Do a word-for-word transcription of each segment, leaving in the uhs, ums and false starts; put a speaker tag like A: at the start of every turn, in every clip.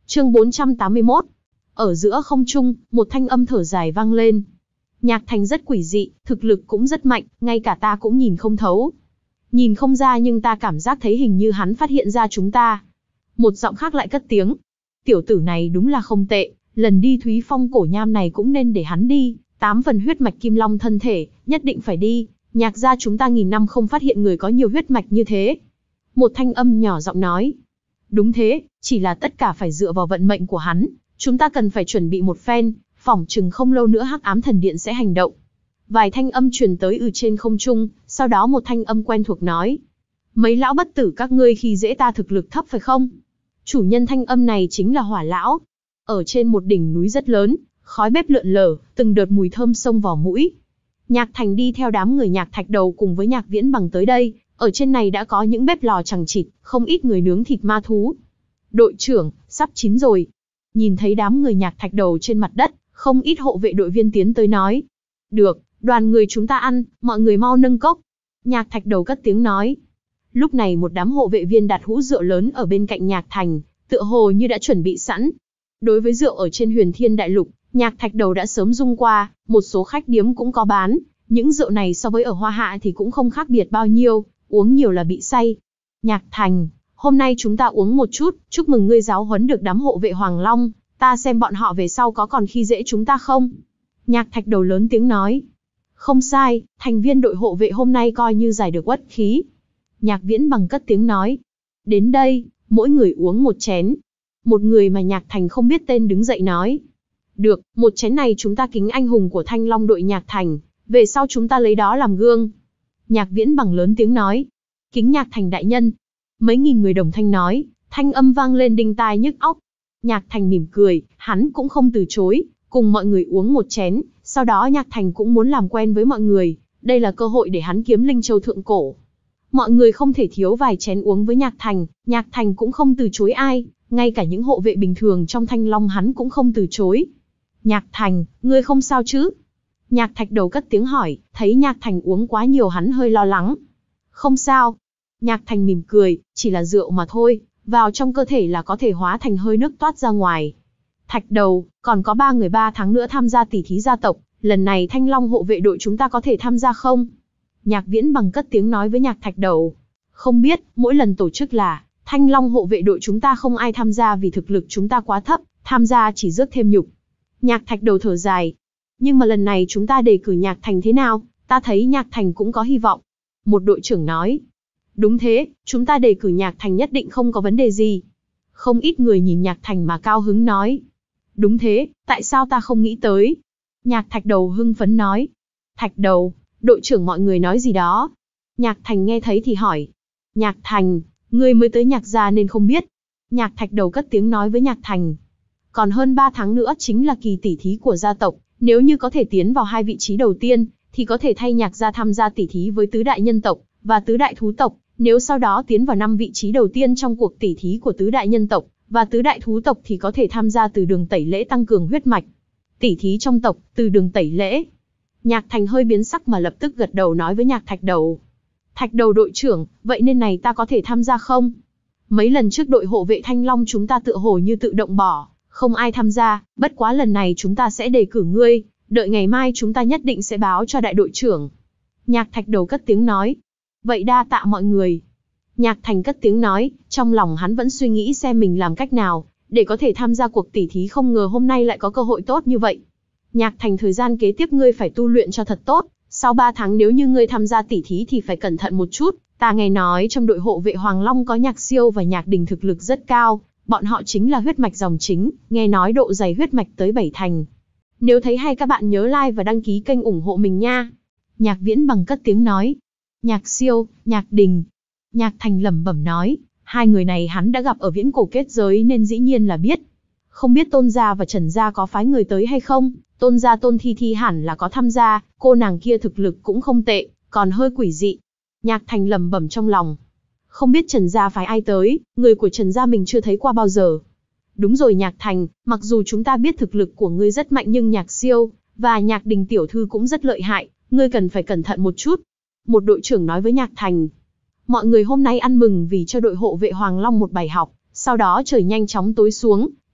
A: Chương bốn trăm tám mươi mốt. Ở giữa không trung, một thanh âm thở dài vang lên. Nhạc Thành rất quỷ dị, thực lực cũng rất mạnh, ngay cả ta cũng nhìn không thấu. Nhìn không ra nhưng ta cảm giác thấy hình như hắn phát hiện ra chúng ta. Một giọng khác lại cất tiếng. Tiểu tử này đúng là không tệ, lần đi Thúy Phong cổ nham này cũng nên để hắn đi, tám phần huyết mạch kim long thân thể, nhất định phải đi. Nhạc gia chúng ta nghìn năm không phát hiện người có nhiều huyết mạch như thế. Một thanh âm nhỏ giọng nói. Đúng thế, chỉ là tất cả phải dựa vào vận mệnh của hắn. Chúng ta cần phải chuẩn bị một phen, phỏng chừng không lâu nữa Hắc Ám Thần Điện sẽ hành động. Vài thanh âm truyền tới từ trên không trung, sau đó một thanh âm quen thuộc nói. Mấy lão bất tử các ngươi khi dễ ta thực lực thấp phải không? Chủ nhân thanh âm này chính là Hỏa Lão. Ở trên một đỉnh núi rất lớn, khói bếp lượn lờ, từng đợt mùi thơm xông vào mũi. Nhạc Thành đi theo đám người Nhạc Thạch Đầu cùng với Nhạc Viễn Bằng tới đây, ở trên này đã có những bếp lò chằng chịt, không ít người nướng thịt ma thú. Đội trưởng, sắp chín rồi. Nhìn thấy đám người Nhạc Thạch Đầu trên mặt đất, không ít hộ vệ đội viên tiến tới nói. Được, đoàn người chúng ta ăn, mọi người mau nâng cốc. Nhạc Thạch Đầu cất tiếng nói. Lúc này một đám hộ vệ viên đặt hũ rượu lớn ở bên cạnh Nhạc Thành, tựa hồ như đã chuẩn bị sẵn. Đối với rượu ở trên Huyền Thiên Đại Lục, Nhạc Thạch Đầu đã sớm dung qua, một số khách điếm cũng có bán. Những rượu này so với ở Hoa Hạ thì cũng không khác biệt bao nhiêu, uống nhiều là bị say. Nhạc Thành, hôm nay chúng ta uống một chút, chúc mừng ngươi giáo huấn được đám hộ vệ Hoàng Long, ta xem bọn họ về sau có còn khi dễ chúng ta không? Nhạc Thạch Đầu lớn tiếng nói. Không sai, thành viên đội hộ vệ hôm nay coi như giải được uất khí. Nhạc Viễn Bằng cất tiếng nói. Đến đây, mỗi người uống một chén. Một người mà Nhạc Thành không biết tên đứng dậy nói. Được, một chén này chúng ta kính anh hùng của Thanh Long đội Nhạc Thành, về sau chúng ta lấy đó làm gương. Nhạc Viễn Bằng lớn tiếng nói. Kính Nhạc Thành đại nhân. Mấy nghìn người đồng thanh nói, thanh âm vang lên đinh tai nhức óc. Nhạc Thành mỉm cười, hắn cũng không từ chối, cùng mọi người uống một chén, sau đó Nhạc Thành cũng muốn làm quen với mọi người, đây là cơ hội để hắn kiếm linh châu thượng cổ. Mọi người không thể thiếu vài chén uống với Nhạc Thành, Nhạc Thành cũng không từ chối ai, ngay cả những hộ vệ bình thường trong Thanh Long hắn cũng không từ chối. Nhạc Thành, ngươi không sao chứ? Nhạc Thạch Đầu cất tiếng hỏi, thấy Nhạc Thành uống quá nhiều hắn hơi lo lắng. Không sao. Nhạc Thành mỉm cười, chỉ là rượu mà thôi, vào trong cơ thể là có thể hóa thành hơi nước toát ra ngoài. Thạch Đầu, còn có ba người ba tháng nữa tham gia tỷ thí gia tộc, lần này Thanh Long hộ vệ đội chúng ta có thể tham gia không? Nhạc Viễn Bằng cất tiếng nói với Nhạc Thạch Đầu. Không biết, mỗi lần tổ chức là, Thanh Long hộ vệ đội chúng ta không ai tham gia vì thực lực chúng ta quá thấp, tham gia chỉ rước thêm nhục. Nhạc Thạch Đầu thở dài. Nhưng mà lần này chúng ta đề cử Nhạc Thành thế nào, ta thấy Nhạc Thành cũng có hy vọng. Một đội trưởng nói. Đúng thế, chúng ta đề cử Nhạc Thành nhất định không có vấn đề gì. Không ít người nhìn Nhạc Thành mà cao hứng nói. Đúng thế, tại sao ta không nghĩ tới? Nhạc Thạch Đầu hưng phấn nói. Thạch Đầu, đội trưởng mọi người nói gì đó. Nhạc Thành nghe thấy thì hỏi. Nhạc Thành, ngươi mới tới Nhạc gia nên không biết. Nhạc Thạch Đầu cất tiếng nói với Nhạc Thành. Còn hơn ba tháng nữa chính là kỳ tỷ thí của gia tộc, nếu như có thể tiến vào hai vị trí đầu tiên, thì có thể thay Nhạc gia tham gia tỷ thí với tứ đại nhân tộc và tứ đại thú tộc, nếu sau đó tiến vào năm vị trí đầu tiên trong cuộc tỷ thí của tứ đại nhân tộc và tứ đại thú tộc thì có thể tham gia từ đường tẩy lễ tăng cường huyết mạch. Tỷ thí trong tộc, từ đường tẩy lễ. Nhạc Thành hơi biến sắc mà lập tức gật đầu nói với Nhạc Thạch Đầu. Thạch Đầu đội trưởng, vậy nên này ta có thể tham gia không? Mấy lần trước đội hộ vệ Thanh Long chúng ta tựa hồ như tự động bỏ, không ai tham gia, bất quá lần này chúng ta sẽ đề cử ngươi, đợi ngày mai chúng ta nhất định sẽ báo cho đại đội trưởng. Nhạc Thạch Đầu cất tiếng nói. Vậy đa tạ mọi người. Nhạc Thành cất tiếng nói, trong lòng hắn vẫn suy nghĩ xem mình làm cách nào, để có thể tham gia cuộc tỷ thí, không ngờ hôm nay lại có cơ hội tốt như vậy. Nhạc Thành, thời gian kế tiếp ngươi phải tu luyện cho thật tốt, sau ba tháng nếu như ngươi tham gia tỷ thí thì phải cẩn thận một chút, ta nghe nói trong đội hộ vệ Hoàng Long có Nhạc Siêu và Nhạc Đình thực lực rất cao, bọn họ chính là huyết mạch dòng chính, nghe nói độ dày huyết mạch tới bảy thành. Nếu thấy hay các bạn nhớ like và đăng ký kênh ủng hộ mình nha. Nhạc Viễn Bằng cất tiếng nói. Nhạc Siêu, Nhạc Đình. Nhạc Thành lẩm bẩm nói, hai người này hắn đã gặp ở viễn cổ kết giới nên dĩ nhiên là biết. Không biết Tôn gia và Trần gia có phái người tới hay không, Tôn gia Tôn Thi Thi hẳn là có tham gia, cô nàng kia thực lực cũng không tệ, còn hơi quỷ dị. Nhạc Thành lẩm bẩm trong lòng. Không biết Trần gia phái ai tới, người của Trần gia mình chưa thấy qua bao giờ. Đúng rồi Nhạc Thành, mặc dù chúng ta biết thực lực của ngươi rất mạnh nhưng Nhạc Siêu và Nhạc Đình tiểu thư cũng rất lợi hại, ngươi cần phải cẩn thận một chút. Một đội trưởng nói với Nhạc Thành. Mọi người hôm nay ăn mừng vì cho đội hộ vệ Hoàng Long một bài học, sau đó trời nhanh chóng tối xuống,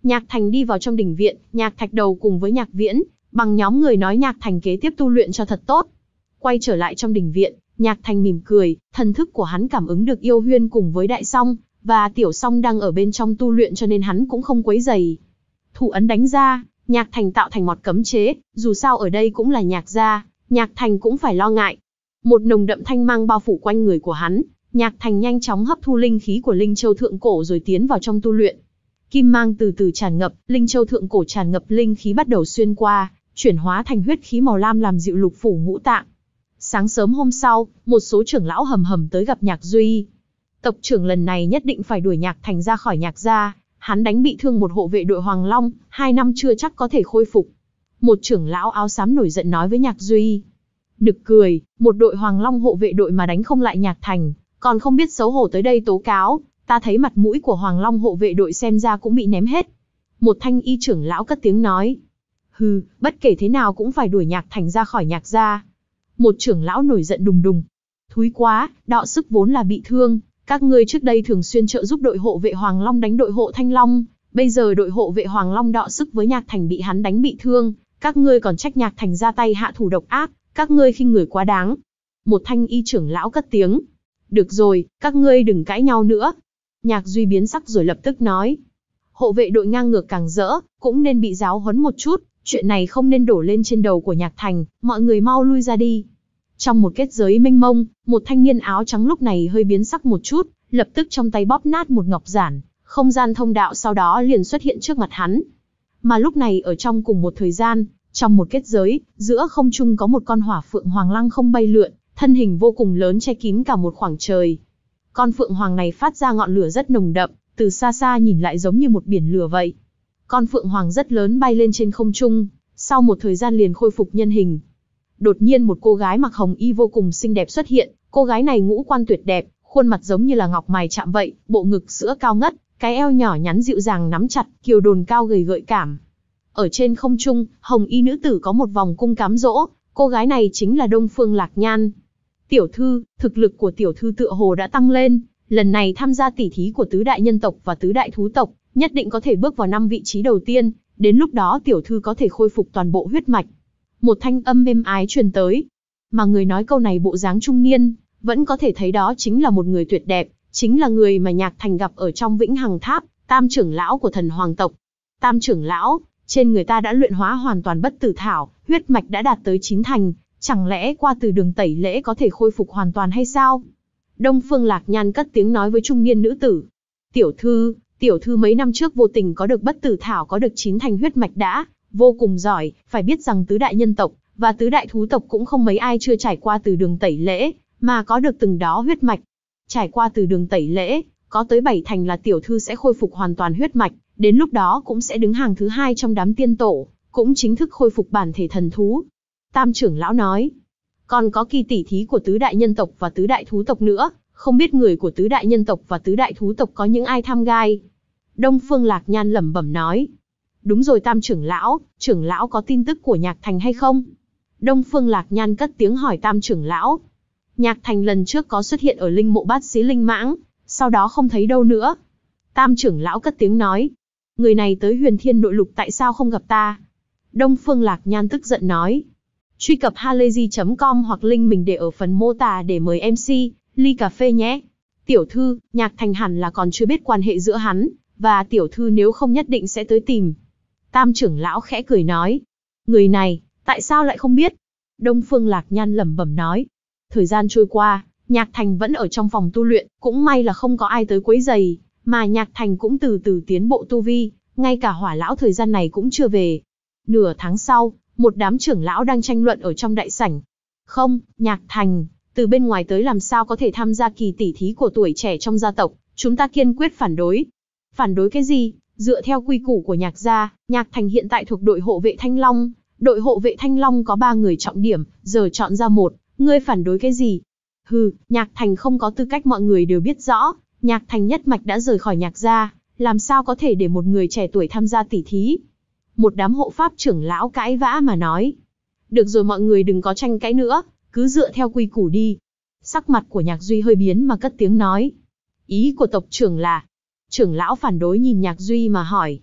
A: Nhạc Thành đi vào trong đình viện, Nhạc Thạch Đầu cùng với Nhạc Viễn, bằng nhóm người nói Nhạc Thành kế tiếp tu luyện cho thật tốt. Quay trở lại trong đình viện, Nhạc Thành mỉm cười, thần thức của hắn cảm ứng được Yêu Huyên cùng với Đại Song và Tiểu Song đang ở bên trong tu luyện cho nên hắn cũng không quấy rầy. Thủ ấn đánh ra, Nhạc Thành tạo thành một cấm chế, dù sao ở đây cũng là Nhạc gia, Nhạc Thành cũng phải lo ngại. Một nồng đậm thanh mang bao phủ quanh người của hắn, Nhạc Thành nhanh chóng hấp thu linh khí của Linh Châu Thượng Cổ rồi tiến vào trong tu luyện. Kim mang từ từ tràn ngập, Linh Châu Thượng Cổ tràn ngập linh khí bắt đầu xuyên qua, chuyển hóa thành huyết khí màu lam làm dịu lục phủ ngũ tạng. Sáng sớm hôm sau, một số trưởng lão hầm hầm tới gặp Nhạc Duy. Tộc trưởng lần này nhất định phải đuổi Nhạc Thành ra khỏi Nhạc gia, hắn đánh bị thương một hộ vệ đội Hoàng Long, hai năm chưa chắc có thể khôi phục. Một trưởng lão áo xám nổi giận nói với Nhạc Duy. Nực cười, một đội Hoàng Long hộ vệ đội mà đánh không lại Nhạc Thành, còn không biết xấu hổ tới đây tố cáo, ta thấy mặt mũi của Hoàng Long hộ vệ đội xem ra cũng bị ném hết. Một thanh y trưởng lão cất tiếng nói. Hừ, bất kể thế nào cũng phải đuổi Nhạc Thành ra khỏi Nhạc gia. Một trưởng lão nổi giận đùng đùng. Thúi quá, đọ sức vốn là bị thương, các ngươi trước đây thường xuyên trợ giúp đội hộ vệ Hoàng Long đánh đội hộ Thanh Long, bây giờ đội hộ vệ Hoàng Long đọ sức với Nhạc Thành bị hắn đánh bị thương, các ngươi còn trách Nhạc Thành ra tay hạ thủ độc ác, các ngươi khinh người quá đáng. Một thanh y trưởng lão cất tiếng. Được rồi, các ngươi đừng cãi nhau nữa. Nhạc Duy biến sắc rồi lập tức nói. Hộ vệ đội ngang ngược càng rỡ, cũng nên bị giáo huấn một chút, chuyện này không nên đổ lên trên đầu của Nhạc Thành, mọi người mau lui ra đi. Trong một kết giới mênh mông, một thanh niên áo trắng lúc này hơi biến sắc một chút, lập tức trong tay bóp nát một ngọc giản, không gian thông đạo sau đó liền xuất hiện trước mặt hắn. Mà lúc này ở trong cùng một thời gian, trong một kết giới, giữa không trung có một con hỏa phượng hoàng lăng không bay lượn, thân hình vô cùng lớn che kín cả một khoảng trời. Con phượng hoàng này phát ra ngọn lửa rất nồng đậm, từ xa xa nhìn lại giống như một biển lửa vậy. Con phượng hoàng rất lớn bay lên trên không trung, sau một thời gian liền khôi phục nhân hình. Đột nhiên một cô gái mặc hồng y vô cùng xinh đẹp xuất hiện, cô gái này ngũ quan tuyệt đẹp, khuôn mặt giống như là ngọc mài chạm vậy, bộ ngực sữa cao ngất, cái eo nhỏ nhắn dịu dàng nắm chặt, kiều đồn cao gầy gợi cảm. Ở trên không trung, hồng y nữ tử có một vòng cung cám dỗ, cô gái này chính là Đông Phương Lạc Nhan. Tiểu thư, thực lực của tiểu thư tựa hồ đã tăng lên, lần này tham gia tỉ thí của tứ đại nhân tộc và tứ đại thú tộc, nhất định có thể bước vào năm vị trí đầu tiên, đến lúc đó tiểu thư có thể khôi phục toàn bộ huyết mạch. Một thanh âm êm ái truyền tới. Mà người nói câu này bộ dáng trung niên, vẫn có thể thấy đó chính là một người tuyệt đẹp, chính là người mà Nhạc Thành gặp ở trong Vĩnh Hằng Tháp, Tam trưởng lão của thần hoàng tộc. Tam trưởng lão, trên người ta đã luyện hóa hoàn toàn bất tử thảo, huyết mạch đã đạt tới chín thành, chẳng lẽ qua từ đường tẩy lễ có thể khôi phục hoàn toàn hay sao? Đông Phương Lạc Nhan cất tiếng nói với trung niên nữ tử. Tiểu thư, tiểu thư mấy năm trước vô tình có được bất tử thảo có được chín thành huyết mạch đã, vô cùng giỏi, phải biết rằng tứ đại nhân tộc và tứ đại thú tộc cũng không mấy ai chưa trải qua từ đường tẩy lễ, mà có được từng đó huyết mạch. Trải qua từ đường tẩy lễ, có tới bảy thành là tiểu thư sẽ khôi phục hoàn toàn huyết mạch, đến lúc đó cũng sẽ đứng hàng thứ hai trong đám tiên tổ, cũng chính thức khôi phục bản thể thần thú. Tam trưởng lão nói, còn có kỳ tỷ thí của tứ đại nhân tộc và tứ đại thú tộc nữa, không biết người của tứ đại nhân tộc và tứ đại thú tộc có những ai tham gai. Đông Phương Lạc Nhan lẩm bẩm nói. Đúng rồi Tam trưởng lão, trưởng lão có tin tức của Nhạc Thành hay không? Đông Phương Lạc Nhan cất tiếng hỏi Tam trưởng lão. Nhạc Thành lần trước có xuất hiện ở linh mộ bát xí linh mãng, sau đó không thấy đâu nữa. Tam trưởng lão cất tiếng nói. Người này tới Huyền Thiên Nội Lục tại sao không gặp ta? Đông Phương Lạc Nhan tức giận nói. Truy cập halayzi chấm com hoặc link mình để ở phần mô tả để mời em xê, ly cà phê nhé. Tiểu thư, Nhạc Thành hẳn là còn chưa biết quan hệ giữa hắn và tiểu thư, nếu không nhất định sẽ tới tìm. Tam trưởng lão khẽ cười nói. Người này, tại sao lại không biết? Đông Phương Lạc Nhan lẩm bẩm nói. Thời gian trôi qua, Nhạc Thành vẫn ở trong phòng tu luyện, cũng may là không có ai tới quấy rầy, mà Nhạc Thành cũng từ từ tiến bộ tu vi, ngay cả Hỏa lão thời gian này cũng chưa về. Nửa tháng sau, một đám trưởng lão đang tranh luận ở trong đại sảnh. Không, Nhạc Thành, từ bên ngoài tới làm sao có thể tham gia kỳ tỷ thí của tuổi trẻ trong gia tộc, chúng ta kiên quyết phản đối. Phản đối cái gì? Dựa theo quy củ của Nhạc gia, Nhạc Thành hiện tại thuộc đội hộ vệ Thanh Long, đội hộ vệ Thanh Long có ba người trọng điểm, giờ chọn ra một, ngươi phản đối cái gì? Hừ, Nhạc Thành không có tư cách, mọi người đều biết rõ, Nhạc Thành nhất mạch đã rời khỏi Nhạc gia, làm sao có thể để một người trẻ tuổi tham gia tỷ thí? Một đám hộ pháp trưởng lão cãi vã mà nói. Được rồi, mọi người đừng có tranh cãi nữa, cứ dựa theo quy củ đi. Sắc mặt của Nhạc Duy hơi biến mà cất tiếng nói. Ý của tộc trưởng là? Trưởng lão phản đối nhìn Nhạc Duy mà hỏi.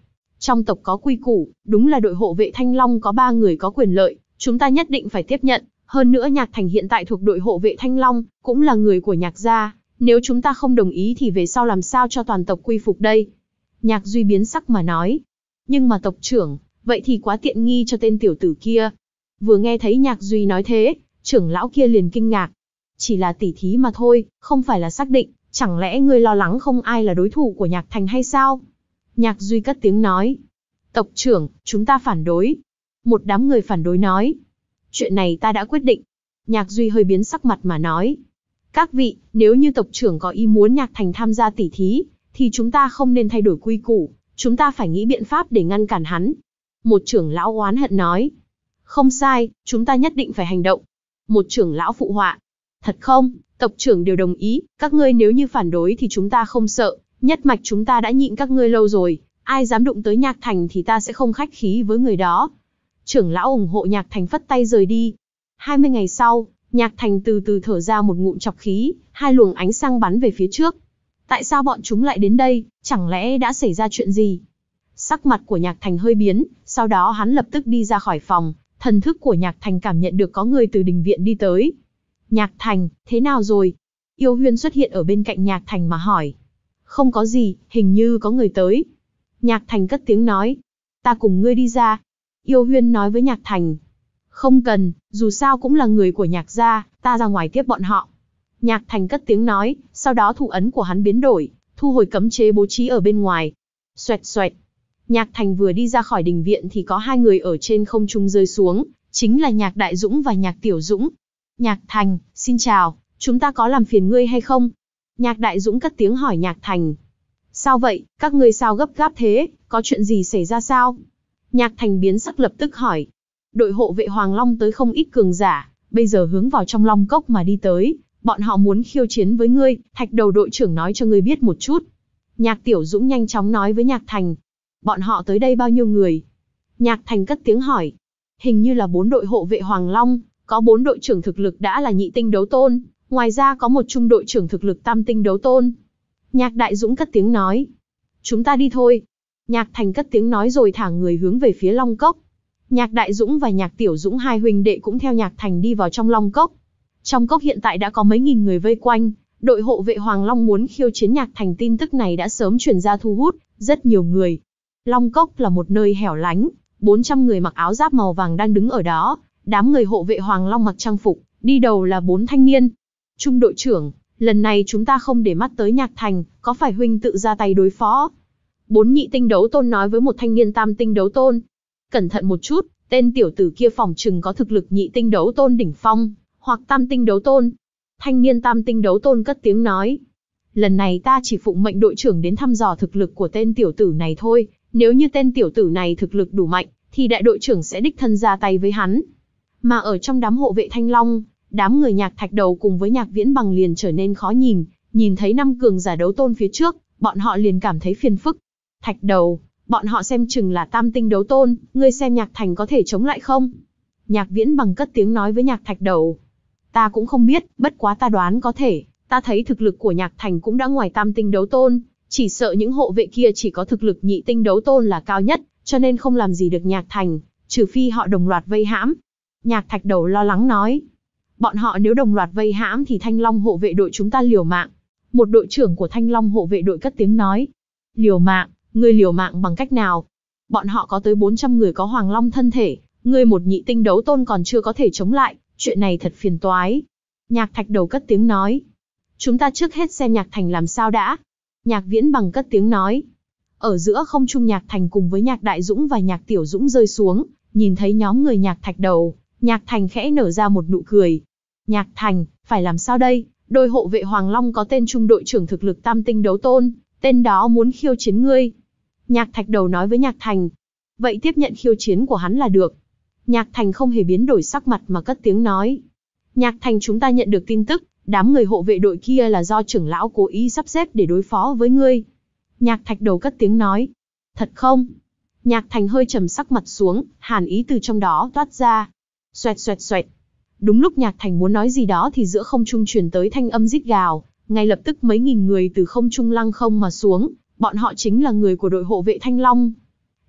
A: Trong tộc có quy củ, đúng là đội hộ vệ Thanh Long có ba người có quyền lợi, chúng ta nhất định phải tiếp nhận. Hơn nữa Nhạc Thành hiện tại thuộc đội hộ vệ Thanh Long, cũng là người của Nhạc gia. Nếu chúng ta không đồng ý thì về sau làm sao cho toàn tộc quy phục đây? Nhạc Duy biến sắc mà nói. Nhưng mà tộc trưởng, vậy thì quá tiện nghi cho tên tiểu tử kia. Vừa nghe thấy Nhạc Duy nói thế, trưởng lão kia liền kinh ngạc. Chỉ là tỉ thí mà thôi, không phải là xác định, chẳng lẽ ngươi lo lắng không ai là đối thủ của Nhạc Thành hay sao? Nhạc Duy cất tiếng nói. Tộc trưởng, chúng ta phản đối. Một đám người phản đối nói. Chuyện này ta đã quyết định. Nhạc Duy hơi biến sắc mặt mà nói. Các vị, nếu như tộc trưởng có ý muốn Nhạc Thành tham gia tỉ thí, thì chúng ta không nên thay đổi quy củ, chúng ta phải nghĩ biện pháp để ngăn cản hắn. Một trưởng lão oán hận nói. Không sai, chúng ta nhất định phải hành động. Một trưởng lão phụ họa. Thật không, tộc trưởng đều đồng ý, các ngươi nếu như phản đối thì chúng ta không sợ, nhất mạch chúng ta đã nhịn các ngươi lâu rồi, ai dám đụng tới Nhạc Thành thì ta sẽ không khách khí với người đó. Trưởng lão ủng hộ Nhạc Thành phất tay rời đi. hai mươi ngày sau, Nhạc Thành từ từ thở ra một ngụm trọc khí, hai luồng ánh sáng bắn về phía trước. Tại sao bọn chúng lại đến đây, chẳng lẽ đã xảy ra chuyện gì? Sắc mặt của Nhạc Thành hơi biến, sau đó hắn lập tức đi ra khỏi phòng, thần thức của Nhạc Thành cảm nhận được có người từ đình viện đi tới. Nhạc Thành, thế nào rồi? Yêu Huyên xuất hiện ở bên cạnh Nhạc Thành mà hỏi. Không có gì, hình như có người tới. Nhạc Thành cất tiếng nói. Ta cùng ngươi đi ra. Yêu Huyên nói với Nhạc Thành. Không cần, dù sao cũng là người của Nhạc gia, ta ra ngoài tiếp bọn họ. Nhạc Thành cất tiếng nói, sau đó thủ ấn của hắn biến đổi, thu hồi cấm chế bố trí ở bên ngoài. Xoẹt xoẹt. Nhạc Thành vừa đi ra khỏi đình viện thì có hai người ở trên không trung rơi xuống, chính là Nhạc Đại Dũng và Nhạc Tiểu Dũng. Nhạc Thành, xin chào, chúng ta có làm phiền ngươi hay không? Nhạc Đại Dũng cất tiếng hỏi Nhạc Thành. Sao vậy, các ngươi sao gấp gáp thế, có chuyện gì xảy ra sao? Nhạc Thành biến sắc lập tức hỏi. Đội hộ vệ Hoàng Long tới không ít cường giả, bây giờ hướng vào trong Long Cốc mà đi tới, bọn họ muốn khiêu chiến với ngươi, Thạch Đầu đội trưởng nói cho ngươi biết một chút. Nhạc Tiểu Dũng nhanh chóng nói với Nhạc Thành. Bọn họ tới đây bao nhiêu người? Nhạc Thành cất tiếng hỏi. Hình như là bốn đội hộ vệ Hoàng Long, có bốn đội trưởng thực lực đã là nhị tinh đấu tôn, ngoài ra có một trung đội trưởng thực lực tam tinh đấu tôn. Nhạc Đại Dũng cất tiếng nói. Chúng ta đi thôi. Nhạc Thành cất tiếng nói rồi thả người hướng về phía Long Cốc. Nhạc Đại Dũng và Nhạc Tiểu Dũng hai huynh đệ cũng theo Nhạc Thành đi vào trong Long Cốc. Trong cốc hiện tại đã có mấy nghìn người vây quanh, đội hộ vệ Hoàng Long muốn khiêu chiến Nhạc Thành, tin tức này đã sớm truyền ra thu hút rất nhiều người. Long Cốc là một nơi hẻo lánh, bốn trăm người mặc áo giáp màu vàng đang đứng ở đó, đám người hộ vệ Hoàng Long mặc trang phục, đi đầu là bốn thanh niên. Trung đội trưởng, lần này chúng ta không để mắt tới Nhạc Thành, có phải huynh tự ra tay đối phó? Bốn nhị tinh đấu tôn nói với một thanh niên tam tinh đấu tôn. Cẩn thận một chút, tên tiểu tử kia phỏng chừng có thực lực nhị tinh đấu tôn đỉnh phong, hoặc tam tinh đấu tôn. Thanh niên tam tinh đấu tôn cất tiếng nói. Lần này ta chỉ phụng mệnh đội trưởng đến thăm dò thực lực của tên tiểu tử này thôi, nếu như tên tiểu tử này thực lực đủ mạnh, thì đại đội trưởng sẽ đích thân ra tay với hắn. Mà ở trong đám hộ vệ Thanh Long, đám người Nhạc Thạch Đầu cùng với Nhạc Viễn Bằng liền trở nên khó nhìn, nhìn thấy năm cường giả đấu tôn phía trước, bọn họ liền cảm thấy phiền phức. Thạch Đầu, bọn họ xem chừng là tam tinh đấu tôn, ngươi xem Nhạc Thành có thể chống lại không? Nhạc Viễn Bằng cất tiếng nói với Nhạc Thạch Đầu. Ta cũng không biết, bất quá ta đoán có thể, ta thấy thực lực của Nhạc Thành cũng đã ngoài tam tinh đấu tôn, chỉ sợ những hộ vệ kia chỉ có thực lực nhị tinh đấu tôn là cao nhất, cho nên không làm gì được Nhạc Thành, trừ phi họ đồng loạt vây hãm. Nhạc Thạch Đầu lo lắng nói. Bọn họ nếu đồng loạt vây hãm thì Thanh Long hộ vệ đội chúng ta liều mạng. Một đội trưởng của Thanh Long hộ vệ đội cất tiếng nói. Liều mạng, ngươi liều mạng bằng cách nào? Bọn họ có tới bốn trăm người có Hoàng Long thân thể, ngươi một nhị tinh đấu tôn còn chưa có thể chống lại, chuyện này thật phiền toái. Nhạc Thạch Đầu cất tiếng nói. Chúng ta trước hết xem Nhạc Thành làm sao đã. Nhạc Viễn Bằng cất tiếng nói. Ở giữa không trung Nhạc Thành cùng với Nhạc Đại Dũng và Nhạc Tiểu Dũng rơi xuống, nhìn thấy nhóm người Nhạc Thạch Đầu, Nhạc Thành khẽ nở ra một nụ cười. Nhạc Thành, phải làm sao đây? Đội hộ vệ Hoàng Long có tên trung đội trưởng thực lực tam tinh đấu tôn, tên đó muốn khiêu chiến ngươi. Nhạc Thạch Đầu nói với Nhạc Thành. Vậy tiếp nhận khiêu chiến của hắn là được. Nhạc Thành không hề biến đổi sắc mặt mà cất tiếng nói. Nhạc Thành, chúng ta nhận được tin tức, đám người hộ vệ đội kia là do trưởng lão cố ý sắp xếp để đối phó với ngươi. Nhạc Thạch Đầu cất tiếng nói. Thật không? Nhạc Thành hơi trầm sắc mặt xuống, hàn ý từ trong đó toát ra. Xoẹt xoẹt xoẹt. Đúng lúc Nhạc Thành muốn nói gì đó thì giữa không trung truyền tới thanh âm rít gào, ngay lập tức mấy nghìn người từ không trung lăng không mà xuống, bọn họ chính là người của đội hộ vệ Thanh Long.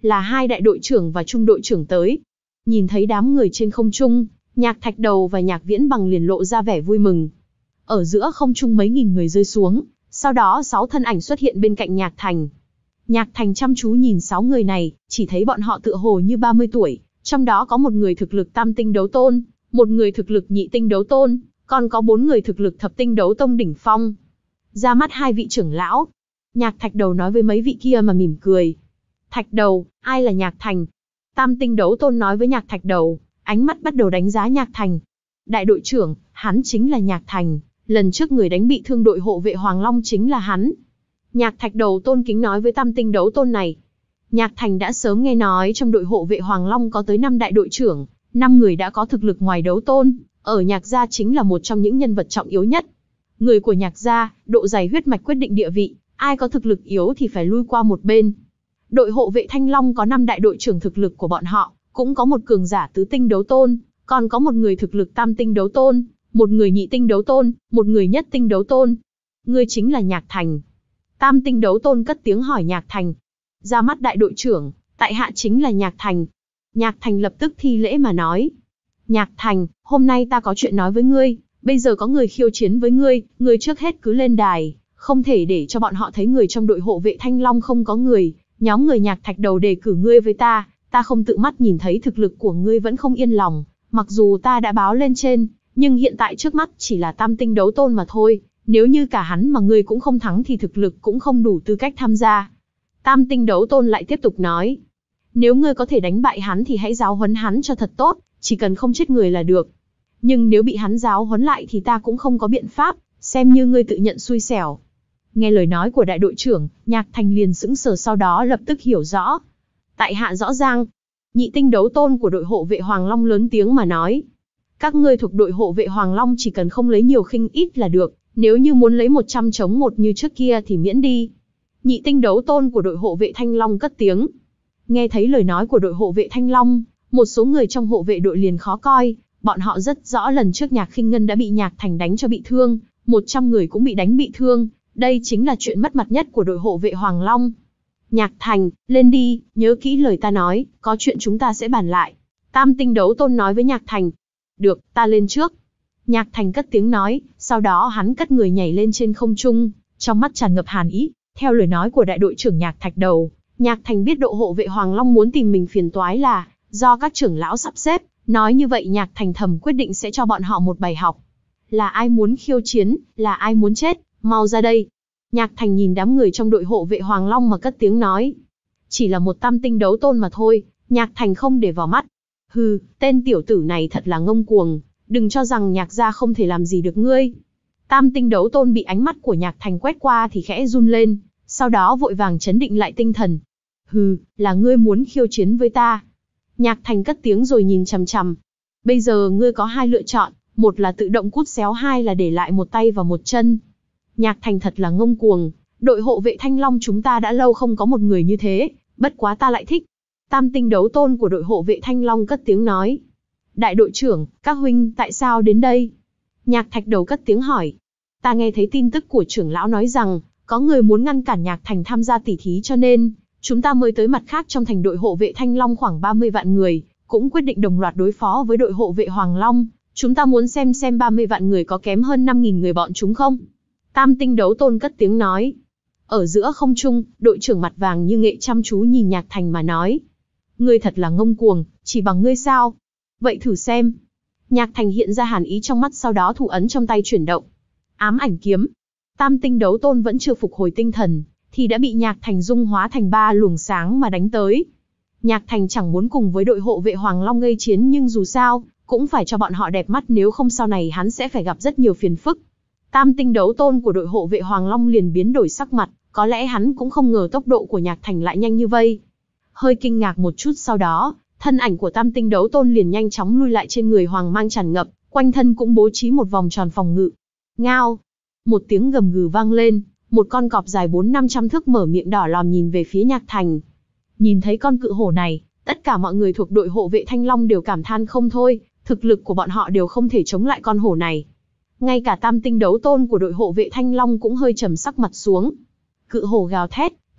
A: là hai đại đội trưởng và trung đội trưởng tới. Nhìn thấy đám người trên không trung, Nhạc Thạch Đầu và Nhạc Viễn Bằng liền lộ ra vẻ vui mừng. Ở giữa không trung mấy nghìn người rơi xuống, sau đó sáu thân ảnh xuất hiện bên cạnh Nhạc Thành. Nhạc Thành chăm chú nhìn sáu người này, chỉ thấy bọn họ tựa hồ như ba mươi tuổi, trong đó có một người thực lực tam tinh đấu tôn, một người thực lực nhị tinh đấu tôn, còn có bốn người thực lực thập tinh đấu tông đỉnh phong. Ra mắt hai vị trưởng lão, Nhạc Thạch Đầu nói với mấy vị kia mà mỉm cười. Thạch Đầu, ai là Nhạc Thành? Tam tinh đấu tôn nói với Nhạc Thạch Đầu, ánh mắt bắt đầu đánh giá Nhạc Thành. Đại đội trưởng, hắn chính là Nhạc Thành, lần trước người đánh bị thương đội hộ vệ Hoàng Long chính là hắn. Nhạc Thạch Đầu tôn kính nói với tam tinh đấu tôn này. Nhạc Thành đã sớm nghe nói trong đội hộ vệ Hoàng Long có tới năm đại đội trưởng, năm người đã có thực lực ngoài đấu tôn, ở Nhạc gia chính là một trong những nhân vật trọng yếu nhất. Người của Nhạc gia, độ dày huyết mạch quyết định địa vị, ai có thực lực yếu thì phải lui qua một bên. Đội hộ vệ Thanh Long có năm đại đội trưởng, thực lực của bọn họ cũng có một cường giả tứ tinh đấu tôn, còn có một người thực lực tam tinh đấu tôn, một người nhị tinh đấu tôn, một người nhất tinh đấu tôn. Ngươi chính là Nhạc Thành. Tam tinh đấu tôn cất tiếng hỏi Nhạc Thành. Ra mắt đại đội trưởng, tại hạ chính là Nhạc Thành. Nhạc Thành lập tức thi lễ mà nói. Nhạc Thành, hôm nay ta có chuyện nói với ngươi, bây giờ có người khiêu chiến với ngươi, ngươi trước hết cứ lên đài, không thể để cho bọn họ thấy người trong đội hộ vệ Thanh Long không có người. Nhóm người Nhạc Thạch Đầu đề cử ngươi với ta, ta không tự mắt nhìn thấy thực lực của ngươi vẫn không yên lòng, mặc dù ta đã báo lên trên, nhưng hiện tại trước mắt chỉ là tam tinh đấu tôn mà thôi, nếu như cả hắn mà ngươi cũng không thắng thì thực lực cũng không đủ tư cách tham gia. Tam tinh đấu tôn lại tiếp tục nói, nếu ngươi có thể đánh bại hắn thì hãy giáo huấn hắn cho thật tốt, chỉ cần không chết người là được. Nhưng nếu bị hắn giáo huấn lại thì ta cũng không có biện pháp, xem như ngươi tự nhận xui xẻo. Nghe lời nói của đại đội trưởng, Nhạc Thành liền sững sờ, sau đó lập tức hiểu rõ. Tại hạ rõ ràng. Nhị tinh đấu tôn của đội hộ vệ Hoàng Long lớn tiếng mà nói. Các ngươi thuộc đội hộ vệ Hoàng Long chỉ cần không lấy nhiều khinh ít là được, nếu như muốn lấy một trăm chống một như trước kia thì miễn đi. Nhị tinh đấu tôn của đội hộ vệ Thanh Long cất tiếng. Nghe thấy lời nói của đội hộ vệ Thanh Long, một số người trong hộ vệ đội liền khó coi, bọn họ rất rõ lần trước Nhạc Khinh Ngân đã bị Nhạc Thành đánh cho bị thương, một trăm người cũng bị đánh bị thương, đây chính là chuyện mất mặt nhất của đội hộ vệ Hoàng Long. Nhạc Thành, lên đi, nhớ kỹ lời ta nói, có chuyện chúng ta sẽ bàn lại. Tam tinh đấu tôn nói với Nhạc Thành. Được, ta lên trước. Nhạc Thành cất tiếng nói, sau đó hắn cất người nhảy lên trên không trung, trong mắt tràn ngập hàn ý. Theo lời nói của đại đội trưởng Nhạc Thạch Đầu, Nhạc Thành biết độ hộ vệ Hoàng Long muốn tìm mình phiền toái là do các trưởng lão sắp xếp, nói như vậy Nhạc Thành thầm quyết định sẽ cho bọn họ một bài học. Là ai muốn khiêu chiến, là ai muốn chết, mau ra đây. Nhạc Thành nhìn đám người trong đội hộ vệ Hoàng Long mà cất tiếng nói. Chỉ là một tam tinh đấu tôn mà thôi, Nhạc Thành không để vào mắt. Hừ, tên tiểu tử này thật là ngông cuồng, đừng cho rằng Nhạc gia không thể làm gì được ngươi. Tam tinh đấu tôn bị ánh mắt của Nhạc Thành quét qua thì khẽ run lên, sau đó vội vàng chấn định lại tinh thần. Hừ, là ngươi muốn khiêu chiến với ta. Nhạc Thành cất tiếng rồi nhìn chằm chằm. Bây giờ ngươi có hai lựa chọn, một là tự động cút xéo, hai là để lại một tay và một chân. Nhạc Thành thật là ngông cuồng, đội hộ vệ Thanh Long chúng ta đã lâu không có một người như thế, bất quá ta lại thích. Tam tinh đấu tôn của đội hộ vệ Thanh Long cất tiếng nói. Đại đội trưởng, các huynh tại sao đến đây? Nhạc Thạch Đầu cất tiếng hỏi. Ta nghe thấy tin tức của trưởng lão nói rằng, có người muốn ngăn cản Nhạc Thành tham gia tỉ thí cho nên, chúng ta mới tới. Mặt khác trong thành đội hộ vệ Thanh Long khoảng ba mươi vạn người, cũng quyết định đồng loạt đối phó với đội hộ vệ Hoàng Long. Chúng ta muốn xem xem ba mươi vạn người có kém hơn năm nghìn người bọn chúng không? Tam tinh đấu tôn cất tiếng nói. Ở giữa không trung, đội trưởng mặt vàng như nghệ chăm chú nhìn Nhạc Thành mà nói. Ngươi thật là ngông cuồng, chỉ bằng ngươi sao? Vậy thử xem. Nhạc Thành hiện ra hàn ý trong mắt, sau đó thủ ấn trong tay chuyển động. Ám ảnh kiếm. Tam tinh đấu tôn vẫn chưa phục hồi tinh thần, thì đã bị Nhạc Thành dung hóa thành ba luồng sáng mà đánh tới. Nhạc Thành chẳng muốn cùng với đội hộ vệ Hoàng Long gây chiến, nhưng dù sao, cũng phải cho bọn họ đẹp mắt, nếu không sau này hắn sẽ phải gặp rất nhiều phiền phức. Tam tinh đấu tôn của đội hộ vệ Hoàng Long liền biến đổi sắc mặt, có lẽ hắn cũng không ngờ tốc độ của Nhạc Thành lại nhanh như vây. Hơi kinh ngạc một chút sau đó, thân ảnh của tam tinh đấu tôn liền nhanh chóng lui lại, trên người hoàng mang tràn ngập, quanh thân cũng bố trí một vòng tròn phòng ngự. Ngao! Một tiếng gầm gừ vang lên, một con cọp dài bốn năm trăm thước mở miệng đỏ lòm nhìn về phía Nhạc Thành. Nhìn thấy con cự hổ này, tất cả mọi người thuộc đội hộ vệ Thanh Long đều cảm than không thôi, thực lực của bọn họ đều không thể chống lại con hổ này. Ngay cả tam tinh đấu tôn của đội hộ vệ Thanh Long cũng hơi trầm sắc mặt xuống. Cự hổ gào thét,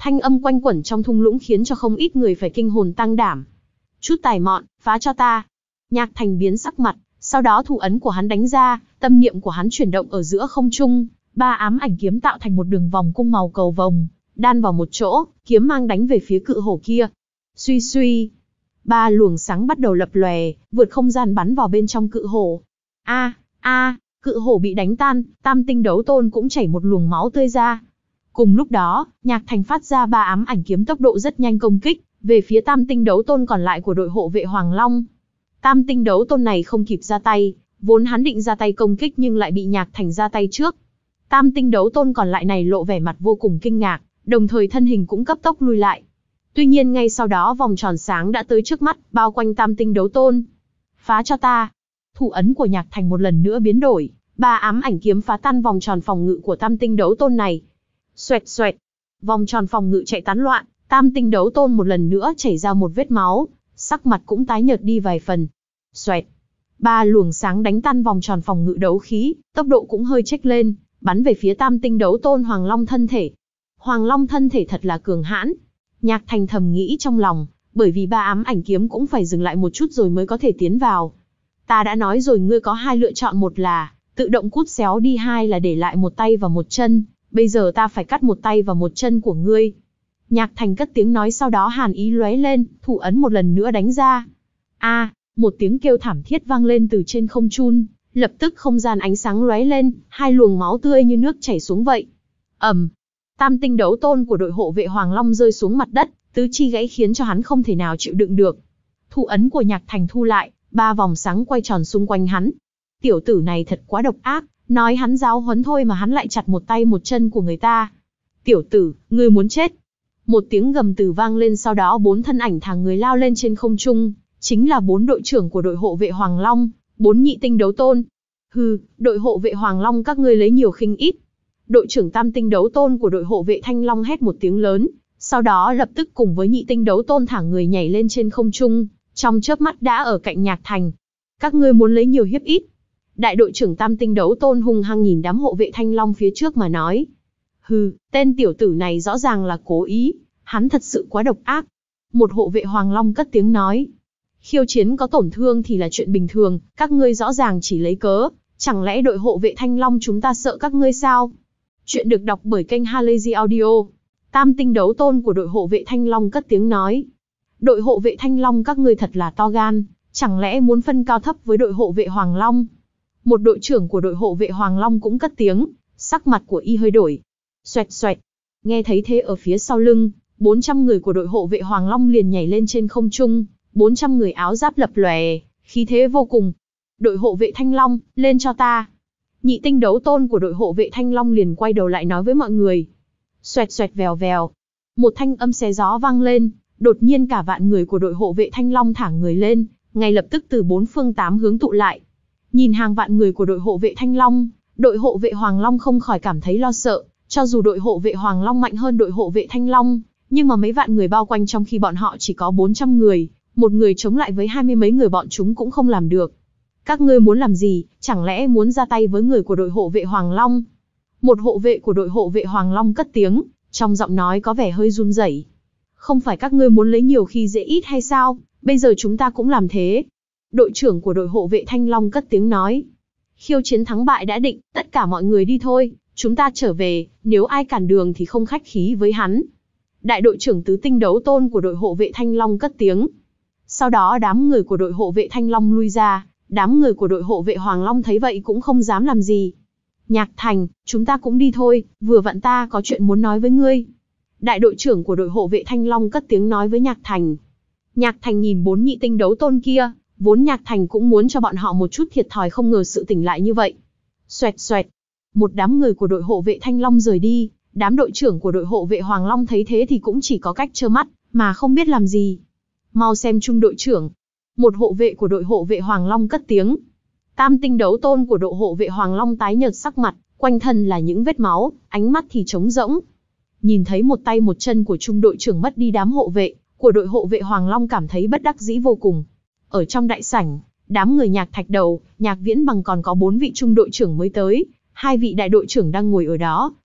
A: Thanh âm quanh quẩn trong thung lũng khiến cho không ít người phải kinh hồn tang đảm. Chút tài mọn, phá cho ta. Nhạc Thành biến sắc mặt, sau đó thủ ấn của hắn đánh ra, tâm niệm của hắn chuyển động ở giữa không trung, ba ám ảnh kiếm tạo thành một đường vòng cung màu cầu vồng, đan vào một chỗ, kiếm mang đánh về phía cự hổ kia. Suy suy, ba luồng sáng bắt đầu lập lòe, vượt không gian bắn vào bên trong cự hổ. A, a, cự hổ bị đánh tan, Tam Tinh Đấu Tôn cũng chảy một luồng máu tươi ra. Cùng lúc đó, Nhạc Thành phát ra ba ám ảnh kiếm tốc độ rất nhanh công kích về phía Tam Tinh Đấu Tôn còn lại của đội hộ vệ Hoàng Long. Tam Tinh Đấu Tôn này không kịp ra tay, vốn hắn định ra tay công kích nhưng lại bị Nhạc Thành ra tay trước. Tam Tinh Đấu Tôn còn lại này lộ vẻ mặt vô cùng kinh ngạc, đồng thời thân hình cũng cấp tốc lui lại. Tuy nhiên ngay sau đó vòng tròn sáng đã tới trước mắt, bao quanh Tam Tinh Đấu Tôn. Phá cho ta. Thủ ấn của Nhạc Thành một lần nữa biến đổi, ba ám ảnh kiếm phá tan vòng tròn phòng ngự của Tam Tinh Đấu Tôn này. Xoẹt xoẹt, vòng tròn phòng ngự chạy tán loạn, Tam Tinh Đấu Tôn một lần nữa chảy ra một vết máu, sắc mặt cũng tái nhợt đi vài phần. Xoẹt, ba luồng sáng đánh tan vòng tròn phòng ngự đấu khí, tốc độ cũng hơi chếch lên, bắn về phía Tam Tinh Đấu Tôn Hoàng Long thân thể. Hoàng Long thân thể thật là cường hãn. Nhạc Thành thầm nghĩ trong lòng, bởi vì ba ám ảnh kiếm cũng phải dừng lại một chút rồi mới có thể tiến vào. Ta đã nói rồi ngươi có hai lựa chọn, một là tự động cút xéo đi, hai là để lại một tay và một chân. Bây giờ ta phải cắt một tay và một chân của ngươi. Nhạc Thành cất tiếng nói, sau đó hàn ý lóe lên, thủ ấn một lần nữa đánh ra. A, một tiếng kêu thảm thiết vang lên từ trên không trung, lập tức không gian ánh sáng lóe lên, hai luồng máu tươi như nước chảy xuống vậy. Ầm, Tam Tinh Đấu Tôn của đội hộ vệ Hoàng Long rơi xuống mặt đất, tứ chi gãy khiến cho hắn không thể nào chịu đựng được. Thủ ấn của Nhạc Thành thu lại, ba vòng sáng quay tròn xung quanh hắn. Tiểu tử này thật quá độc ác, nói hắn giáo huấn thôi mà hắn lại chặt một tay một chân của người ta. Tiểu tử, ngươi muốn chết. Một tiếng gầm từ vang lên, sau đó bốn thân ảnh thả người lao lên trên không trung, chính là bốn đội trưởng của đội hộ vệ Hoàng Long, bốn nhị tinh đấu tôn. Hừ, đội hộ vệ Hoàng Long các ngươi lấy nhiều khinh ít. Đội trưởng Tam Tinh Đấu Tôn của đội hộ vệ Thanh Long hét một tiếng lớn, sau đó lập tức cùng với nhị tinh đấu tôn thả người nhảy lên trên không trung, trong chớp mắt đã ở cạnh Nhạc Thành. Các ngươi muốn lấy nhiều hiếp ít. Đại đội trưởng Tam Tinh Đấu Tôn hung hăng nhìn đám hộ vệ Thanh Long phía trước mà nói. Hừ, tên tiểu tử này rõ ràng là cố ý, hắn thật sự quá độc ác. Một hộ vệ Hoàng Long cất tiếng nói. Khiêu chiến có tổn thương thì là chuyện bình thường, các ngươi rõ ràng chỉ lấy cớ, chẳng lẽ đội hộ vệ Thanh Long chúng ta sợ các ngươi sao? Chuyện được đọc bởi kênh Halazy Audio. Tam Tinh Đấu Tôn của đội hộ vệ Thanh Long cất tiếng nói. Đội hộ vệ Thanh Long các ngươi thật là to gan, chẳng lẽ muốn phân cao thấp với đội hộ vệ Hoàng Long? Một đội trưởng của đội hộ vệ Hoàng Long cũng cất tiếng, sắc mặt của y hơi đổi. Xoẹt xoẹt, nghe thấy thế ở phía sau lưng, bốn trăm người của đội hộ vệ Hoàng Long liền nhảy lên trên không trung, bốn trăm người áo giáp lập lòe, khí thế vô cùng. Đội hộ vệ Thanh Long, lên cho ta. Nhị tinh đấu tôn của đội hộ vệ Thanh Long liền quay đầu lại nói với mọi người. Xoẹt xoẹt vèo vèo, một thanh âm xé gió vang lên, đột nhiên cả vạn người của đội hộ vệ Thanh Long thả người lên, ngay lập tức từ bốn phương tám hướng tụ lại. Nhìn hàng vạn người của đội hộ vệ Thanh Long, đội hộ vệ Hoàng Long không khỏi cảm thấy lo sợ, cho dù đội hộ vệ Hoàng Long mạnh hơn đội hộ vệ Thanh Long, nhưng mà mấy vạn người bao quanh trong khi bọn họ chỉ có bốn trăm người, một người chống lại với hai mươi mấy người bọn chúng cũng không làm được. Các ngươi muốn làm gì, chẳng lẽ muốn ra tay với người của đội hộ vệ Hoàng Long? Một hộ vệ của đội hộ vệ Hoàng Long cất tiếng, trong giọng nói có vẻ hơi run rẩy. Không phải các ngươi muốn lấy nhiều khi dễ ít hay sao, bây giờ chúng ta cũng làm thế. Đội trưởng của đội hộ vệ Thanh Long cất tiếng nói. Khiêu chiến thắng bại đã định, tất cả mọi người đi thôi, chúng ta trở về, nếu ai cản đường thì không khách khí với hắn. Đại đội trưởng tứ tinh đấu tôn của đội hộ vệ Thanh Long cất tiếng. Sau đó đám người của đội hộ vệ Thanh Long lui ra, đám người của đội hộ vệ Hoàng Long thấy vậy cũng không dám làm gì. Nhạc Thành, chúng ta cũng đi thôi, vừa vặn ta có chuyện muốn nói với ngươi. Đại đội trưởng của đội hộ vệ Thanh Long cất tiếng nói với Nhạc Thành. Nhạc Thành nhìn bốn nhị tinh đấu tôn kia, vốn Nhạc Thành cũng muốn cho bọn họ một chút thiệt thòi, không ngờ sự tỉnh lại như vậy. Xoẹt xoẹt, một đám người của đội hộ vệ Thanh Long rời đi, đám đội trưởng của đội hộ vệ Hoàng Long thấy thế thì cũng chỉ có cách trơ mắt, mà không biết làm gì. Mau xem trung đội trưởng. Một hộ vệ của đội hộ vệ Hoàng Long cất tiếng. Tam tinh đấu tôn của đội hộ vệ Hoàng Long tái nhợt sắc mặt, quanh thân là những vết máu, ánh mắt thì trống rỗng. Nhìn thấy một tay một chân của trung đội trưởng mất đi, đám hộ vệ của đội hộ vệ Hoàng Long cảm thấy bất đắc dĩ vô cùng. Ở trong đại sảnh, đám người Nhạc Thạch Đầu, Nhạc Viễn Bằng còn có bốn vị trung đội trưởng mới tới, hai vị đại đội trưởng đang ngồi ở đó,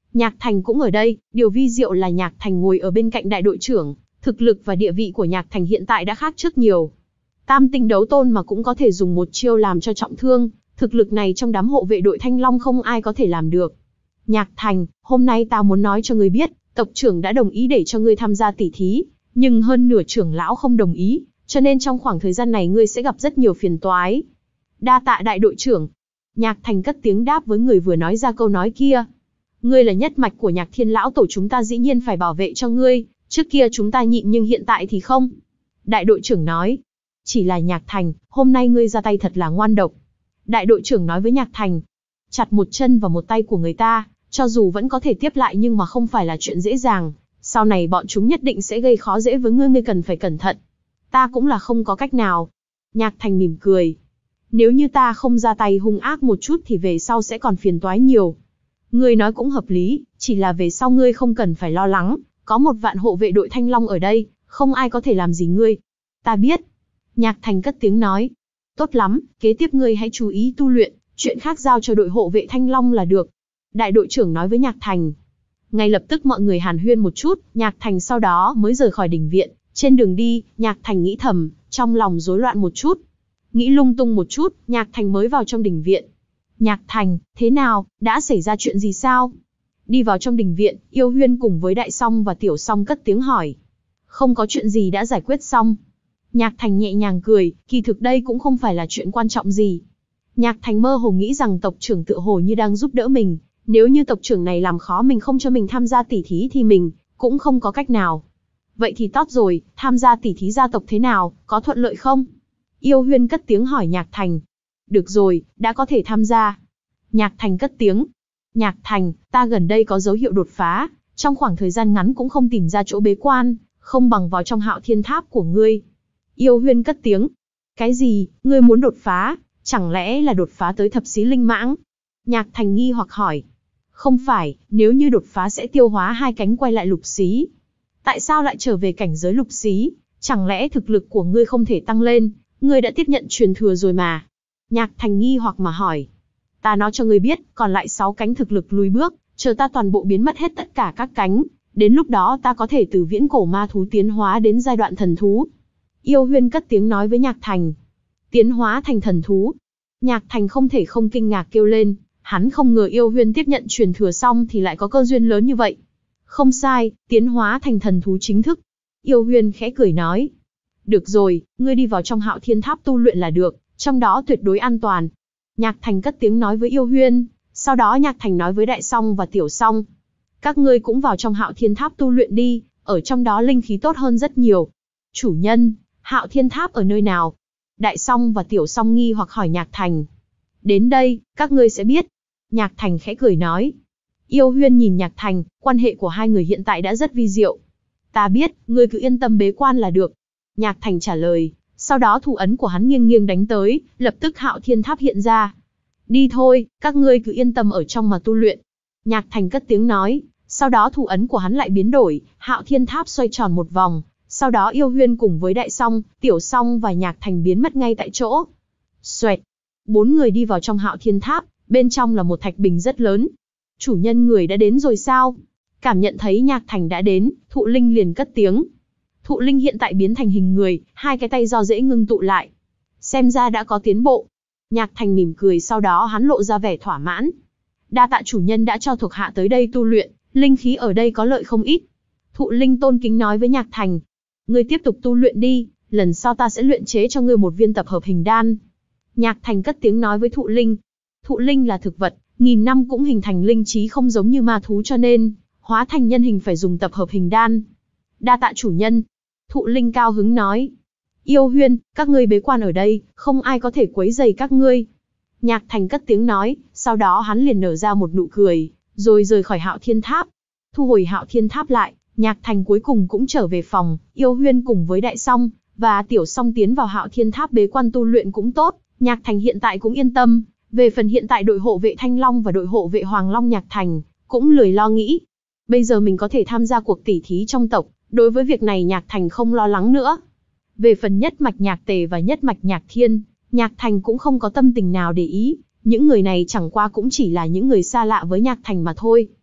A: Nhạc Thành cũng ở đây, điều vi diệu là Nhạc Thành ngồi ở bên cạnh đại đội trưởng, thực lực và địa vị của Nhạc Thành hiện tại đã khác trước nhiều. Tam tinh đấu tôn mà cũng có thể dùng một chiêu làm cho trọng thương, thực lực này trong đám hộ vệ đội Thanh Long không ai có thể làm được. Nhạc Thành, hôm nay tao muốn nói cho ngươi biết, tộc trưởng đã đồng ý để cho ngươi tham gia tỷ thí, nhưng hơn nửa trưởng lão không đồng ý, cho nên trong khoảng thời gian này ngươi sẽ gặp rất nhiều phiền toái. Đa tạ đại đội trưởng. Nhạc Thành cất tiếng đáp với người vừa nói ra câu nói kia. Ngươi là nhất mạch của Nhạc Thiên lão tổ, chúng ta dĩ nhiên phải bảo vệ cho ngươi, trước kia chúng ta nhịn nhưng hiện tại thì không. Đại đội trưởng nói. Chỉ là Nhạc Thành, hôm nay ngươi ra tay thật là ngoan độc. Đại đội trưởng nói với Nhạc Thành. Chặt một chân vào một tay của người ta, cho dù vẫn có thể tiếp lại nhưng mà không phải là chuyện dễ dàng. Sau này bọn chúng nhất định sẽ gây khó dễ với ngươi, ngươi cần phải cẩn thận. Ta cũng là không có cách nào. Nhạc Thành mỉm cười. Nếu như ta không ra tay hung ác một chút thì về sau sẽ còn phiền toái nhiều. Ngươi nói cũng hợp lý, chỉ là về sau ngươi không cần phải lo lắng, có một vạn hộ vệ đội Thanh Long ở đây, không ai có thể làm gì ngươi. Ta biết. Nhạc Thành cất tiếng nói. Tốt lắm, kế tiếp ngươi hãy chú ý tu luyện, chuyện khác giao cho đội hộ vệ Thanh Long là được. Đại đội trưởng nói với Nhạc Thành. Ngay lập tức mọi người hàn huyên một chút, Nhạc Thành sau đó mới rời khỏi đình viện. Trên đường đi, Nhạc Thành nghĩ thầm, trong lòng rối loạn một chút. Nghĩ lung tung một chút, Nhạc Thành mới vào trong đình viện. Nhạc Thành, thế nào, đã xảy ra chuyện gì sao? Đi vào trong đình viện, Yêu Huyên cùng với Đại Song và Tiểu Song cất tiếng hỏi. Không có chuyện gì, đã giải quyết xong. Nhạc Thành nhẹ nhàng cười, kỳ thực đây cũng không phải là chuyện quan trọng gì. Nhạc Thành mơ hồ nghĩ rằng tộc trưởng tựa hồ như đang giúp đỡ mình. Nếu như tộc trưởng này làm khó mình không cho mình tham gia tỷ thí thì mình cũng không có cách nào. Vậy thì tốt rồi, tham gia tỷ thí gia tộc thế nào, có thuận lợi không? Yêu Huyên cất tiếng hỏi Nhạc Thành. Được rồi, đã có thể tham gia. Nhạc Thành cất tiếng. Nhạc Thành, ta gần đây có dấu hiệu đột phá, trong khoảng thời gian ngắn cũng không tìm ra chỗ bế quan, không bằng vào trong Hạo Thiên Tháp của ngươi. Yêu Huyên cất tiếng. Cái gì, ngươi muốn đột phá, chẳng lẽ là đột phá tới thập xí linh mãng? Nhạc Thành nghi hoặc hỏi. Không phải, nếu như đột phá sẽ tiêu hóa hai cánh quay lại lục xí. Tại sao lại trở về cảnh giới lục xí? Chẳng lẽ thực lực của ngươi không thể tăng lên? Ngươi đã tiếp nhận truyền thừa rồi mà. Nhạc Thành nghi hoặc mà hỏi. Ta nói cho ngươi biết, còn lại sáu cánh thực lực lùi bước, chờ ta toàn bộ biến mất hết tất cả các cánh. Đến lúc đó ta có thể từ viễn cổ ma thú tiến hóa đến giai đoạn thần thú. Yêu Huyên cất tiếng nói với Nhạc Thành. Tiến hóa thành thần thú. Nhạc Thành không thể không kinh ngạc kêu lên. Hắn không ngờ Yêu Huyên tiếp nhận truyền thừa xong thì lại có cơ duyên lớn như vậy. Không sai, tiến hóa thành thần thú chính thức. Yêu Huyên khẽ cười nói. Được rồi, ngươi đi vào trong Hạo Thiên Tháp tu luyện là được, trong đó tuyệt đối an toàn. Nhạc Thành cất tiếng nói với Yêu Huyên, sau đó Nhạc Thành nói với Đại Song và Tiểu Song. Các ngươi cũng vào trong Hạo Thiên Tháp tu luyện đi, ở trong đó linh khí tốt hơn rất nhiều. Chủ nhân, Hạo Thiên Tháp ở nơi nào? Đại Song và Tiểu Song nghi hoặc hỏi Nhạc Thành. Đến đây, các ngươi sẽ biết. Nhạc Thành khẽ cười nói. Yêu Huyên nhìn Nhạc Thành, quan hệ của hai người hiện tại đã rất vi diệu. Ta biết, ngươi cứ yên tâm bế quan là được. Nhạc Thành trả lời, sau đó thủ ấn của hắn nghiêng nghiêng đánh tới, lập tức Hạo Thiên Tháp hiện ra. Đi thôi, các ngươi cứ yên tâm ở trong mà tu luyện. Nhạc Thành cất tiếng nói, sau đó thủ ấn của hắn lại biến đổi, Hạo Thiên Tháp xoay tròn một vòng, sau đó Yêu Huyên cùng với Đại Song, Tiểu Song và Nhạc Thành biến mất ngay tại chỗ. Xoẹt, bốn người đi vào trong Hạo Thiên Tháp, bên trong là một thạch bình rất lớn. Chủ nhân, người đã đến rồi sao? Cảm nhận thấy Nhạc Thành đã đến, Thụ Linh liền cất tiếng. Thụ Linh hiện tại biến thành hình người, hai cái tay do dễ ngưng tụ lại. Xem ra đã có tiến bộ. Nhạc Thành mỉm cười, sau đó hắn lộ ra vẻ thỏa mãn. Đa tạ chủ nhân đã cho thuộc hạ tới đây tu luyện, linh khí ở đây có lợi không ít. Thụ Linh tôn kính nói với Nhạc Thành. Ngươi tiếp tục tu luyện đi, lần sau ta sẽ luyện chế cho ngươi một viên tập hợp hình đan. Nhạc Thành cất tiếng nói với Thụ Linh. Thụ Linh là thực vật, nghìn năm cũng hình thành linh trí không giống như ma thú cho nên, hóa thành nhân hình phải dùng tập hợp hình đan. Đa tạ chủ nhân. Thụ Linh cao hứng nói. Yêu Huyên, các ngươi bế quan ở đây, không ai có thể quấy rầy các ngươi. Nhạc Thành cất tiếng nói, sau đó hắn liền nở ra một nụ cười, rồi rời khỏi Hạo Thiên Tháp. Thu hồi Hạo Thiên Tháp lại, Nhạc Thành cuối cùng cũng trở về phòng, Yêu Huyên cùng với Đại Song và Tiểu Song tiến vào Hạo Thiên Tháp bế quan tu luyện cũng tốt, Nhạc Thành hiện tại cũng yên tâm. Về phần hiện tại đội hộ vệ Thanh Long và đội hộ vệ Hoàng Long, Nhạc Thành cũng lười lo nghĩ. Bây giờ mình có thể tham gia cuộc tỉ thí trong tộc, đối với việc này Nhạc Thành không lo lắng nữa. Về phần nhất mạch Nhạc Tề và nhất mạch Nhạc Thiên, Nhạc Thành cũng không có tâm tình nào để ý, những người này chẳng qua cũng chỉ là những người xa lạ với Nhạc Thành mà thôi.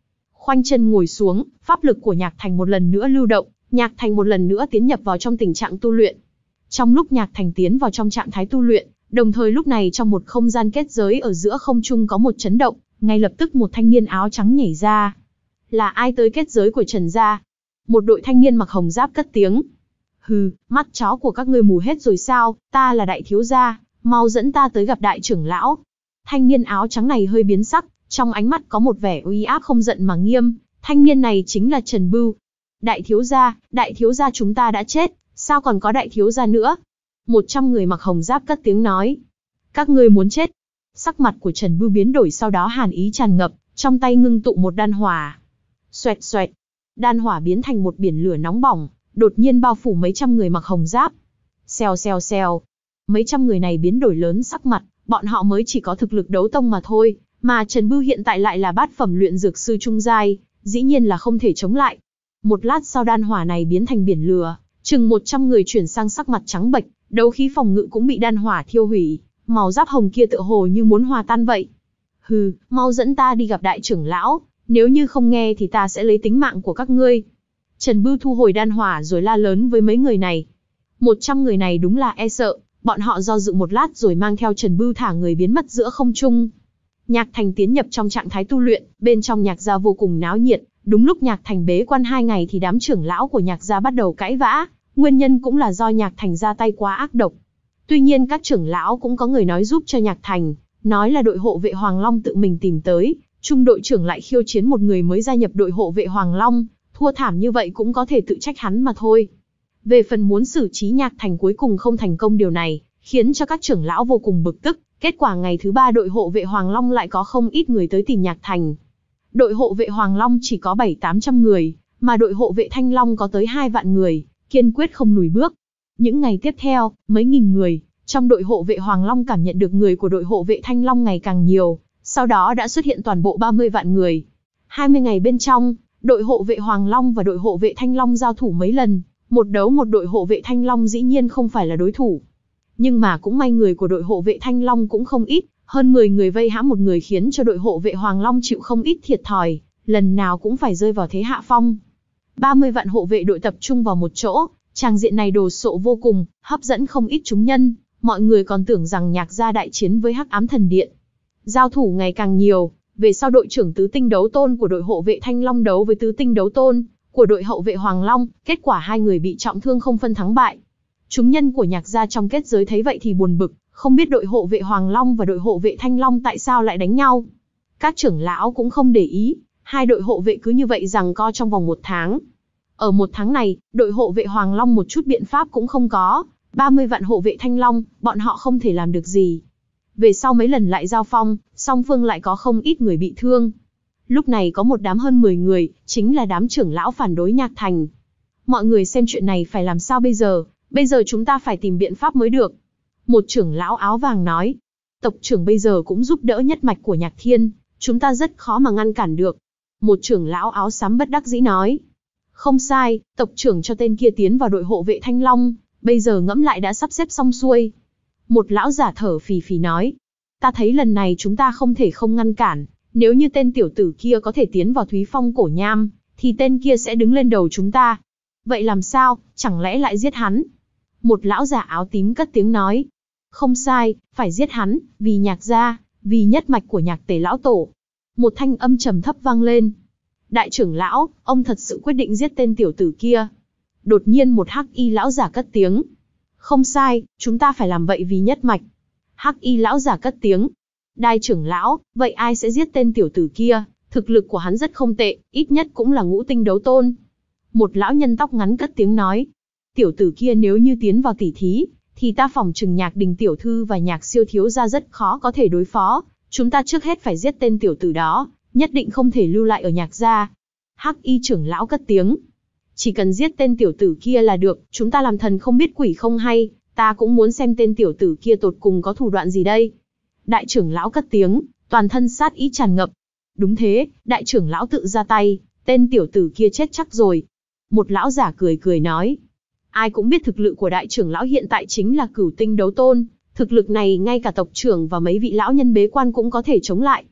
A: khoanh chân ngồi xuống, pháp lực của Nhạc Thành một lần nữa lưu động, Nhạc Thành một lần nữa tiến nhập vào trong tình trạng tu luyện. Trong lúc Nhạc Thành tiến vào trong trạng thái tu luyện, đồng thời lúc này trong một không gian kết giới ở giữa không trung có một chấn động, ngay lập tức một thanh niên áo trắng nhảy ra. Là ai tới kết giới của Trần gia? Một đội thanh niên mặc hồng giáp cất tiếng. Hừ, mắt chó của các ngươi mù hết rồi sao, ta là đại thiếu gia, mau dẫn ta tới gặp đại trưởng lão. Thanh niên áo trắng này hơi biến sắc, trong ánh mắt có một vẻ uy áp không giận mà nghiêm, thanh niên này chính là Trần Bưu. Đại thiếu gia, đại thiếu gia chúng ta đã chết, sao còn có đại thiếu gia nữa? Một trăm người mặc hồng giáp cất tiếng nói. Các ngươi muốn chết. Sắc mặt của Trần Bưu biến đổi, sau đó hàn ý tràn ngập, trong tay ngưng tụ một đan hỏa. Xoẹt xoẹt, đan hỏa biến thành một biển lửa nóng bỏng, đột nhiên bao phủ mấy trăm người mặc hồng giáp. Xèo xèo xèo, mấy trăm người này biến đổi lớn sắc mặt, bọn họ mới chỉ có thực lực đấu tông mà thôi, mà Trần Bưu hiện tại lại là bát phẩm luyện dược sư trung giai, dĩ nhiên là không thể chống lại. Một lát sau đan hỏa này biến thành biển lửa, chừng một trăm người chuyển sang sắc mặt trắng bệch, đấu khí phòng ngự cũng bị đan hỏa thiêu hủy, màu giáp hồng kia tựa hồ như muốn hòa tan vậy. Hừ, mau dẫn ta đi gặp đại trưởng lão, nếu như không nghe thì ta sẽ lấy tính mạng của các ngươi. Trần Bưu thu hồi đan hỏa rồi la lớn với mấy người này. Một trăm người này đúng là e sợ, bọn họ do dự một lát rồi mang theo Trần Bưu thả người biến mất giữa không trung. Nhạc Thành tiến nhập trong trạng thái tu luyện, bên trong Nhạc gia vô cùng náo nhiệt, đúng lúc Nhạc Thành bế quan hai ngày thì đám trưởng lão của Nhạc gia bắt đầu cãi vã, nguyên nhân cũng là do Nhạc Thành ra tay quá ác độc. Tuy nhiên các trưởng lão cũng có người nói giúp cho Nhạc Thành, nói là đội hộ vệ Hoàng Long tự mình tìm tới, trung đội trưởng lại khiêu chiến một người mới gia nhập đội hộ vệ Hoàng Long, thua thảm như vậy cũng có thể tự trách hắn mà thôi. Về phần muốn xử trí Nhạc Thành cuối cùng không thành công, điều này khiến cho các trưởng lão vô cùng bực tức. Kết quả ngày thứ ba đội hộ vệ Hoàng Long lại có không ít người tới tìm Nhạc Thành. Đội hộ vệ Hoàng Long chỉ có bảy tám trăm người, mà đội hộ vệ Thanh Long có tới hai vạn người, kiên quyết không lùi bước. Những ngày tiếp theo, mấy nghìn người trong đội hộ vệ Hoàng Long cảm nhận được người của đội hộ vệ Thanh Long ngày càng nhiều, sau đó đã xuất hiện toàn bộ ba mươi vạn người. hai mươi ngày bên trong, đội hộ vệ Hoàng Long và đội hộ vệ Thanh Long giao thủ mấy lần, một đấu một đội hộ vệ Thanh Long dĩ nhiên không phải là đối thủ. Nhưng mà cũng may người của đội hộ vệ Thanh Long cũng không ít, hơn mười người vây hãm một người khiến cho đội hộ vệ Hoàng Long chịu không ít thiệt thòi, lần nào cũng phải rơi vào thế hạ phong. ba mươi vạn hộ vệ đội tập trung vào một chỗ, tràng diện này đồ sộ vô cùng, hấp dẫn không ít chúng nhân, mọi người còn tưởng rằng Nhạc gia đại chiến với Hắc Ám Thần Điện. Giao thủ ngày càng nhiều, về sau đội trưởng tứ tinh đấu tôn của đội hộ vệ Thanh Long đấu với tứ tinh đấu tôn của đội hộ vệ Hoàng Long, kết quả hai người bị trọng thương không phân thắng bại. Chúng nhân của Nhạc gia trong kết giới thấy vậy thì buồn bực, không biết đội hộ vệ Hoàng Long và đội hộ vệ Thanh Long tại sao lại đánh nhau. Các trưởng lão cũng không để ý, hai đội hộ vệ cứ như vậy giằng co trong vòng một tháng. Ở một tháng này, đội hộ vệ Hoàng Long một chút biện pháp cũng không có, ba mươi vạn hộ vệ Thanh Long, bọn họ không thể làm được gì. Về sau mấy lần lại giao phong, song phương lại có không ít người bị thương. Lúc này có một đám hơn mười người, chính là đám trưởng lão phản đối Nhạc Thành. Mọi người xem chuyện này phải làm sao bây giờ, bây giờ chúng ta phải tìm biện pháp mới được. Một trưởng lão áo vàng nói, tộc trưởng bây giờ cũng giúp đỡ nhất mạch của Nhạc Thiên, chúng ta rất khó mà ngăn cản được. Một trưởng lão áo xám bất đắc dĩ nói, không sai, tộc trưởng cho tên kia tiến vào đội hộ vệ Thanh Long, bây giờ ngẫm lại đã sắp xếp xong xuôi. Một lão giả thở phì phì nói, ta thấy lần này chúng ta không thể không ngăn cản, nếu như tên tiểu tử kia có thể tiến vào Thúy Phong Cổ Nham, thì tên kia sẽ đứng lên đầu chúng ta. Vậy làm sao, chẳng lẽ lại giết hắn? Một lão giả áo tím cất tiếng nói, không sai, phải giết hắn, vì Nhạc gia, vì nhất mạch của Nhạc Tề lão tổ. Một thanh âm trầm thấp vang lên. Đại trưởng lão, ông thật sự quyết định giết tên tiểu tử kia. Đột nhiên một hắc y lão giả cất tiếng. Không sai, chúng ta phải làm vậy vì nhất mạch. Hắc y lão giả cất tiếng. Đại trưởng lão, vậy ai sẽ giết tên tiểu tử kia? Thực lực của hắn rất không tệ, ít nhất cũng là ngũ tinh đấu tôn. Một lão nhân tóc ngắn cất tiếng nói. Tiểu tử kia nếu như tiến vào tỉ thí, thì ta phỏng chừng Nhạc Đình tiểu thư và Nhạc siêu thiếu gia rất khó có thể đối phó. Chúng ta trước hết phải giết tên tiểu tử đó, nhất định không thể lưu lại ở Nhạc gia. Hắc y trưởng lão cất tiếng. Chỉ cần giết tên tiểu tử kia là được, chúng ta làm thần không biết quỷ không hay, ta cũng muốn xem tên tiểu tử kia tột cùng có thủ đoạn gì đây. Đại trưởng lão cất tiếng, toàn thân sát ý tràn ngập. Đúng thế, đại trưởng lão tự ra tay, tên tiểu tử kia chết chắc rồi. Một lão giả cười cười nói. Ai cũng biết thực lực của đại trưởng lão hiện tại chính là cửu tinh đấu tôn, thực lực này ngay cả tộc trưởng và mấy vị lão nhân bế quan cũng có thể chống lại.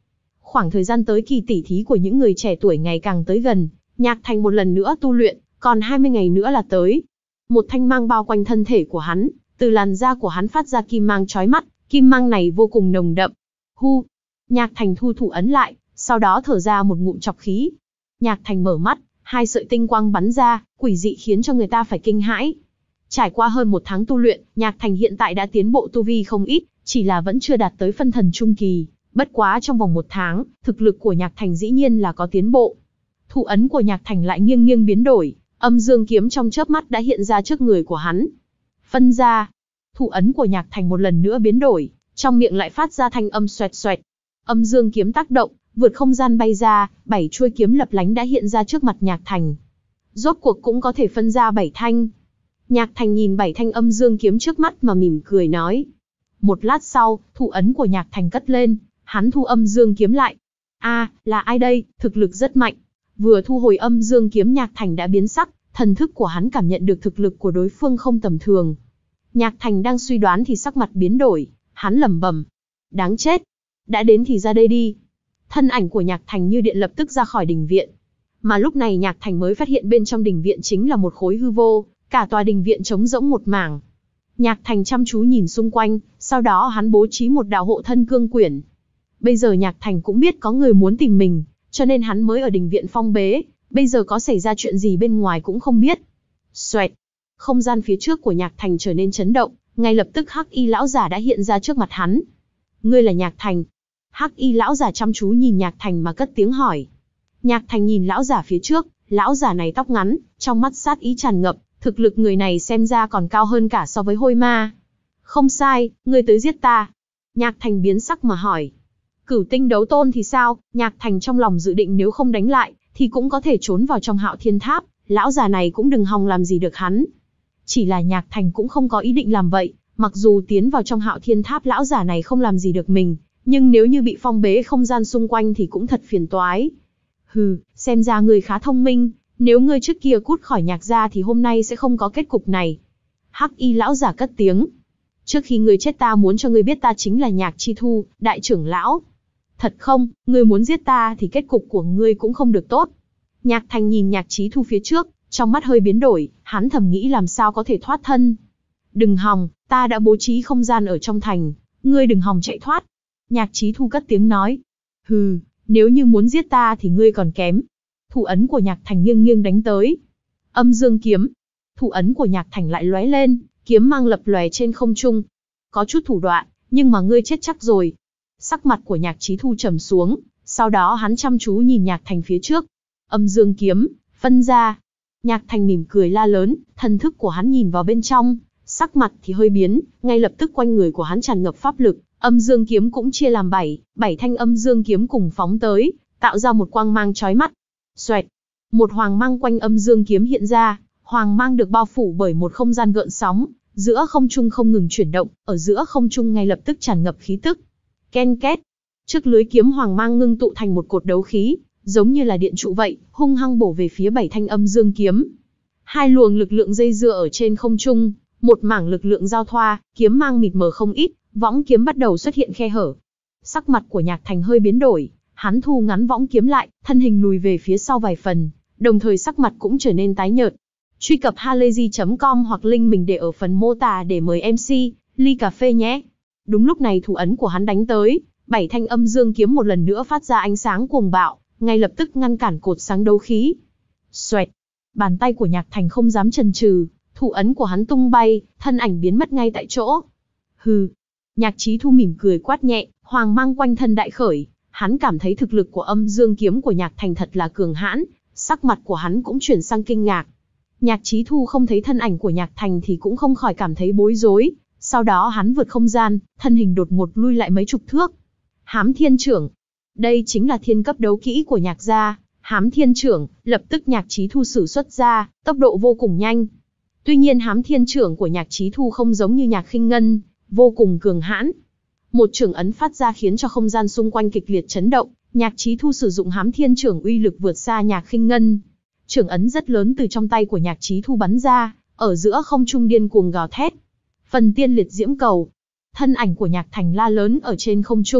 A: Khoảng thời gian tới kỳ tỉ thí của những người trẻ tuổi ngày càng tới gần, Nhạc Thành một lần nữa tu luyện, còn hai mươi ngày nữa là tới. Một thanh mang bao quanh thân thể của hắn, từ làn da của hắn phát ra kim mang chói mắt, kim mang này vô cùng nồng đậm. Hu, Nhạc Thành thu thủ ấn lại, sau đó thở ra một ngụm trọc khí. Nhạc Thành mở mắt, hai sợi tinh quang bắn ra, quỷ dị khiến cho người ta phải kinh hãi. Trải qua hơn một tháng tu luyện, Nhạc Thành hiện tại đã tiến bộ tu vi không ít, chỉ là vẫn chưa đạt tới phân thần trung kỳ. Bất quá trong vòng một tháng, thực lực của Nhạc Thành dĩ nhiên là có tiến bộ. Thủ ấn của Nhạc Thành lại nghiêng nghiêng biến đổi, âm dương kiếm trong chớp mắt đã hiện ra trước người của hắn. Phân ra, thủ ấn của Nhạc Thành một lần nữa biến đổi, trong miệng lại phát ra thanh âm xoẹt xoẹt. Âm dương kiếm tác động, vượt không gian bay ra, bảy chuôi kiếm lập lánh đã hiện ra trước mặt Nhạc Thành. Rốt cuộc cũng có thể phân ra bảy thanh. Nhạc Thành nhìn bảy thanh âm dương kiếm trước mắt mà mỉm cười nói. Một lát sau, thủ ấn của Nhạc Thành cất lên, hắn thu âm dương kiếm lại. A, à, là ai đây, thực lực rất mạnh. Vừa thu hồi âm dương kiếm, Nhạc Thành đã biến sắc, thần thức của hắn cảm nhận được thực lực của đối phương không tầm thường. Nhạc Thành đang suy đoán thì sắc mặt biến đổi, hắn lẩm bẩm. Đáng chết, đã đến thì ra đây đi. Thân ảnh của Nhạc Thành như điện lập tức ra khỏi đình viện. Mà lúc này Nhạc Thành mới phát hiện bên trong đình viện chính là một khối hư vô, cả tòa đình viện trống rỗng một mảng. Nhạc Thành chăm chú nhìn xung quanh, sau đó hắn bố trí một đạo hộ thân cương quyển. Bây giờ Nhạc Thành cũng biết có người muốn tìm mình, cho nên hắn mới ở đình viện phong bế, bây giờ có xảy ra chuyện gì bên ngoài cũng không biết. Xoẹt, không gian phía trước của Nhạc Thành trở nên chấn động, ngay lập tức Hắc Y lão giả đã hiện ra trước mặt hắn. Ngươi là Nhạc Thành? Hắc Y lão giả chăm chú nhìn Nhạc Thành mà cất tiếng hỏi. Nhạc Thành nhìn lão giả phía trước, lão giả này tóc ngắn, trong mắt sát ý tràn ngập, thực lực người này xem ra còn cao hơn cả so với Hôi Ma. Không sai, ngươi tới giết ta. Nhạc Thành biến sắc mà hỏi. Cửu tinh đấu tôn thì sao? Nhạc Thành trong lòng dự định nếu không đánh lại, thì cũng có thể trốn vào trong Hạo Thiên Tháp, lão già này cũng đừng hòng làm gì được hắn. Chỉ là Nhạc Thành cũng không có ý định làm vậy, mặc dù tiến vào trong Hạo Thiên Tháp lão già này không làm gì được mình, nhưng nếu như bị phong bế không gian xung quanh thì cũng thật phiền toái. Hừ, xem ra ngươi khá thông minh, nếu ngươi trước kia cút khỏi Nhạc gia thì hôm nay sẽ không có kết cục này. Hắc Y lão giả cất tiếng. Trước khi ngươi chết ta muốn cho ngươi biết ta chính là Nhạc Chi Thu, đại trưởng lão. Thật không, ngươi muốn giết ta thì kết cục của ngươi cũng không được tốt. Nhạc Thành nhìn Nhạc Chí Thu phía trước, trong mắt hơi biến đổi, hắn thầm nghĩ làm sao có thể thoát thân. Đừng hòng, ta đã bố trí không gian ở trong thành, ngươi đừng hòng chạy thoát. Nhạc Chí Thu cất tiếng nói. Hừ, nếu như muốn giết ta thì ngươi còn kém. Thủ ấn của Nhạc Thành nghiêng nghiêng đánh tới. Âm dương kiếm. Thủ ấn của Nhạc Thành lại lóe lên, kiếm mang lập lòe trên không trung. Có chút thủ đoạn, nhưng mà ngươi chết chắc rồi. Sắc mặt của Nhạc Chí Thu trầm xuống, sau đó hắn chăm chú nhìn Nhạc Thành phía trước. Âm dương kiếm, phân ra. Nhạc Thành mỉm cười la lớn, thần thức của hắn nhìn vào bên trong, sắc mặt thì hơi biến, ngay lập tức quanh người của hắn tràn ngập pháp lực, âm dương kiếm cũng chia làm bảy, bảy thanh âm dương kiếm cùng phóng tới, tạo ra một quang mang chói mắt. Xoẹt, một hoàng mang quanh âm dương kiếm hiện ra, hoàng mang được bao phủ bởi một không gian gợn sóng, giữa không trung không ngừng chuyển động, ở giữa không trung ngay lập tức tràn ngập khí tức. Ken két, trước lưới kiếm hoàng mang ngưng tụ thành một cột đấu khí, giống như là điện trụ vậy, hung hăng bổ về phía bảy thanh âm dương kiếm. Hai luồng lực lượng dây dưa ở trên không trung, một mảng lực lượng giao thoa, kiếm mang mịt mờ không ít, võng kiếm bắt đầu xuất hiện khe hở. Sắc mặt của Nhạc Thành hơi biến đổi, hắn thu ngắn võng kiếm lại, thân hình lùi về phía sau vài phần, đồng thời sắc mặt cũng trở nên tái nhợt. Truy cập halayzi chấm com hoặc link mình để ở phần mô tả để mời em xê, ly cà phê nhé. Đúng lúc này thủ ấn của hắn đánh tới, bảy thanh âm dương kiếm một lần nữa phát ra ánh sáng cuồng bạo, ngay lập tức ngăn cản cột sáng đấu khí. Xoẹt, bàn tay của Nhạc Thành không dám chần chừ, thủ ấn của hắn tung bay, thân ảnh biến mất ngay tại chỗ. Hừ, Nhạc Chí Thu mỉm cười quát nhẹ, hoàng mang quanh thân đại khởi, hắn cảm thấy thực lực của âm dương kiếm của Nhạc Thành thật là cường hãn, sắc mặt của hắn cũng chuyển sang kinh ngạc. Nhạc Chí Thu không thấy thân ảnh của Nhạc Thành thì cũng không khỏi cảm thấy bối rối, sau đó hắn vượt không gian, thân hình đột ngột lui lại mấy chục thước. Hám Thiên Chưởng. Đây chính là thiên cấp đấu kỹ của Nhạc gia, Hám Thiên Chưởng, lập tức Nhạc Chí Thu sử xuất ra, tốc độ vô cùng nhanh. Tuy nhiên Hám Thiên Chưởng của Nhạc Chí Thu không giống như Nhạc Khinh Ngân, vô cùng cường hãn. Một chưởng ấn phát ra khiến cho không gian xung quanh kịch liệt chấn động, Nhạc Chí Thu sử dụng Hám Thiên Chưởng uy lực vượt xa Nhạc Khinh Ngân. Chưởng ấn rất lớn từ trong tay của Nhạc Chí Thu bắn ra, ở giữa không trung điên cuồng gào thét. Phần tiên liệt diễm cầu. Thân ảnh của Nhạc Thành la lớn ở trên không trung,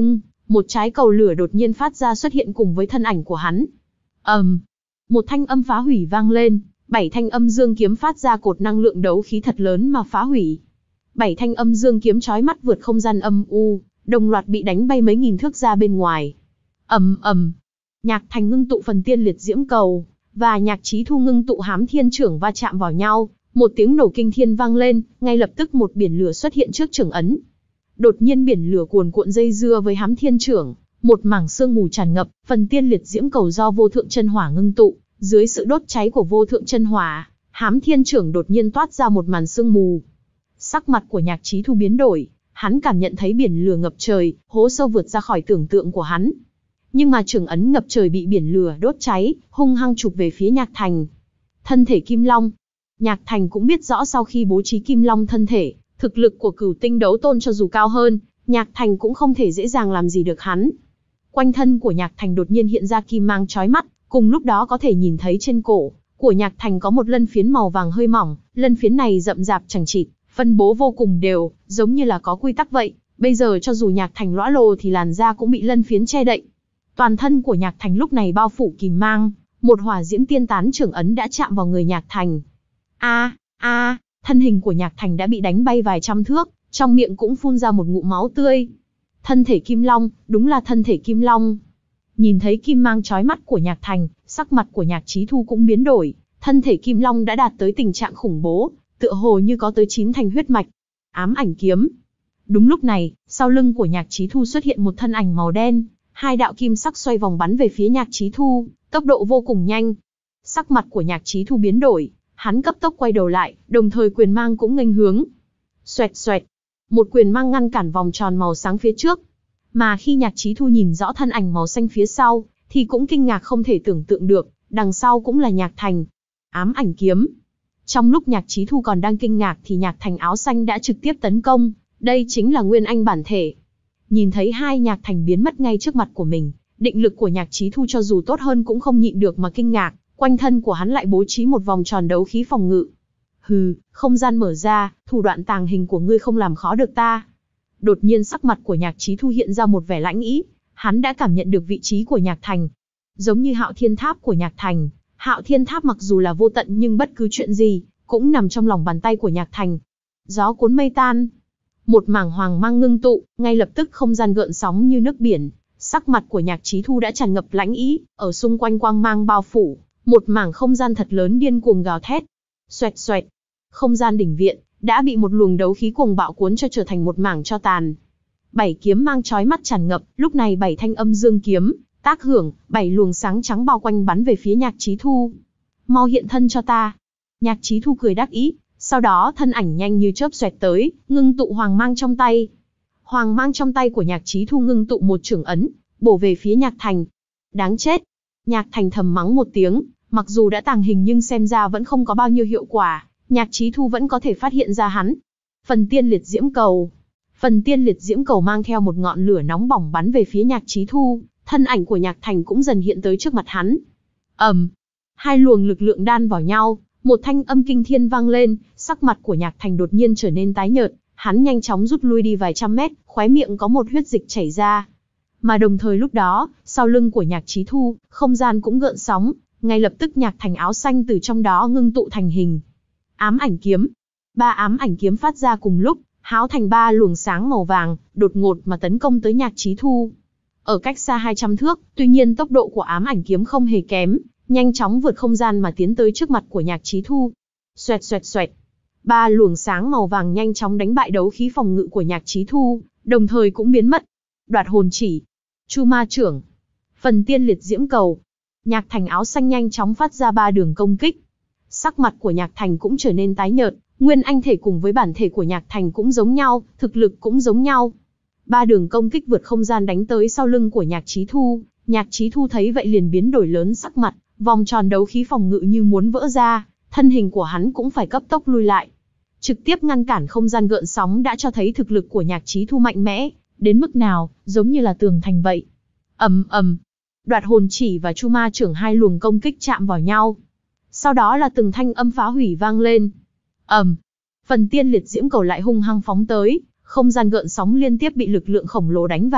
A: một trái cầu lửa đột nhiên phát ra xuất hiện cùng với thân ảnh của hắn. ầm, um, một thanh âm phá hủy vang lên, bảy thanh âm dương kiếm phát ra cột năng lượng đấu khí thật lớn mà phá hủy. Bảy thanh âm dương kiếm chói mắt vượt không gian âm u, đồng loạt bị đánh bay mấy nghìn thước ra bên ngoài. ầm ầm, Nhạc Thành ngưng tụ phần tiên liệt diễm cầu và Nhạc Chí Thu ngưng tụ hám thiên trưởng va chạm vào nhau, một tiếng nổ kinh thiên vang lên, ngay lập tức một biển lửa xuất hiện trước trưởng ấn. Đột nhiên biển lửa cuồn cuộn dây dưa với hám thiên trưởng, một mảng sương mù tràn ngập, phần tiên liệt diễm cầu do vô thượng chân hỏa ngưng tụ, dưới sự đốt cháy của vô thượng chân hỏa, hám thiên trưởng đột nhiên toát ra một màn sương mù. Sắc mặt của Nhạc Chí Thu biến đổi, hắn cảm nhận thấy biển lửa ngập trời, hố sâu vượt ra khỏi tưởng tượng của hắn. Nhưng mà trưởng ấn ngập trời bị biển lửa đốt cháy, hung hăng chụp về phía Nhạc Thành. Thân thể Kim Long. Nhạc Thành cũng biết rõ sau khi bố trí Kim Long thân thể, thực lực của Cửu Tinh đấu tôn cho dù cao hơn, Nhạc Thành cũng không thể dễ dàng làm gì được hắn. Quanh thân của Nhạc Thành đột nhiên hiện ra kim mang chói mắt, cùng lúc đó có thể nhìn thấy trên cổ của Nhạc Thành có một lân phiến màu vàng hơi mỏng, lân phiến này rậm rạp chằng chịt, phân bố vô cùng đều, giống như là có quy tắc vậy. Bây giờ cho dù Nhạc Thành lõa lồ thì làn da cũng bị lân phiến che đậy. Toàn thân của Nhạc Thành lúc này bao phủ kìm mang, một hỏa diễm tiên tán trưởng ấn đã chạm vào người Nhạc Thành. A, a, thân hình của Nhạc Thành đã bị đánh bay vài trăm thước, trong miệng cũng phun ra một ngụm máu tươi. Thân thể Kim Long, đúng là thân thể Kim Long. Nhìn thấy kim mang chói mắt của Nhạc Thành, sắc mặt của Nhạc Chí Thu cũng biến đổi, thân thể Kim Long đã đạt tới tình trạng khủng bố, tựa hồ như có tới chín thành huyết mạch. Ám ảnh kiếm. Đúng lúc này, sau lưng của Nhạc Chí Thu xuất hiện một thân ảnh màu đen, hai đạo kim sắc xoay vòng bắn về phía Nhạc Chí Thu, tốc độ vô cùng nhanh. Sắc mặt của Nhạc Chí Thu biến đổi, hắn cấp tốc quay đầu lại, đồng thời quyền mang cũng nghênh hướng. Xoẹt xoẹt, một quyền mang ngăn cản vòng tròn màu sáng phía trước. Mà khi Nhạc Chí Thu nhìn rõ thân ảnh màu xanh phía sau, thì cũng kinh ngạc không thể tưởng tượng được, đằng sau cũng là Nhạc Thành. Ám ảnh kiếm. Trong lúc Nhạc Chí Thu còn đang kinh ngạc thì Nhạc Thành áo xanh đã trực tiếp tấn công, đây chính là Nguyên Anh bản thể. Nhìn thấy hai Nhạc Thành biến mất ngay trước mặt của mình, định lực của Nhạc Chí Thu cho dù tốt hơn cũng không nhịn được mà kinh ngạc, quanh thân của hắn lại bố trí một vòng tròn đấu khí phòng ngự. Hừ, không gian mở ra, thủ đoạn tàng hình của ngươi không làm khó được ta. Đột nhiên sắc mặt của Nhạc Chí Thu hiện ra một vẻ lãnh ý, hắn đã cảm nhận được vị trí của Nhạc Thành. Giống như Hạo Thiên Tháp của Nhạc Thành, Hạo Thiên Tháp mặc dù là vô tận nhưng bất cứ chuyện gì, cũng nằm trong lòng bàn tay của Nhạc Thành. Gió cuốn mây tan. Một mảng hoàng mang ngưng tụ, ngay lập tức không gian gợn sóng như nước biển. Sắc mặt của Nhạc Chí Thu đã tràn ngập lãnh ý, ở xung quanh quang mang bao phủ, một mảng không gian thật lớn điên cuồng gào thét. Xoẹt xoẹt, không gian đỉnh viện đã bị một luồng đấu khí cuồng bạo cuốn cho trở thành một mảng tro tàn. Bảy kiếm mang chói mắt tràn ngập, lúc này bảy thanh âm dương kiếm tác hưởng, bảy luồng sáng trắng bao quanh bắn về phía Nhạc Chí Thu. Mau hiện thân cho ta. Nhạc Chí Thu cười đắc ý, sau đó thân ảnh nhanh như chớp xoẹt tới, ngưng tụ hoàng mang trong tay. Hoàng mang trong tay của Nhạc Chí Thu ngưng tụ một chưởng ấn, bổ về phía Nhạc Thành. Đáng chết. Nhạc Thành thầm mắng một tiếng, mặc dù đã tàng hình nhưng xem ra vẫn không có bao nhiêu hiệu quả, Nhạc Chí Thu vẫn có thể phát hiện ra hắn. Phần tiên liệt diễm cầu. Phần tiên liệt diễm cầu mang theo một ngọn lửa nóng bỏng bắn về phía Nhạc Chí Thu, thân ảnh của Nhạc Thành cũng dần hiện tới trước mặt hắn. ầm, um, hai luồng lực lượng đan vào nhau, một thanh âm kinh thiên vang lên, sắc mặt của Nhạc Thành đột nhiên trở nên tái nhợt, hắn nhanh chóng rút lui đi vài trăm mét, khóe miệng có một huyết dịch chảy ra. Mà đồng thời lúc đó, sau lưng của Nhạc Chí Thu, không gian cũng gợn sóng, ngay lập tức Nhạc Thành áo xanh từ trong đó ngưng tụ thành hình. Ám ảnh kiếm. Ba ám ảnh kiếm phát ra cùng lúc, háo thành ba luồng sáng màu vàng, đột ngột mà tấn công tới Nhạc Chí Thu. Ở cách xa hai trăm thước, tuy nhiên tốc độ của ám ảnh kiếm không hề kém, nhanh chóng vượt không gian mà tiến tới trước mặt của Nhạc Chí Thu. Xoẹt xoẹt xoẹt. Ba luồng sáng màu vàng nhanh chóng đánh bại đấu khí phòng ngự của Nhạc Chí Thu, đồng thời cũng biến mất. Đoạt hồn chỉ. Chu ma trưởng. Phần tiên liệt diễm cầu. Nhạc Thành áo xanh nhanh chóng phát ra ba đường công kích. Sắc mặt của Nhạc Thành cũng trở nên tái nhợt, nguyên anh thể cùng với bản thể của Nhạc Thành cũng giống nhau, thực lực cũng giống nhau. Ba đường công kích vượt không gian đánh tới sau lưng của Nhạc Chí Thu, Nhạc Chí Thu thấy vậy liền biến đổi lớn sắc mặt, vòng tròn đấu khí phòng ngự như muốn vỡ ra, thân hình của hắn cũng phải cấp tốc lui lại. Trực tiếp ngăn cản không gian gợn sóng đã cho thấy thực lực của Nhạc Chí Thu mạnh mẽ, đến mức nào, giống như là tường thành vậy. Ầm ầm, đoạt hồn chỉ và chu ma trưởng hai luồng công kích chạm vào nhau. Sau đó là từng thanh âm phá hủy vang lên. Ầm, phần tiên liệt diễm cầu lại hung hăng phóng tới, không gian gợn sóng liên tiếp bị lực lượng khổng lồ đánh vào,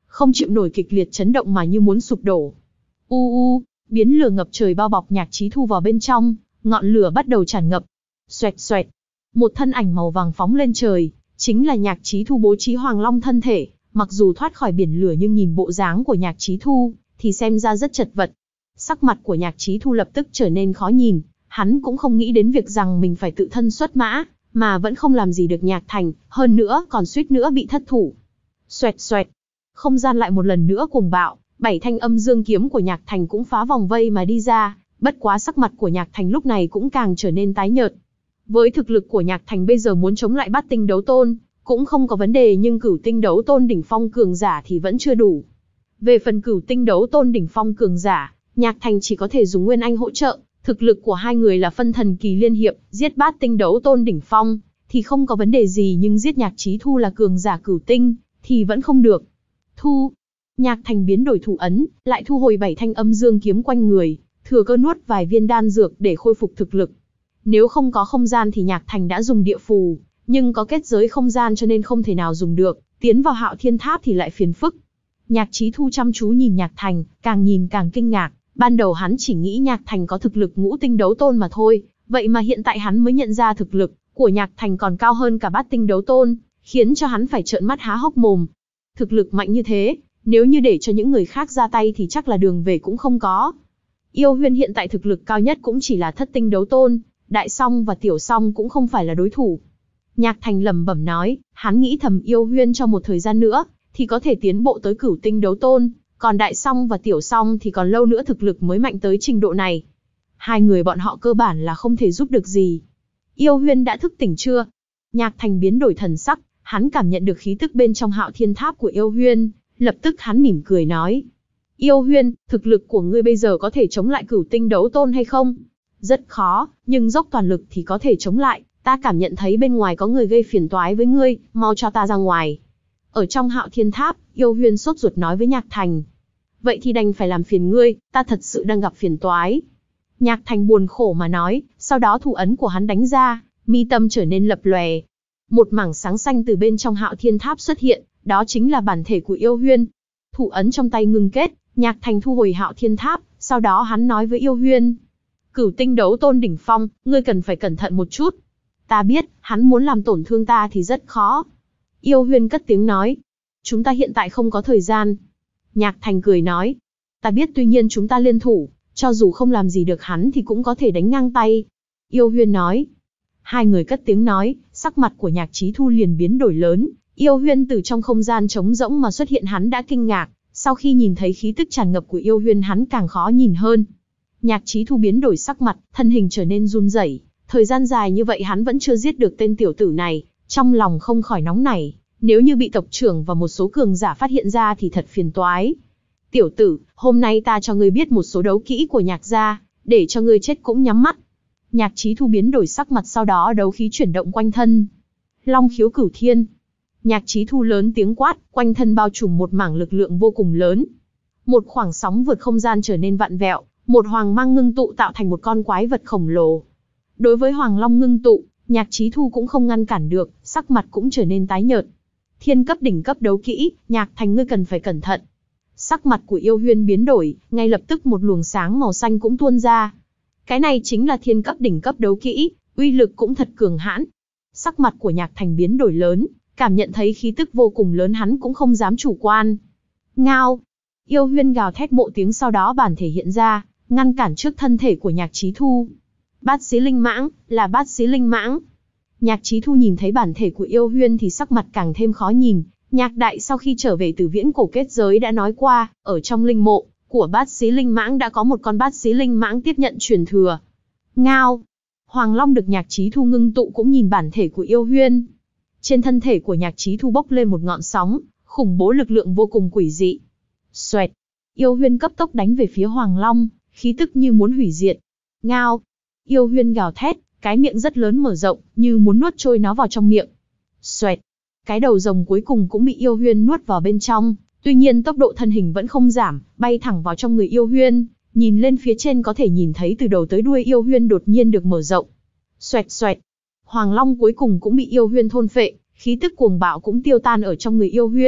A: không chịu nổi kịch liệt chấn động mà như muốn sụp đổ. U u, biến lửa ngập trời bao bọc Nhạc Chí Thu vào bên trong, ngọn lửa bắt đầu tràn ngập. Xoẹt xoẹt, một thân ảnh màu vàng phóng lên trời, chính là Nhạc Chí Thu bố trí Hoàng Long thân thể, mặc dù thoát khỏi biển lửa nhưng nhìn bộ dáng của Nhạc Chí Thu, thì xem ra rất chật vật. Sắc mặt của Nhạc Chí Thu lập tức trở nên khó nhìn, hắn cũng không nghĩ đến việc rằng mình phải tự thân xuất mã, mà vẫn không làm gì được Nhạc Thành, hơn nữa còn suýt nữa bị thất thủ. Xoẹt xoẹt, không gian lại một lần nữa cuồng bạo, bảy thanh âm dương kiếm của Nhạc Thành cũng phá vòng vây mà đi ra, bất quá sắc mặt của Nhạc Thành lúc này cũng càng trở nên tái nhợt. Với thực lực của Nhạc Thành bây giờ muốn chống lại bát tinh đấu tôn, cũng không có vấn đề, nhưng cửu tinh đấu tôn đỉnh phong cường giả thì vẫn chưa đủ. Về phần cửu tinh đấu tôn đỉnh phong cường giả, Nhạc Thành chỉ có thể dùng Nguyên Anh hỗ trợ, thực lực của hai người là phân thần kỳ liên hiệp, giết bát tinh đấu tôn đỉnh phong, thì không có vấn đề gì, nhưng giết Nhạc Chí Thu là cường giả cửu tinh, thì vẫn không được. Thu, Nhạc Thành biến đổi thủ ấn, lại thu hồi bảy thanh âm dương kiếm quanh người, thừa cơ nuốt vài viên đan dược để khôi phục thực lực. Nếu không có không gian thì Nhạc Thành đã dùng địa phù, nhưng có kết giới không gian cho nên không thể nào dùng được, tiến vào Hạo Thiên Tháp thì lại phiền phức. Nhạc Chí Thu chăm chú nhìn Nhạc Thành, càng nhìn càng kinh ngạc, ban đầu hắn chỉ nghĩ Nhạc Thành có thực lực ngũ tinh đấu tôn mà thôi, vậy mà hiện tại hắn mới nhận ra thực lực của Nhạc Thành còn cao hơn cả bát tinh đấu tôn, khiến cho hắn phải trợn mắt há hốc mồm. Thực lực mạnh như thế, nếu như để cho những người khác ra tay thì chắc là đường về cũng không có. Yêu Huyên hiện tại thực lực cao nhất cũng chỉ là thất tinh đấu tôn, Đại Song và Tiểu Song cũng không phải là đối thủ. Nhạc Thành lẩm bẩm nói, hắn nghĩ thầm Yêu Huyên trong một thời gian nữa, thì có thể tiến bộ tới cửu tinh đấu tôn, còn Đại Song và Tiểu Song thì còn lâu nữa thực lực mới mạnh tới trình độ này. Hai người bọn họ cơ bản là không thể giúp được gì. Yêu Huyên đã thức tỉnh chưa? Nhạc Thành biến đổi thần sắc, hắn cảm nhận được khí tức bên trong Hạo Thiên Tháp của Yêu Huyên, lập tức hắn mỉm cười nói. Yêu Huyên, thực lực của ngươi bây giờ có thể chống lại cửu tinh đấu tôn hay không? Rất khó, nhưng dốc toàn lực thì có thể chống lại, ta cảm nhận thấy bên ngoài có người gây phiền toái với ngươi, mau cho ta ra ngoài. Ở trong Hạo Thiên Tháp, Yêu Huyên sốt ruột nói với Nhạc Thành. Vậy thì đành phải làm phiền ngươi, ta thật sự đang gặp phiền toái. Nhạc Thành buồn khổ mà nói, sau đó thủ ấn của hắn đánh ra, mi tâm trở nên lập lòe. Một mảng sáng xanh từ bên trong Hạo Thiên Tháp xuất hiện, đó chính là bản thể của Yêu Huyên. Thủ ấn trong tay ngưng kết, Nhạc Thành thu hồi Hạo Thiên Tháp, sau đó hắn nói với Yêu Huyên. Cửu tinh đấu tôn đỉnh phong, ngươi cần phải cẩn thận một chút. Ta biết, hắn muốn làm tổn thương ta thì rất khó. Yêu Huyên cất tiếng nói. Chúng ta hiện tại không có thời gian. Nhạc Thành cười nói. Ta biết, tuy nhiên chúng ta liên thủ, cho dù không làm gì được hắn thì cũng có thể đánh ngang tay. Yêu Huyên nói. Hai người cất tiếng nói, sắc mặt của Nhạc Chí Thu liền biến đổi lớn. Yêu Huyên từ trong không gian trống rỗng mà xuất hiện, hắn đã kinh ngạc. Sau khi nhìn thấy khí tức tràn ngập của Yêu Huyên, hắn càng khó nhìn hơn. Nhạc Chí Thu biến đổi sắc mặt, thân hình trở nên run rẩy. Thời gian dài như vậy hắn vẫn chưa giết được tên tiểu tử này, trong lòng không khỏi nóng nảy. Nếu như bị tộc trưởng và một số cường giả phát hiện ra thì thật phiền toái. Tiểu tử, hôm nay ta cho ngươi biết một số đấu kỹ của Nhạc gia, để cho ngươi chết cũng nhắm mắt. Nhạc Chí Thu biến đổi sắc mặt, sau đó đấu khí chuyển động quanh thân. Long khiếu cửu thiên. Nhạc Chí Thu lớn tiếng quát, quanh thân bao trùm một mảng lực lượng vô cùng lớn. Một khoảng sóng vượt không gian trở nên vặn vẹo, một hoàng mang ngưng tụ tạo thành một con quái vật khổng lồ. Đối với Hoàng Long ngưng tụ, Nhạc Chí Thu cũng không ngăn cản được, sắc mặt cũng trở nên tái nhợt. Thiên cấp đỉnh cấp đấu kỹ, Nhạc Thành ngươi cần phải cẩn thận. Sắc mặt của Yêu Huyên biến đổi, ngay lập tức một luồng sáng màu xanh cũng tuôn ra. Cái này chính là thiên cấp đỉnh cấp đấu kỹ, uy lực cũng thật cường hãn. Sắc mặt của Nhạc Thành biến đổi lớn, cảm nhận thấy khí tức vô cùng lớn, hắn cũng không dám chủ quan. Ngao! Yêu Huyên gào thét một tiếng, sau đó bản thể hiện ra, ngăn cản trước thân thể của Nhạc Chí Thu. Bát xí linh mãng, là bát xí linh mãng. Nhạc Chí Thu nhìn thấy bản thể của Yêu Huyên thì sắc mặt càng thêm khó nhìn. Nhạc Đại sau khi trở về từ viễn cổ kết giới đã nói qua, ở trong linh mộ của bát xí linh mãng đã có một con bát xí linh mãng tiếp nhận truyền thừa. Ngao! Hoàng Long được Nhạc Chí Thu ngưng tụ cũng nhìn bản thể của Yêu Huyên. Trên thân thể của Nhạc Chí Thu bốc lên một ngọn sóng, khủng bố lực lượng vô cùng quỷ dị. Xoẹt! Yêu Huyên cấp tốc đánh về phía Hoàng Long, khí tức như muốn hủy diệt. Ngao! Yêu Huyên gào thét, cái miệng rất lớn mở rộng, như muốn nuốt trôi nó vào trong miệng. Xoẹt! Cái đầu rồng cuối cùng cũng bị Yêu Huyên nuốt vào bên trong, tuy nhiên tốc độ thân hình vẫn không giảm, bay thẳng vào trong người Yêu Huyên. Nhìn lên phía trên có thể nhìn thấy từ đầu tới đuôi Yêu Huyên đột nhiên được mở rộng. Xoẹt xoẹt! Hoàng Long cuối cùng cũng bị Yêu Huyên thôn phệ, khí tức cuồng bạo cũng tiêu tan ở trong người Yêu Huyên,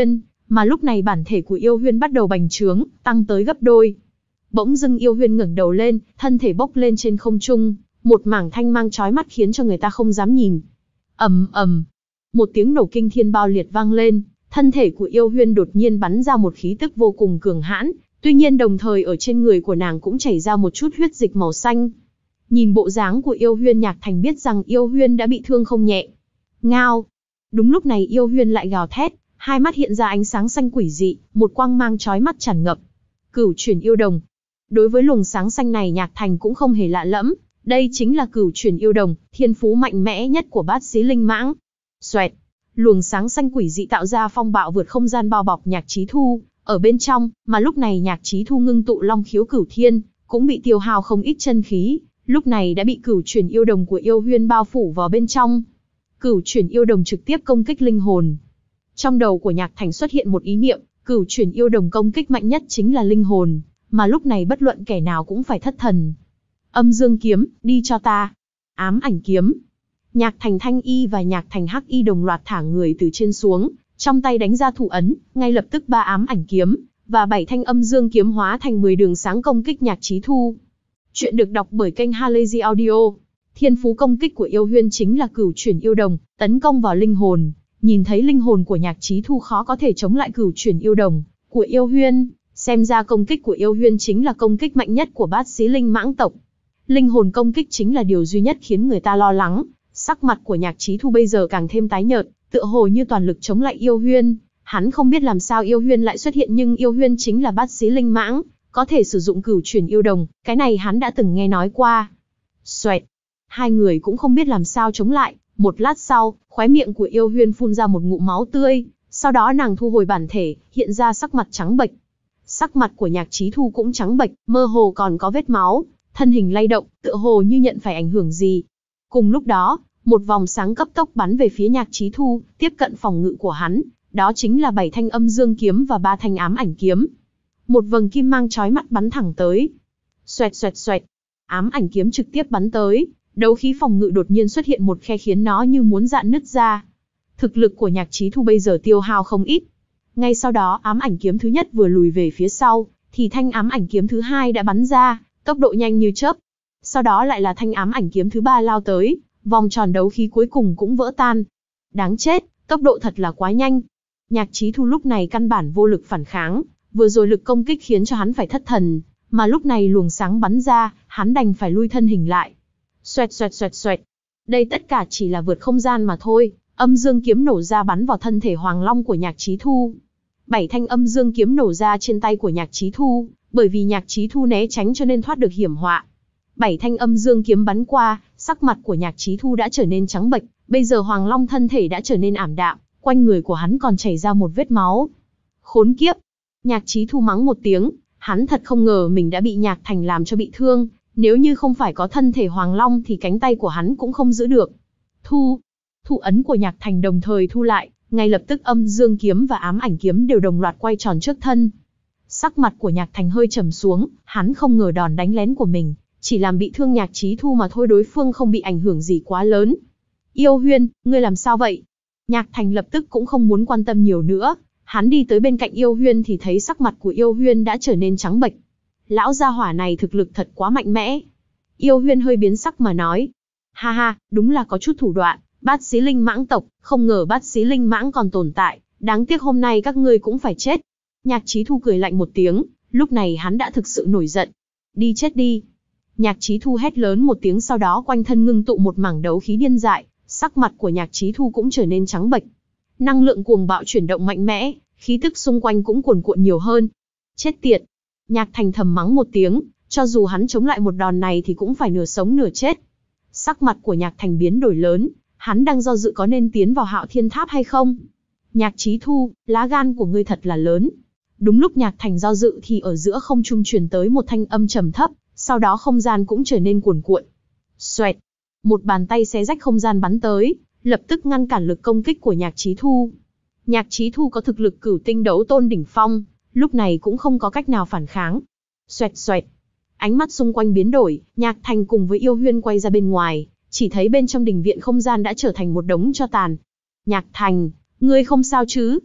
A: Mà lúc này bản thể của Yêu Huyên bắt đầu bành trướng, tăng tới gấp đôi. Bỗng dưng Yêu Huyên ngẩng đầu lên, thân thể bốc lên trên không trung, một mảng thanh mang chói mắt khiến cho người ta không dám nhìn. Ầm ầm, một tiếng nổ kinh thiên bao liệt vang lên, thân thể của Yêu Huyên đột nhiên bắn ra một khí tức vô cùng cường hãn, tuy nhiên đồng thời ở trên người của nàng cũng chảy ra một chút huyết dịch màu xanh. Nhìn bộ dáng của Yêu Huyên, Nhạc Thành biết rằng Yêu Huyên đã bị thương không nhẹ. Ngao! Đúng lúc này Yêu Huyên lại gào thét, hai mắt hiện ra ánh sáng xanh quỷ dị, một quang mang chói mắt tràn ngập. Cửu chuyển yêu đồng. Đối với luồng sáng xanh này Nhạc Thành cũng không hề lạ lẫm, đây chính là cửu chuyển yêu đồng, thiên phú mạnh mẽ nhất của bát xí linh mãng. Xoẹt! Luồng sáng xanh quỷ dị tạo ra phong bạo vượt không gian bao bọc Nhạc Chí Thu ở bên trong, mà lúc này Nhạc Chí Thu ngưng tụ long khiếu cửu thiên, cũng bị tiêu hao không ít chân khí, lúc này đã bị cửu chuyển yêu đồng của Yêu Huyên bao phủ vào bên trong. Cửu chuyển yêu đồng trực tiếp công kích linh hồn. Trong đầu của Nhạc Thành xuất hiện một ý niệm, cửu chuyển yêu đồng công kích mạnh nhất chính là linh hồn, mà lúc này bất luận kẻ nào cũng phải thất thần. Âm dương kiếm, đi cho ta. Ám ảnh kiếm. Nhạc Thành Thanh Y và Nhạc Thành Hắc Y đồng loạt thả người từ trên xuống, trong tay đánh ra thủ ấn, ngay lập tức ba ám ảnh kiếm và bảy thanh âm dương kiếm hóa thành mười đường sáng công kích Nhạc Chí Thu. Chuyện được đọc bởi kênh Halazy Audio. Thiên phú công kích của Yêu Huyên chính là cửu chuyển yêu đồng, tấn công vào linh hồn. Nhìn thấy linh hồn của Nhạc Chí Thu khó có thể chống lại cửu chuyển yêu đồng của Yêu Huyên, xem ra công kích của Yêu Huyên chính là công kích mạnh nhất của bát xí linh mãng tộc. Linh hồn công kích chính là điều duy nhất khiến người ta lo lắng. Sắc mặt của Nhạc Chí Thu bây giờ càng thêm tái nhợt, tựa hồ như toàn lực chống lại Yêu Huyên. Hắn không biết làm sao Yêu Huyên lại xuất hiện, nhưng Yêu Huyên chính là bát xí linh mãng, có thể sử dụng cửu chuyển yêu đồng, cái này hắn đã từng nghe nói qua. Xoẹt, hai người cũng không biết làm sao chống lại, một lát sau, khóe miệng của Yêu Huyên phun ra một ngụm máu tươi, sau đó nàng thu hồi bản thể, hiện ra sắc mặt trắng bệch. Sắc mặt của Nhạc Chí Thu cũng trắng bệch, mơ hồ còn có vết máu, thân hình lay động, tựa hồ như nhận phải ảnh hưởng gì. Cùng lúc đó, một vòng sáng cấp tốc bắn về phía Nhạc Chí Thu, tiếp cận phòng ngự của hắn, đó chính là bảy thanh âm dương kiếm và ba thanh ám ảnh kiếm. Một vầng kim mang chói mắt bắn thẳng tới. Xoẹt xoẹt xoẹt, ám ảnh kiếm trực tiếp bắn tới, đấu khí phòng ngự đột nhiên xuất hiện một khe khiến nó như muốn rạn nứt ra. Thực lực của Nhạc Chí Thu bây giờ tiêu hao không ít. Ngay sau đó ám ảnh kiếm thứ nhất vừa lùi về phía sau, thì thanh ám ảnh kiếm thứ hai đã bắn ra, tốc độ nhanh như chớp. Sau đó lại là thanh ám ảnh kiếm thứ ba lao tới, vòng tròn đấu khí cuối cùng cũng vỡ tan. Đáng chết, tốc độ thật là quá nhanh. Nhạc Chí Thu lúc này căn bản vô lực phản kháng, vừa rồi lực công kích khiến cho hắn phải thất thần, mà lúc này luồng sáng bắn ra, hắn đành phải lui thân hình lại. Xoẹt xoẹt xoẹt xoẹt. Đây tất cả chỉ là vượt không gian mà thôi, âm dương kiếm nổ ra bắn vào thân thể Hoàng Long của Nhạc Chí Thu. Bảy thanh âm dương kiếm nổ ra trên tay của Nhạc Chí Thu, bởi vì Nhạc Chí Thu né tránh cho nên thoát được hiểm họa. Bảy thanh âm dương kiếm bắn qua, sắc mặt của Nhạc Chí Thu đã trở nên trắng bệch, bây giờ Hoàng Long thân thể đã trở nên ảm đạm, quanh người của hắn còn chảy ra một vết máu. Khốn kiếp! Nhạc Chí Thu mắng một tiếng, hắn thật không ngờ mình đã bị Nhạc Thành làm cho bị thương, nếu như không phải có thân thể Hoàng Long thì cánh tay của hắn cũng không giữ được. Thu! Thủ ấn của Nhạc Thành đồng thời thu lại, ngay lập tức âm dương kiếm và ám ảnh kiếm đều đồng loạt quay tròn trước thân. Sắc mặt của Nhạc Thành hơi trầm xuống, hắn không ngờ đòn đánh lén của mình chỉ làm bị thương Nhạc Chí Thu mà thôi, đối phương không bị ảnh hưởng gì quá lớn. Yêu Huyên, ngươi làm sao vậy? Nhạc Thành lập tức cũng không muốn quan tâm nhiều nữa, hắn đi tới bên cạnh Yêu Huyên thì thấy sắc mặt của Yêu Huyên đã trở nên trắng bệch. Lão gia hỏa này thực lực thật quá mạnh mẽ. Yêu Huyên hơi biến sắc mà nói. Ha ha, đúng là có chút thủ đoạn, bát xí linh mãng tộc, không ngờ bát xí linh mãng còn tồn tại, đáng tiếc hôm nay các ngươi cũng phải chết. Nhạc Chí Thu cười lạnh một tiếng, lúc này hắn đã thực sự nổi giận. Đi chết đi. Nhạc Chí Thu hét lớn một tiếng, sau đó quanh thân ngưng tụ một mảng đấu khí điên dại, sắc mặt của Nhạc Chí Thu cũng trở nên trắng bệch. Năng lượng cuồng bạo chuyển động mạnh mẽ, khí tức xung quanh cũng cuồn cuộn nhiều hơn. Chết tiệt! Nhạc Thành thầm mắng một tiếng, cho dù hắn chống lại một đòn này thì cũng phải nửa sống nửa chết. Sắc mặt của Nhạc Thành biến đổi lớn, hắn đang do dự có nên tiến vào Hạo Thiên Tháp hay không. Nhạc Chí Thu, lá gan của ngươi thật là lớn. Đúng lúc Nhạc Thành do dự thì ở giữa không trung truyền tới một thanh âm trầm thấp, sau đó không gian cũng trở nên cuồn cuộn. Xoẹt! Một bàn tay xé rách không gian bắn tới, lập tức ngăn cản lực công kích của Nhạc Chí Thu. Nhạc Chí Thu có thực lực cửu tinh đấu tôn đỉnh phong, lúc này cũng không có cách nào phản kháng. Xoẹt xoẹt! Ánh mắt xung quanh biến đổi, Nhạc Thành cùng với Yêu Huyên quay ra bên ngoài, chỉ thấy bên trong đình viện không gian đã trở thành một đống tro tàn. Nhạc Thành, ngươi không sao chứ?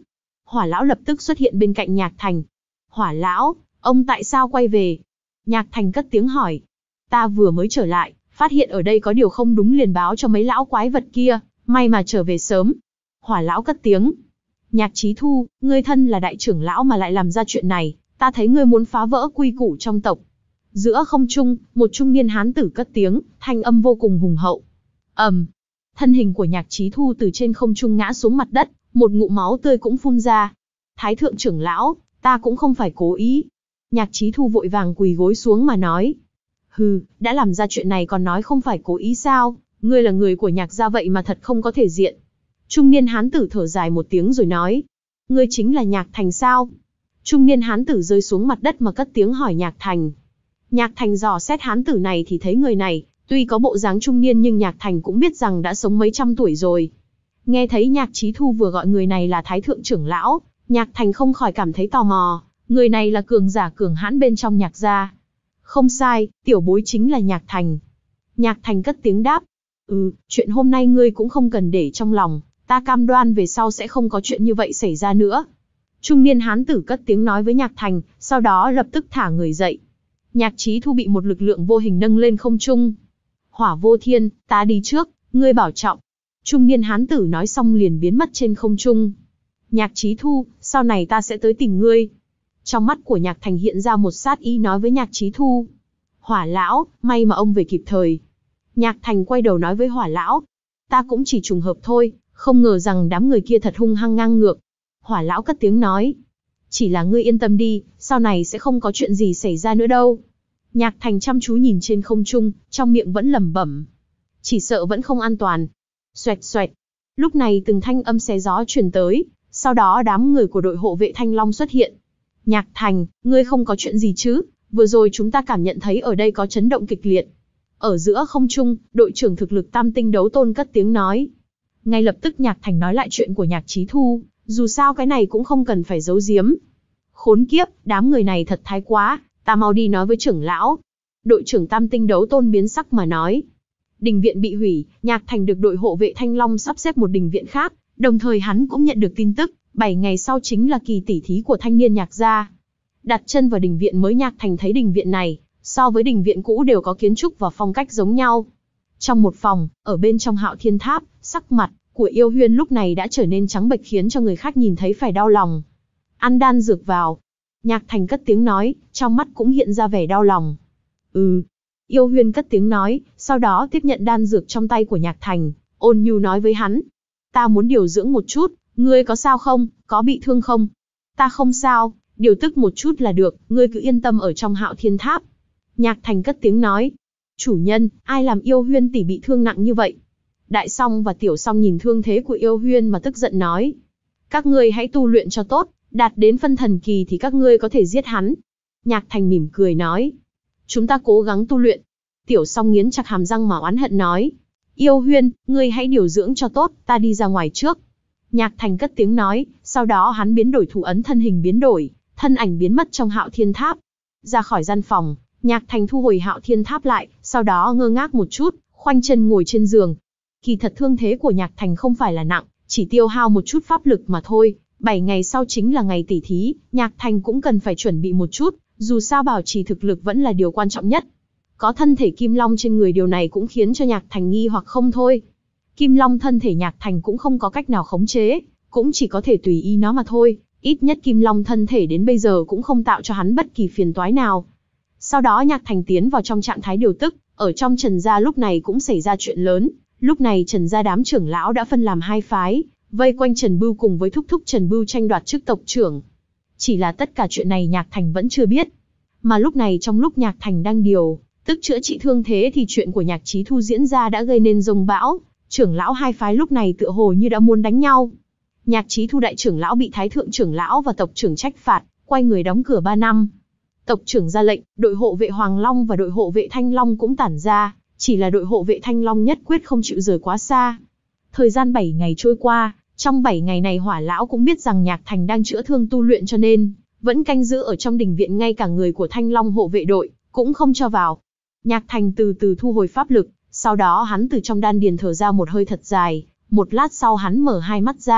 A: Hỏa lão lập tức xuất hiện bên cạnh Nhạc Thành. Hỏa lão, ông tại sao quay về? Nhạc Thành cất tiếng hỏi. Ta vừa mới trở lại, phát hiện ở đây có điều không đúng liền báo cho mấy lão quái vật kia, may mà trở về sớm. Hỏa lão cất tiếng. Nhạc Chí Thu, ngươi thân là đại trưởng lão mà lại làm ra chuyện này, ta thấy ngươi muốn phá vỡ quy củ trong tộc. Giữa không trung, một trung niên hán tử cất tiếng, thanh âm vô cùng hùng hậu. ầm, um, thân hình của Nhạc Chí Thu từ trên không trung ngã xuống mặt đất, một ngụm máu tươi cũng phun ra. Thái thượng trưởng lão, ta cũng không phải cố ý. Nhạc Chí Thu vội vàng quỳ gối xuống mà nói. Hừ, đã làm ra chuyện này còn nói không phải cố ý sao? Ngươi là người của Nhạc gia vậy mà thật không có thể diện. Trung niên hán tử thở dài một tiếng rồi nói. Ngươi chính là Nhạc Thành sao? Trung niên hán tử rơi xuống mặt đất mà cất tiếng hỏi Nhạc Thành. Nhạc Thành dò xét hán tử này thì thấy người này, tuy có bộ dáng trung niên nhưng Nhạc Thành cũng biết rằng đã sống mấy trăm tuổi rồi. Nghe thấy Nhạc Chí Thu vừa gọi người này là Thái thượng trưởng lão, Nhạc Thành không khỏi cảm thấy tò mò, người này là cường giả cường hãn bên trong Nhạc gia. Không sai, tiểu bối chính là Nhạc Thành. Nhạc Thành cất tiếng đáp. Ừ, chuyện hôm nay ngươi cũng không cần để trong lòng, ta cam đoan về sau sẽ không có chuyện như vậy xảy ra nữa. Trung niên hán tử cất tiếng nói với Nhạc Thành, sau đó lập tức thả người dậy. Nhạc Chí Thu bị một lực lượng vô hình nâng lên không trung. Hỏa Vô Thiên, ta đi trước, ngươi bảo trọng. Trung niên hán tử nói xong liền biến mất trên không trung. Nhạc Chí Thu, sau này ta sẽ tới tìm ngươi. Trong mắt của Nhạc Thành hiện ra một sát ý nói với Nhạc Chí Thu. Hỏa lão, may mà ông về kịp thời. Nhạc Thành quay đầu nói với Hỏa lão. Ta cũng chỉ trùng hợp thôi, không ngờ rằng đám người kia thật hung hăng ngang ngược. Hỏa lão cất tiếng nói. Chỉ là ngươi yên tâm đi, sau này sẽ không có chuyện gì xảy ra nữa đâu. Nhạc Thành chăm chú nhìn trên không trung, trong miệng vẫn lẩm bẩm. Chỉ sợ vẫn không an toàn. Xoẹt xoẹt. Lúc này từng thanh âm xé gió truyền tới, sau đó đám người của đội hộ vệ Thanh Long xuất hiện. Nhạc Thành, ngươi không có chuyện gì chứ? Vừa rồi chúng ta cảm nhận thấy ở đây có chấn động kịch liệt. Ở giữa không trung, đội trưởng thực lực tam tinh đấu tôn cất tiếng nói. Ngay lập tức Nhạc Thành nói lại chuyện của Nhạc Chí Thu, dù sao cái này cũng không cần phải giấu giếm. Khốn kiếp, đám người này thật thái quá, ta mau đi nói với trưởng lão. Đội trưởng tam tinh đấu tôn biến sắc mà nói. Đình viện bị hủy, Nhạc Thành được đội hộ vệ Thanh Long sắp xếp một đình viện khác, đồng thời hắn cũng nhận được tin tức, bảy ngày sau chính là kỳ tỷ thí của thanh niên Nhạc gia. Đặt chân vào đình viện mới Nhạc Thành thấy đình viện này, so với đình viện cũ đều có kiến trúc và phong cách giống nhau. Trong một phòng, ở bên trong Hạo Thiên Tháp, sắc mặt của Yêu Huyên lúc này đã trở nên trắng bệch khiến cho người khác nhìn thấy phải đau lòng. Ăn đan dược vào. Nhạc Thành cất tiếng nói, trong mắt cũng hiện ra vẻ đau lòng. Ừ. Yêu Huyên cất tiếng nói, sau đó tiếp nhận đan dược trong tay của Nhạc Thành, ôn nhu nói với hắn. Ta muốn điều dưỡng một chút, ngươi có sao không, có bị thương không? Ta không sao, điều tức một chút là được, ngươi cứ yên tâm ở trong Hạo Thiên Tháp. Nhạc Thành cất tiếng nói. Chủ nhân, ai làm Yêu Huyên tỷ bị thương nặng như vậy? Đại Song và Tiểu Song nhìn thương thế của Yêu Huyên mà tức giận nói. Các ngươi hãy tu luyện cho tốt, đạt đến phân thần kỳ thì các ngươi có thể giết hắn. Nhạc Thành mỉm cười nói. Chúng ta cố gắng tu luyện. Tiểu Song nghiến chặt hàm răng mà oán hận nói. Yêu Huyên, ngươi hãy điều dưỡng cho tốt, ta đi ra ngoài trước. Nhạc Thành cất tiếng nói, sau đó hắn biến đổi thủ ấn thân hình biến đổi, thân ảnh biến mất trong Hạo Thiên Tháp. Ra khỏi gian phòng, Nhạc Thành thu hồi Hạo Thiên Tháp lại, sau đó ngơ ngác một chút, khoanh chân ngồi trên giường. Kỳ thật thương thế của Nhạc Thành không phải là nặng, chỉ tiêu hao một chút pháp lực mà thôi. Bảy ngày sau chính là ngày tỷ thí, Nhạc Thành cũng cần phải chuẩn bị một chút, dù sao bảo trì thực lực vẫn là điều quan trọng nhất. Có thân thể Kim Long trên người điều này cũng khiến cho Nhạc Thành nghi hoặc không thôi. Kim Long thân thể Nhạc Thành cũng không có cách nào khống chế, cũng chỉ có thể tùy ý nó mà thôi. Ít nhất Kim Long thân thể đến bây giờ cũng không tạo cho hắn bất kỳ phiền toái nào. Sau đó Nhạc Thành tiến vào trong trạng thái điều tức, ở trong Trần gia lúc này cũng xảy ra chuyện lớn. Lúc này Trần gia đám trưởng lão đã phân làm hai phái, vây quanh Trần Bưu cùng với thúc thúc Trần Bưu tranh đoạt chức tộc trưởng. Chỉ là tất cả chuyện này Nhạc Thành vẫn chưa biết. Mà lúc này trong lúc Nhạc Thành đang điều tức chữa trị thương thế thì chuyện của Nhạc Chí Thu diễn ra đã gây nên rông bão. Trưởng lão hai phái lúc này tựa hồ như đã muốn đánh nhau. Nhạc Chí Thu đại trưởng lão bị thái thượng trưởng lão và tộc trưởng trách phạt, quay người đóng cửa ba năm. Tộc trưởng ra lệnh, đội hộ vệ Hoàng Long và đội hộ vệ Thanh Long cũng tản ra, chỉ là đội hộ vệ Thanh Long nhất quyết không chịu rời quá xa. Thời gian bảy ngày trôi qua, trong bảy ngày này Hỏa lão cũng biết rằng Nhạc Thành đang chữa thương tu luyện cho nên vẫn canh giữ ở trong đình viện, ngay cả người của Thanh Long hộ vệ đội cũng không cho vào. Nhạc Thành từ từ thu hồi pháp lực, sau đó hắn từ trong đan điền thở ra một hơi thật dài, một lát sau hắn mở hai mắt ra,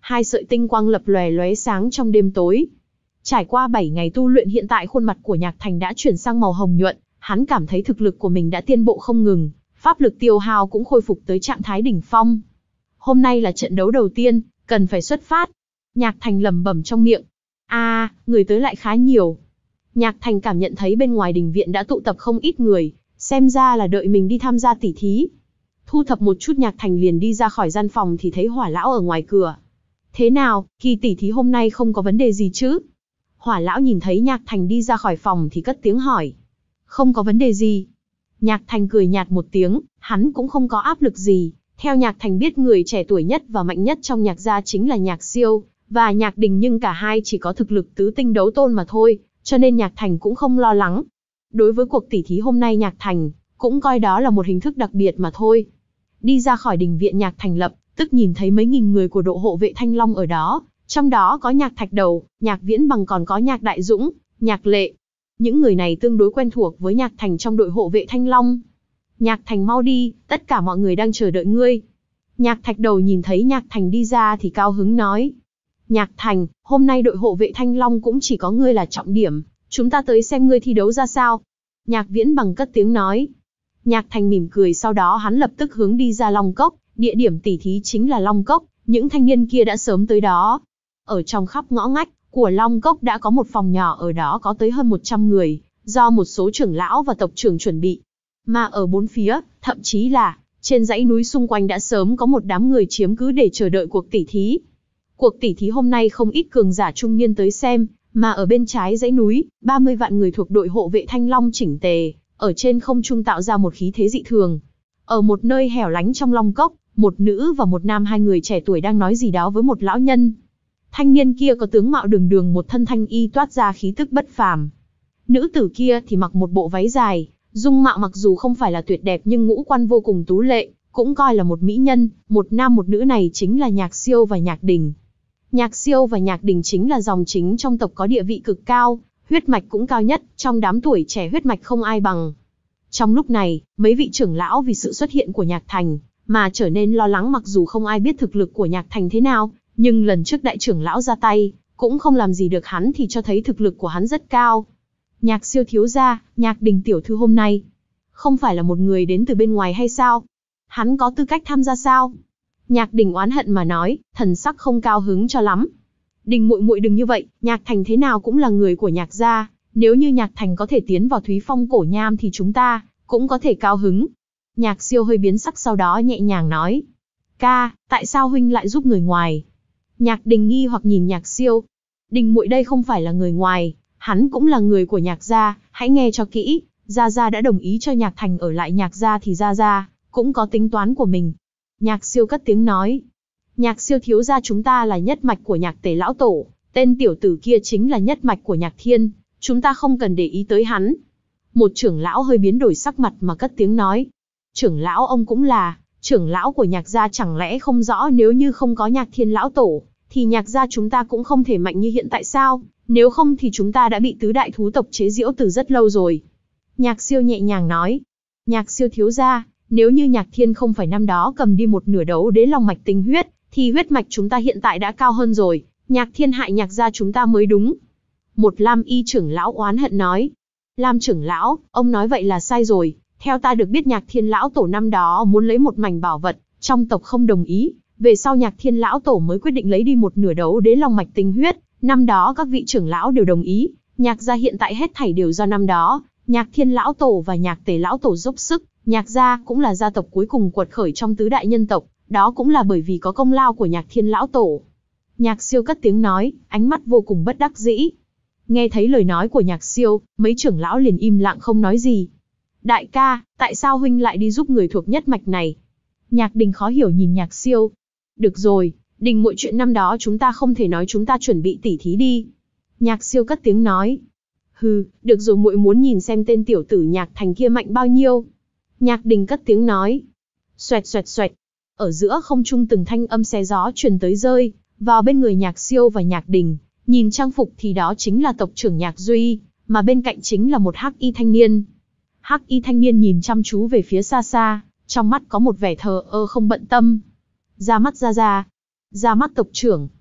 A: hai sợi tinh quang lập lòe lóe sáng trong đêm tối. Trải qua bảy ngày tu luyện, hiện tại khuôn mặt của Nhạc Thành đã chuyển sang màu hồng nhuận, hắn cảm thấy thực lực của mình đã tiến bộ không ngừng, pháp lực tiêu hao cũng khôi phục tới trạng thái đỉnh phong. Hôm nay là trận đấu đầu tiên, cần phải xuất phát. Nhạc Thành lẩm bẩm trong miệng. A, à, người tới lại khá nhiều. Nhạc Thành cảm nhận thấy bên ngoài đình viện đã tụ tập không ít người, xem ra là đợi mình đi tham gia tỉ thí. Thu thập một chút, Nhạc Thành liền đi ra khỏi gian phòng thì thấy Hỏa lão ở ngoài cửa. Thế nào, kỳ tỉ thí hôm nay không có vấn đề gì chứ? Hỏa lão nhìn thấy Nhạc Thành đi ra khỏi phòng thì cất tiếng hỏi. Không có vấn đề gì. Nhạc Thành cười nhạt một tiếng, hắn cũng không có áp lực gì. Theo Nhạc Thành biết, người trẻ tuổi nhất và mạnh nhất trong Nhạc gia chính là Nhạc Siêu và Nhạc Đình, nhưng cả hai chỉ có thực lực tứ tinh đấu tôn mà thôi, cho nên Nhạc Thành cũng không lo lắng. Đối với cuộc tỉ thí hôm nay, Nhạc Thành cũng coi đó là một hình thức đặc biệt mà thôi. Đi ra khỏi đình viện, Nhạc Thành lập tức nhìn thấy mấy nghìn người của đội hộ vệ Thanh Long ở đó, trong đó có Nhạc Thạch Đầu, Nhạc Viễn Bằng, còn có Nhạc Đại Dũng, Nhạc Lệ. Những người này tương đối quen thuộc với Nhạc Thành trong đội hộ vệ Thanh Long. Nhạc Thành mau đi, tất cả mọi người đang chờ đợi ngươi. Nhạc Thạch Đầu nhìn thấy Nhạc Thành đi ra thì cao hứng nói. Nhạc Thành, hôm nay đội hộ vệ Thanh Long cũng chỉ có ngươi là trọng điểm, chúng ta tới xem ngươi thi đấu ra sao. Nhạc Viễn Bằng cất tiếng nói. Nhạc Thành mỉm cười, sau đó hắn lập tức hướng đi ra Long Cốc, địa điểm tỉ thí chính là Long Cốc, những thanh niên kia đã sớm tới đó. Ở trong khắp ngõ ngách của Long Cốc đã có một phòng nhỏ, ở đó có tới hơn một trăm người, do một số trưởng lão và tộc trưởng chuẩn bị. Mà ở bốn phía, thậm chí là trên dãy núi xung quanh đã sớm có một đám người chiếm cứ để chờ đợi cuộc tỉ thí. Cuộc tỉ thí hôm nay không ít cường giả trung niên tới xem, mà ở bên trái dãy núi, ba mươi vạn người thuộc đội hộ vệ Thanh Long chỉnh tề, ở trên không trung tạo ra một khí thế dị thường. Ở một nơi hẻo lánh trong Long Cốc, một nữ và một nam, hai người trẻ tuổi đang nói gì đó với một lão nhân. Thanh niên kia có tướng mạo đường đường, một thân thanh y toát ra khí tức bất phàm. Nữ tử kia thì mặc một bộ váy dài, dung mạo mặc dù không phải là tuyệt đẹp nhưng ngũ quan vô cùng tú lệ, cũng coi là một mỹ nhân. Một nam một nữ này chính là Nhạc Siêu và Nhạc Đình. Nhạc Siêu và Nhạc Đình chính là dòng chính trong tộc có địa vị cực cao, huyết mạch cũng cao nhất, trong đám tuổi trẻ huyết mạch không ai bằng. Trong lúc này, mấy vị trưởng lão vì sự xuất hiện của Nhạc Thành mà trở nên lo lắng, mặc dù không ai biết thực lực của Nhạc Thành thế nào, nhưng lần trước đại trưởng lão ra tay, cũng không làm gì được hắn thì cho thấy thực lực của hắn rất cao. Nhạc Siêu thiếu gia, Nhạc Đình tiểu thư hôm nay không phải là một người đến từ bên ngoài hay sao? Hắn có tư cách tham gia sao? Nhạc Đình oán hận mà nói, thần sắc không cao hứng cho lắm. Đình muội muội đừng như vậy, Nhạc Thành thế nào cũng là người của Nhạc gia, nếu như Nhạc Thành có thể tiến vào Thúy Phong cổ nham thì chúng ta cũng có thể cao hứng. Nhạc Siêu hơi biến sắc, sau đó nhẹ nhàng nói. Ca, tại sao huynh lại giúp người ngoài? Nhạc Đình nghi hoặc nhìn Nhạc Siêu. Đình muội đây không phải là người ngoài, hắn cũng là người của Nhạc gia, hãy nghe cho kỹ. Gia Gia đã đồng ý cho Nhạc Thành ở lại Nhạc gia thì Gia Gia cũng có tính toán của mình. Nhạc Siêu cất tiếng nói. Nhạc Siêu thiếu gia, chúng ta là nhất mạch của Nhạc Tề lão tổ, tên tiểu tử kia chính là nhất mạch của Nhạc Thiên, chúng ta không cần để ý tới hắn. Một trưởng lão hơi biến đổi sắc mặt mà cất tiếng nói. Trưởng lão, ông cũng là trưởng lão của Nhạc gia, chẳng lẽ không rõ nếu như không có Nhạc Thiên lão tổ thì Nhạc gia chúng ta cũng không thể mạnh như hiện tại sao? Nếu không thì chúng ta đã bị tứ đại thú tộc chế giễu từ rất lâu rồi. Nhạc Siêu nhẹ nhàng nói. Nhạc Siêu thiếu gia, nếu như Nhạc Thiên không phải năm đó cầm đi một nửa đấu đế long mạch tinh huyết, thì huyết mạch chúng ta hiện tại đã cao hơn rồi. Nhạc Thiên hại Nhạc gia chúng ta mới đúng. Một Lam y trưởng lão oán hận nói. Lam trưởng lão, ông nói vậy là sai rồi. Theo ta được biết, Nhạc Thiên lão tổ năm đó muốn lấy một mảnh bảo vật, trong tộc không đồng ý. Về sau Nhạc Thiên lão tổ mới quyết định lấy đi một nửa đấu đế long mạch tinh huyết. Năm đó các vị trưởng lão đều đồng ý. Nhạc gia hiện tại hết thảy đều do năm đó Nhạc Thiên lão tổ và Nhạc Tề lão tổ dốc sức. Nhạc gia cũng là gia tộc cuối cùng quật khởi trong tứ đại nhân tộc, đó cũng là bởi vì có công lao của Nhạc Thiên lão tổ. Nhạc Siêu cất tiếng nói, ánh mắt vô cùng bất đắc dĩ. Nghe thấy lời nói của Nhạc Siêu, mấy trưởng lão liền im lặng không nói gì. Đại ca, tại sao huynh lại đi giúp người thuộc nhất mạch này? Nhạc Đình khó hiểu nhìn Nhạc Siêu. Được rồi, Đình muội, chuyện năm đó chúng ta không thể nói, chúng ta chuẩn bị tỉ thí đi. Nhạc Siêu cất tiếng nói. Hừ, được rồi, muội muốn nhìn xem tên tiểu tử Nhạc Thành kia mạnh bao nhiêu. Nhạc Đình cất tiếng nói. Xoẹt xoẹt xoẹt. Ở giữa không trung từng thanh âm xé gió truyền tới, rơi vào bên người Nhạc Siêu và Nhạc Đình. Nhìn trang phục thì đó chính là tộc trưởng Nhạc Duy, mà bên cạnh chính là một hắc y thanh niên. Hắc y thanh niên nhìn chăm chú về phía xa xa, trong mắt có một vẻ thờ ơ không bận tâm. Ra mắt ra ra. Ra mắt tộc trưởng.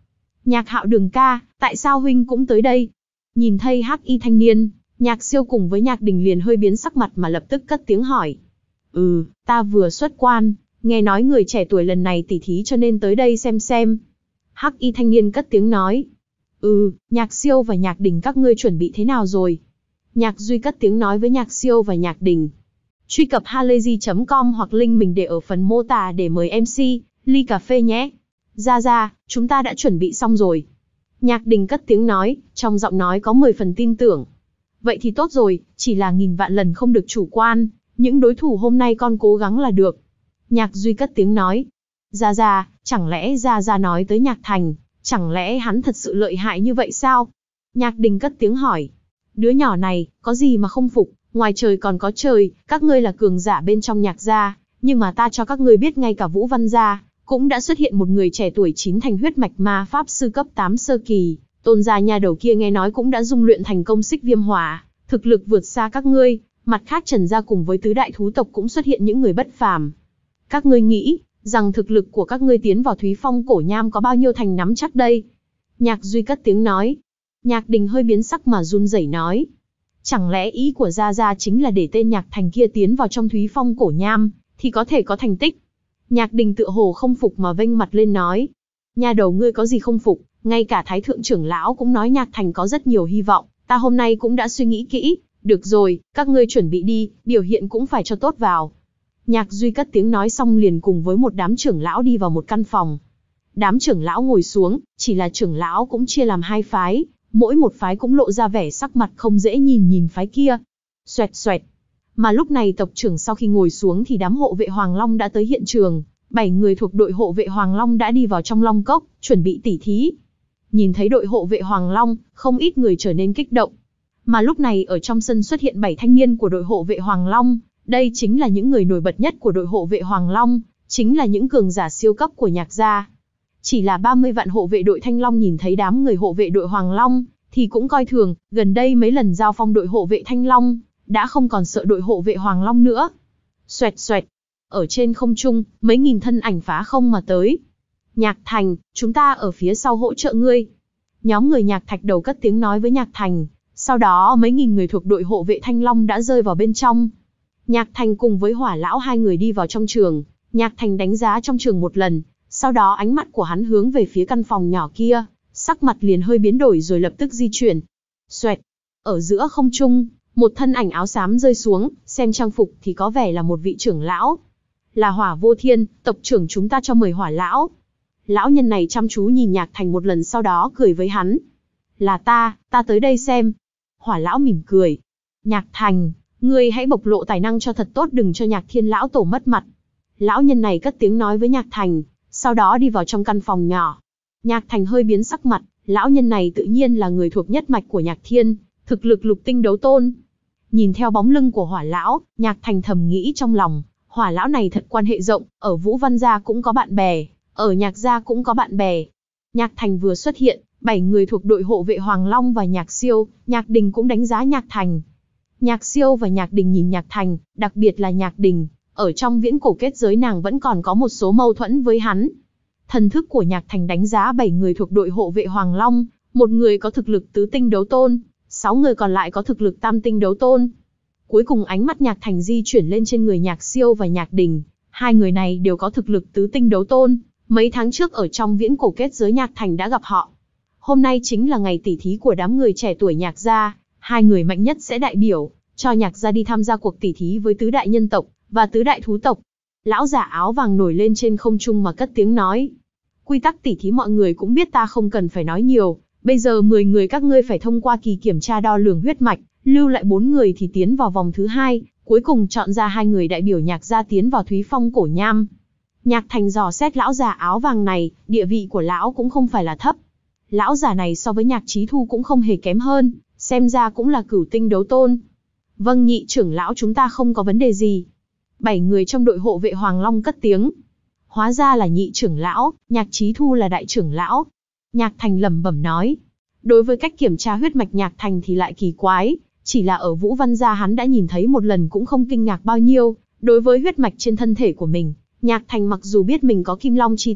A: Nhạc Hạo Đường ca, tại sao huynh cũng tới đây? Nhìn thấy hắc y thanh niên, Nhạc Siêu cùng với Nhạc Đình liền hơi biến sắc mặt mà lập tức cất tiếng hỏi. Ừ, ta vừa xuất quan, nghe nói người trẻ tuổi lần này tỉ thí cho nên tới đây xem xem. Hắc y thanh niên cất tiếng nói. Ừ, Nhạc Siêu và Nhạc Đình các ngươi chuẩn bị thế nào rồi? Nhạc Duy cất tiếng nói với Nhạc Siêu và Nhạc Đình. Truy cập halayzi chấm com hoặc link mình để ở phần mô tả để mời em xê, ly cà phê nhé. Ra ra, chúng ta đã chuẩn bị xong rồi. Nhạc Đình cất tiếng nói, trong giọng nói có mười phần tin tưởng. Vậy thì tốt rồi, chỉ là nghìn vạn lần không được chủ quan, những đối thủ hôm nay con cố gắng là được. Nhạc Duy cất tiếng nói. Ra ra, chẳng lẽ ra ra nói tới Nhạc Thành, chẳng lẽ hắn thật sự lợi hại như vậy sao? Nhạc Đình cất tiếng hỏi. Đứa nhỏ này, có gì mà không phục, ngoài trời còn có trời, các ngươi là cường giả bên trong Nhạc gia, nhưng mà ta cho các ngươi biết ngay cả Vũ Văn gia, cũng đã xuất hiện một người trẻ tuổi chín thành huyết mạch ma pháp sư cấp tám sơ kỳ, Tôn gia nha đầu kia nghe nói cũng đã dung luyện thành công xích viêm hỏa, thực lực vượt xa các ngươi, mặt khác Trần gia cùng với tứ đại thú tộc cũng xuất hiện những người bất phàm. Các ngươi nghĩ, rằng thực lực của các ngươi tiến vào Thúy Phong cổ nham có bao nhiêu thành nắm chắc đây? Nhạc Duy cất tiếng nói. Nhạc Đình hơi biến sắc mà run rẩy nói. Chẳng lẽ ý của Gia Gia chính là để tên Nhạc Thành kia tiến vào trong Thúy Phong cổ nham, thì có thể có thành tích? Nhạc Đình tựa hồ không phục mà vênh mặt lên nói. Nha đầu ngươi có gì không phục, ngay cả Thái Thượng trưởng lão cũng nói Nhạc Thành có rất nhiều hy vọng, ta hôm nay cũng đã suy nghĩ kỹ, được rồi, các ngươi chuẩn bị đi, biểu hiện cũng phải cho tốt vào. Nhạc Duy cất tiếng nói xong liền cùng với một đám trưởng lão đi vào một căn phòng. Đám trưởng lão ngồi xuống, chỉ là trưởng lão cũng chia làm hai phái, mỗi một phái cũng lộ ra vẻ sắc mặt không dễ nhìn nhìn phái kia. Xoẹt xoẹt. Mà lúc này tộc trưởng sau khi ngồi xuống thì đám hộ vệ Hoàng Long đã tới hiện trường, bảy người thuộc đội hộ vệ Hoàng Long đã đi vào trong Long Cốc, chuẩn bị tỉ thí. Nhìn thấy đội hộ vệ Hoàng Long, không ít người trở nên kích động. Mà lúc này ở trong sân xuất hiện bảy thanh niên của đội hộ vệ Hoàng Long, đây chính là những người nổi bật nhất của đội hộ vệ Hoàng Long, chính là những cường giả siêu cấp của Nhạc gia. Chỉ là ba mươi vạn hộ vệ đội Thanh Long nhìn thấy đám người hộ vệ đội Hoàng Long, thì cũng coi thường, gần đây mấy lần giao phong đội hộ vệ Thanh Long, đã không còn sợ đội hộ vệ Hoàng Long nữa. Xoẹt xoẹt, ở trên không trung, mấy nghìn thân ảnh phá không mà tới. Nhạc Thành, chúng ta ở phía sau hỗ trợ ngươi. Nhóm người Nhạc Thạch đầu cất tiếng nói với Nhạc Thành, sau đó mấy nghìn người thuộc đội hộ vệ Thanh Long đã rơi vào bên trong. Nhạc Thành cùng với Hỏa Lão hai người đi vào trong trường, Nhạc Thành đánh giá trong trường một lần, sau đó ánh mắt của hắn hướng về phía căn phòng nhỏ kia, sắc mặt liền hơi biến đổi rồi lập tức di chuyển. Xoẹt, ở giữa không trung, một thân ảnh áo xám rơi xuống, xem trang phục thì có vẻ là một vị trưởng lão. Là Hỏa Vô Thiên, tộc trưởng chúng ta cho mời Hỏa Lão. Lão nhân này chăm chú nhìn Nhạc Thành một lần sau đó cười với hắn. Là ta, ta tới đây xem. Hỏa Lão mỉm cười. Nhạc Thành, ngươi hãy bộc lộ tài năng cho thật tốt đừng cho Nhạc Thiên Lão tổ mất mặt. Lão nhân này cất tiếng nói với Nhạc Thành, sau đó đi vào trong căn phòng nhỏ. Nhạc Thành hơi biến sắc mặt, lão nhân này tự nhiên là người thuộc nhất mạch của Nhạc Thiên, thực lực lục tinh đấu tôn. Nhìn theo bóng lưng của Hỏa Lão, Nhạc Thành thầm nghĩ trong lòng, Hỏa Lão này thật quan hệ rộng, ở Vũ Văn gia cũng có bạn bè, ở Nhạc gia cũng có bạn bè. Nhạc Thành vừa xuất hiện, bảy người thuộc đội hộ vệ Hoàng Long và Nhạc Siêu, Nhạc Đình cũng đánh giá Nhạc Thành. Nhạc Siêu và Nhạc Đình nhìn Nhạc Thành, đặc biệt là Nhạc Đình, ở trong viễn cổ kết giới nàng vẫn còn có một số mâu thuẫn với hắn. Thần thức của Nhạc Thành đánh giá bảy người thuộc đội hộ vệ Hoàng Long, một người có thực lực tứ tinh đấu tôn, sáu người còn lại có thực lực tam tinh đấu tôn. Cuối cùng ánh mắt Nhạc Thành di chuyển lên trên người Nhạc Siêu và Nhạc Đình, hai người này đều có thực lực tứ tinh đấu tôn, mấy tháng trước ở trong viễn cổ kết giới Nhạc Thành đã gặp họ. Hôm nay chính là ngày tỉ thí của đám người trẻ tuổi Nhạc gia, hai người mạnh nhất sẽ đại biểu cho Nhạc gia đi tham gia cuộc tỉ thí với tứ đại nhân tộc và tứ đại thú tộc. Lão giả áo vàng nổi lên trên không trung mà cất tiếng nói. Quy tắc tỉ thí mọi người cũng biết ta không cần phải nói nhiều, bây giờ mười người các ngươi phải thông qua kỳ kiểm tra đo lường huyết mạch, lưu lại bốn người thì tiến vào vòng thứ hai, cuối cùng chọn ra hai người đại biểu Nhạc gia tiến vào Thúy Phong cổ nham. Nhạc Thành dò xét lão giả áo vàng này, địa vị của lão cũng không phải là thấp. Lão giả này so với Nhạc Chí Thu cũng không hề kém hơn, xem ra cũng là cửu tinh đấu tôn. Vâng nhị trưởng lão chúng ta không có vấn đề gì. Bảy người trong đội hộ vệ Hoàng Long cất tiếng. Hóa ra là nhị trưởng lão, Nhạc Chí Thu là đại trưởng lão. Nhạc Thành lẩm bẩm nói. Đối với cách kiểm tra huyết mạch Nhạc Thành thì lại kỳ quái, chỉ là ở Vũ Văn gia hắn đã nhìn thấy một lần cũng không kinh ngạc bao nhiêu. Đối với huyết mạch trên thân thể của mình, Nhạc Thành mặc dù biết mình có kim long chi thể,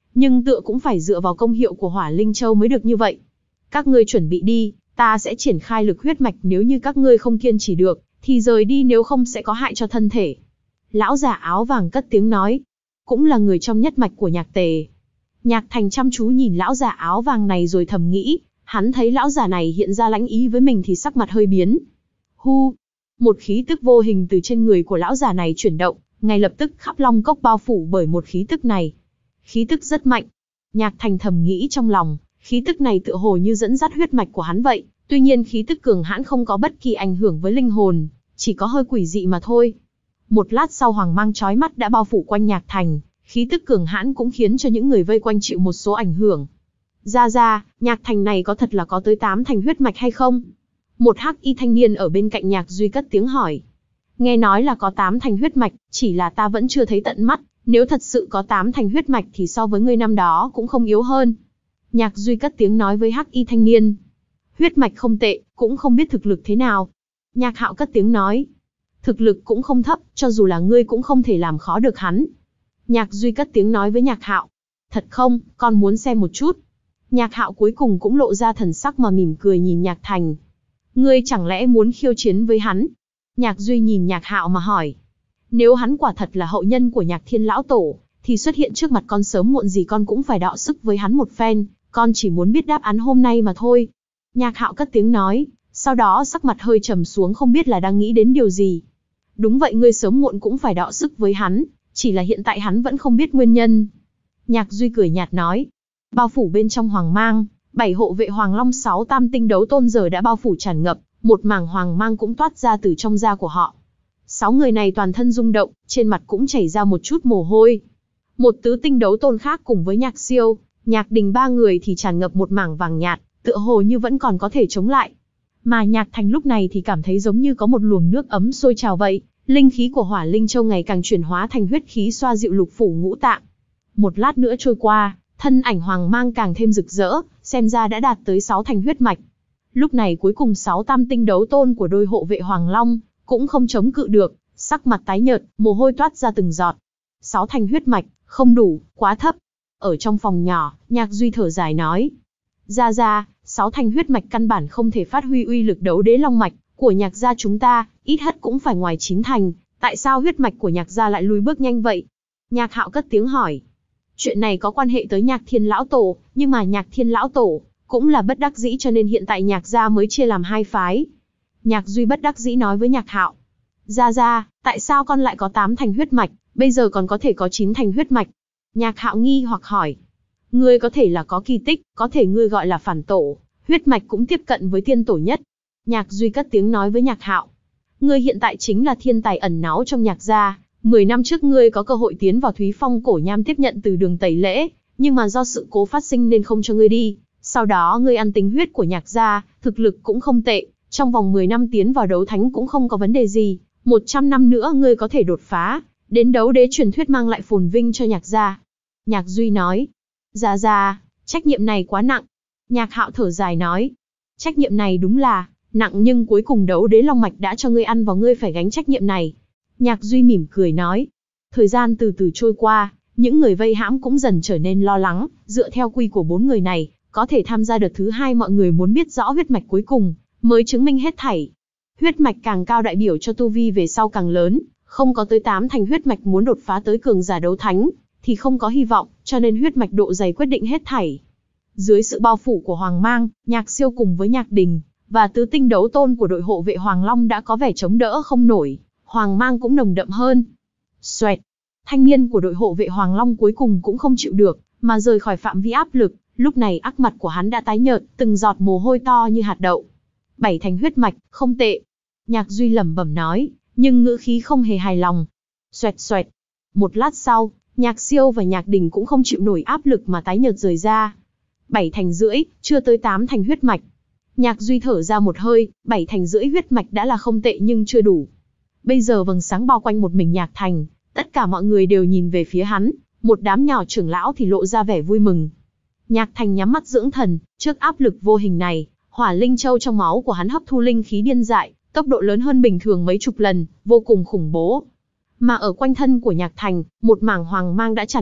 A: nhưng tựa cũng phải dựa vào công hiệu của Hỏa Linh Châu mới được như vậy. Các ngươi chuẩn bị đi, ta sẽ triển khai lực huyết mạch, nếu như các ngươi không kiên trì được, thì rời đi, nếu không sẽ có hại cho thân thể. Lão già áo vàng cất tiếng nói, cũng là người trong nhất mạch của Nhạc Tề. Nhạc Thành chăm chú nhìn lão già áo vàng này rồi thầm nghĩ, hắn thấy lão già này hiện ra lãnh ý với mình thì sắc mặt hơi biến. Hu, một khí tức vô hình từ trên người của lão già này chuyển động, ngay lập tức khắp Long Cốc bao phủ bởi một khí tức này. Khí tức rất mạnh. Nhạc Thành thầm nghĩ trong lòng, khí tức này tựa hồ như dẫn dắt huyết mạch của hắn vậy, tuy nhiên khí tức cường hãn không có bất kỳ ảnh hưởng với linh hồn, chỉ có hơi quỷ dị mà thôi. Một lát sau hoàng mang chói mắt đã bao phủ quanh Nhạc Thành, khí tức cường hãn cũng khiến cho những người vây quanh chịu một số ảnh hưởng. Ra ra, Nhạc Thành này có thật là có tới tám thành huyết mạch hay không? Một hắc y thanh niên ở bên cạnh Nhạc Duy cất tiếng hỏi. Nghe nói là có tám thành huyết mạch, chỉ là ta vẫn chưa thấy tận mắt, nếu thật sự có tám thành huyết mạch thì so với ngươi năm đó cũng không yếu hơn. Nhạc Duy cất tiếng nói với hắc y thanh niên. Huyết mạch không tệ, cũng không biết thực lực thế nào. Nhạc Hạo cất tiếng nói. Thực lực cũng không thấp, cho dù là ngươi cũng không thể làm khó được hắn. Nhạc Duy cất tiếng nói với Nhạc Hạo. Thật không, con muốn xem một chút. Nhạc Hạo cuối cùng cũng lộ ra thần sắc mà mỉm cười nhìn Nhạc Thành. Ngươi chẳng lẽ muốn khiêu chiến với hắn? Nhạc Duy nhìn Nhạc Hạo mà hỏi. Nếu hắn quả thật là hậu nhân của Nhạc Thiên Lão Tổ, thì xuất hiện trước mặt con sớm muộn gì con cũng phải đọ sức với hắn một phen, con chỉ muốn biết đáp án hôm nay mà thôi. Nhạc Hạo cất tiếng nói, sau đó sắc mặt hơi trầm xuống không biết là đang nghĩ đến điều gì. Đúng vậy, ngươi sớm muộn cũng phải đọ sức với hắn, chỉ là hiện tại hắn vẫn không biết nguyên nhân. Nhạc Duy cười nhạt nói, bao phủ bên trong hoàng mang, bảy hộ vệ Hoàng Long sáu tam tinh đấu tôn giờ đã bao phủ tràn ngập, một mảng hoàng mang cũng toát ra từ trong da của họ. Sáu người này toàn thân rung động, trên mặt cũng chảy ra một chút mồ hôi. Một tứ tinh đấu tôn khác cùng với Nhạc Siêu, Nhạc Đình ba người thì tràn ngập một mảng vàng nhạt, tựa hồ như vẫn còn có thể chống lại. Mà Nhạc Thành lúc này thì cảm thấy giống như có một luồng nước ấm sôi trào vậy, linh khí của Hỏa Linh Châu ngày càng chuyển hóa thành huyết khí xoa dịu lục phủ ngũ tạng. Một lát nữa trôi qua, thân ảnh hoàng mang càng thêm rực rỡ, xem ra đã đạt tới sáu thành huyết mạch. Lúc này cuối cùng sáu tam tinh đấu tôn của đôi hộ vệ Hoàng Long cũng không chống cự được, sắc mặt tái nhợt, mồ hôi toát ra từng giọt. Sáu thành huyết mạch, không đủ, quá thấp. Ở trong phòng nhỏ, Nhạc Duy thở dài nói. Ra ra, sáu thành huyết mạch căn bản không thể phát huy uy lực đấu đế long mạch của Nhạc gia chúng ta, ít hất cũng phải ngoài chín thành, tại sao huyết mạch của Nhạc gia lại lùi bước nhanh vậy? Nhạc Hạo cất tiếng hỏi. Chuyện này có quan hệ tới Nhạc Thiên Lão Tổ, nhưng mà Nhạc Thiên Lão Tổ cũng là bất đắc dĩ cho nên hiện tại Nhạc gia mới chia làm hai phái. Nhạc Duy bất đắc dĩ nói với Nhạc Hạo. Ra ra, tại sao con lại có tám thành huyết mạch, bây giờ còn có thể có chín thành huyết mạch? Nhạc Hạo nghi hoặc hỏi. Ngươi có thể là có kỳ tích, có thể ngươi gọi là phản tổ, huyết mạch cũng tiếp cận với tiên tổ nhất. Nhạc Duy cất tiếng nói với Nhạc Hạo. Ngươi hiện tại chính là thiên tài ẩn náu trong Nhạc gia. Mười năm trước ngươi có cơ hội tiến vào Thúy Phong cổ nham tiếp nhận từ Đường tẩy lễ, nhưng mà do sự cố phát sinh nên không cho ngươi đi. Sau đó ngươi ăn tính huyết của Nhạc gia, thực lực cũng không tệ, trong vòng mười năm tiến vào đấu thánh cũng không có vấn đề gì. một trăm năm nữa ngươi có thể đột phá, đến đấu đế truyền thuyết mang lại phồn vinh cho Nhạc gia. Nhạc Duy nói. Ra ra, trách nhiệm này quá nặng. Nhạc Hạo thở dài nói. Trách nhiệm này đúng là nặng, nhưng cuối cùng đấu đế long mạch đã cho ngươi ăn vào, ngươi phải gánh trách nhiệm này. Nhạc Duy mỉm cười nói. Thời gian từ từ trôi qua, những người vây hãm cũng dần trở nên lo lắng, dựa theo quy của bốn người này, có thể tham gia đợt thứ hai, mọi người muốn biết rõ huyết mạch cuối cùng, mới chứng minh hết thảy. Huyết mạch càng cao đại biểu cho tu vi về sau càng lớn, không có tới tám thành huyết mạch muốn đột phá tới cường giả đấu thánh, thì không có hy vọng, cho nên huyết mạch độ dày quyết định hết thảy. Dưới sự bao phủ của Hoàng Mang, Nhạc Siêu cùng với Nhạc Đình, và tứ tinh đấu tôn của đội hộ vệ Hoàng Long đã có vẻ chống đỡ không nổi, Hoàng Mang cũng nồng đậm hơn. Xoẹt, thanh niên của đội hộ vệ Hoàng Long cuối cùng cũng không chịu được, mà rời khỏi phạm vi áp lực, lúc này ác mặt của hắn đã tái nhợt, từng giọt mồ hôi to như hạt đậu. Bảy thành huyết mạch, không tệ. Nhạc Duy lẩm bẩm nói, nhưng ngữ khí không hề hài lòng. Xoẹt xoẹt. Một lát sau, Nhạc Siêu và Nhạc Đình cũng không chịu nổi áp lực mà tái nhợt rời ra. Bảy thành rưỡi, chưa tới tám thành huyết mạch. Nhạc Duy thở ra một hơi, bảy thành rưỡi huyết mạch đã là không tệ nhưng chưa đủ. Bây giờ vầng sáng bao quanh một mình Nhạc Thành, tất cả mọi người đều nhìn về phía hắn, một đám nhỏ trưởng lão thì lộ ra vẻ vui mừng. Nhạc Thành nhắm mắt dưỡng thần, trước áp lực vô hình này, Hỏa Linh Châu trong máu của hắn hấp thu linh khí điên dại, tốc độ lớn hơn bình thường mấy chục lần, vô cùng khủng bố. Mà ở quanh thân của Nhạc Thành, một mảng hoàng mang đã tràn ngập,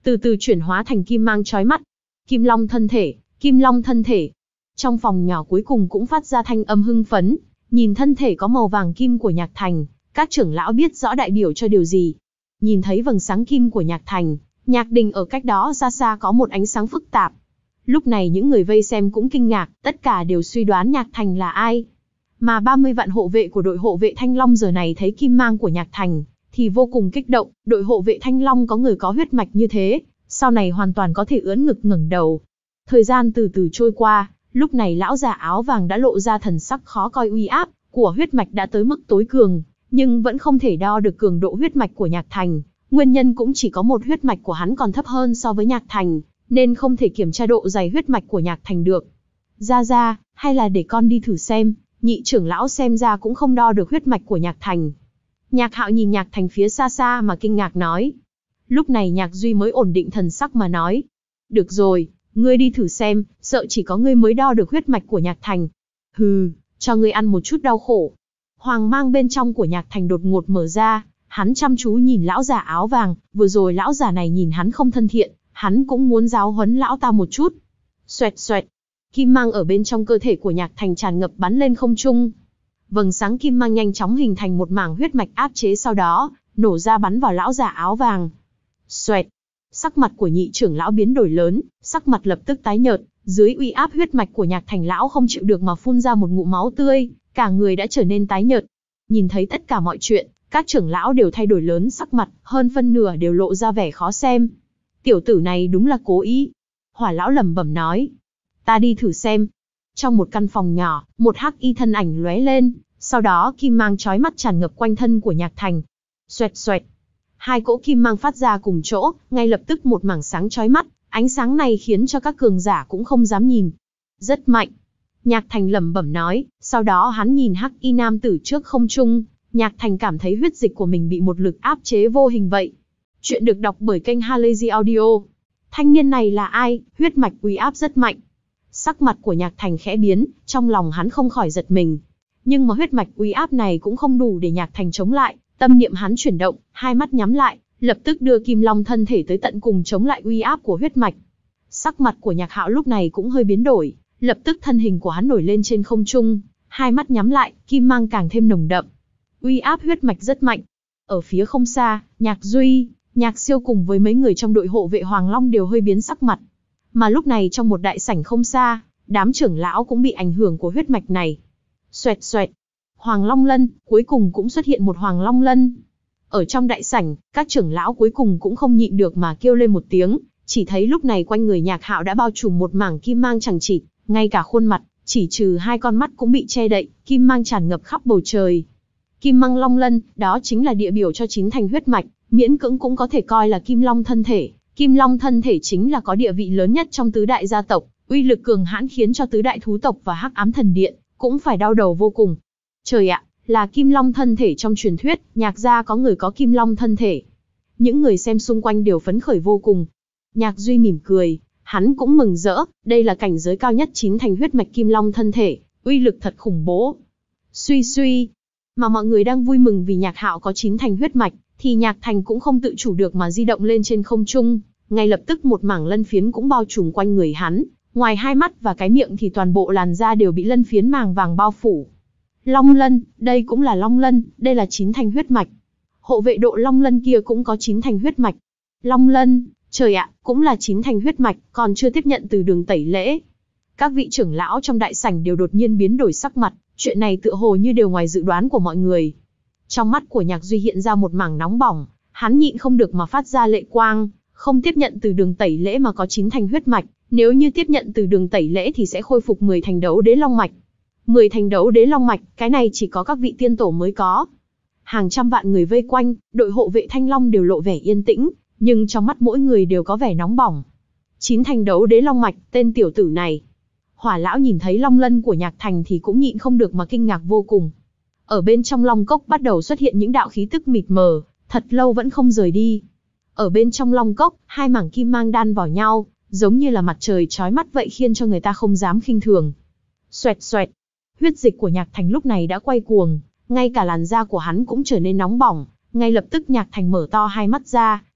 A: từ từ chuyển hóa thành kim mang chói mắt. Kim long thân thể, kim long thân thể. Trong phòng nhỏ cuối cùng cũng phát ra thanh âm hưng phấn, nhìn thân thể có màu vàng kim của Nhạc Thành, các trưởng lão biết rõ đại biểu cho điều gì. Nhìn thấy vầng sáng kim của Nhạc Thành, Nhạc Đình ở cách đó xa xa có một ánh sáng phức tạp. Lúc này những người vây xem cũng kinh ngạc, tất cả đều suy đoán Nhạc Thành là ai. Mà ba mươi vạn hộ vệ của đội hộ vệ Thanh Long giờ này thấy kim mang của Nhạc Thành, thì vô cùng kích động, đội hộ vệ Thanh Long có người có huyết mạch như thế, sau này hoàn toàn có thể ưỡn ngực ngẩng đầu. Thời gian từ từ trôi qua, lúc này lão già áo vàng đã lộ ra thần sắc khó coi, uy áp của huyết mạch đã tới mức tối cường, nhưng vẫn không thể đo được cường độ huyết mạch của Nhạc Thành. Nguyên nhân cũng chỉ có một, huyết mạch của hắn còn thấp hơn so với Nhạc Thành, nên không thể kiểm tra độ dày huyết mạch của Nhạc Thành được. Ra ra, hay là để con đi thử xem, nhị trưởng lão xem ra cũng không đo được huyết mạch của Nhạc Thành. Nhạc Hạo nhìn Nhạc Thành phía xa xa mà kinh ngạc nói. Lúc này Nhạc Duy mới ổn định thần sắc mà nói. Được rồi, ngươi đi thử xem, sợ chỉ có ngươi mới đo được huyết mạch của Nhạc Thành. Hừ, cho ngươi ăn một chút đau khổ. Hoàng mang bên trong của Nhạc Thành đột ngột mở ra, hắn chăm chú nhìn lão già áo vàng, vừa rồi lão già này nhìn hắn không thân thiện, hắn cũng muốn giáo huấn lão ta một chút. Xoẹt xoẹt, kim mang ở bên trong cơ thể của Nhạc Thành tràn ngập bắn lên không trung. Vầng sáng kim mang nhanh chóng hình thành một mảng huyết mạch áp chế, sau đó nổ ra bắn vào lão già áo vàng. Xoẹt, sắc mặt của nhị trưởng lão biến đổi lớn, sắc mặt lập tức tái nhợt, dưới uy áp huyết mạch của Nhạc Thành lão không chịu được mà phun ra một ngụm máu tươi, cả người đã trở nên tái nhợt. Nhìn thấy tất cả mọi chuyện, các trưởng lão đều thay đổi lớn sắc mặt, hơn phân nửa đều lộ ra vẻ khó xem. Tiểu tử này đúng là cố ý. Hỏa lão lẩm bẩm nói. Ta đi thử xem. Trong một căn phòng nhỏ, một hắc y thân ảnh lóe lên, sau đó kim mang chói mắt tràn ngập quanh thân của Nhạc Thành. Xoẹt xoẹt. Hai cỗ kim mang phát ra cùng chỗ, ngay lập tức một mảng sáng chói mắt, ánh sáng này khiến cho các cường giả cũng không dám nhìn. Rất mạnh. Nhạc Thành lẩm bẩm nói, sau đó hắn nhìn hắc y nam tử trước không trung, Nhạc Thành cảm thấy huyết dịch của mình bị một lực áp chế vô hình vậy. Chuyện được đọc bởi kênh Halazy Audio. Thanh niên này là ai? Huyết mạch uy áp rất mạnh. Sắc mặt của Nhạc Thành khẽ biến, trong lòng hắn không khỏi giật mình. Nhưng mà huyết mạch uy áp này cũng không đủ để Nhạc Thành chống lại, tâm niệm hắn chuyển động, hai mắt nhắm lại, lập tức đưa Kim Long thân thể tới tận cùng chống lại uy áp của huyết mạch. Sắc mặt của Nhạc Hạo lúc này cũng hơi biến đổi, lập tức thân hình của hắn nổi lên trên không trung, hai mắt nhắm lại, kim mang càng thêm nồng đậm. Uy áp huyết mạch rất mạnh. Ở phía không xa, Nhạc Duy, Nhạc Siêu cùng với mấy người trong đội hộ vệ Hoàng Long đều hơi biến sắc mặt. Mà lúc này trong một đại sảnh không xa, đám trưởng lão cũng bị ảnh hưởng của huyết mạch này. Xoẹt xoẹt. Hoàng Long Lân, cuối cùng cũng xuất hiện một Hoàng Long Lân. Ở trong đại sảnh, các trưởng lão cuối cùng cũng không nhịn được mà kêu lên một tiếng, chỉ thấy lúc này quanh người Nhạc Hạo đã bao trùm một mảng kim mang chằng chịt, ngay cả khuôn mặt, chỉ trừ hai con mắt cũng bị che đậy, kim mang tràn ngập khắp bầu trời. Kim mang Long Lân, đó chính là địa biểu cho chín thành huyết mạch, miễn cưỡng cũng có thể coi là Kim Long thân thể. Kim Long thân thể chính là có địa vị lớn nhất trong tứ đại gia tộc, uy lực cường hãn khiến cho tứ đại thú tộc và Hắc Ám Thần Điện cũng phải đau đầu vô cùng. Trời ạ, là Kim Long thân thể trong truyền thuyết, Nhạc gia có người có Kim Long thân thể. Những người xem xung quanh đều phấn khởi vô cùng. Nhạc Duy mỉm cười, hắn cũng mừng rỡ, đây là cảnh giới cao nhất chín thành huyết mạch Kim Long thân thể, uy lực thật khủng bố. Suy suy, mà mọi người đang vui mừng vì Nhạc Hạo có chín thành huyết mạch, thì Nhạc Thành cũng không tự chủ được mà di động lên trên không trung, ngay lập tức một mảng lân phiến cũng bao trùm quanh người hắn, ngoài hai mắt và cái miệng thì toàn bộ làn da đều bị lân phiến màng vàng bao phủ. Long Lân, đây cũng là Long Lân, đây là chín thành huyết mạch. Hộ vệ độ Long Lân kia cũng có chín thành huyết mạch. Long Lân, trời ạ, cũng là chín thành huyết mạch, còn chưa tiếp nhận từ đường tẩy lễ. Các vị trưởng lão trong đại sảnh đều đột nhiên biến đổi sắc mặt, chuyện này tựa hồ như đều ngoài dự đoán của mọi người. Trong mắt của Nhạc Duy hiện ra một mảng nóng bỏng, hắn nhịn không được mà phát ra lệ quang, không tiếp nhận từ đường tẩy lễ mà có chín thành huyết mạch, nếu như tiếp nhận từ đường tẩy lễ thì sẽ khôi phục mười thành đấu đế long mạch. mười thành đấu đế long mạch, cái này chỉ có các vị tiên tổ mới có. Hàng trăm vạn người vây quanh, đội hộ vệ Thanh Long đều lộ vẻ yên tĩnh, nhưng trong mắt mỗi người đều có vẻ nóng bỏng. Chín thành đấu đế long mạch, tên tiểu tử này. Hỏa lão nhìn thấy Long Lân của Nhạc Thành thì cũng nhịn không được mà kinh ngạc vô cùng. Ở bên trong Long Cốc bắt đầu xuất hiện những đạo khí tức mịt mờ, thật lâu vẫn không rời đi. Ở bên trong Long Cốc, hai mảng kim mang đan vào nhau, giống như là mặt trời chói mắt vậy khiến cho người ta không dám khinh thường. Xoẹt xoẹt, huyết dịch của Nhạc Thành lúc này đã quay cuồng, ngay cả làn da của hắn cũng trở nên nóng bỏng, ngay lập tức Nhạc Thành mở to hai mắt ra,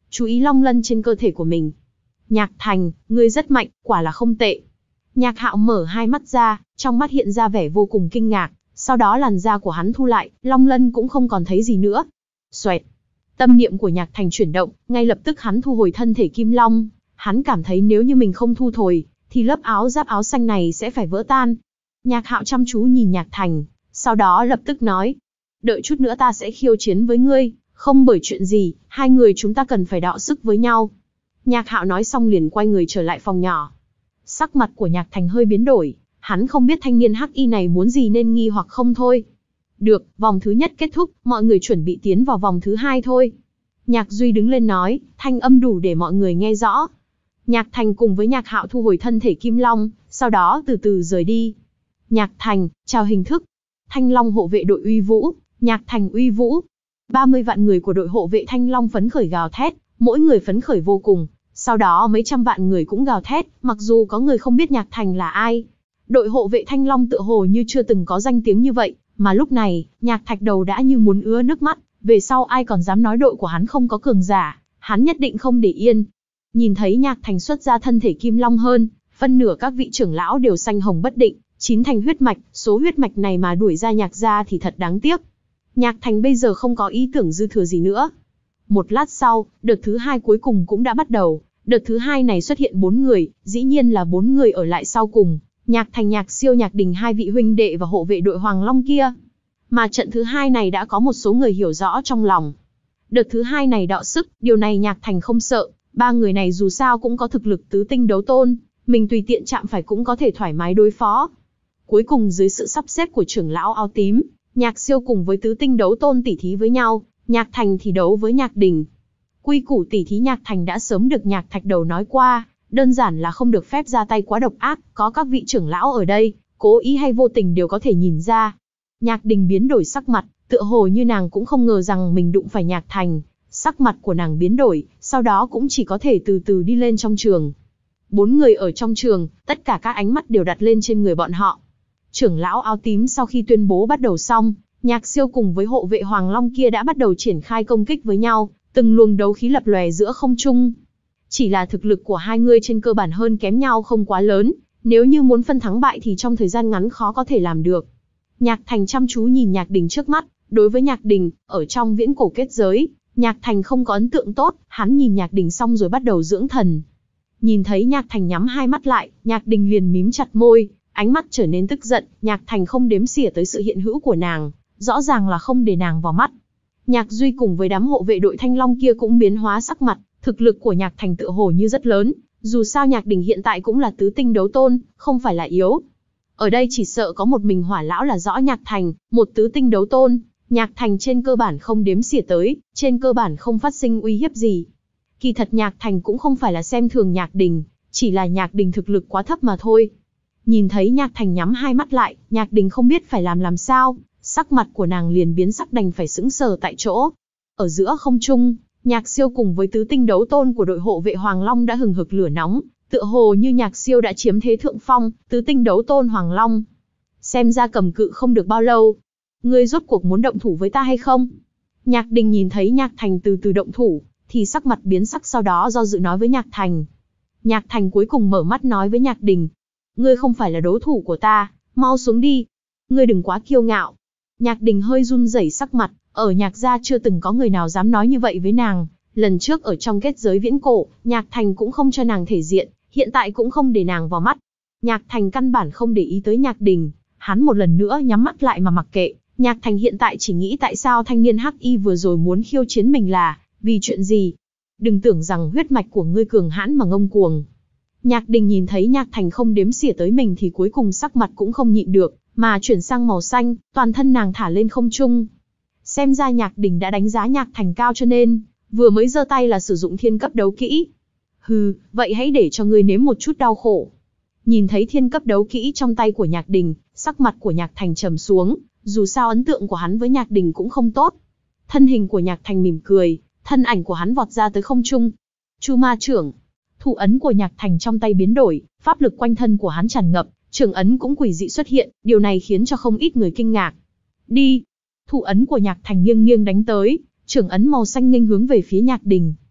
A: chú ý long lân trên cơ thể của mình. Nhạc Thành, ngươi rất mạnh, quả là không tệ. Nhạc Hạo mở hai mắt ra, trong mắt hiện ra vẻ vô cùng kinh ngạc, sau đó làn da của hắn thu lại, long lân cũng không còn thấy gì nữa. Xoẹt. Tâm niệm của Nhạc Thành chuyển động, ngay lập tức hắn thu hồi thân thể kim long. Hắn cảm thấy nếu như mình không thu hồi, thì lớp áo giáp áo xanh này sẽ phải vỡ tan. Nhạc Hạo chăm chú nhìn Nhạc Thành, sau đó lập tức nói, đợi chút nữa ta sẽ khiêu chiến với ngươi, không bởi chuyện gì, hai người chúng ta cần phải đọ sức với nhau. Nhạc Hạo nói xong liền quay người trở lại phòng nhỏ. Sắc mặt của Nhạc Thành hơi biến đổi, hắn không biết thanh niên hắc y này muốn gì nên nghi hoặc không thôi. Được, vòng thứ nhất kết thúc, mọi người chuẩn bị tiến vào vòng thứ hai thôi. Nhạc Duy đứng lên nói, thanh âm đủ để mọi người nghe rõ. Nhạc Thành cùng với Nhạc Hạo thu hồi thân thể kim long, sau đó từ từ rời đi. Nhạc Thành, chào hình thức. Thanh Long hộ vệ đội uy vũ, Nhạc Thành uy vũ. ba mươi vạn người của đội hộ vệ Thanh Long phấn khởi gào thét, mỗi người phấn khởi vô cùng. Sau đó mấy trăm vạn người cũng gào thét, mặc dù có người không biết Nhạc Thành là ai. Đội hộ vệ Thanh Long tựa hồ như chưa từng có danh tiếng như vậy, mà lúc này, Nhạc Thạch Đầu đã như muốn ứa nước mắt, về sau ai còn dám nói đội của hắn không có cường giả, hắn nhất định không để yên. Nhìn thấy Nhạc Thành xuất ra thân thể kim long hơn, phân nửa các vị trưởng lão đều xanh hồng bất định, chín thành huyết mạch, số huyết mạch này mà đuổi ra Nhạc gia thì thật đáng tiếc. Nhạc Thành bây giờ không có ý tưởng dư thừa gì nữa. Một lát sau, đợt thứ hai cuối cùng cũng đã bắt đầu. Đợt thứ hai này xuất hiện bốn người, dĩ nhiên là bốn người ở lại sau cùng. Nhạc Thành, Nhạc Siêu, Nhạc Đình, hai vị huynh đệ và hộ vệ đội Hoàng Long kia. Mà trận thứ hai này đã có một số người hiểu rõ trong lòng. Đợt thứ hai này đọ sức, điều này Nhạc Thành không sợ. Ba người này dù sao cũng có thực lực tứ tinh đấu tôn, mình tùy tiện chạm phải cũng có thể thoải mái đối phó. Cuối cùng dưới sự sắp xếp của trưởng lão áo tím, Nhạc Siêu cùng với tứ tinh đấu tôn tỉ thí với nhau, Nhạc Thành thì đấu với Nhạc Đình. Quy củ tỉ thí Nhạc Thành đã sớm được Nhạc Thạch Đầu nói qua, đơn giản là không được phép ra tay quá độc ác, có các vị trưởng lão ở đây, cố ý hay vô tình đều có thể nhìn ra. Nhạc Đình biến đổi sắc mặt, tựa hồ như nàng cũng không ngờ rằng mình đụng phải Nhạc Thành, sắc mặt của nàng biến đổi, sau đó cũng chỉ có thể từ từ đi lên trong trường. Bốn người ở trong trường, tất cả các ánh mắt đều đặt lên trên người bọn họ. Trưởng lão áo tím sau khi tuyên bố bắt đầu xong, Nhạc Siêu cùng với hộ vệ Hoàng Long kia đã bắt đầu triển khai công kích với nhau, từng luồng đấu khí lập lòe giữa không trung. Chỉ là thực lực của hai người trên cơ bản hơn kém nhau không quá lớn, nếu như muốn phân thắng bại thì trong thời gian ngắn khó có thể làm được. Nhạc Thành chăm chú nhìn Nhạc Đình trước mắt, đối với Nhạc Đình, ở trong viễn cổ kết giới, Nhạc Thành không có ấn tượng tốt, hắn nhìn Nhạc Đình xong rồi bắt đầu dưỡng thần. Nhìn thấy Nhạc Thành nhắm hai mắt lại, Nhạc Đình liền mím chặt môi, ánh mắt trở nên tức giận, Nhạc Thành không đếm xỉa tới sự hiện hữu của nàng, rõ ràng là không để nàng vào mắt. Nhạc Duy cùng với đám hộ vệ đội Thanh Long kia cũng biến hóa sắc mặt, thực lực của Nhạc Thành tựa hồ như rất lớn, dù sao Nhạc Đình hiện tại cũng là tứ tinh đấu tôn, không phải là yếu. Ở đây chỉ sợ có một mình Hỏa lão là rõ Nhạc Thành, một tứ tinh đấu tôn, Nhạc Thành trên cơ bản không đếm xỉa tới, trên cơ bản không phát sinh uy hiếp gì. Kỳ thật Nhạc Thành cũng không phải là xem thường Nhạc Đình, chỉ là Nhạc Đình thực lực quá thấp mà thôi. Nhìn thấy Nhạc Thành nhắm hai mắt lại, Nhạc Đình không biết phải làm làm sao, sắc mặt của nàng liền biến sắc đành phải sững sờ tại chỗ. Ở giữa không trung, Nhạc Siêu cùng với tứ tinh đấu tôn của đội hộ vệ Hoàng Long đã hừng hực lửa nóng, tựa hồ như Nhạc Siêu đã chiếm thế thượng phong, tứ tinh đấu tôn Hoàng Long. Xem ra cầm cự không được bao lâu. Ngươi rốt cuộc muốn động thủ với ta hay không? Nhạc Đình nhìn thấy Nhạc Thành từ từ động thủ, thì sắc mặt biến sắc, sau đó do dự nói với Nhạc Thành. Nhạc Thành cuối cùng mở mắt nói với Nhạc Đình. Ngươi không phải là đối thủ của ta, mau xuống đi. Ngươi đừng quá kiêu ngạo. Nhạc Đình hơi run rẩy sắc mặt, ở Nhạc gia chưa từng có người nào dám nói như vậy với nàng. Lần trước ở trong kết giới viễn cổ, Nhạc Thành cũng không cho nàng thể diện, hiện tại cũng không để nàng vào mắt. Nhạc Thành căn bản không để ý tới Nhạc Đình, hắn một lần nữa nhắm mắt lại mà mặc kệ. Nhạc Thành hiện tại chỉ nghĩ tại sao thanh niên hắc y vừa rồi muốn khiêu chiến mình là vì chuyện gì. Đừng tưởng rằng huyết mạch của ngươi cường hãn mà ngông cuồng. Nhạc Đình nhìn thấy Nhạc Thành không đếm xỉa tới mình thì cuối cùng sắc mặt cũng không nhịn được, mà chuyển sang màu xanh, toàn thân nàng thả lên không trung. Xem ra Nhạc Đình đã đánh giá Nhạc Thành cao cho nên, vừa mới giơ tay là sử dụng thiên cấp đấu kỹ. Hừ, vậy hãy để cho ngươi nếm một chút đau khổ. Nhìn thấy thiên cấp đấu kỹ trong tay của Nhạc Đình, sắc mặt của Nhạc Thành trầm xuống, dù sao ấn tượng của hắn với Nhạc Đình cũng không tốt. Thân hình của Nhạc Thành mỉm cười, thân ảnh của hắn vọt ra tới không trung. Chu Ma trưởng. Thủ ấn của Nhạc Thành trong tay biến đổi, pháp lực quanh thân của hắn tràn ngập, trưởng ấn cũng quỷ dị xuất hiện, điều này khiến cho không ít người kinh ngạc. Đi! Thủ ấn của Nhạc Thành nghiêng nghiêng đánh tới, trưởng ấn màu xanh nghênh hướng về phía Nhạc Đình.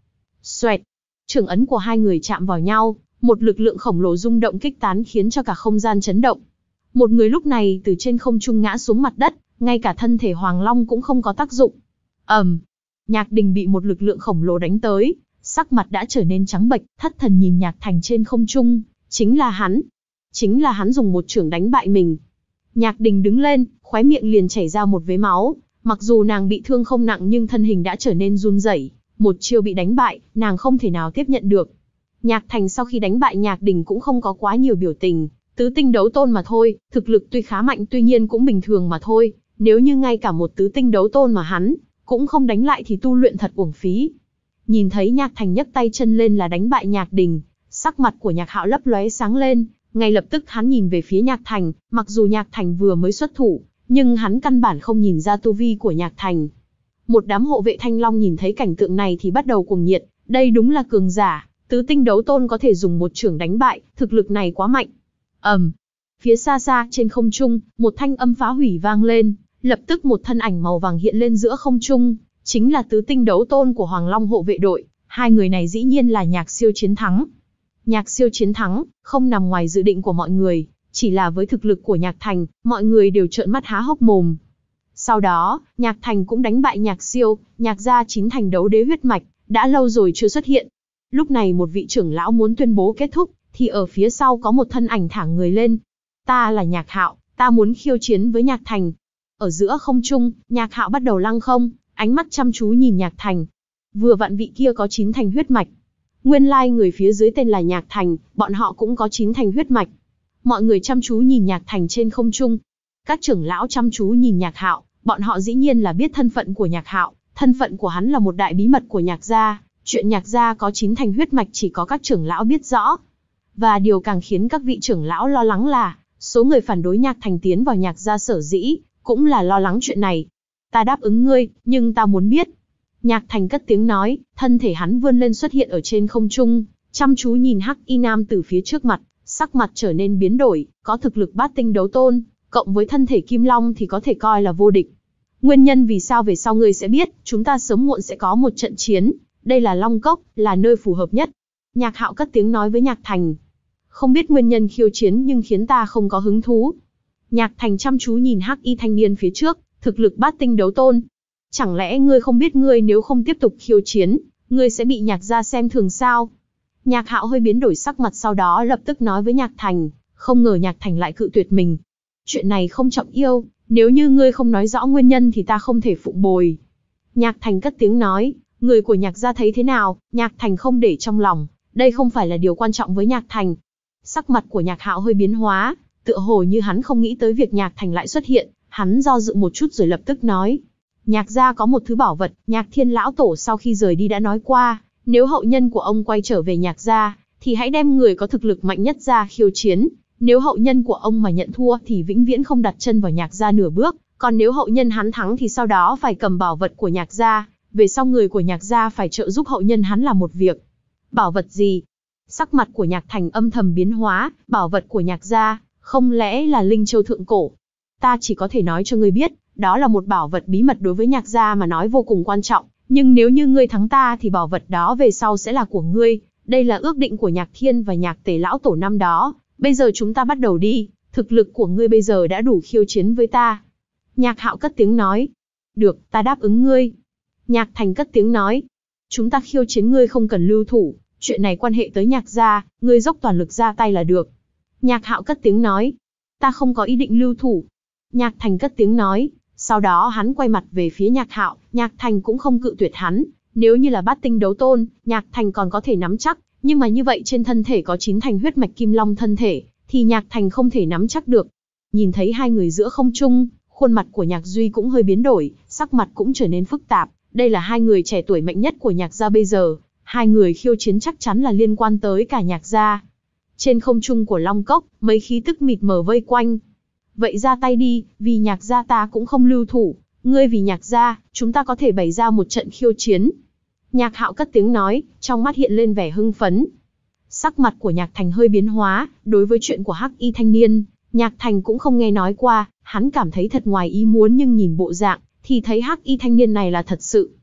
A: Xoẹt, trưởng ấn của hai người chạm vào nhau, một lực lượng khổng lồ rung động kích tán khiến cho cả không gian chấn động. Một người lúc này từ trên không trung ngã xuống mặt đất, ngay cả thân thể Hoàng Long cũng không có tác dụng. ầm, um, Nhạc Đình bị một lực lượng khổng lồ đánh tới, sắc mặt đã trở nên trắng bệch, thất thần nhìn Nhạc Thành trên không trung. Chính là hắn, chính là hắn dùng một chưởng đánh bại mình. Nhạc Đình đứng lên, khóe miệng liền chảy ra một vế máu. Mặc dù nàng bị thương không nặng nhưng thân hình đã trở nên run rẩy. Một chiêu bị đánh bại, nàng không thể nào tiếp nhận được. Nhạc Thành sau khi đánh bại Nhạc Đình cũng không có quá nhiều biểu tình. Tứ tinh đấu tôn mà thôi, thực lực tuy khá mạnh tuy nhiên cũng bình thường mà thôi. Nếu như ngay cả một tứ tinh đấu tôn mà hắn cũng không đánh lại thì tu luyện thật uổng phí. Nhìn thấy Nhạc Thành nhấc tay chân lên là đánh bại Nhạc Đình, sắc mặt của Nhạc Hạo lấp lóe sáng lên. Ngay lập tức hắn nhìn về phía Nhạc Thành, mặc dù Nhạc Thành vừa mới xuất thủ, nhưng hắn căn bản không nhìn ra tu vi của Nhạc Thành. Một đám hộ vệ Thanh Long nhìn thấy cảnh tượng này thì bắt đầu cuồng nhiệt, đây đúng là cường giả, tứ tinh đấu tôn có thể dùng một chưởng đánh bại, thực lực này quá mạnh. ầm, um, phía xa xa trên không trung, một thanh âm phá hủy vang lên, lập tức một thân ảnh màu vàng hiện lên giữa không trung, chính là tứ tinh đấu tôn của Hoàng Long hộ vệ đội. Hai người này dĩ nhiên là Nhạc Siêu chiến thắng. Nhạc Siêu chiến thắng, không nằm ngoài dự định của mọi người, chỉ là với thực lực của Nhạc Thành, mọi người đều trợn mắt há hốc mồm. Sau đó, Nhạc Thành cũng đánh bại Nhạc Siêu, Nhạc gia chín thành đấu đế huyết mạch, đã lâu rồi chưa xuất hiện. Lúc này một vị trưởng lão muốn tuyên bố kết thúc, thì ở phía sau có một thân ảnh thẳng người lên. Ta là Nhạc Hạo, ta muốn khiêu chiến với Nhạc Thành. Ở giữa không trung, Nhạc Hạo bắt đầu lăng không, ánh mắt chăm chú nhìn Nhạc Thành. Vừa vặn vị kia có chín thành huyết mạch. Nguyên lai người phía dưới tên là Nhạc Thành, bọn họ cũng có chín thành huyết mạch. Mọi người chăm chú nhìn Nhạc Thành trên không trung. Các trưởng lão chăm chú nhìn Nhạc Hạo, bọn họ dĩ nhiên là biết thân phận của Nhạc Hạo, thân phận của hắn là một đại bí mật của Nhạc gia, chuyện Nhạc gia có chín thành huyết mạch chỉ có các trưởng lão biết rõ. Và điều càng khiến các vị trưởng lão lo lắng là, số người phản đối Nhạc Thành tiến vào Nhạc gia sở dĩ, cũng là lo lắng chuyện này. Ta đáp ứng ngươi, nhưng ta muốn biết. Nhạc Thành cất tiếng nói, thân thể hắn vươn lên xuất hiện ở trên không trung, chăm chú nhìn Hắc Y nam từ phía trước mặt, sắc mặt trở nên biến đổi, có thực lực bát tinh đấu tôn, cộng với thân thể Kim Long thì có thể coi là vô địch. Nguyên nhân vì sao về sau ngươi sẽ biết, chúng ta sớm muộn sẽ có một trận chiến, đây là Long Cốc, là nơi phù hợp nhất. Nhạc Hạo cất tiếng nói với Nhạc Thành. Không biết nguyên nhân khiêu chiến nhưng khiến ta không có hứng thú. Nhạc Thành chăm chú nhìn Hắc Y thanh niên phía trước, thực lực bát tinh đấu tôn. Chẳng lẽ ngươi không biết ngươi nếu không tiếp tục khiêu chiến, ngươi sẽ bị Nhạc gia xem thường sao? Nhạc Hạo hơi biến đổi sắc mặt sau đó lập tức nói với Nhạc Thành, không ngờ Nhạc Thành lại cự tuyệt mình. Chuyện này không trọng yêu, nếu như ngươi không nói rõ nguyên nhân thì ta không thể phụng bồi. Nhạc Thành cất tiếng nói, người của Nhạc gia thấy thế nào, Nhạc Thành không để trong lòng, đây không phải là điều quan trọng với Nhạc Thành. Sắc mặt của Nhạc Hạo hơi biến hóa, tựa hồ như hắn không nghĩ tới việc Nhạc Thành lại xuất hiện, hắn do dự một chút rồi lập tức nói. Nhạc gia có một thứ bảo vật, Nhạc Thiên lão tổ sau khi rời đi đã nói qua, nếu hậu nhân của ông quay trở về Nhạc gia, thì hãy đem người có thực lực mạnh nhất ra khiêu chiến. Nếu hậu nhân của ông mà nhận thua thì vĩnh viễn không đặt chân vào Nhạc gia nửa bước, còn nếu hậu nhân hắn thắng thì sau đó phải cầm bảo vật của Nhạc gia, về sau người của Nhạc gia phải trợ giúp hậu nhân hắn làm một việc. Bảo vật gì? Sắc mặt của Nhạc Thành âm thầm biến hóa, bảo vật của Nhạc gia, không lẽ là Linh Châu thượng cổ? Ta chỉ có thể nói cho ngươi biết, đó là một bảo vật bí mật đối với Nhạc gia mà nói vô cùng quan trọng, nhưng nếu như ngươi thắng ta thì bảo vật đó về sau sẽ là của ngươi, đây là ước định của Nhạc Thiên và Nhạc Tề lão tổ năm đó, bây giờ chúng ta bắt đầu đi, thực lực của ngươi bây giờ đã đủ khiêu chiến với ta. Nhạc Hạo cất tiếng nói, được, ta đáp ứng ngươi. Nhạc Thành cất tiếng nói, chúng ta khiêu chiến ngươi không cần lưu thủ, chuyện này quan hệ tới Nhạc gia, ngươi dốc toàn lực ra tay là được. Nhạc Hạo cất tiếng nói, ta không có ý định lưu thủ. Nhạc Thành cất tiếng nói, sau đó hắn quay mặt về phía Nhạc Hạo, Nhạc Thành cũng không cự tuyệt hắn, nếu như là bát tinh đấu tôn, Nhạc Thành còn có thể nắm chắc, nhưng mà như vậy trên thân thể có chín thành huyết mạch Kim Long thân thể, thì Nhạc Thành không thể nắm chắc được. Nhìn thấy hai người giữa không trung, khuôn mặt của Nhạc Duy cũng hơi biến đổi, sắc mặt cũng trở nên phức tạp, đây là hai người trẻ tuổi mạnh nhất của Nhạc gia bây giờ, hai người khiêu chiến chắc chắn là liên quan tới cả Nhạc gia. Trên không trung của Long Cốc, mấy khí tức mịt mờ vây quanh. Vậy ra tay đi, vì Nhạc gia ta cũng không lưu thủ, ngươi vì Nhạc gia, chúng ta có thể bày ra một trận khiêu chiến. Nhạc Hạo cất tiếng nói, trong mắt hiện lên vẻ hưng phấn. Sắc mặt của Nhạc Thành hơi biến hóa, đối với chuyện của Hắc Y thanh niên, Nhạc Thành cũng không nghe nói qua, hắn cảm thấy thật ngoài ý muốn nhưng nhìn bộ dạng, thì thấy Hắc Y thanh niên này là thật sự.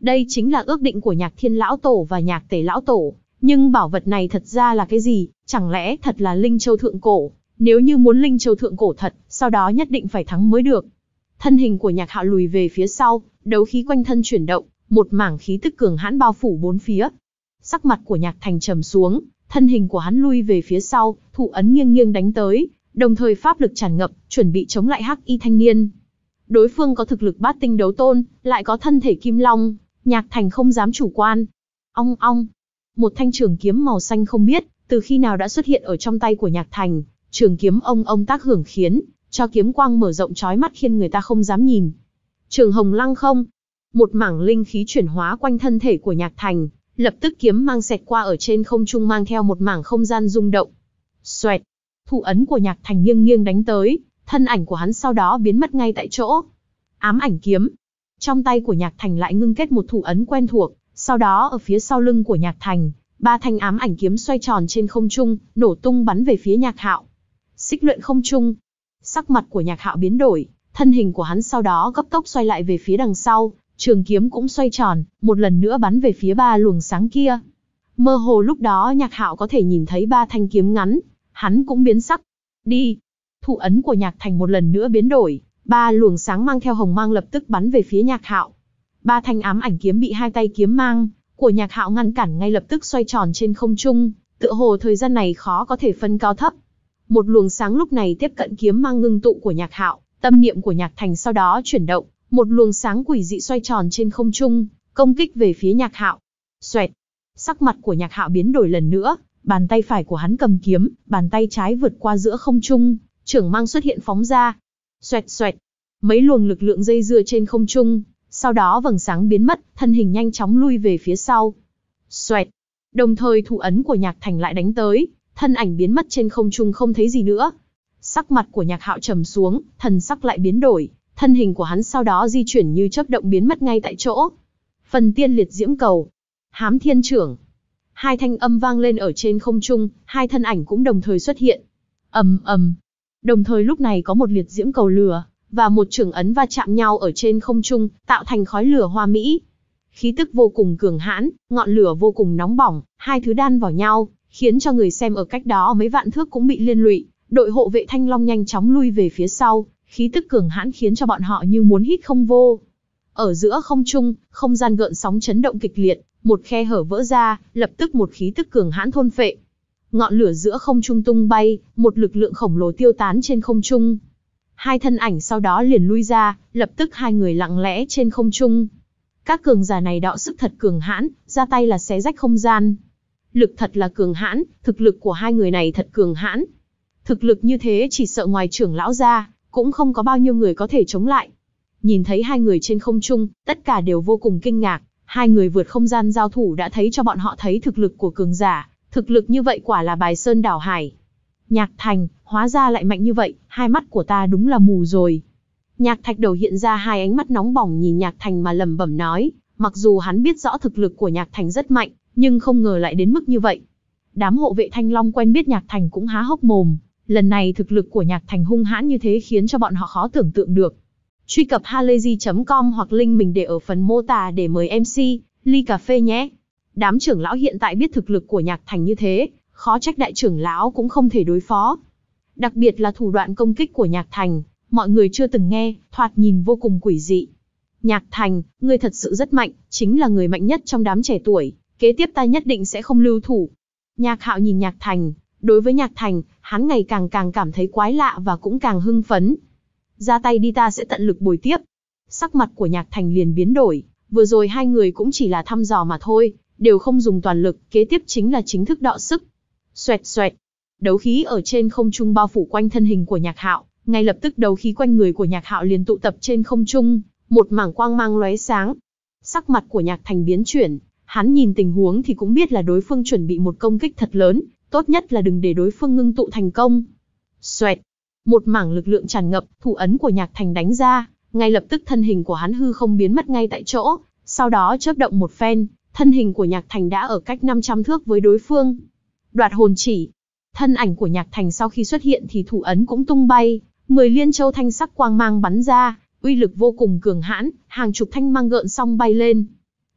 A: Đây chính là ước định của Nhạc Thiên Lão Tổ và Nhạc Tể Lão Tổ. Nhưng bảo vật này thật ra là cái gì? Chẳng lẽ thật là Linh Châu Thượng Cổ? Nếu như muốn Linh Châu Thượng Cổ thật, sau đó nhất định phải thắng mới được. Thân hình của Nhạc Hạo lùi về phía sau, đấu khí quanh thân chuyển động, một mảng khí tức cường hãn bao phủ bốn phía. Sắc mặt của Nhạc Thành trầm xuống, thân hình của hắn lui về phía sau, thủ ấn nghiêng nghiêng đánh tới, đồng thời pháp lực tràn ngập, chuẩn bị chống lại Hắc Y thanh niên. Đối phương có thực lực bát tinh đấu tôn, lại có thân thể kim long, Nhạc Thành không dám chủ quan. Ong ong, một thanh trường kiếm màu xanh không biết từ khi nào đã xuất hiện ở trong tay của Nhạc Thành, trường kiếm ông ông tác hưởng khiến cho kiếm quang mở rộng chói mắt khiến người ta không dám nhìn. Trường Hồng Lăng Không, một mảng linh khí chuyển hóa quanh thân thể của Nhạc Thành, lập tức kiếm mang xẹt qua ở trên không trung mang theo một mảng không gian rung động. Xoẹt, thủ ấn của Nhạc Thành nghiêng nghiêng đánh tới, thân ảnh của hắn sau đó biến mất ngay tại chỗ. Ám ảnh kiếm, trong tay của Nhạc Thành lại ngưng kết một thủ ấn quen thuộc, sau đó ở phía sau lưng của Nhạc Thành, ba thanh ám ảnh kiếm xoay tròn trên không trung, nổ tung bắn về phía Nhạc Hạo. Xích luyện không trung, sắc mặt của Nhạc Hạo biến đổi, thân hình của hắn sau đó cấp tốc xoay lại về phía đằng sau, trường kiếm cũng xoay tròn, một lần nữa bắn về phía ba luồng sáng kia. Mơ hồ lúc đó Nhạc Hạo có thể nhìn thấy ba thanh kiếm ngắn, hắn cũng biến sắc. Đi! Thủ ấn của Nhạc Thành một lần nữa biến đổi, ba luồng sáng mang theo hồng mang lập tức bắn về phía Nhạc Hạo. Ba thanh ám ảnh kiếm bị hai tay kiếm mang của Nhạc Hạo ngăn cản ngay lập tức xoay tròn trên không trung, tựa hồ thời gian này khó có thể phân cao thấp. Một luồng sáng lúc này tiếp cận kiếm mang ngưng tụ của Nhạc Hạo, tâm niệm của Nhạc Thành sau đó chuyển động, một luồng sáng quỷ dị xoay tròn trên không trung, công kích về phía Nhạc Hạo. Xoẹt, sắc mặt của Nhạc Hạo biến đổi lần nữa, bàn tay phải của hắn cầm kiếm, bàn tay trái vượt qua giữa không trung, chưởng mang xuất hiện phóng ra. Xoẹt xoẹt, mấy luồng lực lượng dây dưa trên không trung, sau đó vầng sáng biến mất, thân hình nhanh chóng lui về phía sau. Xoẹt, đồng thời thủ ấn của Nhạc Thành lại đánh tới, thân ảnh biến mất trên không trung không thấy gì nữa. Sắc mặt của Nhạc Hạo trầm xuống, thần sắc lại biến đổi, thân hình của hắn sau đó di chuyển như chớp động biến mất ngay tại chỗ. Phần tiên liệt diễm cầu, hám thiên trưởng. Hai thanh âm vang lên ở trên không trung, hai thân ảnh cũng đồng thời xuất hiện. Ầm ầm. Đồng thời lúc này có một liệt diễm cầu lửa và một chưởng ấn va chạm nhau ở trên không trung, tạo thành khói lửa hoa mỹ. Khí tức vô cùng cường hãn, ngọn lửa vô cùng nóng bỏng, hai thứ đan vào nhau, khiến cho người xem ở cách đó mấy vạn thước cũng bị liên lụy. Đội hộ vệ Thanh Long nhanh chóng lui về phía sau, khí tức cường hãn khiến cho bọn họ như muốn hít không vô. Ở giữa không trung, không gian gợn sóng chấn động kịch liệt, một khe hở vỡ ra, lập tức một khí tức cường hãn thôn phệ. Ngọn lửa giữa không trung tung bay, một lực lượng khổng lồ tiêu tán trên không trung. Hai thân ảnh sau đó liền lui ra, lập tức hai người lặng lẽ trên không trung. Các cường giả này đạo sức thật cường hãn, ra tay là xé rách không gian. Lực thật là cường hãn, thực lực của hai người này thật cường hãn. Thực lực như thế chỉ sợ ngoài trưởng lão ra, cũng không có bao nhiêu người có thể chống lại. Nhìn thấy hai người trên không trung, tất cả đều vô cùng kinh ngạc. Hai người vượt không gian giao thủ đã thấy cho bọn họ thấy thực lực của cường giả. Thực lực như vậy quả là bài sơn đảo hải. Nhạc Thành, hóa ra lại mạnh như vậy, hai mắt của ta đúng là mù rồi. Nhạc Thạch Đầu hiện ra hai ánh mắt nóng bỏng nhìn Nhạc Thành mà lẩm bẩm nói, mặc dù hắn biết rõ thực lực của Nhạc Thành rất mạnh, nhưng không ngờ lại đến mức như vậy. Đám hộ vệ Thanh Long quen biết Nhạc Thành cũng há hốc mồm, lần này thực lực của Nhạc Thành hung hãn như thế khiến cho bọn họ khó tưởng tượng được. Truy cập halayzi chấm com hoặc link mình để ở phần mô tả để mời em xê, ly cà phê nhé. Đám trưởng lão hiện tại biết thực lực của Nhạc Thành như thế, khó trách đại trưởng lão cũng không thể đối phó. Đặc biệt là thủ đoạn công kích của Nhạc Thành, mọi người chưa từng nghe, thoạt nhìn vô cùng quỷ dị. Nhạc Thành, ngươi thật sự rất mạnh, chính là người mạnh nhất trong đám trẻ tuổi, kế tiếp ta nhất định sẽ không lưu thủ. Nhạc Hạo nhìn Nhạc Thành, đối với Nhạc Thành, hắn ngày càng càng cảm thấy quái lạ và cũng càng hưng phấn. Ra tay đi, ta sẽ tận lực bồi tiếp. Sắc mặt của Nhạc Thành liền biến đổi, vừa rồi hai người cũng chỉ là thăm dò mà thôi, đều không dùng toàn lực, kế tiếp chính là chính thức đọ sức. Xoẹt xoẹt, đấu khí ở trên không trung bao phủ quanh thân hình của Nhạc Hạo, ngay lập tức đấu khí quanh người của Nhạc Hạo liền tụ tập trên không trung, một mảng quang mang lóe sáng. Sắc mặt của Nhạc Thành biến chuyển, hắn nhìn tình huống thì cũng biết là đối phương chuẩn bị một công kích thật lớn, tốt nhất là đừng để đối phương ngưng tụ thành công. Xoẹt, một mảng lực lượng tràn ngập, thủ ấn của Nhạc Thành đánh ra, ngay lập tức thân hình của hắn hư không biến mất ngay tại chỗ, sau đó chớp động một phen, thân hình của Nhạc Thành đã ở cách năm trăm thước với đối phương. Đoạt hồn chỉ, thân ảnh của Nhạc Thành sau khi xuất hiện thì thủ ấn cũng tung bay, mười liên châu thanh sắc quang mang bắn ra, uy lực vô cùng cường hãn, hàng chục thanh mang gợn song bay lên.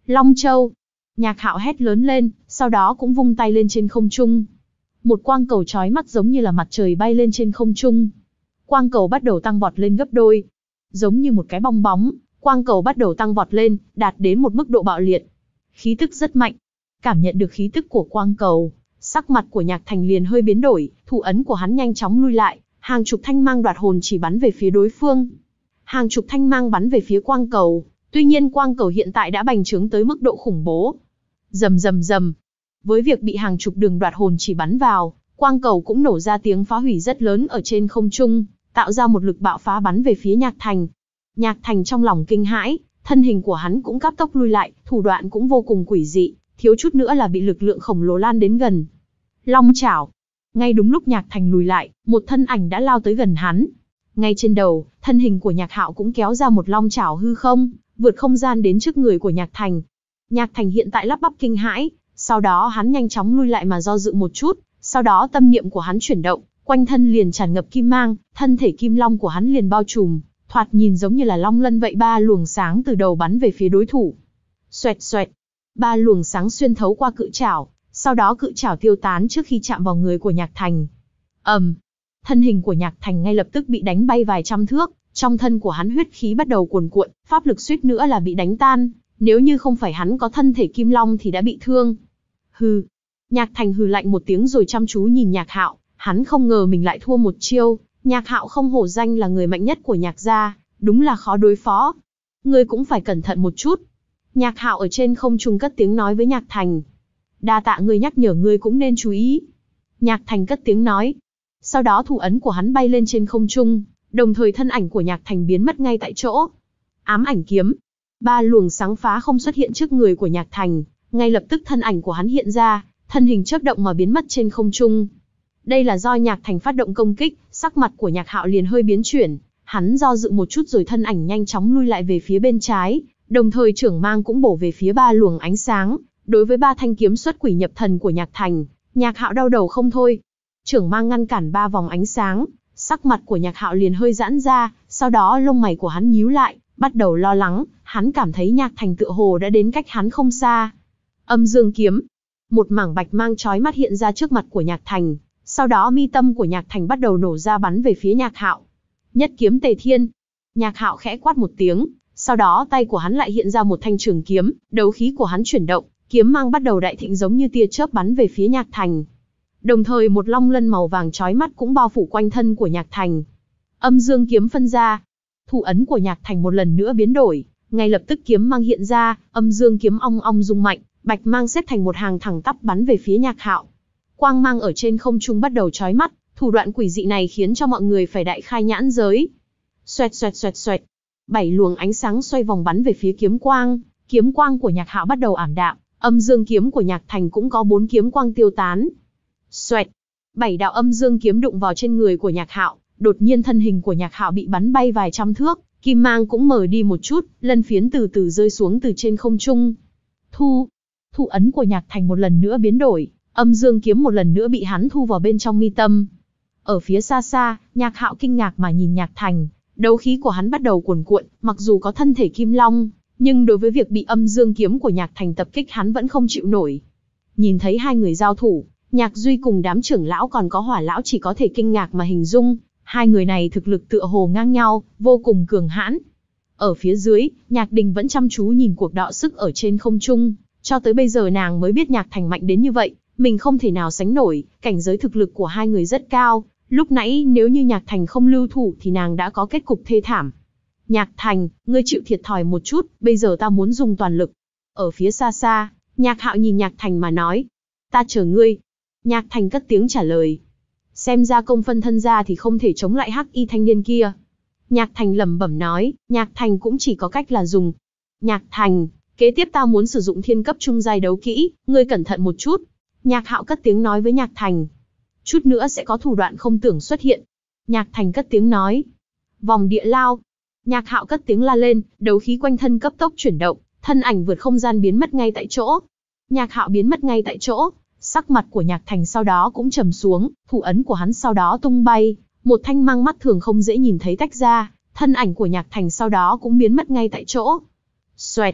A: Long Châu. Nhạc Hạo hét lớn lên, sau đó cũng vung tay lên trên không trung. Một quang cầu chói mắt giống như là mặt trời bay lên trên không trung. Quang cầu bắt đầu tăng vọt lên gấp đôi. Giống như một cái bong bóng, quang cầu bắt đầu tăng vọt lên, đạt đến một mức độ bạo liệt. Khí tức rất mạnh. Cảm nhận được khí tức của quang cầu, sắc mặt của Nhạc Thành liền hơi biến đổi, thủ ấn của hắn nhanh chóng lui lại, hàng chục thanh mang đoạt hồn chỉ bắn về phía đối phương. Hàng chục thanh mang bắn về phía quang cầu, tuy nhiên quang cầu hiện tại đã bành trướng tới mức độ khủng bố. Rầm rầm rầm. Với việc bị hàng chục đường đoạt hồn chỉ bắn vào, quang cầu cũng nổ ra tiếng phá hủy rất lớn ở trên không trung, tạo ra một lực bạo phá bắn về phía Nhạc Thành. Nhạc Thành trong lòng kinh hãi, thân hình của hắn cũng cấp tốc lui lại, thủ đoạn cũng vô cùng quỷ dị, thiếu chút nữa là bị lực lượng khổng lồ lan đến gần. Long chảo. Ngay đúng lúc Nhạc Thành lùi lại, một thân ảnh đã lao tới gần hắn. Ngay trên đầu, thân hình của Nhạc Hạo cũng kéo ra một long chảo hư không, vượt không gian đến trước người của Nhạc Thành. Nhạc Thành hiện tại lắp bắp kinh hãi, sau đó hắn nhanh chóng lui lại mà do dự một chút, sau đó tâm niệm của hắn chuyển động, quanh thân liền tràn ngập kim mang, thân thể kim long của hắn liền bao trùm, thoạt nhìn giống như là long lân vậy, ba luồng sáng từ đầu bắn về phía đối thủ. Xoẹt xoẹt, ba luồng sáng xuyên thấu qua cự chảo, sau đó cự chảo tiêu tán trước khi chạm vào người của Nhạc Thành. ầm, um, thân hình của Nhạc Thành ngay lập tức bị đánh bay vài trăm thước, trong thân của hắn huyết khí bắt đầu cuồn cuộn, pháp lực suýt nữa là bị đánh tan, nếu như không phải hắn có thân thể kim long thì đã bị thương. Hừ. Nhạc Thành hừ lạnh một tiếng rồi chăm chú nhìn Nhạc Hạo, hắn không ngờ mình lại thua một chiêu. Nhạc Hạo không hổ danh là người mạnh nhất của Nhạc gia, đúng là khó đối phó. Ngươi cũng phải cẩn thận một chút. Nhạc Hạo ở trên không trung cất tiếng nói với Nhạc Thành. Đa tạ ngươi nhắc nhở, ngươi cũng nên chú ý. Nhạc Thành cất tiếng nói. Sau đó thủ ấn của hắn bay lên trên không trung, đồng thời thân ảnh của Nhạc Thành biến mất ngay tại chỗ. Ám ảnh kiếm. Ba luồng sáng phá không xuất hiện trước người của Nhạc Thành, ngay lập tức thân ảnh của hắn hiện ra, thân hình chớp động mà biến mất trên không trung. Đây là do Nhạc Thành phát động công kích, sắc mặt của Nhạc Hạo liền hơi biến chuyển, hắn do dự một chút rồi thân ảnh nhanh chóng lui lại về phía bên trái, đồng thời trưởng mang cũng bổ về phía ba luồng ánh sáng. Đối với ba thanh kiếm xuất quỷ nhập thần của Nhạc Thành, Nhạc Hạo đau đầu không thôi. Trưởng mang ngăn cản ba vòng ánh sáng, sắc mặt của Nhạc Hạo liền hơi giãn ra, sau đó lông mày của hắn nhíu lại, bắt đầu lo lắng, hắn cảm thấy Nhạc Thành tựa hồ đã đến cách hắn không xa. Âm Dương kiếm. Một mảng bạch mang chói mắt hiện ra trước mặt của Nhạc Thành, sau đó mi tâm của Nhạc Thành bắt đầu nổ ra bắn về phía Nhạc Hạo. Nhất kiếm Tề Thiên. Nhạc Hạo khẽ quát một tiếng, sau đó tay của hắn lại hiện ra một thanh trường kiếm, đấu khí của hắn chuyển động, kiếm mang bắt đầu đại thịnh giống như tia chớp bắn về phía Nhạc Thành. Đồng thời một long lân màu vàng chói mắt cũng bao phủ quanh thân của Nhạc Thành. Âm Dương kiếm phân ra. Thủ ấn của Nhạc Thành một lần nữa biến đổi, ngay lập tức kiếm mang hiện ra, Âm Dương kiếm ong ong rung mạnh, bạch mang xếp thành một hàng thẳng tắp bắn về phía Nhạc Hạo. Quang mang ở trên không trung bắt đầu chói mắt, thủ đoạn quỷ dị này khiến cho mọi người phải đại khai nhãn giới. Xoẹt xoẹt xoẹt xoẹt, bảy luồng ánh sáng xoay vòng bắn về phía kiếm quang, kiếm quang của Nhạc Hạo bắt đầu ảm đạm, Âm Dương kiếm của Nhạc Thành cũng có bốn kiếm quang tiêu tán. Xoẹt, bảy đạo Âm Dương kiếm đụng vào trên người của Nhạc Hạo, đột nhiên thân hình của Nhạc Hạo bị bắn bay vài trăm thước, kim mang cũng mờ đi một chút, lân phiến từ từ rơi xuống từ trên không trung. Thu, thủ ấn của Nhạc Thành một lần nữa biến đổi, Âm Dương kiếm một lần nữa bị hắn thu vào bên trong mi tâm. Ở phía xa xa, Nhạc Hạo kinh ngạc mà nhìn Nhạc Thành, đấu khí của hắn bắt đầu cuồn cuộn, mặc dù có thân thể kim long, nhưng đối với việc bị Âm Dương kiếm của Nhạc Thành tập kích hắn vẫn không chịu nổi. Nhìn thấy hai người giao thủ, Nhạc Duy cùng đám trưởng lão còn có Hỏa lão chỉ có thể kinh ngạc mà hình dung, hai người này thực lực tựa hồ ngang nhau, vô cùng cường hãn. Ở phía dưới, Nhạc Đình vẫn chăm chú nhìn cuộc đọ sức ở trên không trung, cho tới bây giờ nàng mới biết Nhạc Thành mạnh đến như vậy, mình không thể nào sánh nổi, cảnh giới thực lực của hai người rất cao, lúc nãy nếu như Nhạc Thành không lưu thủ thì nàng đã có kết cục thê thảm. Nhạc Thành, ngươi chịu thiệt thòi một chút, bây giờ ta muốn dùng toàn lực. Ở phía xa xa, Nhạc Hạo nhìn Nhạc Thành mà nói, ta chờ ngươi. Nhạc Thành cất tiếng trả lời, xem ra công phân thân ra thì không thể chống lại hắc y thanh niên kia. Nhạc Thành lẩm bẩm nói, Nhạc Thành cũng chỉ có cách là dùng. Nhạc Thành, kế tiếp ta muốn sử dụng thiên cấp trung giai đấu kỹ, ngươi cẩn thận một chút. Nhạc Hạo cất tiếng nói với Nhạc Thành, chút nữa sẽ có thủ đoạn không tưởng xuất hiện. Nhạc Thành cất tiếng nói, vòng địa lao. Nhạc Hạo cất tiếng la lên, đấu khí quanh thân cấp tốc chuyển động, thân ảnh vượt không gian biến mất ngay tại chỗ. Nhạc Hạo biến mất ngay tại chỗ, sắc mặt của Nhạc Thành sau đó cũng trầm xuống, thủ ấn của hắn sau đó tung bay, một thanh mang mắt thường không dễ nhìn thấy tách ra, thân ảnh của Nhạc Thành sau đó cũng biến mất ngay tại chỗ. Xoẹt,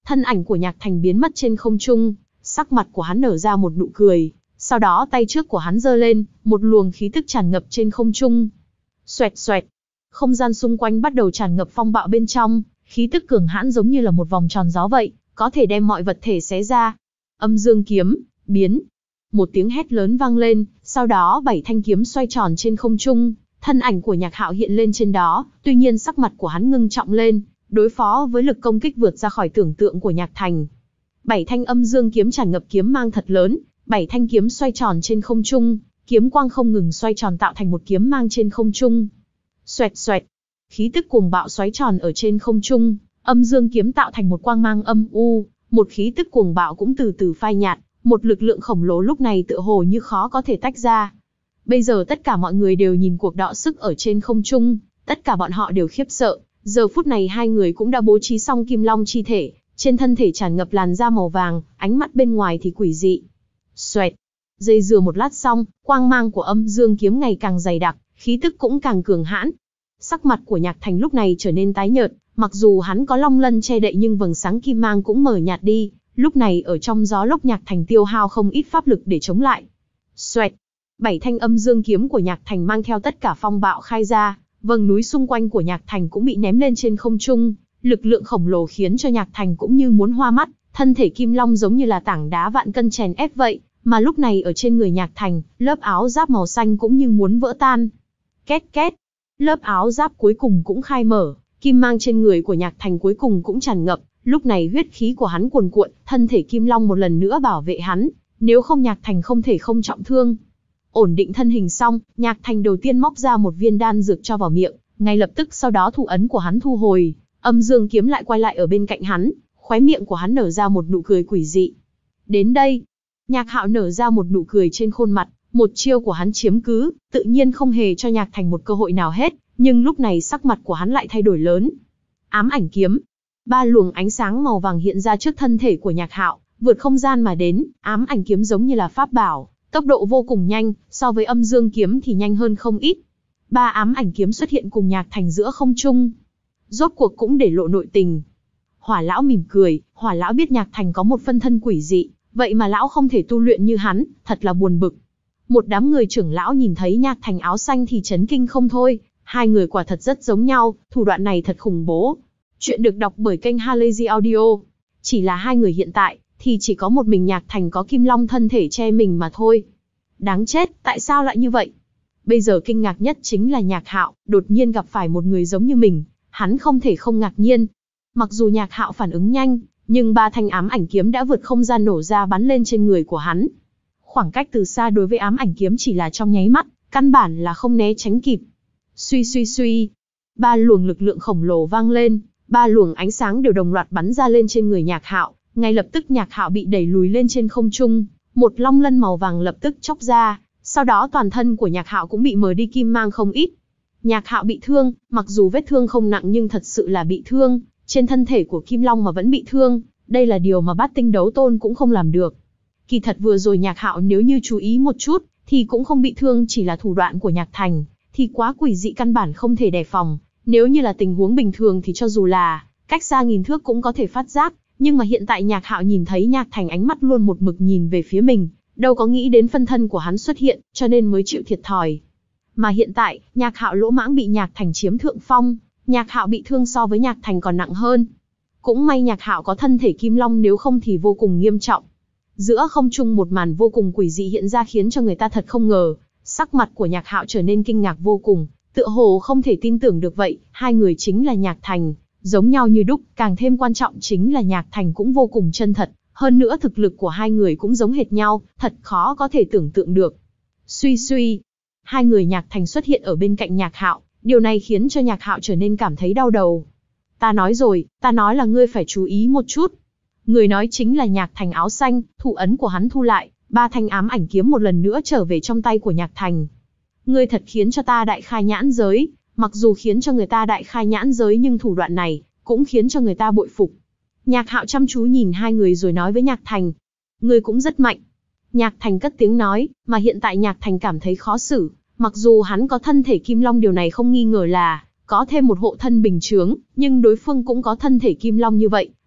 A: thân ảnh của Nhạc Thành biến mất trên không trung, sắc mặt của hắn nở ra một nụ cười, sau đó tay trước của hắn giơ lên, một luồng khí tức tràn ngập trên không trung. Xoẹt xoẹt, không gian xung quanh bắt đầu tràn ngập phong bạo bên trong, khí tức cường hãn giống như là một vòng tròn gió vậy, có thể đem mọi vật thể xé ra. Âm dương kiếm, biến. Một tiếng hét lớn vang lên, sau đó bảy thanh kiếm xoay tròn trên không trung, thân ảnh của Nhạc Hạo hiện lên trên đó, tuy nhiên sắc mặt của hắn ngưng trọng lên, đối phó với lực công kích vượt ra khỏi tưởng tượng của Nhạc Thành. Bảy thanh âm dương kiếm tràn ngập kiếm mang thật lớn, bảy thanh kiếm xoay tròn trên không trung, kiếm quang không ngừng xoay tròn tạo thành một kiếm mang trên không trung. Xoẹt xoẹt, khí tức cuồng bạo xoáy tròn ở trên không trung, âm dương kiếm tạo thành một quang mang âm u, một khí tức cuồng bạo cũng từ từ phai nhạt, một lực lượng khổng lồ lúc này tựa hồ như khó có thể tách ra. Bây giờ tất cả mọi người đều nhìn cuộc đọ sức ở trên không trung, tất cả bọn họ đều khiếp sợ, giờ phút này hai người cũng đã bố trí xong Kim Long chi thể, trên thân thể tràn ngập làn da màu vàng, ánh mắt bên ngoài thì quỷ dị. Xoẹt, dây dưa một lát xong, quang mang của âm dương kiếm ngày càng dày đặc, khí tức cũng càng cường hãn. Sắc mặt của Nhạc Thành lúc này trở nên tái nhợt, mặc dù hắn có long lân che đậy nhưng vầng sáng kim mang cũng mờ nhạt đi, lúc này ở trong gió lốc Nhạc Thành tiêu hao không ít pháp lực để chống lại. Xoẹt, bảy thanh âm dương kiếm của Nhạc Thành mang theo tất cả phong bạo khai ra, vầng núi xung quanh của Nhạc Thành cũng bị ném lên trên không trung, lực lượng khổng lồ khiến cho Nhạc Thành cũng như muốn hoa mắt, thân thể kim long giống như là tảng đá vạn cân chèn ép vậy, mà lúc này ở trên người Nhạc Thành, lớp áo giáp màu xanh cũng như muốn vỡ tan. Két két, lớp áo giáp cuối cùng cũng khai mở, kim mang trên người của Nhạc Thành cuối cùng cũng tràn ngập, lúc này huyết khí của hắn cuồn cuộn, thân thể kim long một lần nữa bảo vệ hắn, nếu không Nhạc Thành không thể không trọng thương. Ổn định thân hình xong, Nhạc Thành đầu tiên móc ra một viên đan dược cho vào miệng, ngay lập tức sau đó thủ ấn của hắn thu hồi, âm dương kiếm lại quay lại ở bên cạnh hắn, khóe miệng của hắn nở ra một nụ cười quỷ dị. Đến đây, Nhạc Hạo nở ra một nụ cười trên khuôn mặt, một chiêu của hắn chiếm cứ, tự nhiên không hề cho Nhạc Thành một cơ hội nào hết, nhưng lúc này sắc mặt của hắn lại thay đổi lớn. Ám ảnh kiếm, ba luồng ánh sáng màu vàng hiện ra trước thân thể của Nhạc Hạo, vượt không gian mà đến, ám ảnh kiếm giống như là pháp bảo, tốc độ vô cùng nhanh, so với âm dương kiếm thì nhanh hơn không ít. Ba ám ảnh kiếm xuất hiện cùng Nhạc Thành giữa không trung, rốt cuộc cũng để lộ nội tình. Hỏa lão mỉm cười, Hỏa lão biết Nhạc Thành có một phân thân quỷ dị, vậy mà lão không thể tu luyện như hắn, thật là buồn bực. Một đám người trưởng lão nhìn thấy Nhạc Thành áo xanh thì chấn kinh không thôi, hai người quả thật rất giống nhau, thủ đoạn này thật khủng bố. Chuyện được đọc bởi kênh Halazy Audio. Chỉ là hai người hiện tại, thì chỉ có một mình Nhạc Thành có kim long thân thể che mình mà thôi. Đáng chết, tại sao lại như vậy? Bây giờ kinh ngạc nhất chính là Nhạc Hạo, đột nhiên gặp phải một người giống như mình, hắn không thể không ngạc nhiên. Mặc dù Nhạc Hạo phản ứng nhanh, nhưng ba thanh ám ảnh kiếm đã vượt không gian nổ ra bắn lên trên người của hắn. Khoảng cách từ xa đối với ám ảnh kiếm chỉ là trong nháy mắt, căn bản là không né tránh kịp. Suy suy suy, ba luồng lực lượng khổng lồ vang lên, ba luồng ánh sáng đều đồng loạt bắn ra lên trên người Nhạc Hạo, ngay lập tức Nhạc Hạo bị đẩy lùi lên trên không trung, một long lân màu vàng lập tức chóc ra, sau đó toàn thân của Nhạc Hạo cũng bị mờ đi kim mang không ít. Nhạc Hạo bị thương, mặc dù vết thương không nặng nhưng thật sự là bị thương, trên thân thể của Kim Long mà vẫn bị thương, đây là điều mà Bát Tinh Đấu Tôn cũng không làm được. Kỳ thật vừa rồi Nhạc Hạo nếu như chú ý một chút, thì cũng không bị thương, chỉ là thủ đoạn của Nhạc Thành, thì quá quỷ dị căn bản không thể đề phòng. Nếu như là tình huống bình thường thì cho dù là cách xa nghìn thước cũng có thể phát giác, nhưng mà hiện tại Nhạc Hạo nhìn thấy Nhạc Thành ánh mắt luôn một mực nhìn về phía mình, đâu có nghĩ đến phân thân của hắn xuất hiện, cho nên mới chịu thiệt thòi. Mà hiện tại, Nhạc Hạo lỗ mãng bị Nhạc Thành chiếm thượng phong, Nhạc Hạo bị thương so với Nhạc Thành còn nặng hơn. Cũng may Nhạc Hạo có thân thể kim long, nếu không thì vô cùng nghiêm trọng. Giữa không trung một màn vô cùng quỷ dị hiện ra khiến cho người ta thật không ngờ, sắc mặt của Nhạc Hạo trở nên kinh ngạc vô cùng, tựa hồ không thể tin tưởng được vậy, hai người chính là Nhạc Thành, giống nhau như đúc, càng thêm quan trọng chính là Nhạc Thành cũng vô cùng chân thật, hơn nữa thực lực của hai người cũng giống hệt nhau, thật khó có thể tưởng tượng được. Suy suy, hai người Nhạc Thành xuất hiện ở bên cạnh Nhạc Hạo, điều này khiến cho Nhạc Hạo trở nên cảm thấy đau đầu. Ta nói rồi, ta nói là ngươi phải chú ý một chút. Người nói chính là Nhạc Thành áo xanh, thủ ấn của hắn thu lại, ba thanh ám ảnh kiếm một lần nữa trở về trong tay của Nhạc Thành. Ngươi thật khiến cho ta đại khai nhãn giới, mặc dù khiến cho người ta đại khai nhãn giới nhưng thủ đoạn này cũng khiến cho người ta bội phục. Nhạc Hạo chăm chú nhìn hai người rồi nói với Nhạc Thành, ngươi cũng rất mạnh. Nhạc Thành cất tiếng nói, mà hiện tại Nhạc Thành cảm thấy khó xử, mặc dù hắn có thân thể kim long, điều này không nghi ngờ là có thêm một hộ thân bình chướng, nhưng đối phương cũng có thân thể kim long như vậy,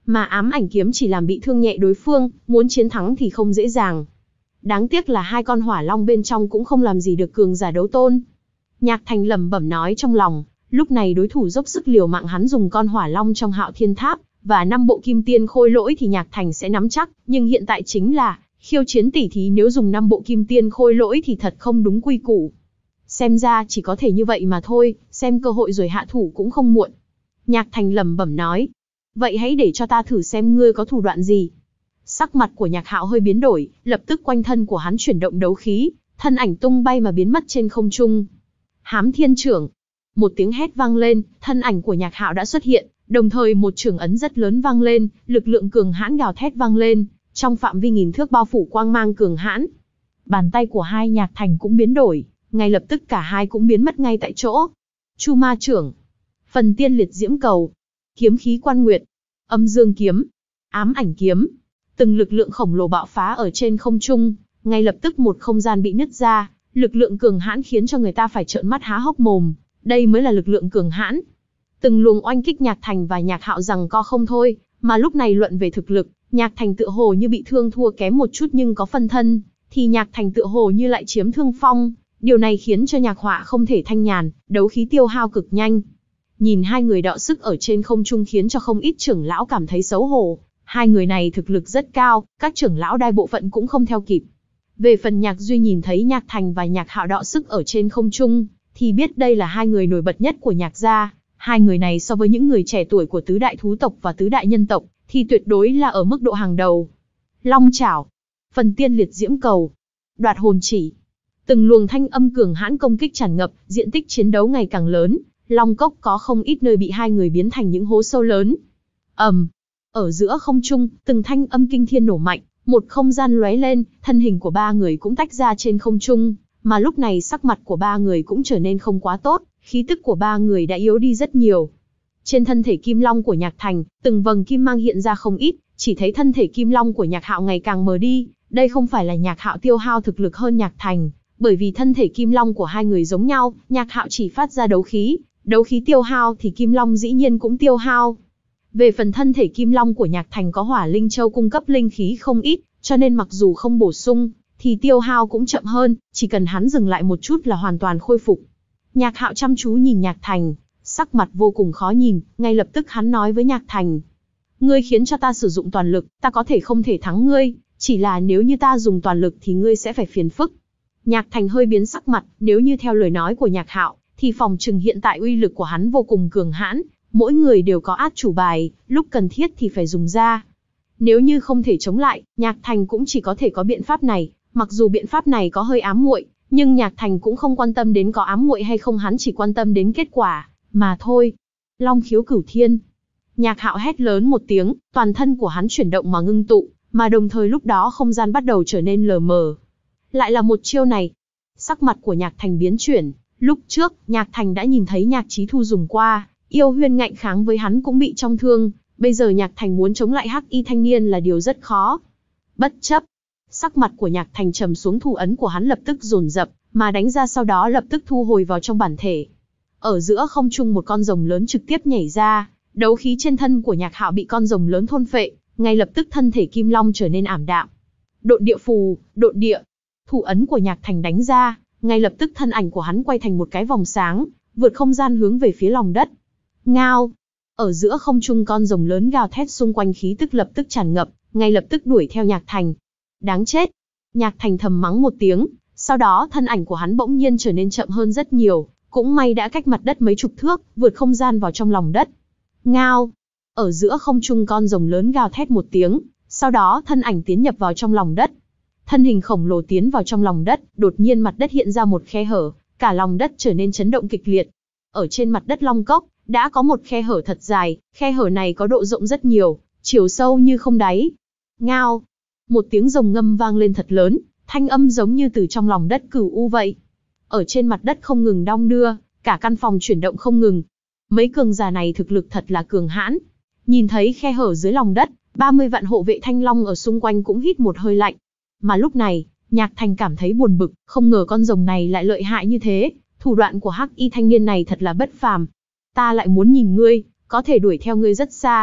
A: mà ám ảnh kiếm chỉ làm bị thương nhẹ đối phương, muốn chiến thắng thì không dễ dàng. Đáng tiếc là hai con hỏa long bên trong cũng không làm gì được cường giả đấu tôn. Nhạc Thành lẩm bẩm nói trong lòng, lúc này đối thủ dốc sức liều mạng hắn dùng con hỏa long trong Hạo Thiên Tháp, và năm bộ kim tiên khôi lỗi thì Nhạc Thành sẽ nắm chắc, nhưng hiện tại chính là khiêu chiến tỉ thí, nếu dùng năm bộ kim tiên khôi lỗi thì thật không đúng quy củ. Xem ra chỉ có thể như vậy mà thôi, xem cơ hội rồi hạ thủ cũng không muộn. Nhạc Thành lẩm bẩm nói, vậy hãy để cho ta thử xem ngươi có thủ đoạn gì. Sắc mặt của Nhạc Hạo hơi biến đổi, lập tức quanh thân của hắn chuyển động đấu khí, thân ảnh tung bay mà biến mất trên không trung. Hám Thiên Chưởng. Một tiếng hét vang lên, thân ảnh của Nhạc Hạo đã xuất hiện, đồng thời một chưởng ấn rất lớn vang lên, lực lượng cường hãn gào thét vang lên, trong phạm vi nghìn thước bao phủ quang mang cường hãn. Bàn tay của hai Nhạc Thành cũng biến đổi, ngay lập tức cả hai cũng biến mất ngay tại chỗ. Chu Ma Chưởng, Phần Tiên Liệt Diễm Cầu, Kiếm Khí Quan Nguyệt, Âm Dương Kiếm, Ám Ảnh Kiếm. Từng lực lượng khổng lồ bạo phá ở trên không trung, ngay lập tức một không gian bị nứt ra, lực lượng cường hãn khiến cho người ta phải trợn mắt há hốc mồm, đây mới là lực lượng cường hãn. Từng luồng oanh kích Nhạc Thành và Nhạc Hạo giằng co không thôi, mà lúc này luận về thực lực, Nhạc Thành tựa hồ như bị thương thua kém một chút nhưng có phân thân, thì Nhạc Thành tựa hồ như lại chiếm thương phong, điều này khiến cho Nhạc Họa không thể thanh nhàn, đấu khí tiêu hao cực nhanh. Nhìn hai người đọ sức ở trên không trung khiến cho không ít trưởng lão cảm thấy xấu hổ. Hai người này thực lực rất cao, các trưởng lão đai bộ phận cũng không theo kịp. Về phần Nhạc Duy nhìn thấy Nhạc Thành và Nhạc Hạo đọ sức ở trên không trung, thì biết đây là hai người nổi bật nhất của Nhạc gia. Hai người này so với những người trẻ tuổi của tứ đại thú tộc và tứ đại nhân tộc, thì tuyệt đối là ở mức độ hàng đầu. Long Chảo, Phần Tiên Liệt Diễm Cầu, Đoạt Hồn Chỉ. Từng luồng thanh âm cường hãn công kích tràn ngập, diện tích chiến đấu ngày càng lớn. Long Cốc có không ít nơi bị hai người biến thành những hố sâu lớn. ầm, um, Ở giữa không trung, từng thanh âm kinh thiên nổ mạnh, một không gian lóe lên, thân hình của ba người cũng tách ra trên không trung, mà lúc này sắc mặt của ba người cũng trở nên không quá tốt, khí tức của ba người đã yếu đi rất nhiều. Trên thân thể kim long của Nhạc Thành, từng vầng kim mang hiện ra không ít, chỉ thấy thân thể kim long của Nhạc Hạo ngày càng mờ đi, đây không phải là Nhạc Hạo tiêu hao thực lực hơn Nhạc Thành, bởi vì thân thể kim long của hai người giống nhau, Nhạc Hạo chỉ phát ra đấu khí, đấu khí tiêu hao thì kim long dĩ nhiên cũng tiêu hao. Về phần thân thể kim long của Nhạc Thành có hỏa linh châu cung cấp linh khí không ít, cho nên mặc dù không bổ sung, thì tiêu hao cũng chậm hơn, chỉ cần hắn dừng lại một chút là hoàn toàn khôi phục. Nhạc Hạo chăm chú nhìn Nhạc Thành, sắc mặt vô cùng khó nhìn, ngay lập tức hắn nói với Nhạc Thành. Ngươi khiến cho ta sử dụng toàn lực, ta có thể không thể thắng ngươi, chỉ là nếu như ta dùng toàn lực thì ngươi sẽ phải phiền phức. Nhạc Thành hơi biến sắc mặt, nếu như theo lời nói của Nhạc Hạo, thì phòng trừng hiện tại uy lực của hắn vô cùng cường hãn, mỗi người đều có át chủ bài, lúc cần thiết thì phải dùng ra. Nếu như không thể chống lại, Nhạc Thành cũng chỉ có thể có biện pháp này, mặc dù biện pháp này có hơi ám muội, nhưng Nhạc Thành cũng không quan tâm đến có ám muội hay không, hắn chỉ quan tâm đến kết quả mà thôi. Long khiếu cửu thiên. Nhạc Hạo hét lớn một tiếng, toàn thân của hắn chuyển động mà ngưng tụ, mà đồng thời lúc đó không gian bắt đầu trở nên lờ mờ. Lại là một chiêu này. Sắc mặt của Nhạc Thành biến chuyển, lúc trước, Nhạc Thành đã nhìn thấy Nhạc Chí Thu dùng qua, Yêu Huyên ngạnh kháng với hắn cũng bị trọng thương, bây giờ Nhạc Thành muốn chống lại Hắc Y thanh niên là điều rất khó. Bất chấp, sắc mặt của Nhạc Thành trầm xuống, thủ ấn của hắn lập tức dồn dập, mà đánh ra sau đó lập tức thu hồi vào trong bản thể. Ở giữa không trung một con rồng lớn trực tiếp nhảy ra, đấu khí trên thân của Nhạc Hạo bị con rồng lớn thôn phệ, ngay lập tức thân thể kim long trở nên ảm đạm. Độn địa phù, độn địa. Thủ ấn của Nhạc Thành đánh ra, ngay lập tức thân ảnh của hắn quay thành một cái vòng sáng, vượt không gian hướng về phía lòng đất. Ngao. Ở giữa không trung con rồng lớn gào thét, xung quanh khí tức lập tức tràn ngập, ngay lập tức đuổi theo Nhạc Thành. Đáng chết. Nhạc Thành thầm mắng một tiếng, sau đó thân ảnh của hắn bỗng nhiên trở nên chậm hơn rất nhiều, cũng may đã cách mặt đất mấy chục thước, vượt không gian vào trong lòng đất. Ngao. Ở giữa không trung con rồng lớn gào thét một tiếng, sau đó thân ảnh tiến nhập vào trong lòng đất. Thân hình khổng lồ tiến vào trong lòng đất, đột nhiên mặt đất hiện ra một khe hở, cả lòng đất trở nên chấn động kịch liệt. Ở trên mặt đất Long Cốc, đã có một khe hở thật dài, khe hở này có độ rộng rất nhiều, chiều sâu như không đáy. Ngao. Một tiếng rồng ngâm vang lên thật lớn, thanh âm giống như từ trong lòng đất cửu u vậy. Ở trên mặt đất không ngừng đong đưa, cả căn phòng chuyển động không ngừng. Mấy cường giả này thực lực thật là cường hãn. Nhìn thấy khe hở dưới lòng đất, ba mươi vạn hộ vệ thanh long ở xung quanh cũng hít một hơi lạnh. Mà lúc này, Nhạc Thành cảm thấy buồn bực, không ngờ con rồng này lại lợi hại như thế, thủ đoạn của Hắc Y thanh niên này thật là bất phàm. Ta lại muốn nhìn ngươi, có thể đuổi theo ngươi rất xa.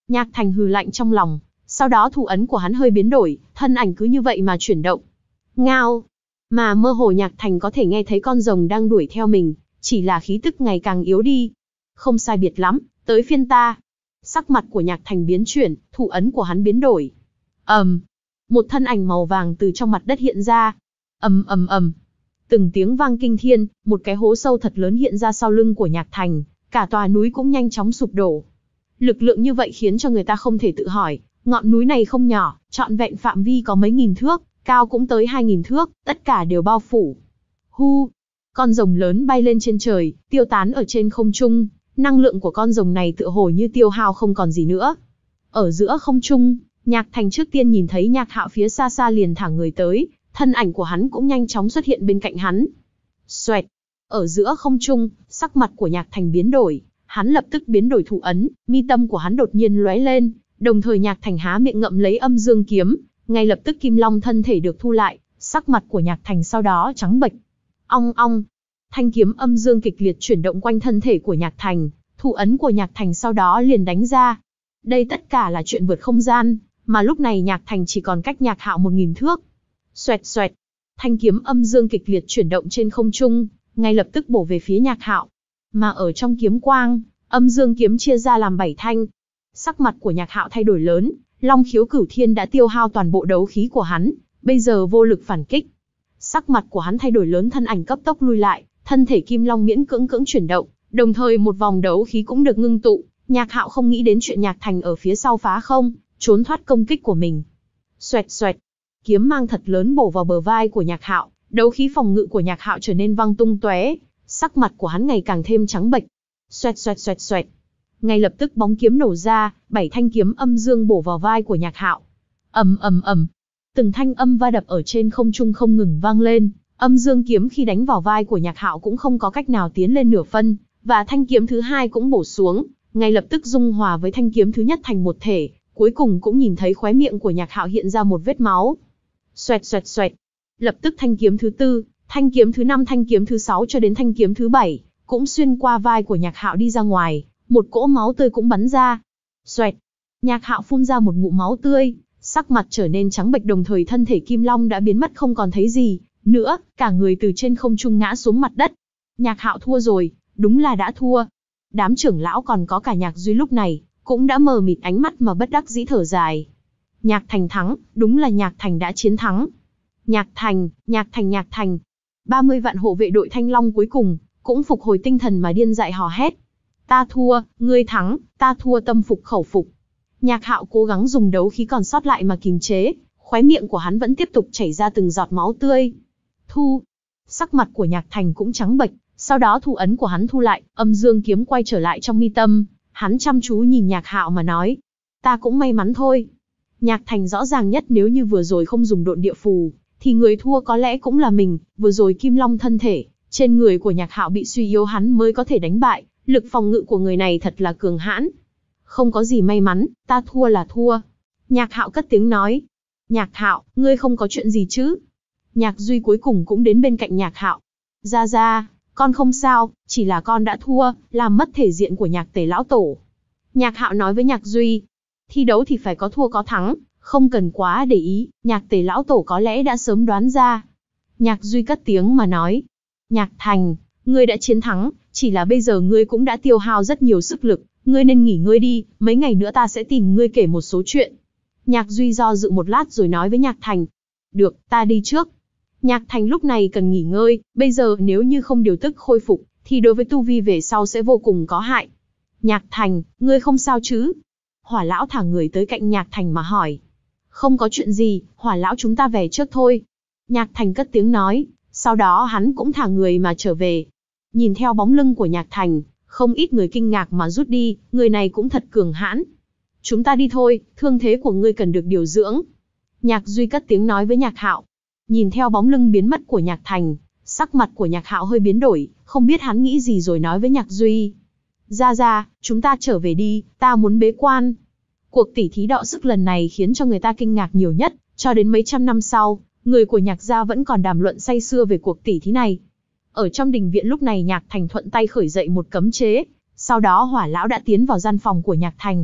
A: Nhạc Thành hừ lạnh trong lòng, sau đó thủ ấn của hắn hơi biến đổi, thân ảnh cứ như vậy mà chuyển động. Ngao! Mà mơ hồ Nhạc Thành có thể nghe thấy con rồng đang đuổi theo mình, chỉ là khí tức ngày càng yếu đi. Không sai biệt lắm, tới phiên ta. Sắc mặt của Nhạc Thành biến chuyển, thủ ấn của hắn biến đổi. ầm, um, một thân ảnh màu vàng từ trong mặt đất hiện ra. ầm ầm ầm, từng tiếng vang kinh thiên, một cái hố sâu thật lớn hiện ra sau lưng của Nhạc Thành, cả tòa núi cũng nhanh chóng sụp đổ. Lực lượng như vậy khiến cho người ta không thể tự hỏi, ngọn núi này không nhỏ, trọn vẹn phạm vi có mấy nghìn thước, cao cũng tới hai nghìn thước, tất cả đều bao phủ. Hu, con rồng lớn bay lên trên trời, tiêu tán ở trên không trung, năng lượng của con rồng này tựa hồ như tiêu hao không còn gì nữa. Ở giữa không trung, Nhạc Thành trước tiên nhìn thấy Nhạc Hạo phía xa xa liền thẳng người tới, thân ảnh của hắn cũng nhanh chóng xuất hiện bên cạnh hắn. Xoẹt, ở giữa không trung, sắc mặt của Nhạc Thành biến đổi, hắn lập tức biến đổi thủ ấn, mi tâm của hắn đột nhiên lóe lên, đồng thời Nhạc Thành há miệng ngậm lấy âm dương kiếm, ngay lập tức Kim Long thân thể được thu lại, sắc mặt của Nhạc Thành sau đó trắng bệch. Ong ong, thanh kiếm âm dương kịch liệt chuyển động quanh thân thể của Nhạc Thành, thủ ấn của Nhạc Thành sau đó liền đánh ra. Đây tất cả là chuyện vượt không gian, mà lúc này Nhạc Thành chỉ còn cách Nhạc Hạo một nghìn thước. Xoẹt xoẹt, thanh kiếm âm dương kịch liệt chuyển động trên không trung, ngay lập tức bổ về phía Nhạc Hạo. Mà ở trong kiếm quang, âm dương kiếm chia ra làm bảy thanh. Sắc mặt của Nhạc Hạo thay đổi lớn, Long Khiếu Cửu Thiên đã tiêu hao toàn bộ đấu khí của hắn, bây giờ vô lực phản kích. Sắc mặt của hắn thay đổi lớn, thân ảnh cấp tốc lui lại, thân thể Kim Long miễn cưỡng cưỡng chuyển động, đồng thời một vòng đấu khí cũng được ngưng tụ. Nhạc Hạo không nghĩ đến chuyện Nhạc Thành ở phía sau phá không, trốn thoát công kích của mình. Xoẹt xoẹt, kiếm mang thật lớn bổ vào bờ vai của Nhạc Hạo, đấu khí phòng ngự của Nhạc Hạo trở nên văng tung tóe, sắc mặt của hắn ngày càng thêm trắng bệch. Xoẹt xoẹt xoẹt xoẹt, ngay lập tức bóng kiếm nổ ra, bảy thanh kiếm âm dương bổ vào vai của Nhạc Hạo. Ầm ầm ầm, từng thanh âm va đập ở trên không trung không ngừng vang lên, âm dương kiếm khi đánh vào vai của Nhạc Hạo cũng không có cách nào tiến lên nửa phân, và thanh kiếm thứ hai cũng bổ xuống, ngay lập tức dung hòa với thanh kiếm thứ nhất thành một thể, cuối cùng cũng nhìn thấy khóe miệng của Nhạc Hạo hiện ra một vết máu. Xoẹt xoẹt xoẹt, lập tức thanh kiếm thứ tư, thanh kiếm thứ năm, thanh kiếm thứ sáu cho đến thanh kiếm thứ bảy, cũng xuyên qua vai của Nhạc Hạo đi ra ngoài, một cỗ máu tươi cũng bắn ra. Xoẹt, Nhạc Hạo phun ra một ngụm máu tươi, sắc mặt trở nên trắng bệch, đồng thời thân thể Kim Long đã biến mất không còn thấy gì nữa, cả người từ trên không trung ngã xuống mặt đất. Nhạc Hạo thua rồi, đúng là đã thua. Đám trưởng lão còn có cả Nhạc Duy lúc này, cũng đã mờ mịt ánh mắt mà bất đắc dĩ thở dài. Nhạc Thành thắng, đúng là Nhạc Thành đã chiến thắng. Nhạc Thành, Nhạc Thành, Nhạc Thành. ba mươi vạn hộ vệ đội Thanh Long cuối cùng, cũng phục hồi tinh thần mà điên dại hò hét. Ta thua, ngươi thắng, ta thua, tâm phục khẩu phục. Nhạc Hạo cố gắng dùng đấu khí còn sót lại mà kìm chế, khóe miệng của hắn vẫn tiếp tục chảy ra từng giọt máu tươi. Thu. Sắc mặt của Nhạc Thành cũng trắng bệch, sau đó thủ ấn của hắn thu lại, âm dương kiếm quay trở lại trong mi tâm, hắn chăm chú nhìn Nhạc Hạo mà nói. Ta cũng may mắn thôi. Nhạc Thành rõ ràng nhất, nếu như vừa rồi không dùng độn địa phù, thì người thua có lẽ cũng là mình, vừa rồi Kim Long thân thể, trên người của Nhạc Hạo bị suy yếu hắn mới có thể đánh bại, lực phòng ngự của người này thật là cường hãn. Không có gì may mắn, ta thua là thua. Nhạc Hạo cất tiếng nói. Nhạc Hạo, ngươi không có chuyện gì chứ? Nhạc Duy cuối cùng cũng đến bên cạnh Nhạc Hạo. Ra ra, con không sao, chỉ là con đã thua, làm mất thể diện của Nhạc Tề lão tổ. Nhạc Hạo nói với Nhạc Duy. Thi đấu thì phải có thua có thắng, không cần quá để ý, Nhạc Tề lão tổ có lẽ đã sớm đoán ra. Nhạc Duy cất tiếng mà nói. Nhạc Thành, ngươi đã chiến thắng, chỉ là bây giờ ngươi cũng đã tiêu hao rất nhiều sức lực, ngươi nên nghỉ ngơi đi, mấy ngày nữa ta sẽ tìm ngươi kể một số chuyện. Nhạc Duy do dự một lát rồi nói với Nhạc Thành. Được, ta đi trước. Nhạc Thành lúc này cần nghỉ ngơi, bây giờ nếu như không điều tức khôi phục, thì đối với tu vi về sau sẽ vô cùng có hại. Nhạc Thành, ngươi không sao chứ? Hỏa lão thả người tới cạnh Nhạc Thành mà hỏi. Không có chuyện gì, Hỏa lão chúng ta về trước thôi. Nhạc Thành cất tiếng nói, sau đó hắn cũng thả người mà trở về. Nhìn theo bóng lưng của Nhạc Thành, không ít người kinh ngạc mà rút đi, người này cũng thật cường hãn. Chúng ta đi thôi, thương thế của ngươi cần được điều dưỡng. Nhạc Duy cất tiếng nói với Nhạc Hạo. Nhìn theo bóng lưng biến mất của Nhạc Thành, sắc mặt của Nhạc Hạo hơi biến đổi, không biết hắn nghĩ gì rồi nói với Nhạc Duy. Ra ra, chúng ta trở về đi, ta muốn bế quan. Cuộc tỉ thí đọ sức lần này khiến cho người ta kinh ngạc nhiều nhất, cho đến mấy trăm năm sau, người của Nhạc gia vẫn còn đàm luận say sưa về cuộc tỉ thí này. Ở trong đình viện lúc này Nhạc Thành thuận tay khởi dậy một cấm chế, sau đó Hỏa lão đã tiến vào gian phòng của Nhạc Thành.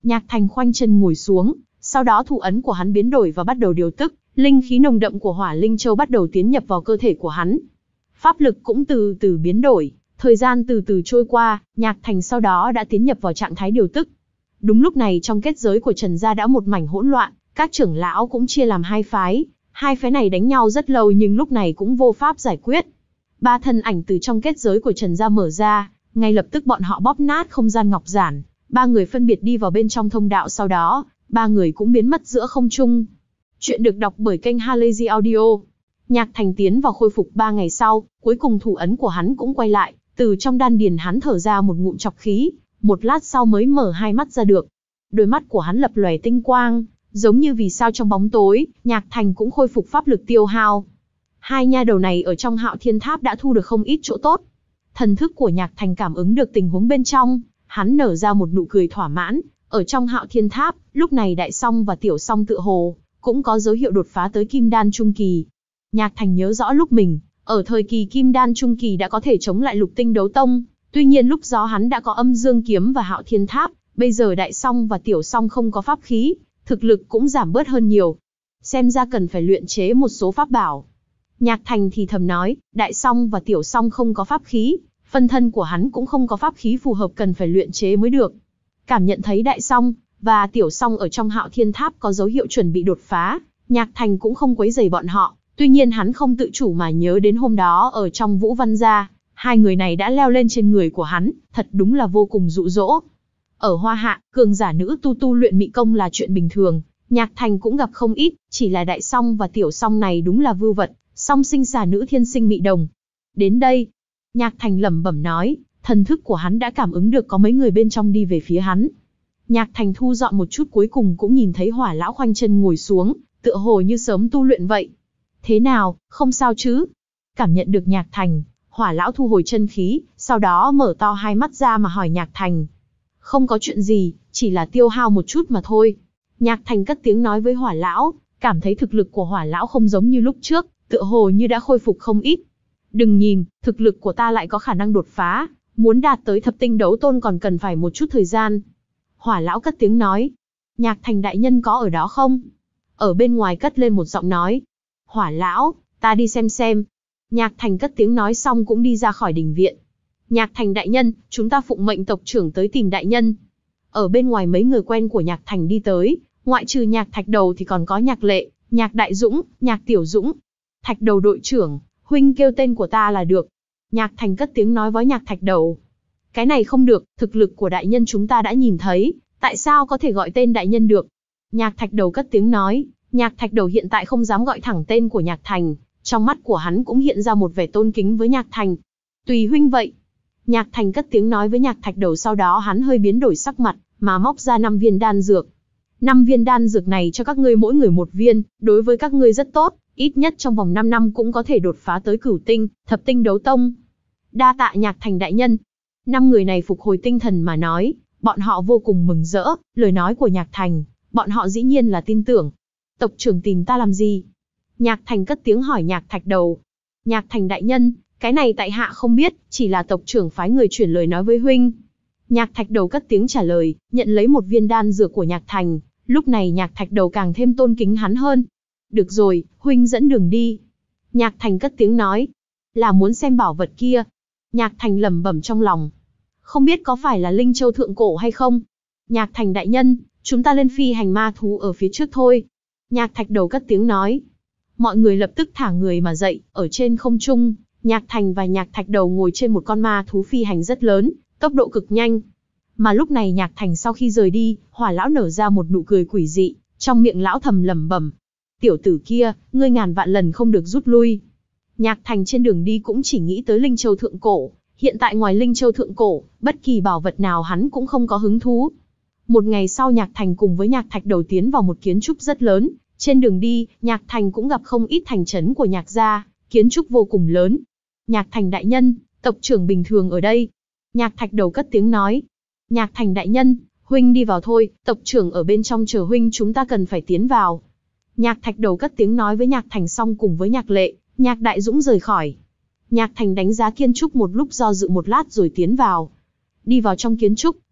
A: Nhạc Thành khoanh chân ngồi xuống, sau đó thủ ấn của hắn biến đổi và bắt đầu điều tức, linh khí nồng đậm của Hỏa Linh Châu bắt đầu tiến nhập vào cơ thể của hắn. Pháp lực cũng từ từ biến đổi, thời gian từ từ trôi qua, Nhạc Thành sau đó đã tiến nhập vào trạng thái điều tức. Đúng lúc này trong kết giới của Trần gia đã một mảnh hỗn loạn, các trưởng lão cũng chia làm hai phái, hai phái này đánh nhau rất lâu nhưng lúc này cũng vô pháp giải quyết. Ba thân ảnh từ trong kết giới của Trần gia mở ra, ngay lập tức bọn họ bóp nát không gian ngọc giản, ba người phân biệt đi vào bên trong thông đạo, sau đó, ba người cũng biến mất giữa không trung. Chuyện được đọc bởi kênh Halazy Audio. Nhạc Thành tiến vào khôi phục ba ngày sau, cuối cùng thủ ấn của hắn cũng quay lại, từ trong đan điền hắn thở ra một ngụm trọc khí, một lát sau mới mở hai mắt ra được. Đôi mắt của hắn lập lòe tinh quang, giống như vì sao trong bóng tối, Nhạc Thành cũng khôi phục pháp lực tiêu hao. Hai nha đầu này ở trong Hạo Thiên Tháp đã thu được không ít chỗ tốt. Thần thức của Nhạc Thành cảm ứng được tình huống bên trong, hắn nở ra một nụ cười thỏa mãn. Ở trong Hạo Thiên Tháp, lúc này Đại Song và Tiểu Song tựa hồ cũng có dấu hiệu đột phá tới Kim Đan Trung Kỳ. Nhạc Thành nhớ rõ lúc mình ở thời kỳ Kim Đan Trung Kỳ đã có thể chống lại Lục Tinh Đấu Tông, tuy nhiên lúc đó hắn đã có Âm Dương Kiếm và Hạo Thiên Tháp, bây giờ Đại Song và Tiểu Song không có pháp khí, thực lực cũng giảm bớt hơn nhiều. Xem ra cần phải luyện chế một số pháp bảo. Nhạc Thành thì thầm nói, Đại Song và Tiểu Song không có pháp khí, phân thân của hắn cũng không có pháp khí phù hợp, cần phải luyện chế mới được. Cảm nhận thấy Đại Song và Tiểu Song ở trong Hạo Thiên Tháp có dấu hiệu chuẩn bị đột phá, Nhạc Thành cũng không quấy rầy bọn họ, tuy nhiên hắn không tự chủ mà nhớ đến hôm đó ở trong Vũ Văn gia, hai người này đã leo lên trên người của hắn, thật đúng là vô cùng dụ dỗ. Ở Hoa Hạ, cường giả nữ tu tu luyện mị công là chuyện bình thường, Nhạc Thành cũng gặp không ít, chỉ là Đại Song và Tiểu Song này đúng là vưu vật, song sinh xà nữ thiên sinh mị đồng. Đến đây, Nhạc Thành lẩm bẩm nói, thần thức của hắn đã cảm ứng được có mấy người bên trong đi về phía hắn. Nhạc Thành thu dọn một chút cuối cùng cũng nhìn thấy Hỏa lão khoanh chân ngồi xuống, tựa hồ như sớm tu luyện vậy. Thế nào, không sao chứ? Cảm nhận được Nhạc Thành, Hỏa lão thu hồi chân khí, sau đó mở to hai mắt ra mà hỏi Nhạc Thành. Không có chuyện gì, chỉ là tiêu hao một chút mà thôi. Nhạc Thành cất tiếng nói với Hỏa lão, cảm thấy thực lực của Hỏa lão không giống như lúc trước, tựa hồ như đã khôi phục không ít. Đừng nhìn, thực lực của ta lại có khả năng đột phá, muốn đạt tới thập tinh đấu tôn còn cần phải một chút thời gian. Hỏa lão cất tiếng nói, Nhạc Thành đại nhân có ở đó không? Ở bên ngoài cất lên một giọng nói, Hỏa lão, ta đi xem xem. Nhạc Thành cất tiếng nói xong cũng đi ra khỏi đình viện. Nhạc Thành đại nhân, chúng ta phụng mệnh tộc trưởng tới tìm đại nhân. Ở bên ngoài mấy người quen của Nhạc Thành đi tới, ngoại trừ Nhạc Thạch Đầu thì còn có Nhạc Lệ, Nhạc Đại Dũng, Nhạc Tiểu Dũng. Thạch Đầu đội trưởng, huynh kêu tên của ta là được. Nhạc Thành cất tiếng nói với Nhạc Thạch Đầu. Cái này không được, thực lực của đại nhân chúng ta đã nhìn thấy, tại sao có thể gọi tên đại nhân được? Nhạc Thạch Đầu cất tiếng nói, Nhạc Thạch Đầu hiện tại không dám gọi thẳng tên của Nhạc Thành, trong mắt của hắn cũng hiện ra một vẻ tôn kính với Nhạc Thành. Tùy huynh vậy. Nhạc Thành cất tiếng nói với Nhạc Thạch Đầu, sau đó hắn hơi biến đổi sắc mặt, mà móc ra năm viên đan dược. Năm viên đan dược này cho các ngươi mỗi người một viên, đối với các ngươi rất tốt, ít nhất trong vòng năm năm cũng có thể đột phá tới cửu tinh, thập tinh đấu tông. Đa tạ Nhạc Thành đại nhân. Năm người này phục hồi tinh thần mà nói, bọn họ vô cùng mừng rỡ, lời nói của Nhạc Thành, bọn họ dĩ nhiên là tin tưởng. Tộc trưởng tìm ta làm gì? Nhạc Thành cất tiếng hỏi Nhạc Thạch Đầu. Nhạc Thành đại nhân, cái này tại hạ không biết, chỉ là tộc trưởng phái người chuyển lời nói với huynh. Nhạc Thạch Đầu cất tiếng trả lời, nhận lấy một viên đan dược của Nhạc Thành, lúc này Nhạc Thạch Đầu càng thêm tôn kính hắn hơn. Được rồi, huynh dẫn đường đi. Nhạc Thành cất tiếng nói, là muốn xem bảo vật kia. Nhạc Thành lẩm bẩm trong lòng, không biết có phải là Linh Châu thượng cổ hay không? Nhạc Thành đại nhân, chúng ta lên phi hành ma thú ở phía trước thôi. Nhạc Thạch Đầu cất tiếng nói. Mọi người lập tức thả người mà dậy, ở trên không trung, Nhạc Thành và Nhạc Thạch Đầu ngồi trên một con ma thú phi hành rất lớn, tốc độ cực nhanh. Mà lúc này Nhạc Thành sau khi rời đi, Hỏa lão nở ra một nụ cười quỷ dị, trong miệng lão thầm lẩm bẩm. Tiểu tử kia, ngươi ngàn vạn lần không được rút lui. Nhạc Thành trên đường đi cũng chỉ nghĩ tới Linh Châu thượng cổ, hiện tại ngoài Linh Châu thượng cổ, bất kỳ bảo vật nào hắn cũng không có hứng thú. Một ngày sau Nhạc Thành cùng với Nhạc Thạch Đầu tiến vào một kiến trúc rất lớn, trên đường đi, Nhạc Thành cũng gặp không ít thành trấn của Nhạc gia, kiến trúc vô cùng lớn. Nhạc Thành đại nhân, tộc trưởng bình thường ở đây. Nhạc Thạch Đầu cất tiếng nói. Nhạc Thành đại nhân, huynh đi vào thôi, tộc trưởng ở bên trong chờ huynh, chúng ta cần phải tiến vào. Nhạc Thạch Đầu cất tiếng nói với Nhạc Thành xong cùng với Nhạc Lệ, Nhạc Đại Dũng rời khỏi. Nhạc Thành đánh giá kiến trúc một lúc do dự một lát rồi tiến vào. Đi vào trong kiến trúc,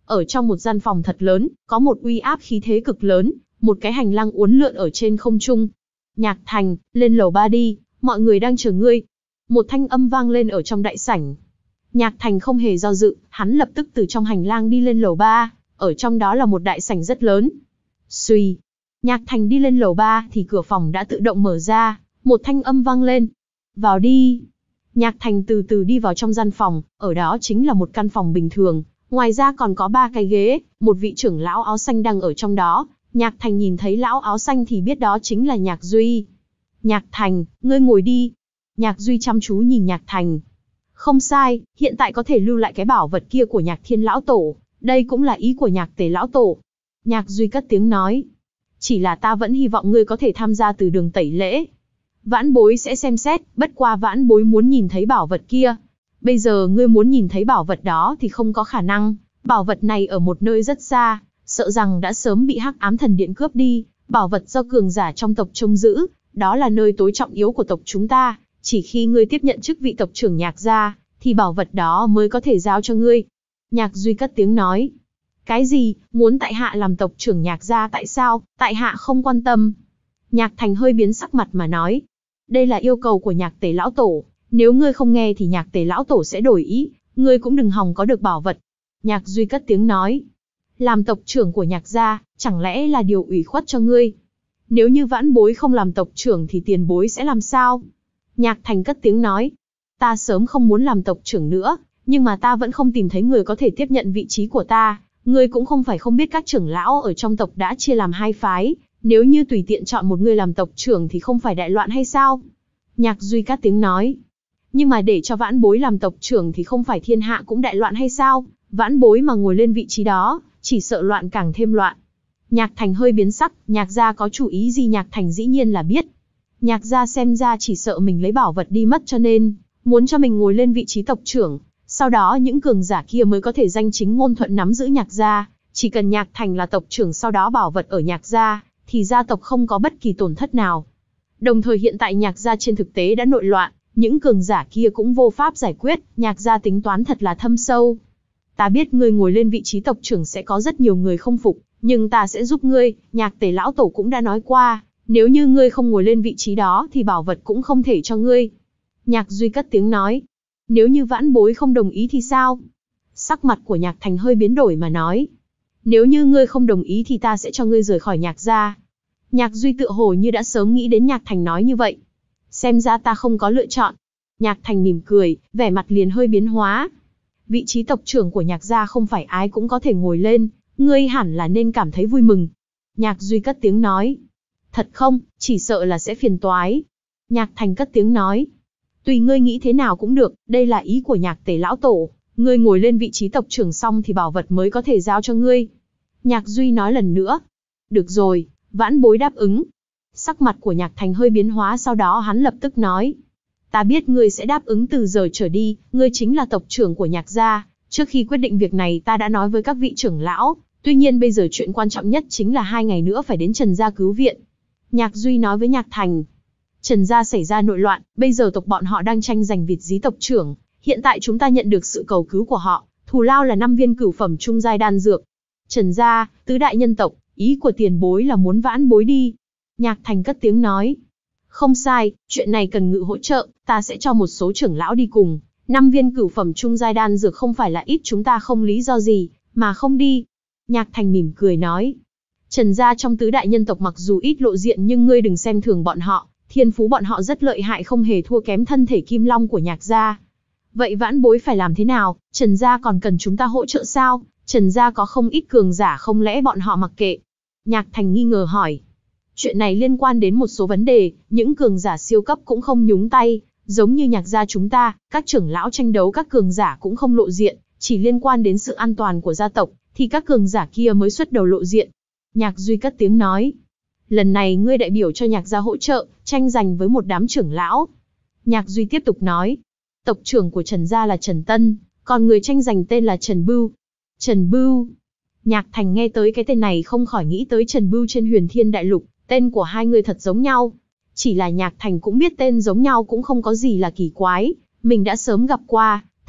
A: Ở trong một gian phòng thật lớn, có một uy áp khí thế cực lớn, một cái hành lang uốn lượn ở trên không trung. Nhạc Thành, lên lầu ba đi, mọi người đang chờ ngươi. Một thanh âm vang lên ở trong đại sảnh. Nhạc Thành không hề do dự, hắn lập tức từ trong hành lang đi lên lầu ba, ở trong đó là một đại sảnh rất lớn. Xuy, Nhạc Thành đi lên lầu ba thì cửa phòng đã tự động mở ra, một thanh âm vang lên. Vào đi. Nhạc Thành từ từ đi vào trong gian phòng, ở đó chính là một căn phòng bình thường, ngoài ra còn có ba cái ghế, một vị trưởng lão áo xanh đang ở trong đó. Nhạc Thành nhìn thấy lão áo xanh thì biết đó chính là Nhạc Duy. Nhạc Thành, ngươi ngồi đi. Nhạc Duy chăm chú nhìn Nhạc Thành. Không sai, hiện tại có thể lưu lại cái bảo vật kia của Nhạc Thiên lão tổ, đây cũng là ý của Nhạc Tề lão tổ. Nhạc Duy cất tiếng nói. Chỉ là ta vẫn hy vọng ngươi có thể tham gia từ đường tẩy lễ. Vãn bối sẽ xem xét, bất qua vãn bối muốn nhìn thấy bảo vật kia. Bây giờ ngươi muốn nhìn thấy bảo vật đó thì không có khả năng, bảo vật này ở một nơi rất xa, sợ rằng đã sớm bị Hắc Ám Thần Điện cướp đi, bảo vật do cường giả trong tộc trông giữ, đó là nơi tối trọng yếu của tộc chúng ta, chỉ khi ngươi tiếp nhận chức vị tộc trưởng Nhạc gia, thì bảo vật đó mới có thể giao cho ngươi. Nhạc Duy cất tiếng nói. Cái gì, muốn tại hạ làm tộc trưởng Nhạc gia tại sao, tại hạ không quan tâm. Nhạc Thành hơi biến sắc mặt mà nói. Đây là yêu cầu của Nhạc Tề lão tổ, nếu ngươi không nghe thì Nhạc Tề lão tổ sẽ đổi ý, ngươi cũng đừng hòng có được bảo vật. Nhạc Duy cất tiếng nói. Làm tộc trưởng của Nhạc gia, chẳng lẽ là điều ủy khuất cho ngươi? Nếu như vãn bối không làm tộc trưởng thì tiền bối sẽ làm sao? Nhạc Thành cất tiếng nói. Ta sớm không muốn làm tộc trưởng nữa, nhưng mà ta vẫn không tìm thấy người có thể tiếp nhận vị trí của ta. Ngươi cũng không phải không biết các trưởng lão ở trong tộc đã chia làm hai phái, nếu như tùy tiện chọn một người làm tộc trưởng thì không phải đại loạn hay sao? Nhạc Duy cất tiếng nói. Nhưng mà để cho vãn bối làm tộc trưởng thì không phải thiên hạ cũng đại loạn hay sao? Vãn bối mà ngồi lên vị trí đó, chỉ sợ loạn càng thêm loạn. Nhạc Thành hơi biến sắc, Nhạc gia có chủ ý gì Nhạc Thành dĩ nhiên là biết. Nhạc gia xem ra chỉ sợ mình lấy bảo vật đi mất cho nên, muốn cho mình ngồi lên vị trí tộc trưởng, sau đó những cường giả kia mới có thể danh chính ngôn thuận nắm giữ Nhạc gia, chỉ cần Nhạc Thành là tộc trưởng sau đó bảo vật ở Nhạc gia, thì gia tộc không có bất kỳ tổn thất nào. Đồng thời hiện tại Nhạc gia trên thực tế đã nội loạn, những cường giả kia cũng vô pháp giải quyết, Nhạc gia tính toán thật là thâm sâu. Ta biết ngươi ngồi lên vị trí tộc trưởng sẽ có rất nhiều người không phục, nhưng ta sẽ giúp ngươi, Nhạc Tề lão tổ cũng đã nói qua, nếu như ngươi không ngồi lên vị trí đó thì bảo vật cũng không thể cho ngươi. Nhạc Duy cất tiếng nói. Nếu như vãn bối không đồng ý thì sao? Sắc mặt của Nhạc Thành hơi biến đổi mà nói. Nếu như ngươi không đồng ý thì ta sẽ cho ngươi rời khỏi Nhạc gia. Nhạc Duy tựa hồ như đã sớm nghĩ đến Nhạc Thành nói như vậy. Xem ra ta không có lựa chọn. Nhạc Thành mỉm cười, vẻ mặt liền hơi biến hóa. Vị trí tộc trưởng của Nhạc gia không phải ai cũng có thể ngồi lên, ngươi hẳn là nên cảm thấy vui mừng. Nhạc Duy cất tiếng nói. Thật không, chỉ sợ là sẽ phiền toái. Nhạc Thành cất tiếng nói. Tùy ngươi nghĩ thế nào cũng được, đây là ý của Nhạc Tề lão tổ, ngươi ngồi lên vị trí tộc trưởng xong thì bảo vật mới có thể giao cho ngươi. Nhạc Duy nói lần nữa. Được rồi, vãn bối đáp ứng. Sắc mặt của Nhạc Thành hơi biến hóa, sau đó hắn lập tức nói. Ta biết ngươi sẽ đáp ứng từ giờ trở đi, ngươi chính là tộc trưởng của Nhạc gia. Trước khi quyết định việc này ta đã nói với các vị trưởng lão, tuy nhiên bây giờ chuyện quan trọng nhất chính là hai ngày nữa phải đến Trần gia cứu viện. Nhạc Duy nói với Nhạc Thành. Trần gia xảy ra nội loạn, bây giờ tộc bọn họ đang tranh giành vị trí tộc trưởng. Hiện tại chúng ta nhận được sự cầu cứu của họ, thù lao là năm viên cửu phẩm trung giai đan dược. Trần gia, tứ đại nhân tộc, ý của tiền bối là muốn vãn bối đi. Nhạc Thành cất tiếng nói. Không sai, chuyện này cần ngự hỗ trợ, ta sẽ cho một số trưởng lão đi cùng. Năm viên cửu phẩm trung giai đan dược không phải là ít, chúng ta không lý do gì mà không đi. Nhạc Thành mỉm cười nói. Trần gia trong tứ đại nhân tộc mặc dù ít lộ diện nhưng ngươi đừng xem thường bọn họ, thiên phú bọn họ rất lợi hại, không hề thua kém thân thể kim long của Nhạc gia. Vậy vãn bối phải làm thế nào, Trần gia còn cần chúng ta hỗ trợ sao? Trần gia có không ít cường giả, không lẽ bọn họ mặc kệ? Nhạc Thành nghi ngờ hỏi. Chuyện này liên quan đến một số vấn đề, những cường giả siêu cấp cũng không nhúng tay, giống như Nhạc gia chúng ta, các trưởng lão tranh đấu các cường giả cũng không lộ diện, chỉ liên quan đến sự an toàn của gia tộc, thì các cường giả kia mới xuất đầu lộ diện. Nhạc Duy cất tiếng nói. Lần này ngươi đại biểu cho Nhạc gia hỗ trợ, tranh giành với một đám trưởng lão. Nhạc Duy tiếp tục nói. Tộc trưởng của Trần gia là Trần Tân, còn người tranh giành tên là Trần Bưu. Trần Bưu. Nhạc Thành nghe tới cái tên này không khỏi nghĩ tới Trần Bưu trên Huyền Thiên Đại Lục, tên của hai người thật giống nhau. Chỉ là Nhạc Thành cũng biết tên giống nhau cũng không có gì là kỳ quái, mình đã sớm gặp qua,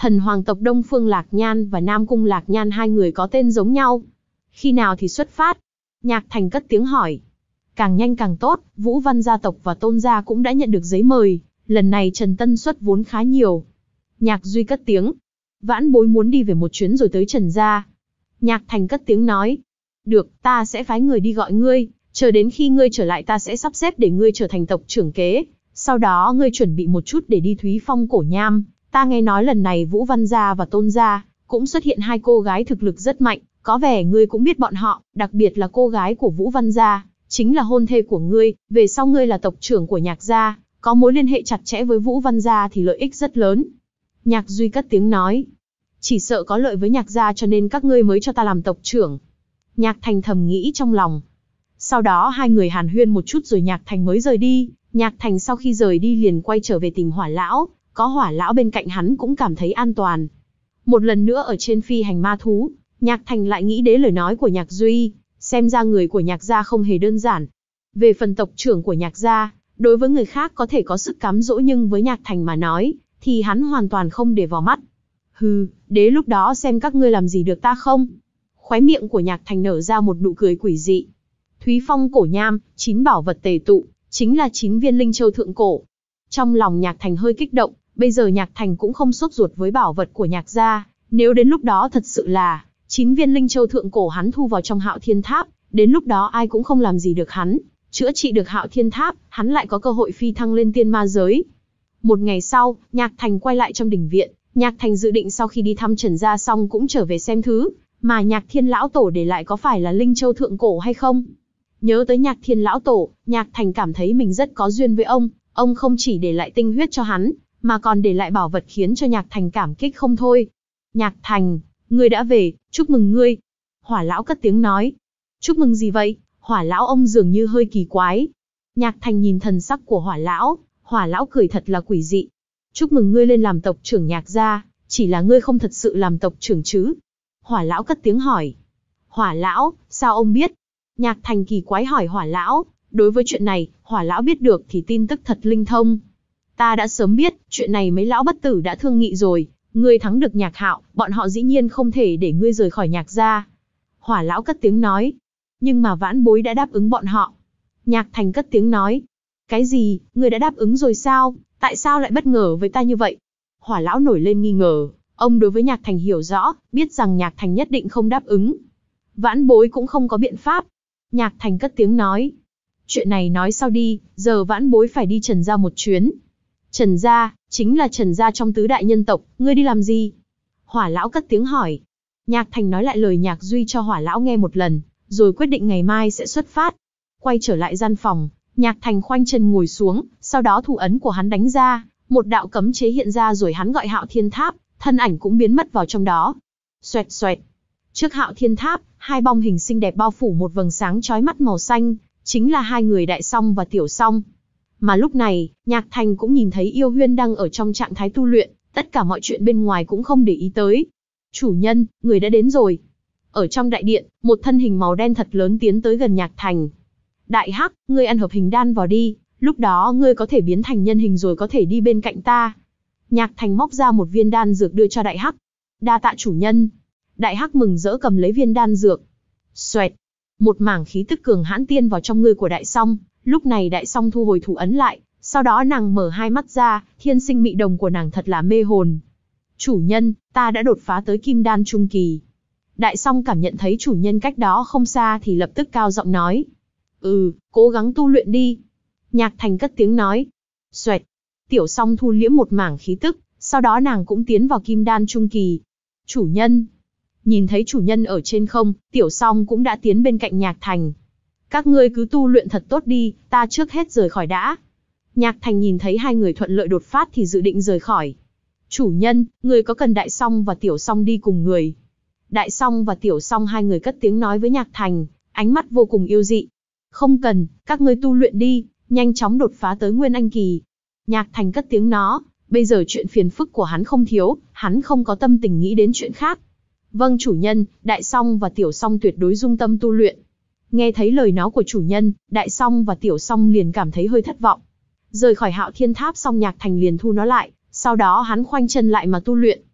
A: Thần hoàng tộc Đông Phương Lạc Nhan và Nam Cung Lạc Nhan hai người có tên giống nhau. Khi nào thì xuất phát? Nhạc Thành cất tiếng hỏi. Càng nhanh càng tốt, Vũ Văn gia tộc và Tôn gia cũng đã nhận được giấy mời, lần này Trần Tân xuất vốn khá nhiều. Nhạc Duy cất tiếng. Vãn bối muốn đi về một chuyến rồi tới Trần gia. Nhạc Thành cất tiếng nói. Được, ta sẽ phái người đi gọi ngươi, chờ đến khi ngươi trở lại ta sẽ sắp xếp để ngươi trở thành tộc trưởng kế. Sau đó ngươi chuẩn bị một chút để đi Thúy Phong Cổ Nham. Ta nghe nói lần này Vũ Văn gia và Tôn gia cũng xuất hiện hai cô gái thực lực rất mạnh, có vẻ ngươi cũng biết bọn họ, đặc biệt là cô gái của Vũ Văn gia, chính là hôn thê của ngươi, về sau ngươi là tộc trưởng của Nhạc gia, có mối liên hệ chặt chẽ với Vũ Văn gia thì lợi ích rất lớn. Nhạc Duy cất tiếng nói. Chỉ sợ có lợi với Nhạc gia cho nên các ngươi mới cho ta làm tộc trưởng. Nhạc Thành thầm nghĩ trong lòng. Sau đó hai người hàn huyên một chút rồi Nhạc Thành mới rời đi. Nhạc Thành sau khi rời đi liền quay trở về tìm Hỏa lão, có Hỏa lão bên cạnh hắn cũng cảm thấy an toàn. Một lần nữa ở trên phi hành ma thú, Nhạc Thành lại nghĩ đến lời nói của Nhạc Duy, xem ra người của Nhạc gia không hề đơn giản. Về phần tộc trưởng của Nhạc gia, đối với người khác có thể có sức cám dỗ nhưng với Nhạc Thành mà nói, thì hắn hoàn toàn không để vào mắt. Hừ, đến lúc đó xem các ngươi làm gì được ta không? Khóe miệng của Nhạc Thành nở ra một nụ cười quỷ dị. Thúy Phong Cổ Nham, chín bảo vật tề tụ, chính là chín viên linh châu thượng cổ. Trong lòng Nhạc Thành hơi kích động, bây giờ Nhạc Thành cũng không sốt ruột với bảo vật của Nhạc gia, nếu đến lúc đó thật sự là chín viên linh châu thượng cổ hắn thu vào trong Hạo Thiên Tháp, đến lúc đó ai cũng không làm gì được hắn, chữa trị được Hạo Thiên Tháp, hắn lại có cơ hội phi thăng lên tiên ma giới. Một ngày sau, Nhạc Thành quay lại trong đình viện, Nhạc Thành dự định sau khi đi thăm Trần gia xong cũng trở về xem thứ mà Nhạc Thiên lão tổ để lại có phải là linh châu thượng cổ hay không. Nhớ tới Nhạc Thiên lão tổ, Nhạc Thành cảm thấy mình rất có duyên với ông, ông không chỉ để lại tinh huyết cho hắn, mà còn để lại bảo vật khiến cho Nhạc Thành cảm kích không thôi. Nhạc Thành, ngươi đã về, chúc mừng ngươi. Hỏa lão cất tiếng nói. Chúc mừng gì vậy? Hỏa lão ông dường như hơi kỳ quái. Nhạc Thành nhìn thần sắc của Hỏa lão, Hỏa lão cười thật là quỷ dị. Chúc mừng ngươi lên làm tộc trưởng Nhạc gia, chỉ là ngươi không thật sự làm tộc trưởng chứ? Hỏa lão cất tiếng hỏi. Hỏa lão, sao ông biết? Nhạc Thành kỳ quái hỏi Hỏa lão, đối với chuyện này, Hỏa lão biết được thì tin tức thật linh thông. Ta đã sớm biết, chuyện này mấy lão bất tử đã thương nghị rồi, ngươi thắng được Nhạc Hạo, bọn họ dĩ nhiên không thể để ngươi rời khỏi Nhạc gia. Hỏa lão cất tiếng nói. Nhưng mà vãn bối đã đáp ứng bọn họ. Nhạc Thành cất tiếng nói. Cái gì, ngươi đã đáp ứng rồi sao? Tại sao lại bất ngờ với ta như vậy? Hỏa lão nổi lên nghi ngờ, ông đối với Nhạc Thành hiểu rõ, biết rằng Nhạc Thành nhất định không đáp ứng. Vãn bối cũng không có biện pháp. Nhạc Thành cất tiếng nói. Chuyện này nói sau đi, giờ vãn bối phải đi Trần gia một chuyến. Trần gia, chính là Trần gia trong tứ đại nhân tộc, ngươi đi làm gì? Hỏa lão cất tiếng hỏi. Nhạc Thành nói lại lời Nhạc Duy cho Hỏa lão nghe một lần, rồi quyết định ngày mai sẽ xuất phát. Quay trở lại gian phòng, Nhạc Thành khoanh chân ngồi xuống, sau đó thủ ấn của hắn đánh ra, một đạo cấm chế hiện ra rồi hắn gọi Hạo Thiên Tháp, thân ảnh cũng biến mất vào trong đó. Xoẹt xoẹt. Trước Hạo Thiên Tháp, hai bóng hình xinh đẹp bao phủ một vầng sáng chói mắt màu xanh, chính là hai người Đại Song và Tiểu Song. Mà lúc này, Nhạc Thành cũng nhìn thấy Yêu Huyên đang ở trong trạng thái tu luyện, tất cả mọi chuyện bên ngoài cũng không để ý tới. Chủ nhân, người đã đến rồi. Ở trong đại điện, một thân hình màu đen thật lớn tiến tới gần Nhạc Thành. Đại Hắc, ngươi ăn hợp hình đan vào đi, lúc đó ngươi có thể biến thành nhân hình rồi có thể đi bên cạnh ta. Nhạc Thành móc ra một viên đan dược đưa cho Đại Hắc. Đa tạ chủ nhân. Đại Hắc mừng rỡ cầm lấy viên đan dược. Xoẹt. Một mảng khí tức cường hãn tiên vào trong người của Đại Song. Lúc này Đại Song thu hồi thủ ấn lại, sau đó nàng mở hai mắt ra, thiên sinh mị đồng của nàng thật là mê hồn. Chủ nhân, ta đã đột phá tới kim đan trung kỳ. Đại Song cảm nhận thấy chủ nhân cách đó không xa thì lập tức cao giọng nói. Ừ, cố gắng tu luyện đi. Nhạc Thành cất tiếng nói. Xoẹt. Tiểu Song thu liễm một mảng khí tức, sau đó nàng cũng tiến vào kim đan trung kỳ. Chủ nhân. Nhìn thấy chủ nhân ở trên không, Tiểu Song cũng đã tiến bên cạnh Nhạc Thành. Các ngươi cứ tu luyện thật tốt đi, ta trước hết rời khỏi đã. Nhạc Thành nhìn thấy hai người thuận lợi đột phát thì dự định rời khỏi. Chủ nhân, người có cần Đại Song và Tiểu Song đi cùng người? Đại Song và Tiểu Song hai người cất tiếng nói với Nhạc Thành, ánh mắt vô cùng yêu dị. Không cần, các ngươi tu luyện đi, nhanh chóng đột phá tới Nguyên Anh kỳ. Nhạc Thành cất tiếng nó, bây giờ chuyện phiền phức của hắn không thiếu, hắn không có tâm tình nghĩ đến chuyện khác. Vâng chủ nhân, Đại Song và Tiểu Song tuyệt đối dung tâm tu luyện. Nghe thấy lời nói của chủ nhân, Đại Song và Tiểu Song liền cảm thấy hơi thất vọng. Rời khỏi Hạo Thiên Tháp xong Nhạc Thành liền thu nó lại, sau đó hắn khoanh chân lại mà tu luyện.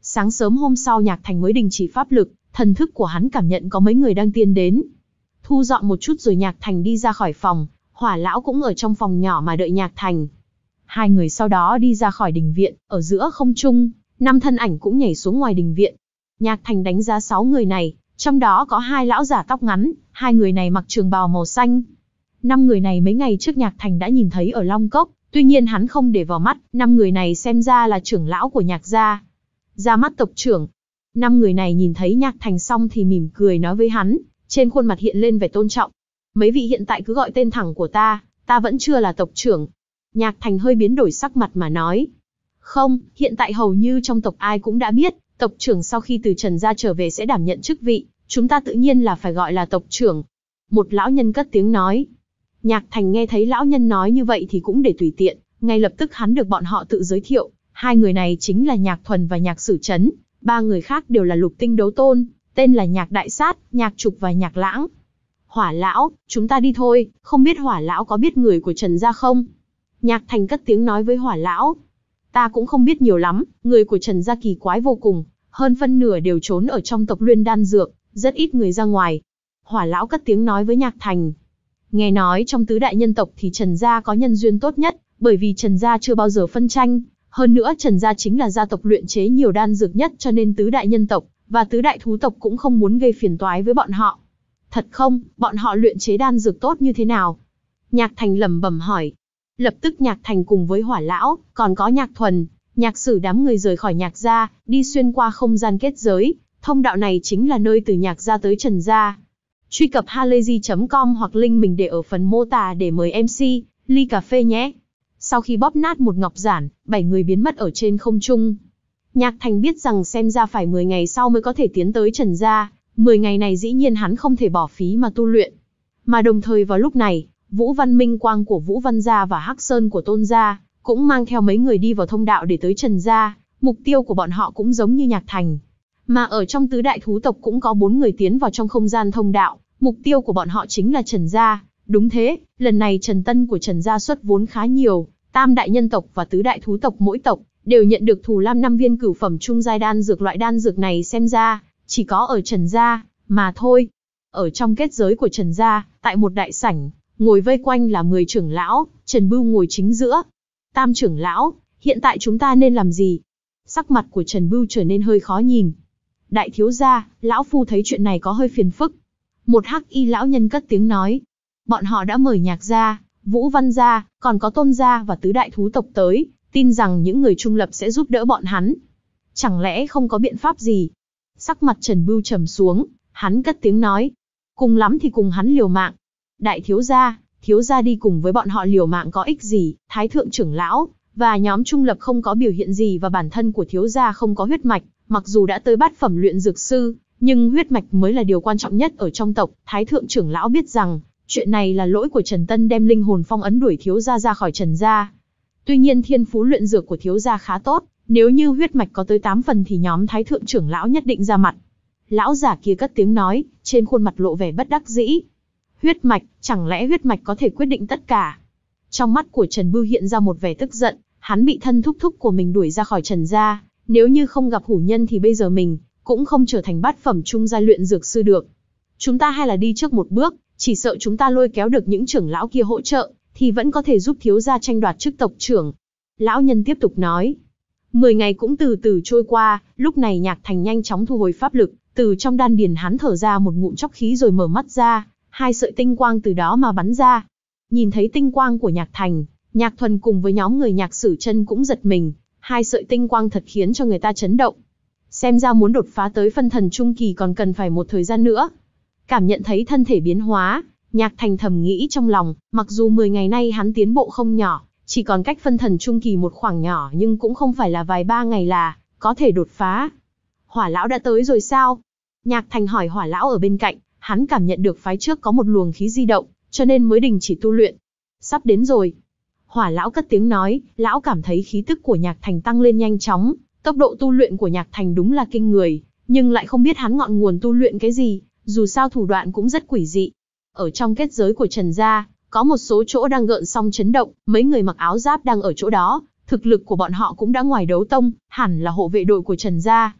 A: Sáng sớm hôm sau Nhạc Thành mới đình chỉ pháp lực, thần thức của hắn cảm nhận có mấy người đang tiến đến. Thu dọn một chút rồi Nhạc Thành đi ra khỏi phòng, Hỏa lão cũng ở trong phòng nhỏ mà đợi Nhạc Thành. Hai người sau đó đi ra khỏi đình viện, ở giữa không trung, năm thân ảnh cũng nhảy xuống ngoài đình viện. Nhạc Thành đánh giá sáu người này, trong đó có hai lão giả tóc ngắn, hai người này mặc trường bào màu xanh. Năm người này mấy ngày trước Nhạc Thành đã nhìn thấy ở Long Cốc, tuy nhiên hắn không để vào mắt, năm người này xem ra là trưởng lão của Nhạc gia. Ra mắt tộc trưởng. Năm người này nhìn thấy Nhạc Thành xong thì mỉm cười nói với hắn, trên khuôn mặt hiện lên vẻ tôn trọng. Mấy vị hiện tại cứ gọi tên thẳng của ta, ta vẫn chưa là tộc trưởng. Nhạc Thành hơi biến đổi sắc mặt mà nói. Không, hiện tại hầu như trong tộc ai cũng đã biết, tộc trưởng sau khi từ Trần gia trở về sẽ đảm nhận chức vị, chúng ta tự nhiên là phải gọi là tộc trưởng. Một lão nhân cất tiếng nói. Nhạc Thành nghe thấy lão nhân nói như vậy thì cũng để tùy tiện, ngay lập tức hắn được bọn họ tự giới thiệu, hai người này chính là Nhạc Thuần và Nhạc Sử Chấn, ba người khác đều là lục tinh đấu tôn, tên là Nhạc Đại Sát, Nhạc Trục và Nhạc Lãng. Hỏa lão, chúng ta đi thôi, không biết Hỏa lão có biết người của Trần gia không? Nhạc Thành cất tiếng nói với Hỏa lão. Ta cũng không biết nhiều lắm, người của Trần gia kỳ quái vô cùng, hơn phân nửa đều trốn ở trong tộc Luyên Đan Dược, rất ít người ra ngoài. Hỏa lão cất tiếng nói với Nhạc Thành. Nghe nói trong tứ đại nhân tộc thì Trần gia có nhân duyên tốt nhất, bởi vì Trần gia chưa bao giờ phân tranh, hơn nữa Trần gia chính là gia tộc luyện chế nhiều đan dược nhất, cho nên tứ đại nhân tộc và tứ đại thú tộc cũng không muốn gây phiền toái với bọn họ. Thật không, bọn họ luyện chế đan dược tốt như thế nào? Nhạc Thành lẩm bẩm hỏi. Lập tức Nhạc Thành cùng với Hỏa lão, còn có Nhạc Thuần, Nhạc Sử đám người rời khỏi Nhạc gia, đi xuyên qua không gian kết giới, thông đạo này chính là nơi từ Nhạc gia tới Trần gia. Truy cập halayzi chấm com hoặc link mình để ở phần mô tả để mời em xê, ly cà phê nhé. Sau khi bóp nát một ngọc giản, bảy người biến mất ở trên không trung. Nhạc Thành biết rằng xem ra phải mười ngày sau mới có thể tiến tới Trần gia, mười ngày này dĩ nhiên hắn không thể bỏ phí mà tu luyện. Mà đồng thời vào lúc này, Vũ Văn Minh Quang của Vũ Văn gia và Hắc Sơn của Tôn gia cũng mang theo mấy người đi vào thông đạo để tới Trần gia, mục tiêu của bọn họ cũng giống như Nhạc Thành. Mà ở trong tứ đại thú tộc cũng có bốn người tiến vào trong không gian thông đạo, mục tiêu của bọn họ chính là Trần gia. Đúng thế, lần này Trần Tân của Trần gia xuất vốn khá nhiều, tam đại nhân tộc và tứ đại thú tộc mỗi tộc đều nhận được thù lam năm viên cửu phẩm trung giai đan dược, loại đan dược này xem ra chỉ có ở Trần gia mà thôi. Ở trong kết giới của Trần gia, tại một đại sảnh, ngồi vây quanh là mười trưởng lão, Trần Bưu ngồi chính giữa. Tam trưởng lão, hiện tại chúng ta nên làm gì? Sắc mặt của Trần Bưu trở nên hơi khó nhìn. Đại thiếu gia, lão phu thấy chuyện này có hơi phiền phức. Một hắc y lão nhân cất tiếng nói. Bọn họ đã mời Nhạc gia, Vũ Văn gia, còn có Tôn gia và tứ đại thú tộc tới, tin rằng những người trung lập sẽ giúp đỡ bọn hắn. Chẳng lẽ không có biện pháp gì? Sắc mặt Trần Bưu trầm xuống, hắn cất tiếng nói. Cùng lắm thì cùng hắn liều mạng. Đại thiếu gia, thiếu gia đi cùng với bọn họ liều mạng có ích gì? Thái thượng trưởng lão và nhóm trung lập không có biểu hiện gì, và bản thân của thiếu gia không có huyết mạch, mặc dù đã tới bát phẩm luyện dược sư, nhưng huyết mạch mới là điều quan trọng nhất ở trong tộc. Thái thượng trưởng lão biết rằng chuyện này là lỗi của Trần Tân đem linh hồn phong ấn đuổi thiếu gia ra khỏi Trần gia. Tuy nhiên thiên phú luyện dược của thiếu gia khá tốt, nếu như huyết mạch có tới tám phần thì nhóm Thái thượng trưởng lão nhất định ra mặt. Lão giả kia cất tiếng nói, trên khuôn mặt lộ vẻ bất đắc dĩ. Huyết mạch, chẳng lẽ huyết mạch có thể quyết định tất cả? Trong mắt của Trần Bưu hiện ra một vẻ tức giận, hắn bị thân thúc thúc của mình đuổi ra khỏi Trần gia, nếu như không gặp hủ nhân thì bây giờ mình cũng không trở thành bát phẩm trung giai luyện dược sư được. Chúng ta hay là đi trước một bước, chỉ sợ chúng ta lôi kéo được những trưởng lão kia hỗ trợ, thì vẫn có thể giúp thiếu gia tranh đoạt chức tộc trưởng. Lão nhân tiếp tục nói. Mười ngày cũng từ từ trôi qua, lúc này Nhạc Thành nhanh chóng thu hồi pháp lực, từ trong đan điền hắn thở ra một ngụm chóc khí rồi mở mắt ra, hai sợi tinh quang từ đó mà bắn ra. Nhìn thấy tinh quang của Nhạc Thành, Nhạc Thuần cùng với nhóm người Nhạc Sử Chân cũng giật mình, hai sợi tinh quang thật khiến cho người ta chấn động. Xem ra muốn đột phá tới phân thần trung kỳ còn cần phải một thời gian nữa. Cảm nhận thấy thân thể biến hóa, Nhạc Thành thầm nghĩ trong lòng, mặc dù mười ngày nay hắn tiến bộ không nhỏ, chỉ còn cách phân thần trung kỳ một khoảng nhỏ, nhưng cũng không phải là vài ba ngày là có thể đột phá. Hỏa lão đã tới rồi sao? Nhạc Thành hỏi Hỏa lão ở bên cạnh, hắn cảm nhận được phái trước có một luồng khí di động, cho nên mới đình chỉ tu luyện. Sắp đến rồi. Hỏa lão cất tiếng nói, lão cảm thấy khí tức của Nhạc Thành tăng lên nhanh chóng, tốc độ tu luyện của Nhạc Thành đúng là kinh người, nhưng lại không biết hắn ngọn nguồn tu luyện cái gì, dù sao thủ đoạn cũng rất quỷ dị. Ở trong kết giới của Trần gia, có một số chỗ đang gợn sóng chấn động, mấy người mặc áo giáp đang ở chỗ đó, thực lực của bọn họ cũng đã ngoài đấu tông, hẳn là hộ vệ đội của Trần gia.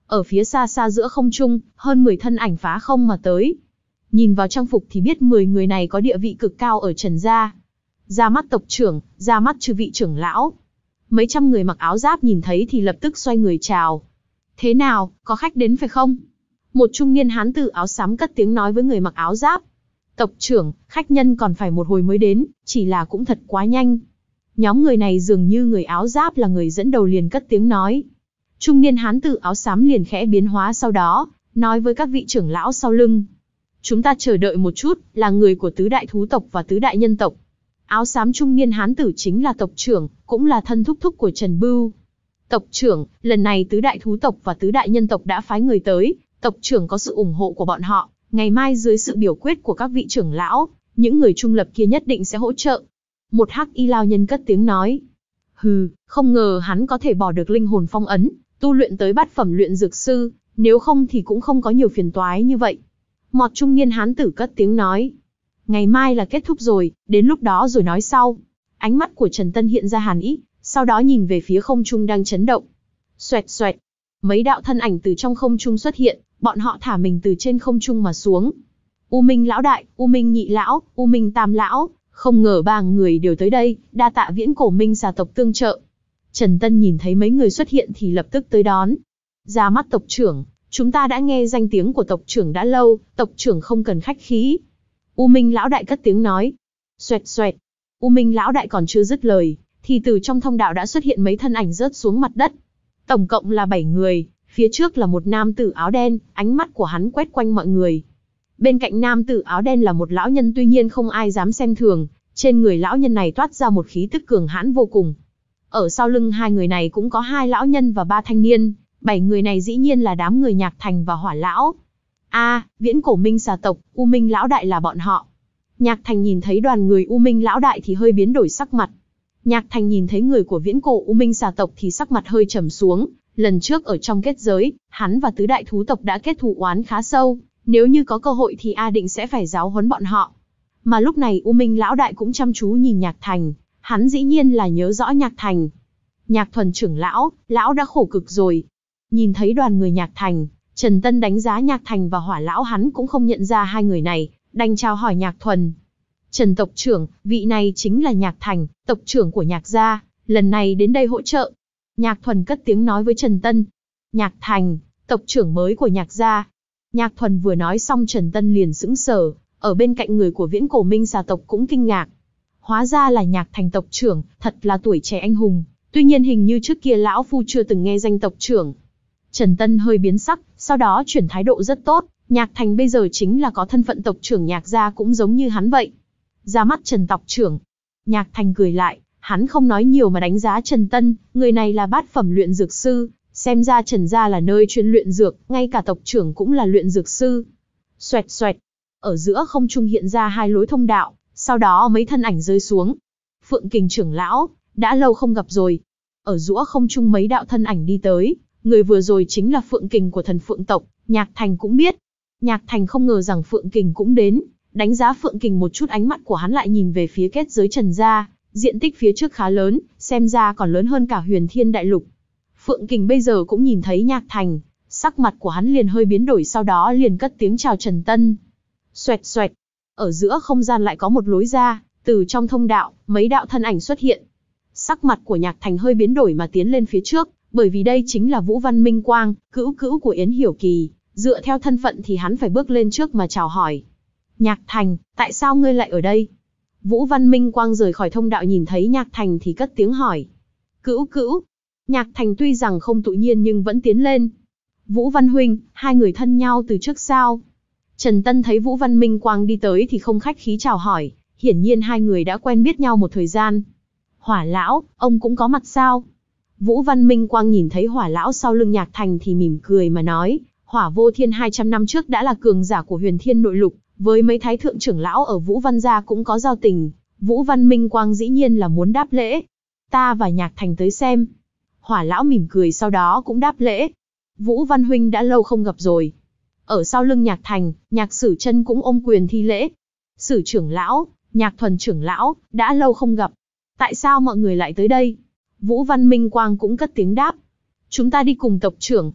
A: Ở phía xa xa giữa không trung, hơn mười thân ảnh phá không mà tới. Nhìn vào trang phục thì biết mười người này có địa vị cực cao ở Trần gia. Ra mắt tộc trưởng, ra mắt chư vị trưởng lão. Mấy trăm người mặc áo giáp nhìn thấy thì lập tức xoay người chào. Thế nào, có khách đến phải không? Một trung niên hán tử áo xám cất tiếng nói với người mặc áo giáp. Tộc trưởng, khách nhân còn phải một hồi mới đến, chỉ là cũng thật quá nhanh. Nhóm người này dường như người áo giáp là người dẫn đầu liền cất tiếng nói. Trung niên hán tử áo xám liền khẽ biến hóa sau đó, nói với các vị trưởng lão sau lưng. Chúng ta chờ đợi một chút, là người của tứ đại thú tộc và tứ đại nhân tộc. Áo xám trung niên hán tử chính là tộc trưởng, cũng là thân thúc thúc của Trần Bưu. Tộc trưởng, lần này tứ đại thú tộc và tứ đại nhân tộc đã phái người tới, tộc trưởng có sự ủng hộ của bọn họ, ngày mai dưới sự biểu quyết của các vị trưởng lão, những người trung lập kia nhất định sẽ hỗ trợ. Một hắc y lao nhân cất tiếng nói. Hừ, không ngờ hắn có thể bỏ được linh hồn phong ấn, tu luyện tới bát phẩm luyện dược sư, nếu không thì cũng không có nhiều phiền toái như vậy. Một trung niên hán tử cất tiếng nói. Ngày mai là kết thúc rồi, đến lúc đó rồi nói sau. Ánh mắt của Trần Tân hiện ra hàn ý, sau đó nhìn về phía không trung đang chấn động. Xoẹt xoẹt, mấy đạo thân ảnh từ trong không trung xuất hiện, bọn họ thả mình từ trên không trung mà xuống. U Minh lão đại, U Minh nhị lão, U Minh tam lão, không ngờ ba người đều tới đây, đa tạ Viễn Cổ Minh xà tộc tương trợ. Trần Tân nhìn thấy mấy người xuất hiện thì lập tức tới đón. Ra mắt tộc trưởng, chúng ta đã nghe danh tiếng của tộc trưởng đã lâu, tộc trưởng không cần khách khí. U Minh lão đại cất tiếng nói. Xoẹt xoẹt, U Minh lão đại còn chưa dứt lời, thì từ trong thông đạo đã xuất hiện mấy thân ảnh rớt xuống mặt đất. Tổng cộng là bảy người, phía trước là một nam tử áo đen, ánh mắt của hắn quét quanh mọi người. Bên cạnh nam tử áo đen là một lão nhân, tuy nhiên không ai dám xem thường, trên người lão nhân này toát ra một khí tức cường hãn vô cùng. Ở sau lưng hai người này cũng có hai lão nhân và ba thanh niên, bảy người này dĩ nhiên là đám người Nhạc Thành và Hỏa lão. A, à, Viễn Cổ Minh xà tộc, U Minh lão đại là bọn họ. Nhạc Thành nhìn thấy đoàn người U Minh lão đại thì hơi biến đổi sắc mặt. Nhạc Thành nhìn thấy người của Viễn Cổ U Minh xà tộc thì sắc mặt hơi trầm xuống, lần trước ở trong kết giới, hắn và tứ đại thú tộc đã kết thù oán khá sâu, nếu như có cơ hội thì A định sẽ phải giáo huấn bọn họ. Mà lúc này U Minh lão đại cũng chăm chú nhìn Nhạc Thành, hắn dĩ nhiên là nhớ rõ Nhạc Thành. Nhạc Thuần trưởng lão, lão đã khổ cực rồi. Nhìn thấy đoàn người Nhạc Thành, Trần Tân đánh giá Nhạc Thành và Hỏa lão, hắn cũng không nhận ra hai người này, đành chào hỏi Nhạc Thuần. Trần tộc trưởng, vị này chính là Nhạc Thành, tộc trưởng của Nhạc gia, lần này đến đây hỗ trợ. Nhạc Thuần cất tiếng nói với Trần Tân. Nhạc Thành, tộc trưởng mới của Nhạc gia. Nhạc Thuần vừa nói xong Trần Tân liền sững sờ, ở bên cạnh người của Viễn Cổ Minh xà tộc cũng kinh ngạc. Hóa ra là Nhạc Thành tộc trưởng, thật là tuổi trẻ anh hùng, tuy nhiên hình như trước kia lão phu chưa từng nghe danh tộc trưởng. Trần Tân hơi biến sắc, sau đó chuyển thái độ rất tốt, Nhạc Thành bây giờ chính là có thân phận tộc trưởng Nhạc gia cũng giống như hắn vậy. Ra mắt Trần tộc trưởng. Nhạc Thành cười lại, hắn không nói nhiều mà đánh giá Trần Tân, người này là bát phẩm luyện dược sư, xem ra Trần gia là nơi chuyên luyện dược, ngay cả tộc trưởng cũng là luyện dược sư. Xoẹt xoẹt, ở giữa không trung hiện ra hai lối thông đạo, sau đó mấy thân ảnh rơi xuống. Phượng Kình trưởng lão, đã lâu không gặp rồi. Ở giữa không trung mấy đạo thân ảnh đi tới, người vừa rồi chính là Phượng Kình của thần Phượng tộc, Nhạc Thành cũng biết. Nhạc Thành không ngờ rằng Phượng Kình cũng đến, đánh giá Phượng Kình một chút, ánh mắt của hắn lại nhìn về phía kết giới Trần gia, diện tích phía trước khá lớn, xem ra còn lớn hơn cả Huyền Thiên Đại Lục. Phượng Kình bây giờ cũng nhìn thấy Nhạc Thành, sắc mặt của hắn liền hơi biến đổi, sau đó liền cất tiếng chào Trần Tân. Xoẹt xoẹt, ở giữa không gian lại có một lối ra, từ trong thông đạo, mấy đạo thân ảnh xuất hiện. Sắc mặt của Nhạc Thành hơi biến đổi mà tiến lên phía trước, bởi vì đây chính là Vũ Văn Minh Quang, cữu cữu của Yến Hiểu Kỳ, dựa theo thân phận thì hắn phải bước lên trước mà chào hỏi. Nhạc Thành, tại sao ngươi lại ở đây? Vũ Văn Minh Quang rời khỏi thông đạo nhìn thấy Nhạc Thành thì cất tiếng hỏi. Cữu cữu. Nhạc Thành tuy rằng không tự nhiên nhưng vẫn tiến lên. Vũ Văn huynh, hai người thân nhau từ trước sao? Trần Tân thấy Vũ Văn Minh Quang đi tới thì không khách khí chào hỏi, hiển nhiên hai người đã quen biết nhau một thời gian. Hỏa lão, ông cũng có mặt sao? Vũ Văn Minh Quang nhìn thấy Hỏa lão sau lưng Nhạc Thành thì mỉm cười mà nói, Hỏa Vô Thiên hai trăm năm trước đã là cường giả của Huyền Thiên Nội Lục, với mấy thái thượng trưởng lão ở Vũ Văn gia cũng có giao tình, Vũ Văn Minh Quang dĩ nhiên là muốn đáp lễ. Ta và Nhạc Thành tới xem. Hỏa lão mỉm cười sau đó cũng đáp lễ. Vũ Văn huynh đã lâu không gặp rồi. Ở sau lưng Nhạc Thành, Nhạc Sử Chân cũng ôm quyền thi lễ. Sử trưởng lão, Nhạc Thuần trưởng lão, đã lâu không gặp. Tại sao mọi người lại tới đây? Vũ Văn Minh Quang cũng cất tiếng đáp. Chúng ta đi cùng tộc trưởng.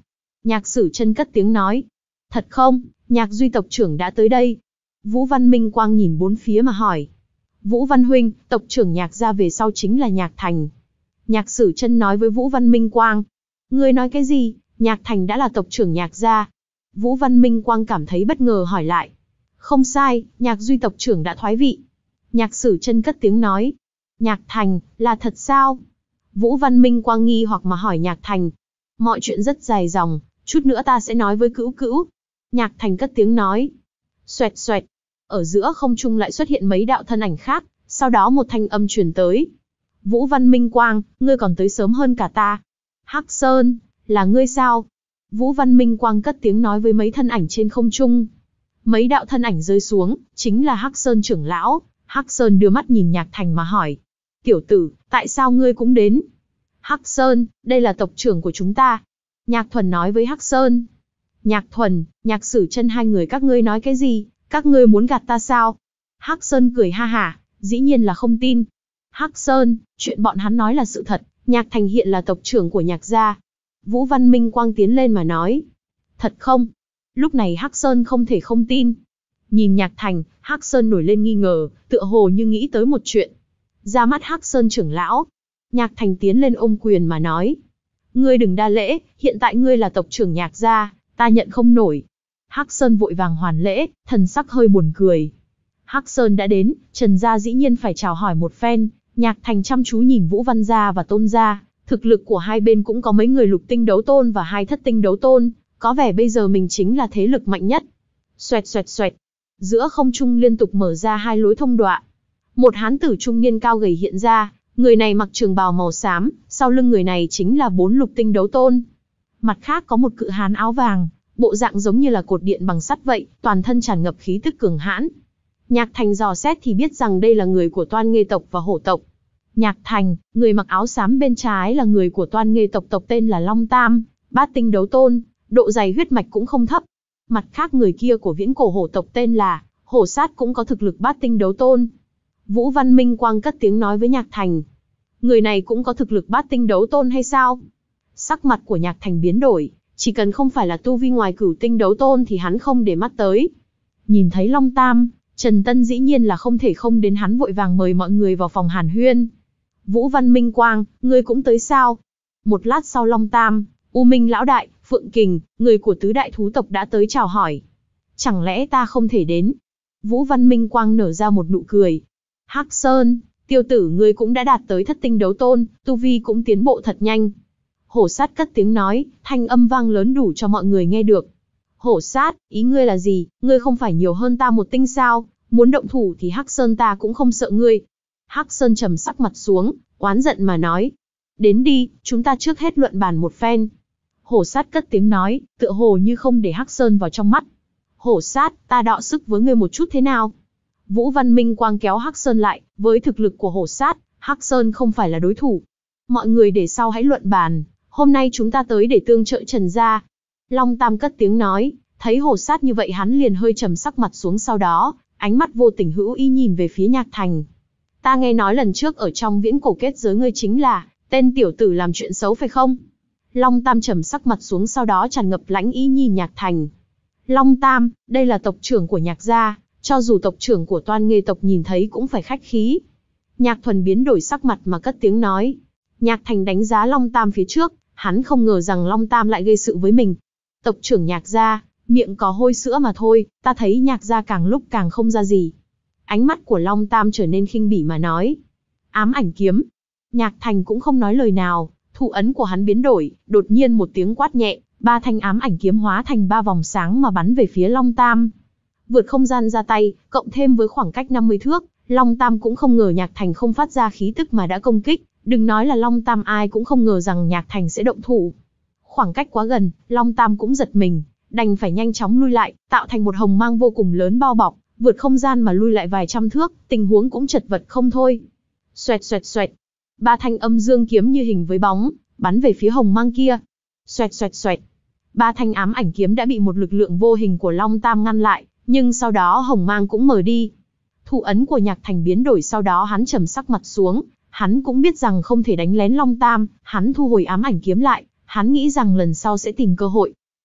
A: Nhạc Sử Chân cất tiếng nói. Thật không, Nhạc Duy tộc trưởng đã tới đây. Vũ Văn Minh Quang nhìn bốn phía mà hỏi. Vũ Văn huynh, tộc trưởng Nhạc gia về sau chính là Nhạc Thành. Nhạc Sử Chân nói với Vũ Văn Minh Quang. Ngươi nói cái gì, Nhạc Thành đã là tộc trưởng Nhạc gia? Vũ Văn Minh Quang cảm thấy bất ngờ hỏi lại. Không sai, Nhạc Duy tộc trưởng đã thoái vị. Nhạc Sử Chân cất tiếng nói. Nhạc Thành, là thật sao? Vũ Văn Minh Quang nghi hoặc mà hỏi Nhạc Thành. Mọi chuyện rất dài dòng, chút nữa ta sẽ nói với Cữu Cữu. Nhạc Thành cất tiếng nói. Xoẹt xoẹt. Ở giữa không trung lại xuất hiện mấy đạo thân ảnh khác, sau đó một thanh âm truyền tới. Vũ Văn Minh Quang, ngươi còn tới sớm hơn cả ta. Hắc Sơn, là ngươi sao? Vũ Văn Minh Quang cất tiếng nói với mấy thân ảnh trên không trung. Mấy đạo thân ảnh rơi xuống, chính là Hắc Sơn trưởng lão. Hắc Sơn đưa mắt nhìn Nhạc Thành mà hỏi. Tiểu tử, tại sao ngươi cũng đến? Hắc Sơn, đây là tộc trưởng của chúng ta. Nhạc Thuần nói với Hắc Sơn. Nhạc Thuần, Nhạc Sử Chân hai người các ngươi nói cái gì? Các ngươi muốn gạt ta sao? Hắc Sơn cười ha hả, dĩ nhiên là không tin. Hắc Sơn, chuyện bọn hắn nói là sự thật, Nhạc Thành hiện là tộc trưởng của Nhạc gia. Vũ Văn Minh Quang tiến lên mà nói. Thật không? Lúc này Hắc Sơn không thể không tin. Nhìn Nhạc Thành, Hắc Sơn nổi lên nghi ngờ, tựa hồ như nghĩ tới một chuyện. Ra mắt Hắc Sơn trưởng lão. Nhạc Thành tiến lên ôm quyền mà nói. Ngươi đừng đa lễ, hiện tại ngươi là tộc trưởng Nhạc gia, ta nhận không nổi. Hắc Sơn vội vàng hoàn lễ, thần sắc hơi buồn cười. Hắc Sơn đã đến, Trần gia dĩ nhiên phải chào hỏi một phen. Nhạc Thành chăm chú nhìn Vũ Văn gia và Tôn gia, thực lực của hai bên cũng có mấy người lục tinh đấu tôn và hai thất tinh đấu tôn, có vẻ bây giờ mình chính là thế lực mạnh nhất. Xoẹt xoẹt xoẹt, giữa không trung liên tục mở ra hai lối thông đọa. Một hán tử trung niên cao gầy hiện ra, người này mặc trường bào màu xám, sau lưng người này chính là bốn lục tinh đấu tôn. Mặt khác có một cự hán áo vàng, bộ dạng giống như là cột điện bằng sắt vậy, toàn thân tràn ngập khí tức cường hãn. Nhạc Thành dò xét thì biết rằng đây là người của Toan Nghê tộc và Hổ tộc. Nhạc Thành, người mặc áo xám bên trái là người của Toan Nghê tộc, tộc tên là Long Tam, bát tinh đấu tôn, độ dày huyết mạch cũng không thấp. Mặt khác người kia của Viễn Cổ Hổ tộc tên là Hổ Sát, cũng có thực lực bát tinh đấu tôn. Vũ Văn Minh Quang cất tiếng nói với Nhạc Thành. Người này cũng có thực lực bát tinh đấu tôn hay sao? Sắc mặt của Nhạc Thành biến đổi, chỉ cần không phải là tu vi ngoài cửu tinh đấu tôn thì hắn không để mắt tới. Nhìn thấy Long Tam, Trần Tân dĩ nhiên là không thể không đến, hắn vội vàng mời mọi người vào phòng hàn huyên. Vũ Văn Minh Quang, ngươi cũng tới sao? Một lát sau Long Tam, U Minh Lão Đại, Phượng Kình, người của tứ đại thú tộc đã tới chào hỏi. Chẳng lẽ ta không thể đến? Vũ Văn Minh Quang nở ra một nụ cười. Hắc Sơn, tiêu tử ngươi cũng đã đạt tới thất tinh đấu tôn, tu vi cũng tiến bộ thật nhanh. Hổ Sát cất tiếng nói, thanh âm vang lớn đủ cho mọi người nghe được. Hổ Sát, ý ngươi là gì? Ngươi không phải nhiều hơn ta một tinh sao? Muốn động thủ thì Hắc Sơn ta cũng không sợ ngươi. Hắc Sơn trầm sắc mặt xuống, oán giận mà nói. Đến đi, chúng ta trước hết luận bàn một phen. Hổ Sát cất tiếng nói, tựa hồ như không để Hắc Sơn vào trong mắt. Hổ Sát, ta đọ sức với ngươi một chút thế nào? Vũ Văn Minh Quang kéo Hắc Sơn lại, với thực lực của Hổ Sát, Hắc Sơn không phải là đối thủ. Mọi người để sau hãy luận bàn, hôm nay chúng ta tới để tương trợ Trần gia. Long Tam cất tiếng nói, thấy Hổ Sát như vậy hắn liền hơi trầm sắc mặt xuống, sau đó, ánh mắt vô tình hữu ý nhìn về phía Nhạc Thành. Ta nghe nói lần trước ở trong viễn cổ kết giới ngươi chính là tên tiểu tử làm chuyện xấu phải không? Long Tam trầm sắc mặt xuống, sau đó tràn ngập lãnh ý nhìn Nhạc Thành. Long Tam, đây là tộc trưởng của Nhạc gia, cho dù tộc trưởng của Toan Nghê tộc nhìn thấy cũng phải khách khí. Nhạc Thuần biến đổi sắc mặt mà cất tiếng nói. Nhạc Thành đánh giá Long Tam phía trước, hắn không ngờ rằng Long Tam lại gây sự với mình. Tộc trưởng Nhạc gia, miệng có hôi sữa mà thôi, ta thấy Nhạc gia càng lúc càng không ra gì. Ánh mắt của Long Tam trở nên khinh bỉ mà nói. Ám ảnh kiếm. Nhạc Thành cũng không nói lời nào, thủ ấn của hắn biến đổi, đột nhiên một tiếng quát nhẹ, ba thanh ám ảnh kiếm hóa thành ba vòng sáng mà bắn về phía Long Tam. Vượt không gian ra tay, cộng thêm với khoảng cách năm mươi thước, Long Tam cũng không ngờ Nhạc Thành không phát ra khí tức mà đã công kích, đừng nói là Long Tam, ai cũng không ngờ rằng Nhạc Thành sẽ động thủ. Khoảng cách quá gần, Long Tam cũng giật mình, đành phải nhanh chóng lui lại, tạo thành một hồng mang vô cùng lớn bao bọc, vượt không gian mà lui lại vài trăm thước, tình huống cũng chật vật không thôi. Xoẹt xoẹt xoẹt, ba thanh âm dương kiếm như hình với bóng, bắn về phía hồng mang kia. Xoẹt xoẹt xoẹt, ba thanh ám ảnh kiếm đã bị một lực lượng vô hình của Long Tam ngăn lại, nhưng sau đó hồng mang cũng mờ đi. Thủ ấn của Nhạc Thành biến đổi, sau đó hắn trầm sắc mặt xuống, hắn cũng biết rằng không thể đánh lén Long Tam, hắn thu hồi ám ảnh kiếm lại, hắn nghĩ rằng lần sau sẽ tìm cơ hội.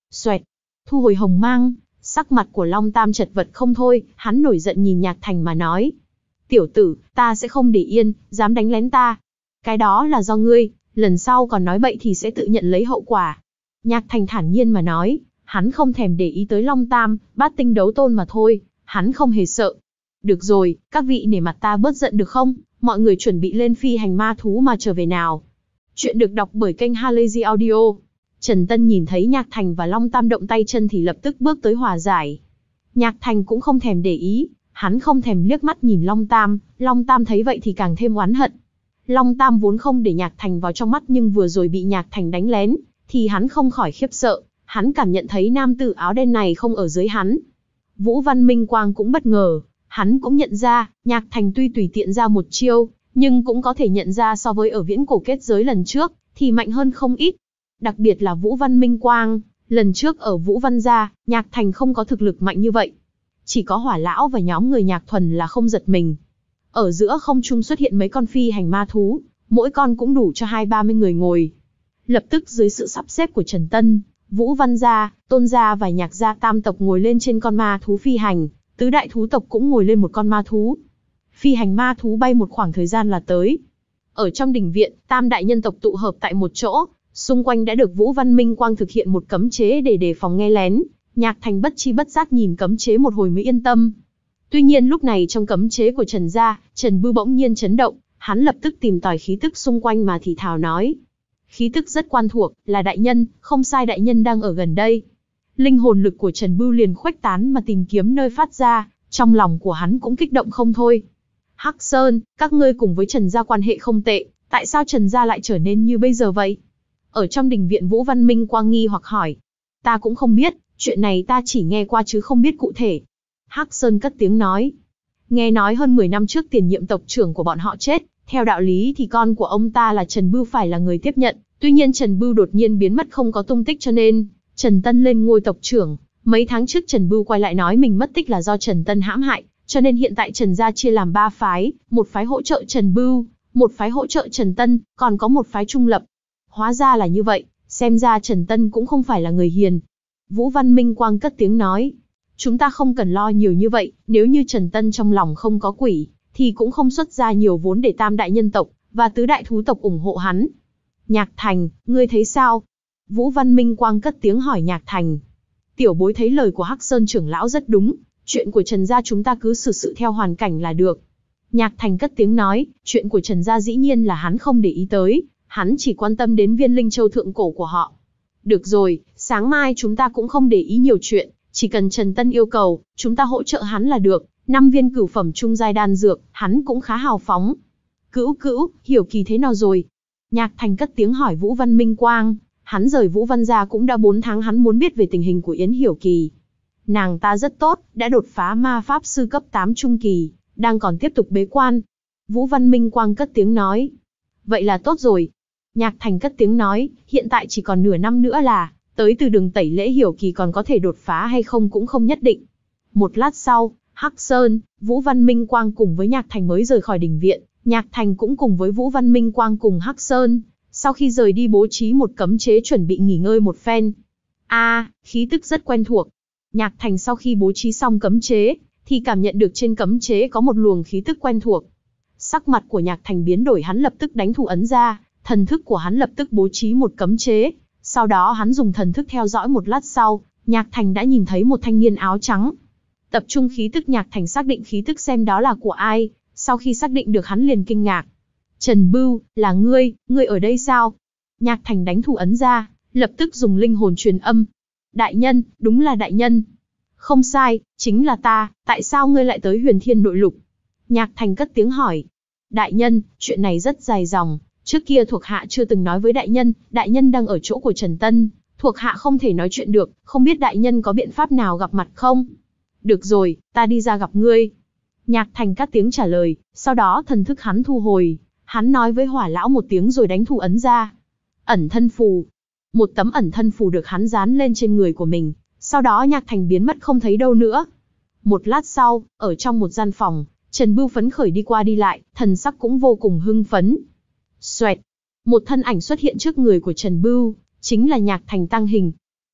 A: Xoẹt, thu hồi hồng mang, sắc mặt của Long Tam chật vật không thôi, hắn nổi giận nhìn Nhạc Thành mà nói. Tiểu tử, ta sẽ không để yên, dám đánh lén ta. Cái đó là do ngươi, lần sau còn nói bậy thì sẽ tự nhận lấy hậu quả. Nhạc Thành thản nhiên mà nói, hắn không thèm để ý tới Long Tam, bát tinh đấu tôn mà thôi, hắn không hề sợ. Được rồi, các vị nể mặt ta bớt giận được không? Mọi người chuẩn bị lên phi hành ma thú mà trở về nào. Chuyện được đọc bởi kênh Halazy Audio. Trần Tân nhìn thấy Nhạc Thành và Long Tam động tay chân thì lập tức bước tới hòa giải. Nhạc Thành cũng không thèm để ý, hắn không thèm liếc mắt nhìn Long Tam, Long Tam thấy vậy thì càng thêm oán hận. Long Tam vốn không để Nhạc Thành vào trong mắt nhưng vừa rồi bị Nhạc Thành đánh lén, thì hắn không khỏi khiếp sợ, hắn cảm nhận thấy nam tử áo đen này không ở dưới hắn. Vũ Văn Minh Quang cũng bất ngờ, hắn cũng nhận ra, Nhạc Thành tuy tùy tiện ra một chiêu, nhưng cũng có thể nhận ra so với ở viễn cổ kết giới lần trước, thì mạnh hơn không ít. Đặc biệt là Vũ Văn Minh Quang, lần trước ở Vũ Văn gia, Nhạc Thành không có thực lực mạnh như vậy. Chỉ có Hỏa Lão và nhóm người Nhạc Thuần là không giật mình. Ở giữa không trung xuất hiện mấy con phi hành ma thú, mỗi con cũng đủ cho hai ba mươi người ngồi. Lập tức dưới sự sắp xếp của Trần Tân, Vũ Văn gia, Tôn gia và Nhạc gia tam tộc ngồi lên trên con ma thú phi hành, tứ đại thú tộc cũng ngồi lên một con ma thú. Phi hành ma thú bay một khoảng thời gian là tới. Ở trong đình viện, tam đại nhân tộc tụ hợp tại một chỗ, xung quanh đã được Vũ Văn Minh Quang thực hiện một cấm chế để đề phòng nghe lén. Nhạc Thành bất chi bất giác nhìn cấm chế một hồi mới yên tâm. Tuy nhiên lúc này trong cấm chế của Trần gia, Trần Bưu bỗng nhiên chấn động, hắn lập tức tìm tòi khí tức xung quanh mà thì thào nói. Khí tức rất quen thuộc, là đại nhân, không sai, đại nhân đang ở gần đây. Linh hồn lực của Trần Bưu liền khuếch tán mà tìm kiếm nơi phát ra, trong lòng của hắn cũng kích động không thôi. Hắc Sơn, các ngươi cùng với Trần gia quan hệ không tệ, tại sao Trần gia lại trở nên như bây giờ vậy? Ở trong đình viện Vũ Văn Minh Quang nghi hoặc hỏi. Ta cũng không biết, chuyện này ta chỉ nghe qua chứ không biết cụ thể. Hắc Sơn cất tiếng nói. Nghe nói hơn mười năm trước tiền nhiệm tộc trưởng của bọn họ chết, theo đạo lý thì con của ông ta là Trần Bưu phải là người tiếp nhận, tuy nhiên Trần Bưu đột nhiên biến mất không có tung tích cho nên Trần Tân lên ngôi tộc trưởng. Mấy tháng trước Trần Bưu quay lại nói mình mất tích là do Trần Tân hãm hại, cho nên hiện tại Trần gia chia làm ba phái, một phái hỗ trợ Trần Bưu, một phái hỗ trợ Trần Tân, còn có một phái trung lập. Hóa ra là như vậy, xem ra Trần Tân cũng không phải là người hiền. Vũ Văn Minh Quang cất tiếng nói. Chúng ta không cần lo nhiều như vậy, nếu như Trần Tân trong lòng không có quỷ, thì cũng không xuất ra nhiều vốn để tam đại nhân tộc và tứ đại thú tộc ủng hộ hắn. Nhạc Thành, ngươi thấy sao? Vũ Văn Minh Quang cất tiếng hỏi Nhạc Thành. Tiểu bối thấy lời của Hắc Sơn trưởng lão rất đúng, chuyện của Trần gia chúng ta cứ xử sự theo hoàn cảnh là được. Nhạc Thành cất tiếng nói, chuyện của Trần gia dĩ nhiên là hắn không để ý tới, hắn chỉ quan tâm đến viên linh châu thượng cổ của họ. Được rồi, sáng mai chúng ta cũng không để ý nhiều chuyện, chỉ cần Trần Tân yêu cầu, chúng ta hỗ trợ hắn là được. Năm viên cửu phẩm trung giai đan dược, hắn cũng khá hào phóng. Cữu cữu, Hiểu Kỳ thế nào rồi? Nhạc Thành cất tiếng hỏi Vũ Văn Minh Quang, hắn rời Vũ Văn gia cũng đã bốn tháng, hắn muốn biết về tình hình của Yến Hiểu Kỳ. Nàng ta rất tốt, đã đột phá ma pháp sư cấp tám trung kỳ, đang còn tiếp tục bế quan. Vũ Văn Minh Quang cất tiếng nói. Vậy là tốt rồi. Nhạc Thành cất tiếng nói, hiện tại chỉ còn nửa năm nữa là, tới từ đường tẩy lễ Hiểu Kỳ còn có thể đột phá hay không cũng không nhất định. Một lát sau, Hắc Sơn, Vũ Văn Minh Quang cùng với Nhạc Thành mới rời khỏi đình viện, Nhạc Thành cũng cùng với Vũ Văn Minh Quang cùng Hắc Sơn, sau khi rời đi bố trí một cấm chế chuẩn bị nghỉ ngơi một phen. A, à, khí tức rất quen thuộc. Nhạc Thành sau khi bố trí xong cấm chế, thì cảm nhận được trên cấm chế có một luồng khí tức quen thuộc. Sắc mặt của Nhạc Thành biến đổi, hắn lập tức đánh thủ ấn ra, thần thức của hắn lập tức bố trí một cấm chế, sau đó hắn dùng thần thức theo dõi, một lát sau, Nhạc Thành đã nhìn thấy một thanh niên áo trắng. Tập trung khí tức, Nhạc Thành xác định khí tức xem đó là của ai, sau khi xác định được hắn liền kinh ngạc. Trần Bưu, là ngươi, ngươi ở đây sao? Nhạc Thành đánh thủ ấn ra, lập tức dùng linh hồn truyền âm. Đại nhân, đúng là đại nhân. Không sai, chính là ta, tại sao ngươi lại tới Huyền Thiên Nội Lục? Nhạc Thành cất tiếng hỏi. Đại nhân, chuyện này rất dài dòng, trước kia thuộc hạ chưa từng nói với đại nhân, đại nhân đang ở chỗ của Trần Tân, thuộc hạ không thể nói chuyện được, không biết đại nhân có biện pháp nào gặp mặt không? Được rồi, ta đi ra gặp ngươi. Nhạc Thành cất tiếng trả lời, sau đó thần thức hắn thu hồi, hắn nói với Hỏa Lão một tiếng rồi đánh thủ ấn ra. Ẩn thân phù. Một tấm ẩn thân phù được hắn dán lên trên người của mình, sau đó Nhạc Thành biến mất không thấy đâu nữa. Một lát sau, ở trong một gian phòng, Trần Bưu phấn khởi đi qua đi lại, thần sắc cũng vô cùng hưng phấn. Xoẹt, một thân ảnh xuất hiện trước người của Trần Bưu, chính là Nhạc Thành tăng hình.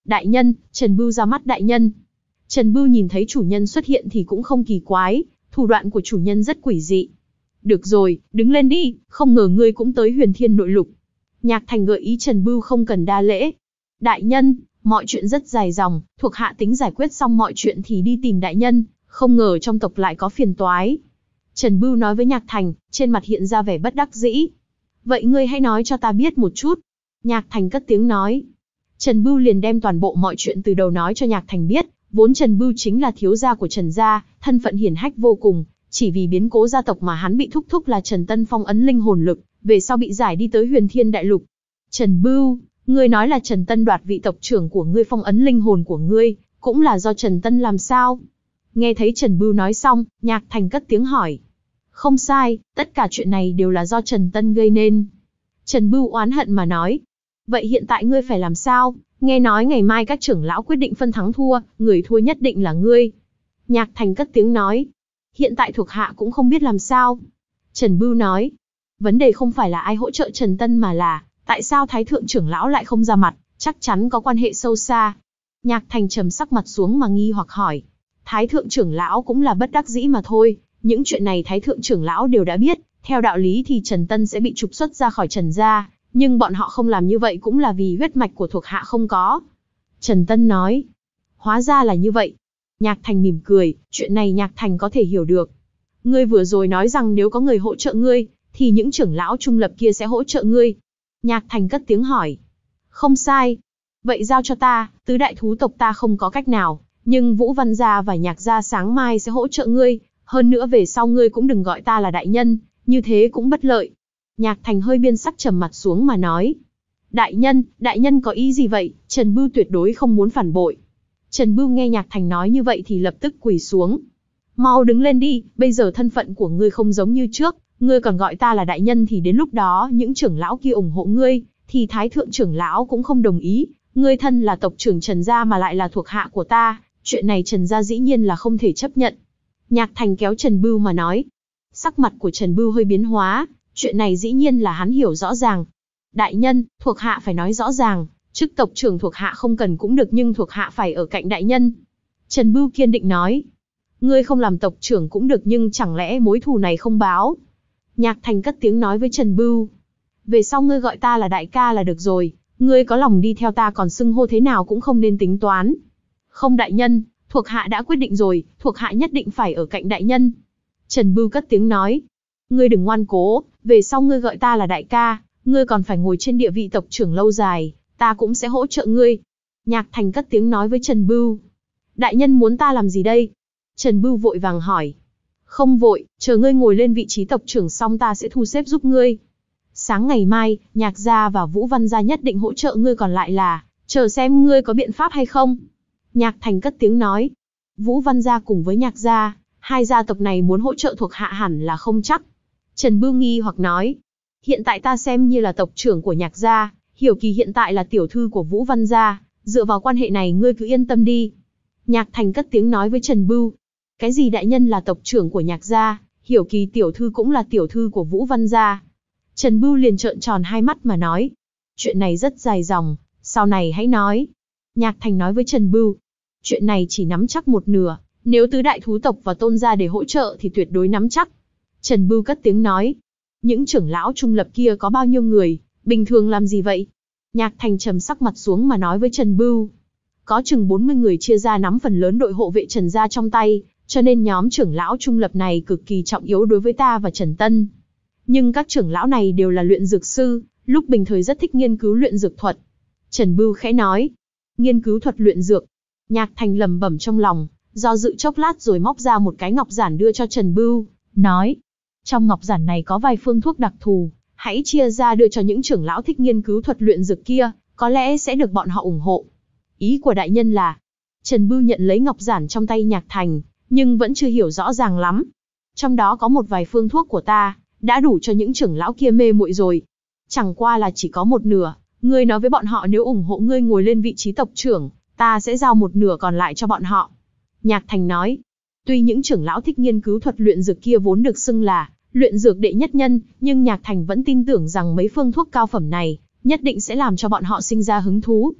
A: Đại nhân, Trần Bưu ra mắt đại nhân. Trần Bưu nhìn thấy chủ nhân xuất hiện thì cũng không kỳ quái, thủ đoạn của chủ nhân rất quỷ dị. Được rồi, đứng lên đi, không ngờ ngươi cũng tới Huyền Thiên Nội Lục. Nhạc Thành gợi ý Trần Bưu không cần đa lễ. Đại nhân, mọi chuyện rất dài dòng, thuộc hạ tính giải quyết xong mọi chuyện thì đi tìm đại nhân, không ngờ trong tộc lại có phiền toái. Trần Bưu nói với Nhạc Thành, trên mặt hiện ra vẻ bất đắc dĩ. Vậy ngươi hãy nói cho ta biết một chút. Nhạc Thành cất tiếng nói. Trần Bưu liền đem toàn bộ mọi chuyện từ đầu nói cho Nhạc Thành biết, vốn Trần Bưu chính là thiếu gia của Trần gia, thân phận hiển hách vô cùng, chỉ vì biến cố gia tộc mà hắn bị thúc thúc là Trần Tân phong ấn linh hồn lực, về sau bị giải đi tới Huyền Thiên Đại Lục. Trần Bưu, ngươi nói là Trần Tân đoạt vị tộc trưởng của ngươi phong ấn linh hồn của ngươi, cũng là do Trần Tân làm sao? Nghe thấy Trần Bưu nói xong, Nhạc Thành cất tiếng hỏi. Không sai, tất cả chuyện này đều là do Trần Tân gây nên. Trần Bưu oán hận mà nói. Vậy hiện tại ngươi phải làm sao? Nghe nói ngày mai các trưởng lão quyết định phân thắng thua, người thua nhất định là ngươi. Nhạc Thành cất tiếng nói. Hiện tại thuộc hạ cũng không biết làm sao. Trần Bưu nói. Vấn đề không phải là ai hỗ trợ Trần Tân mà là, tại sao Thái Thượng trưởng lão lại không ra mặt, chắc chắn có quan hệ sâu xa. Nhạc Thành trầm sắc mặt xuống mà nghi hoặc hỏi. Thái Thượng trưởng lão cũng là bất đắc dĩ mà thôi, những chuyện này Thái Thượng trưởng lão đều đã biết, theo đạo lý thì Trần Tân sẽ bị trục xuất ra khỏi Trần gia, nhưng bọn họ không làm như vậy cũng là vì huyết mạch của thuộc hạ không có. Trần Tân nói. Hóa ra là như vậy. Nhạc Thành mỉm cười, chuyện này Nhạc Thành có thể hiểu được. Ngươi vừa rồi nói rằng nếu có người hỗ trợ ngươi, thì những trưởng lão trung lập kia sẽ hỗ trợ ngươi. Nhạc Thành cất tiếng hỏi. Không sai. Vậy giao cho ta, tứ đại thú tộc ta không có cách nào, nhưng Vũ Văn gia và Nhạc gia sáng mai sẽ hỗ trợ ngươi, hơn nữa về sau ngươi cũng đừng gọi ta là đại nhân, như thế cũng bất lợi. Nhạc Thành hơi biên sắc trầm mặt xuống mà nói. Đại nhân, đại nhân có ý gì vậy? Trần Bưu tuyệt đối không muốn phản bội. Trần Bưu nghe Nhạc Thành nói như vậy thì lập tức quỳ xuống. Mau đứng lên đi, bây giờ thân phận của ngươi không giống như trước, ngươi còn gọi ta là đại nhân thì đến lúc đó những trưởng lão kia ủng hộ ngươi, thì Thái Thượng trưởng lão cũng không đồng ý, ngươi thân là tộc trưởng Trần gia mà lại là thuộc hạ của ta, chuyện này Trần gia dĩ nhiên là không thể chấp nhận. Nhạc Thành kéo Trần Bưu mà nói. Sắc mặt của Trần Bưu hơi biến hóa, chuyện này dĩ nhiên là hắn hiểu rõ ràng. Đại nhân, thuộc hạ phải nói rõ ràng, chức tộc trưởng thuộc hạ không cần cũng được nhưng thuộc hạ phải ở cạnh đại nhân. Trần Bưu kiên định nói. Ngươi không làm tộc trưởng cũng được nhưng chẳng lẽ mối thù này không báo? Nhạc Thành cất tiếng nói với Trần Bưu. Về sau ngươi gọi ta là đại ca là được rồi, ngươi có lòng đi theo ta còn xưng hô thế nào cũng không nên tính toán. Không đại nhân, thuộc hạ đã quyết định rồi, thuộc hạ nhất định phải ở cạnh đại nhân. Trần Bưu cất tiếng nói. Ngươi đừng ngoan cố, về sau ngươi gọi ta là đại ca, ngươi còn phải ngồi trên địa vị tộc trưởng lâu dài, ta cũng sẽ hỗ trợ ngươi. Nhạc Thành cất tiếng nói với Trần Bưu. Đại nhân muốn ta làm gì đây? Trần Bưu vội vàng hỏi. Không vội, chờ ngươi ngồi lên vị trí tộc trưởng xong ta sẽ thu xếp giúp ngươi. Sáng ngày mai, Nhạc gia và Vũ Văn gia nhất định hỗ trợ ngươi, còn lại là, chờ xem ngươi có biện pháp hay không. Nhạc Thành cất tiếng nói. Vũ Văn gia cùng với Nhạc gia, hai gia tộc này muốn hỗ trợ thuộc hạ hẳn là không chắc. Trần Bưu nghi hoặc nói. Hiện tại ta xem như là tộc trưởng của Nhạc gia, Hiểu Kỳ hiện tại là tiểu thư của Vũ Văn gia, dựa vào quan hệ này ngươi cứ yên tâm đi. Nhạc Thành cất tiếng nói với Trần Bưu. Cái gì đại nhân là tộc trưởng của Nhạc gia, Hiểu Kỳ tiểu thư cũng là tiểu thư của Vũ Văn gia. Trần Bưu liền trợn tròn hai mắt mà nói. Chuyện này rất dài dòng, sau này hãy nói. Nhạc Thành nói với Trần Bưu. Chuyện này chỉ nắm chắc một nửa, nếu tứ đại thú tộc và tôn gia để hỗ trợ thì tuyệt đối nắm chắc. Trần Bưu cất tiếng nói. Những trưởng lão trung lập kia có bao nhiêu người, bình thường làm gì vậy? Nhạc Thành trầm sắc mặt xuống mà nói với Trần Bưu. Có chừng bốn mươi người chia ra nắm phần lớn đội hộ vệ Trần gia trong tay, cho nên nhóm trưởng lão trung lập này cực kỳ trọng yếu đối với ta và Trần Tân. Nhưng các trưởng lão này đều là luyện dược sư, lúc bình thời rất thích nghiên cứu luyện dược thuật. Trần Bưu khẽ nói. Nghiên cứu thuật luyện dược. Nhạc Thành lẩm bẩm trong lòng, do dự chốc lát rồi móc ra một cái ngọc giản đưa cho Trần Bưu, nói. Trong ngọc giản này có vài phương thuốc đặc thù, hãy chia ra đưa cho những trưởng lão thích nghiên cứu thuật luyện dược kia, có lẽ sẽ được bọn họ ủng hộ. Ý của đại nhân là. Trần Bưu nhận lấy ngọc giản trong tay Nhạc Thành, nhưng vẫn chưa hiểu rõ ràng lắm. Trong đó có một vài phương thuốc của ta, đã đủ cho những trưởng lão kia mê muội rồi. Chẳng qua là chỉ có một nửa, ngươi nói với bọn họ nếu ủng hộ ngươi ngồi lên vị trí tộc trưởng, ta sẽ giao một nửa còn lại cho bọn họ. Nhạc Thành nói. Tuy những trưởng lão thích nghiên cứu thuật luyện dược kia vốn được xưng là luyện dược đệ nhất nhân, nhưng Nhạc Thành vẫn tin tưởng rằng mấy phương thuốc cao phẩm này nhất định sẽ làm cho bọn họ sinh ra hứng thú.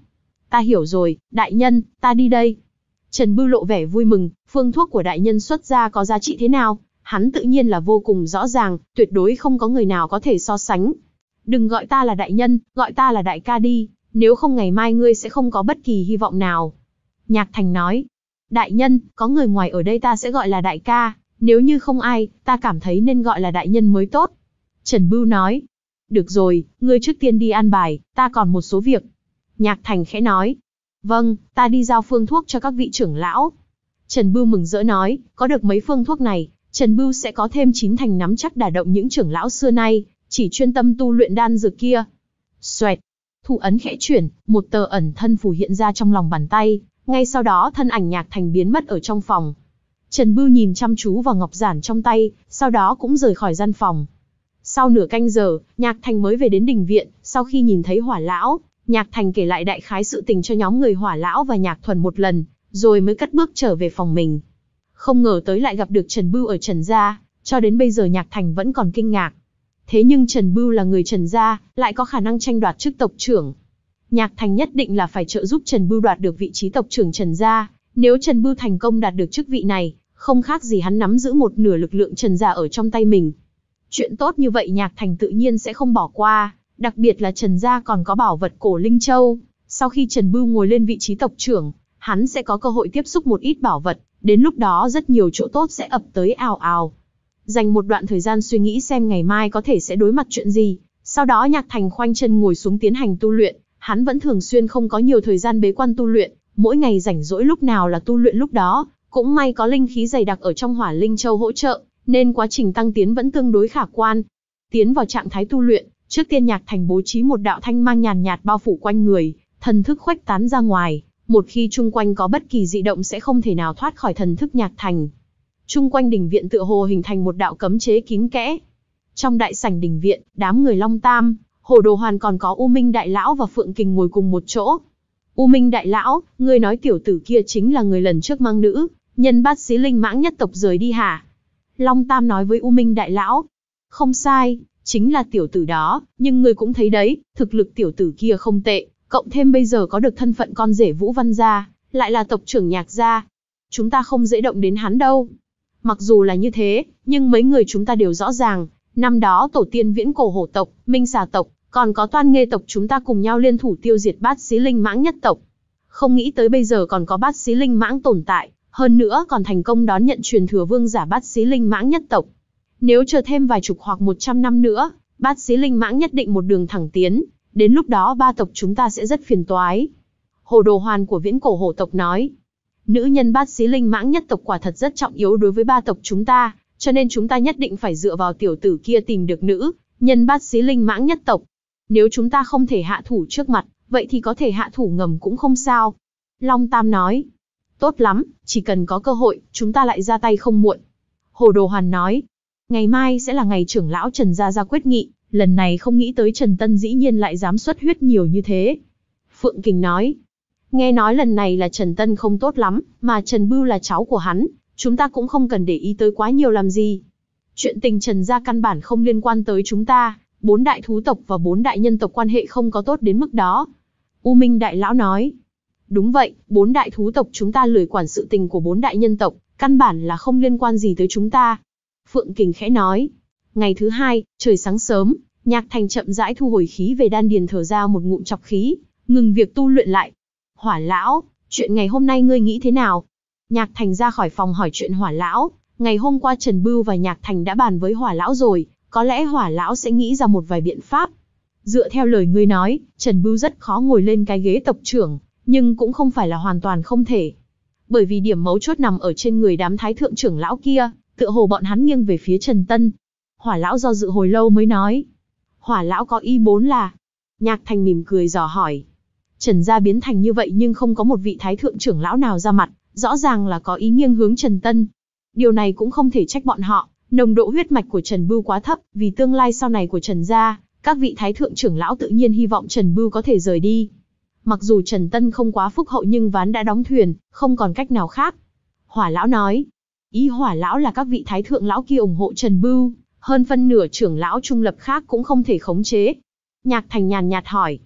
A: Ta hiểu rồi, đại nhân, ta đi đây. Trần Bưu lộ vẻ vui mừng, phương thuốc của đại nhân xuất ra có giá trị thế nào, hắn tự nhiên là vô cùng rõ ràng, tuyệt đối không có người nào có thể so sánh. Đừng gọi ta là đại nhân, gọi ta là đại ca đi, nếu không ngày mai ngươi sẽ không có bất kỳ hy vọng nào. Nhạc Thành nói, đại nhân, có người ngoài ở đây ta sẽ gọi là đại ca, nếu như không ai, ta cảm thấy nên gọi là đại nhân mới tốt. Trần Bưu nói, được rồi, ngươi trước tiên đi an bài, ta còn một số việc. Nhạc Thành khẽ nói, vâng, ta đi giao phương thuốc cho các vị trưởng lão. Trần Bưu mừng rỡ nói, có được mấy phương thuốc này, Trần Bưu sẽ có thêm chín thành nắm chắc đả động những trưởng lão xưa nay, chỉ chuyên tâm tu luyện đan dược kia. Xoẹt, thủ ấn khẽ chuyển, một tờ ẩn thân phù hiện ra trong lòng bàn tay, ngay sau đó thân ảnh Nhạc Thành biến mất ở trong phòng. Trần Bưu nhìn chăm chú vào ngọc giản trong tay, sau đó cũng rời khỏi gian phòng. Sau nửa canh giờ, Nhạc Thành mới về đến đình viện, sau khi nhìn thấy Hỏa lão, Nhạc Thành kể lại đại khái sự tình cho nhóm người Hỏa lão và Nhạc Thuần một lần, rồi mới cất bước trở về phòng mình. Không ngờ tới lại gặp được Trần Bưu ở Trần gia, cho đến bây giờ Nhạc Thành vẫn còn kinh ngạc. Thế nhưng Trần Bưu là người Trần gia, lại có khả năng tranh đoạt chức tộc trưởng. Nhạc Thành nhất định là phải trợ giúp Trần Bưu đoạt được vị trí tộc trưởng Trần gia, nếu Trần Bưu thành công đạt được chức vị này, không khác gì hắn nắm giữ một nửa lực lượng Trần gia ở trong tay mình. Chuyện tốt như vậy Nhạc Thành tự nhiên sẽ không bỏ qua, đặc biệt là Trần gia còn có bảo vật cổ Linh Châu. Sau khi Trần Bưu ngồi lên vị trí tộc trưởng, hắn sẽ có cơ hội tiếp xúc một ít bảo vật, đến lúc đó rất nhiều chỗ tốt sẽ ập tới ào ào. Dành một đoạn thời gian suy nghĩ xem ngày mai có thể sẽ đối mặt chuyện gì, sau đó Nhạc Thành khoanh chân ngồi xuống tiến hành tu luyện, hắn vẫn thường xuyên không có nhiều thời gian bế quan tu luyện, mỗi ngày rảnh rỗi lúc nào là tu luyện lúc đó, cũng may có linh khí dày đặc ở trong Hỏa Linh Châu hỗ trợ, nên quá trình tăng tiến vẫn tương đối khả quan. Tiến vào trạng thái tu luyện, trước tiên Nhạc Thành bố trí một đạo thanh mang nhàn nhạt bao phủ quanh người, thần thức khuếch tán ra ngoài, một khi chung quanh có bất kỳ dị động sẽ không thể nào thoát khỏi thần thức Nhạc Thành. Chung quanh đình viện tựa hồ hình thành một đạo cấm chế kín kẽ. Trong đại sảnh đình viện, đám người Long Tam, Hồ Đồ Hoàn còn có U Minh Đại Lão và Phượng Kình ngồi cùng một chỗ. U Minh Đại Lão, ngươi nói tiểu tử kia chính là người lần trước mang nữ nhân Bát Xí Linh Mãng nhất tộc rời đi hả? Long Tam nói với U Minh Đại Lão. Không sai, chính là tiểu tử đó, nhưng ngươi cũng thấy đấy, thực lực tiểu tử kia không tệ, cộng thêm bây giờ có được thân phận con rể Vũ Văn gia, lại là tộc trưởng Nhạc gia. Chúng ta không dễ động đến hắn đâu. Mặc dù là như thế, nhưng mấy người chúng ta đều rõ ràng, năm đó tổ tiên Viễn Cổ Hổ tộc, Minh Xà tộc, còn có Toan Nghê tộc chúng ta cùng nhau liên thủ tiêu diệt Bát Xí Linh Mãng nhất tộc. Không nghĩ tới bây giờ còn có Bát Xí Linh Mãng tồn tại, hơn nữa còn thành công đón nhận truyền thừa vương giả Bát Xí Linh Mãng nhất tộc. Nếu chờ thêm vài chục hoặc một trăm năm nữa, Bát Xí Linh Mãng nhất định một đường thẳng tiến, đến lúc đó ba tộc chúng ta sẽ rất phiền toái. Hồ Đồ Hoàn của Viễn Cổ Hổ tộc nói, nữ nhân Bát Xí Linh Mãng nhất tộc quả thật rất trọng yếu đối với ba tộc chúng ta, cho nên chúng ta nhất định phải dựa vào tiểu tử kia tìm được nữ nhân Bát Xí Linh Mãng nhất tộc. Nếu chúng ta không thể hạ thủ trước mặt, vậy thì có thể hạ thủ ngầm cũng không sao. Long Tam nói, tốt lắm, chỉ cần có cơ hội, chúng ta lại ra tay không muộn. Hồ Đồ Hoàn nói, ngày mai sẽ là ngày trưởng lão Trần gia ra quyết nghị, lần này không nghĩ tới Trần Tân dĩ nhiên lại dám xuất huyết nhiều như thế. Phượng Kình nói, nghe nói lần này là Trần Tân không tốt lắm, mà Trần Bưu là cháu của hắn, chúng ta cũng không cần để ý tới quá nhiều làm gì. Chuyện tình Trần gia căn bản không liên quan tới chúng ta, bốn đại thú tộc và bốn đại nhân tộc quan hệ không có tốt đến mức đó. U Minh Đại Lão nói, đúng vậy, bốn đại thú tộc chúng ta lười quản sự tình của bốn đại nhân tộc, căn bản là không liên quan gì tới chúng ta. Phượng Kình khẽ nói, ngày thứ hai, trời sáng sớm, Nhạc Thành chậm rãi thu hồi khí về đan điền, thở ra một ngụm trọc khí, ngừng việc tu luyện lại. Hỏa Lão, chuyện ngày hôm nay ngươi nghĩ thế nào? Nhạc Thành ra khỏi phòng hỏi chuyện Hỏa Lão, ngày hôm qua Trần Bưu và Nhạc Thành đã bàn với Hỏa Lão rồi, có lẽ Hỏa Lão sẽ nghĩ ra một vài biện pháp. Dựa theo lời ngươi nói, Trần Bưu rất khó ngồi lên cái ghế tộc trưởng, nhưng cũng không phải là hoàn toàn không thể. Bởi vì điểm mấu chốt nằm ở trên người đám thái thượng trưởng lão kia, tựa hồ bọn hắn nghiêng về phía Trần Tân. Hỏa Lão do dự hồi lâu mới nói. Hỏa Lão có ý bốn là? Nhạc Thành mỉm cười dò hỏi. Trần gia biến thành như vậy nhưng không có một vị thái thượng trưởng lão nào ra mặt, rõ ràng là có ý nghiêng hướng Trần Tân. Điều này cũng không thể trách bọn họ, nồng độ huyết mạch của Trần Bưu quá thấp, vì tương lai sau này của Trần gia, các vị thái thượng trưởng lão tự nhiên hy vọng Trần Bưu có thể rời đi. Mặc dù Trần Tân không quá phúc hậu nhưng ván đã đóng thuyền, không còn cách nào khác. Hỏa Lão nói, ý Hỏa Lão là các vị thái thượng lão kia ủng hộ Trần Bưu, hơn phân nửa trưởng lão trung lập khác cũng không thể khống chế. Nhạc Thành nhàn nhạt hỏi,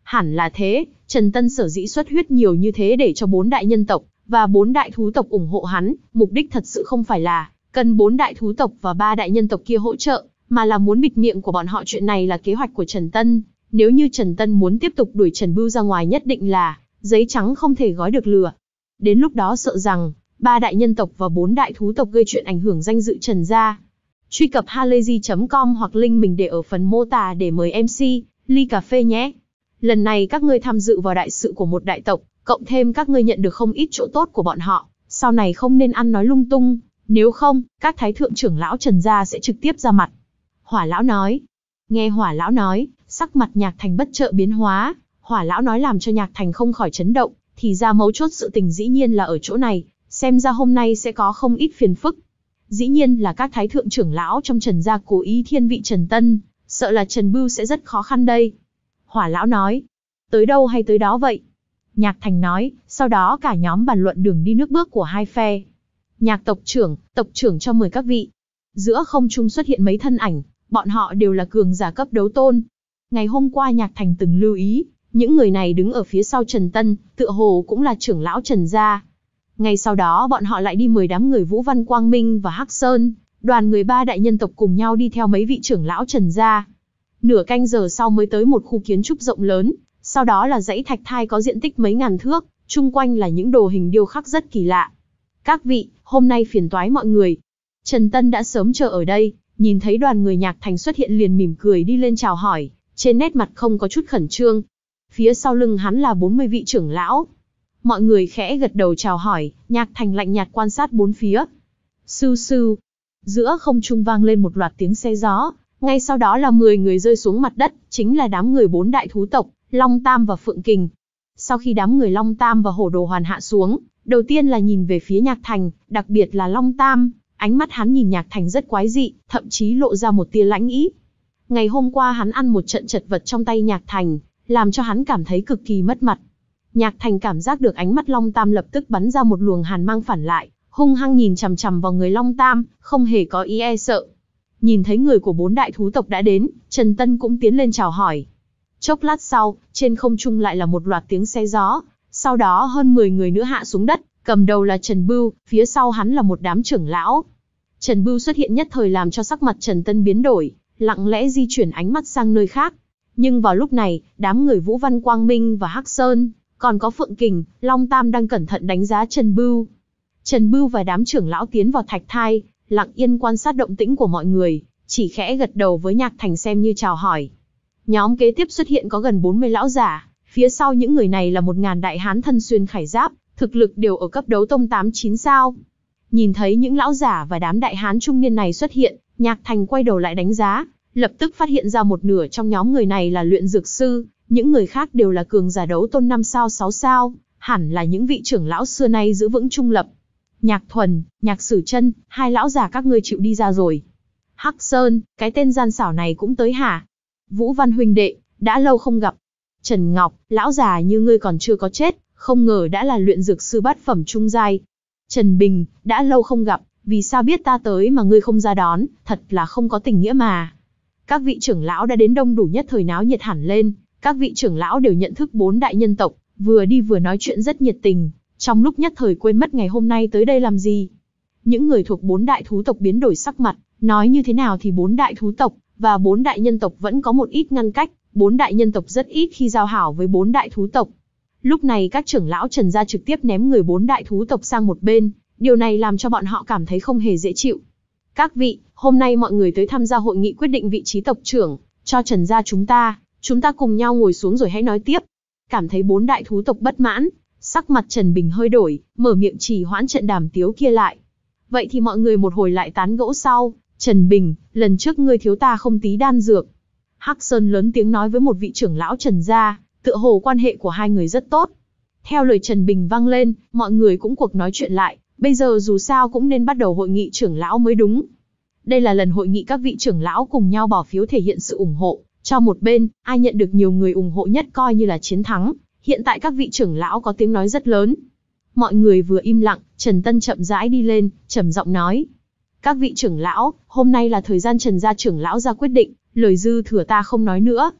A: Hẳn là thế, Trần Tân sở dĩ xuất huyết nhiều như thế để cho bốn đại nhân tộc và bốn đại thú tộc ủng hộ hắn, mục đích thật sự không phải là cần bốn đại thú tộc và ba đại nhân tộc kia hỗ trợ, mà là muốn bịt miệng của bọn họ. Chuyện này là kế hoạch của Trần Tân, nếu như Trần Tân muốn tiếp tục đuổi Trần Bưu ra ngoài nhất định là giấy trắng không thể gói được lửa. Đến lúc đó sợ rằng ba đại nhân tộc và bốn đại thú tộc gây chuyện ảnh hưởng danh dự Trần gia. Truy cập halayzi chấm com hoặc link mình để ở phần mô tả để mời em xê ly cà phê nhé. Lần này các ngươi tham dự vào đại sự của một đại tộc, cộng thêm các ngươi nhận được không ít chỗ tốt của bọn họ, sau này không nên ăn nói lung tung, nếu không, các thái thượng trưởng lão Trần gia sẽ trực tiếp ra mặt. Hỏa lão nói. Nghe Hỏa lão nói, sắc mặt Nhạc Thành bất chợt biến hóa. Hỏa lão nói làm cho Nhạc Thành không khỏi chấn động, thì ra mấu chốt sự tình dĩ nhiên là ở chỗ này, xem ra hôm nay sẽ có không ít phiền phức. Dĩ nhiên là các thái thượng trưởng lão trong Trần gia cố ý thiên vị Trần Tân, sợ là Trần Bưu sẽ rất khó khăn đây. Hỏa lão nói. Tới đâu hay tới đó vậy? Nhạc Thành nói, sau đó cả nhóm bàn luận đường đi nước bước của hai phe. Nhạc tộc trưởng, tộc trưởng cho mời các vị. Giữa không trung xuất hiện mấy thân ảnh, bọn họ đều là cường giả cấp đấu tôn. Ngày hôm qua Nhạc Thành từng lưu ý, những người này đứng ở phía sau Trần Tân, tựa hồ cũng là trưởng lão Trần gia. Ngay sau đó bọn họ lại đi mời đám người Vũ Văn Quang Minh và Hắc Sơn, đoàn người ba đại nhân tộc cùng nhau đi theo mấy vị trưởng lão Trần gia. Nửa canh giờ sau mới tới một khu kiến trúc rộng lớn, sau đó là dãy thạch thai có diện tích mấy ngàn thước, chung quanh là những đồ hình điêu khắc rất kỳ lạ. Các vị, hôm nay phiền toái mọi người. Trần Tân đã sớm chờ ở đây, nhìn thấy đoàn người Nhạc Thành xuất hiện liền mỉm cười đi lên chào hỏi, trên nét mặt không có chút khẩn trương. Phía sau lưng hắn là bốn mươi vị trưởng lão. Mọi người khẽ gật đầu chào hỏi, Nhạc Thành lạnh nhạt quan sát bốn phía. Sưu sưu. Giữa không trung vang lên một loạt tiếng xe gió, ngay sau đó là mười người rơi xuống mặt đất, chính là đám người bốn đại thú tộc, Long Tam và Phượng Kình. Sau khi đám người Long Tam và Hổ Đồ Hoàn hạ xuống, đầu tiên là nhìn về phía Nhạc Thành, đặc biệt là Long Tam, ánh mắt hắn nhìn Nhạc Thành rất quái dị, thậm chí lộ ra một tia lãnh ý. Ngày hôm qua hắn ăn một trận chật vật trong tay Nhạc Thành, làm cho hắn cảm thấy cực kỳ mất mặt. Nhạc Thành cảm giác được ánh mắt Long Tam lập tức bắn ra một luồng hàn mang phản lại, hung hăng nhìn chằm chằm vào người Long Tam, không hề có ý e sợ. Nhìn thấy người của bốn đại thú tộc đã đến, Trần Tân cũng tiến lên chào hỏi. Chốc lát sau, trên không trung lại là một loạt tiếng xe gió, sau đó hơn mười người nữa hạ xuống đất, cầm đầu là Trần Bưu, phía sau hắn là một đám trưởng lão. Trần Bưu xuất hiện nhất thời làm cho sắc mặt Trần Tân biến đổi, lặng lẽ di chuyển ánh mắt sang nơi khác. Nhưng vào lúc này, đám người Vũ Văn Quang Minh và Hắc Sơn, còn có Phượng Kình, Long Tam đang cẩn thận đánh giá Trần Bưu. Trần Bưu và đám trưởng lão tiến vào thạch thai, lặng yên quan sát động tĩnh của mọi người, chỉ khẽ gật đầu với Nhạc Thành xem như chào hỏi. Nhóm kế tiếp xuất hiện có gần bốn mươi lão giả, phía sau những người này là một ngàn đại hán thân xuyên khải giáp, thực lực đều ở cấp đấu tông tám chín sao. Nhìn thấy những lão giả và đám đại hán trung niên này xuất hiện, Nhạc Thành quay đầu lại đánh giá, lập tức phát hiện ra một nửa trong nhóm người này là luyện dược sư, những người khác đều là cường giả đấu tôn năm sao sáu sao, hẳn là những vị trưởng lão xưa nay giữ vững trung lập. Nhạc Thuần, Nhạc Sử Chân, hai lão già các ngươi chịu đi ra rồi. Hắc Sơn, cái tên gian xảo này cũng tới hả? Vũ Văn huynh đệ, đã lâu không gặp. Trần Ngọc, lão già như ngươi còn chưa có chết, không ngờ đã là luyện dược sư bát phẩm trung giai. Trần Bình, đã lâu không gặp, vì sao biết ta tới mà ngươi không ra đón, thật là không có tình nghĩa mà. Các vị trưởng lão đã đến đông đủ nhất thời náo nhiệt hẳn lên, các vị trưởng lão đều nhận thức bốn đại nhân tộc, vừa đi vừa nói chuyện rất nhiệt tình, trong lúc nhất thời quên mất ngày hôm nay tới đây làm gì. Những người thuộc bốn đại thú tộc biến đổi sắc mặt, nói như thế nào thì bốn đại thú tộc và bốn đại nhân tộc vẫn có một ít ngăn cách, bốn đại nhân tộc rất ít khi giao hảo với bốn đại thú tộc. Lúc này các trưởng lão Trần gia trực tiếp ném người bốn đại thú tộc sang một bên, điều này làm cho bọn họ cảm thấy không hề dễ chịu. Các vị, hôm nay mọi người tới tham gia hội nghị quyết định vị trí tộc trưởng cho Trần gia chúng ta, chúng ta cùng nhau ngồi xuống rồi hãy nói tiếp. Cảm thấy bốn đại thú tộc bất mãn, sắc mặt Trần Bình hơi đổi, mở miệng trì hoãn trận đàm tiếu kia lại. Vậy thì mọi người một hồi lại tán gẫu sau. Trần Bình, lần trước ngươi thiếu ta không tí đan dược. Hắc Sơn lớn tiếng nói với một vị trưởng lão Trần gia, tựa hồ quan hệ của hai người rất tốt. Theo lời Trần Bình vang lên, mọi người cũng cuộc nói chuyện lại, bây giờ dù sao cũng nên bắt đầu hội nghị trưởng lão mới đúng. Đây là lần hội nghị các vị trưởng lão cùng nhau bỏ phiếu thể hiện sự ủng hộ cho một bên, ai nhận được nhiều người ủng hộ nhất coi như là chiến thắng. Hiện tại các vị trưởng lão có tiếng nói rất lớn. Mọi người vừa im lặng, Trần Tân chậm rãi đi lên, trầm giọng nói. Các vị trưởng lão, hôm nay là thời gian Trần gia trưởng lão ra quyết định, lời dư thừa ta không nói nữa.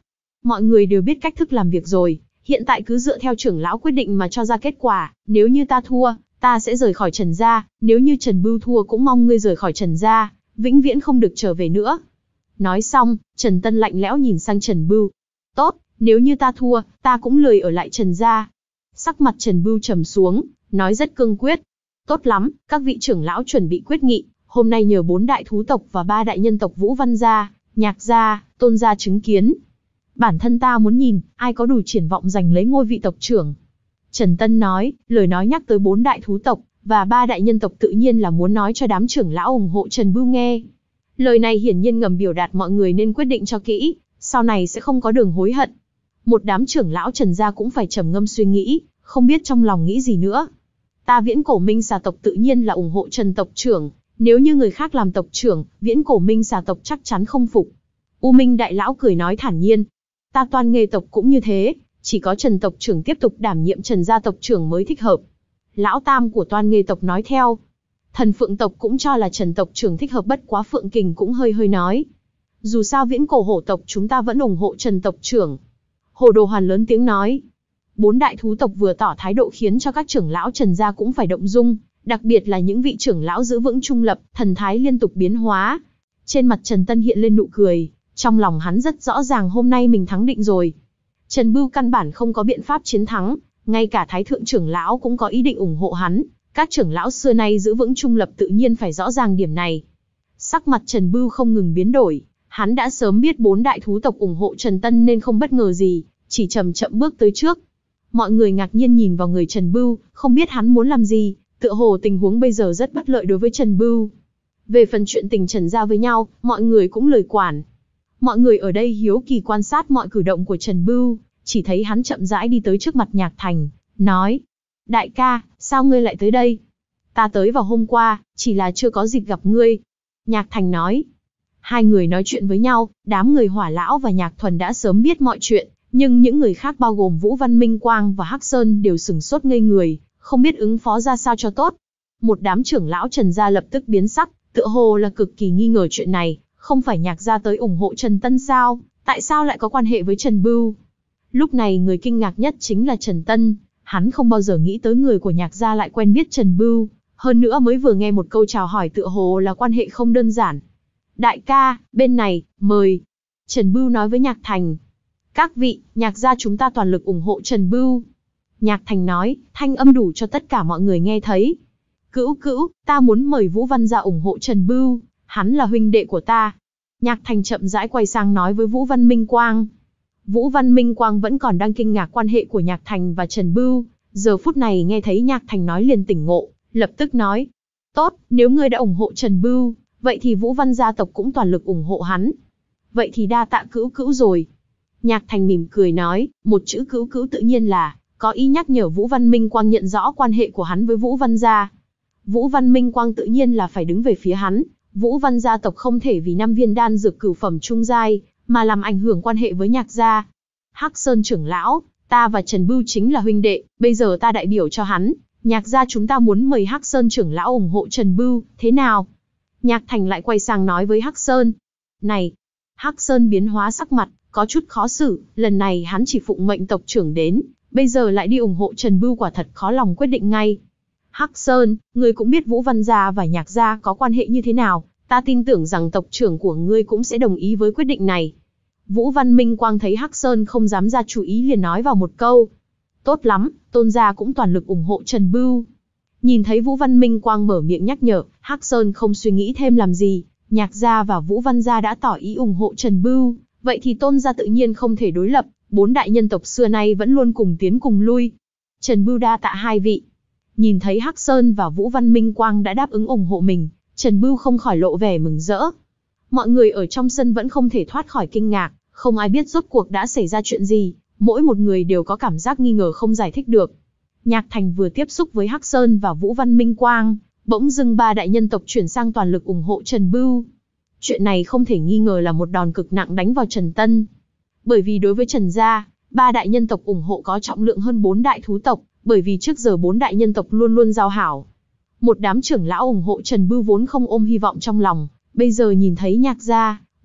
A: Mọi người đều biết cách thức làm việc rồi, hiện tại cứ dựa theo trưởng lão quyết định mà cho ra kết quả, nếu như ta thua, ta sẽ rời khỏi Trần gia, nếu như Trần Bưu thua cũng mong ngươi rời khỏi Trần gia, vĩnh viễn không được trở về nữa. Nói xong, Trần Tân lạnh lẽo nhìn sang Trần Bưu. Tốt, nếu như ta thua, ta cũng lười ở lại Trần gia. Sắc mặt Trần Bưu trầm xuống, nói rất cương quyết. Tốt lắm, các vị trưởng lão chuẩn bị quyết nghị, hôm nay nhờ bốn đại thú tộc và ba đại nhân tộc Vũ Văn gia, Nhạc gia, Tôn gia chứng kiến. Bản thân ta muốn nhìn, ai có đủ triển vọng giành lấy ngôi vị tộc trưởng. Trần Tân nói, lời nói nhắc tới bốn đại thú tộc, và ba đại nhân tộc tự nhiên là muốn nói cho đám trưởng lão ủng hộ Trần Bưu nghe. Lời này hiển nhiên ngầm biểu đạt mọi người nên quyết định cho kỹ, sau này sẽ không có đường hối hận. Một đám trưởng lão Trần gia cũng phải trầm ngâm suy nghĩ, không biết trong lòng nghĩ gì nữa. Ta Viễn Cổ Minh Xà tộc tự nhiên là ủng hộ Trần tộc trưởng, nếu như người khác làm tộc trưởng, Viễn Cổ Minh Xà tộc chắc chắn không phục. U Minh đại lão cười nói thản nhiên. Ta Toan Nghê tộc cũng như thế, chỉ có Trần tộc trưởng tiếp tục đảm nhiệm Trần gia tộc trưởng mới thích hợp. Lão tam của Toan Nghê tộc nói theo. Thần Phượng tộc cũng cho là Trần tộc trưởng thích hợp, bất quá Phượng Kình cũng hơi hơi nói. Dù sao Viễn Cổ Hổ tộc chúng ta vẫn ủng hộ Trần tộc trưởng. Hồ Đồ Hoàn lớn tiếng nói. Bốn đại thú tộc vừa tỏ thái độ khiến cho các trưởng lão Trần gia cũng phải động dung, đặc biệt là những vị trưởng lão giữ vững trung lập, thần thái liên tục biến hóa. Trên mặt Trần Tân hiện lên nụ cười, trong lòng hắn rất rõ ràng hôm nay mình thắng định rồi. Trần Bưu căn bản không có biện pháp chiến thắng, ngay cả Thái thượng trưởng lão cũng có ý định ủng hộ hắn, các trưởng lão xưa nay giữ vững trung lập tự nhiên phải rõ ràng điểm này. Sắc mặt Trần Bưu không ngừng biến đổi, hắn đã sớm biết bốn đại thú tộc ủng hộ Trần Tân nên không bất ngờ gì, chỉ chậm chậm bước tới trước. Mọi người ngạc nhiên nhìn vào người Trần Bưu, không biết hắn muốn làm gì, tựa hồ tình huống bây giờ rất bất lợi đối với Trần Bưu. Về phần chuyện tình Trần gia với nhau, mọi người cũng lười quản. Mọi người ở đây hiếu kỳ quan sát mọi cử động của Trần Bưu, chỉ thấy hắn chậm rãi đi tới trước mặt Nhạc Thành, nói: Đại ca, sao ngươi lại tới đây? Ta tới vào hôm qua, chỉ là chưa có dịp gặp ngươi. Nhạc Thành nói. Hai người nói chuyện với nhau, đám người Hỏa Lão và Nhạc Thuần đã sớm biết mọi chuyện, nhưng những người khác bao gồm Vũ Văn Minh Quang và Hắc Sơn đều sửng sốt ngây người, không biết ứng phó ra sao cho tốt. Một đám trưởng lão Trần gia lập tức biến sắc, tựa hồ là cực kỳ nghi ngờ chuyện này, không phải Nhạc gia tới ủng hộ Trần Tân sao, tại sao lại có quan hệ với Trần Bưu? Lúc này người kinh ngạc nhất chính là Trần Tân, hắn không bao giờ nghĩ tới người của Nhạc gia lại quen biết Trần Bưu, hơn nữa mới vừa nghe một câu chào hỏi tựa hồ là quan hệ không đơn giản. Đại ca, bên này, mời. Trần Bưu nói với Nhạc Thành. Các vị, Nhạc gia chúng ta toàn lực ủng hộ Trần Bưu. Nhạc Thành nói, thanh âm đủ cho tất cả mọi người nghe thấy. Cữu cữu, ta muốn mời Vũ Văn gia ủng hộ Trần Bưu, hắn là huynh đệ của ta. Nhạc Thành chậm rãi quay sang nói với Vũ Văn Minh Quang. Vũ Văn Minh Quang vẫn còn đang kinh ngạc quan hệ của Nhạc Thành và Trần Bưu, giờ phút này nghe thấy Nhạc Thành nói liền tỉnh ngộ, lập tức nói. Tốt, nếu ngươi đã ủng hộ Trần Bưu, vậy thì Vũ Văn gia tộc cũng toàn lực ủng hộ hắn. Vậy thì đa tạ cữu cữu rồi. Nhạc Thành mỉm cười nói, một chữ cữu cữu tự nhiên là, có ý nhắc nhở Vũ Văn Minh Quang nhận rõ quan hệ của hắn với Vũ Văn gia. Vũ Văn Minh Quang tự nhiên là phải đứng về phía hắn, Vũ Văn gia tộc không thể vì năm viên đan dược cửu phẩm trung giai, mà làm ảnh hưởng quan hệ với Nhạc gia. Hắc Sơn trưởng lão, ta và Trần Bưu chính là huynh đệ, bây giờ ta đại biểu cho hắn, Nhạc gia chúng ta muốn mời Hắc Sơn trưởng lão ủng hộ Trần Bưu, thế nào? Nhạc Thành lại quay sang nói với Hắc Sơn. Này! Hắc Sơn biến hóa sắc mặt, có chút khó xử, lần này hắn chỉ phụng mệnh tộc trưởng đến, bây giờ lại đi ủng hộ Trần Bưu quả thật khó lòng quyết định ngay. Hắc Sơn, ngươi cũng biết Vũ Văn gia và Nhạc gia có quan hệ như thế nào, ta tin tưởng rằng tộc trưởng của ngươi cũng sẽ đồng ý với quyết định này. Vũ Văn Minh Quang thấy Hắc Sơn không dám ra chủ ý liền nói vào một câu. Tốt lắm, Tôn gia cũng toàn lực ủng hộ Trần Bưu. Nhìn thấy Vũ Văn Minh Quang mở miệng nhắc nhở, Hắc Sơn không suy nghĩ thêm làm gì, Nhạc gia và Vũ Văn gia đã tỏ ý ủng hộ Trần Bưu, vậy thì Tôn gia tự nhiên không thể đối lập, bốn đại nhân tộc xưa nay vẫn luôn cùng tiến cùng lui. Trần Bưu đa tạ hai vị. Nhìn thấy Hắc Sơn và Vũ Văn Minh Quang đã đáp ứng ủng hộ mình, Trần Bưu không khỏi lộ vẻ mừng rỡ. Mọi người ở trong sân vẫn không thể thoát khỏi kinh ngạc, không ai biết rốt cuộc đã xảy ra chuyện gì, mỗi một người đều có cảm giác nghi ngờ không giải thích được. Nhạc Thành vừa tiếp xúc với Hắc Sơn và Vũ Văn Minh Quang, bỗng dưng ba đại nhân tộc chuyển sang toàn lực ủng hộ Trần Bưu. Chuyện này không thể nghi ngờ là một đòn cực nặng đánh vào Trần Tân. Bởi vì đối với Trần gia, ba đại nhân tộc ủng hộ có trọng lượng hơn bốn đại thú tộc, bởi vì trước giờ bốn đại nhân tộc luôn luôn giao hảo. Một đám trưởng lão ủng hộ Trần Bưu vốn không ôm hy vọng trong lòng, bây giờ nhìn thấy Nhạc gia,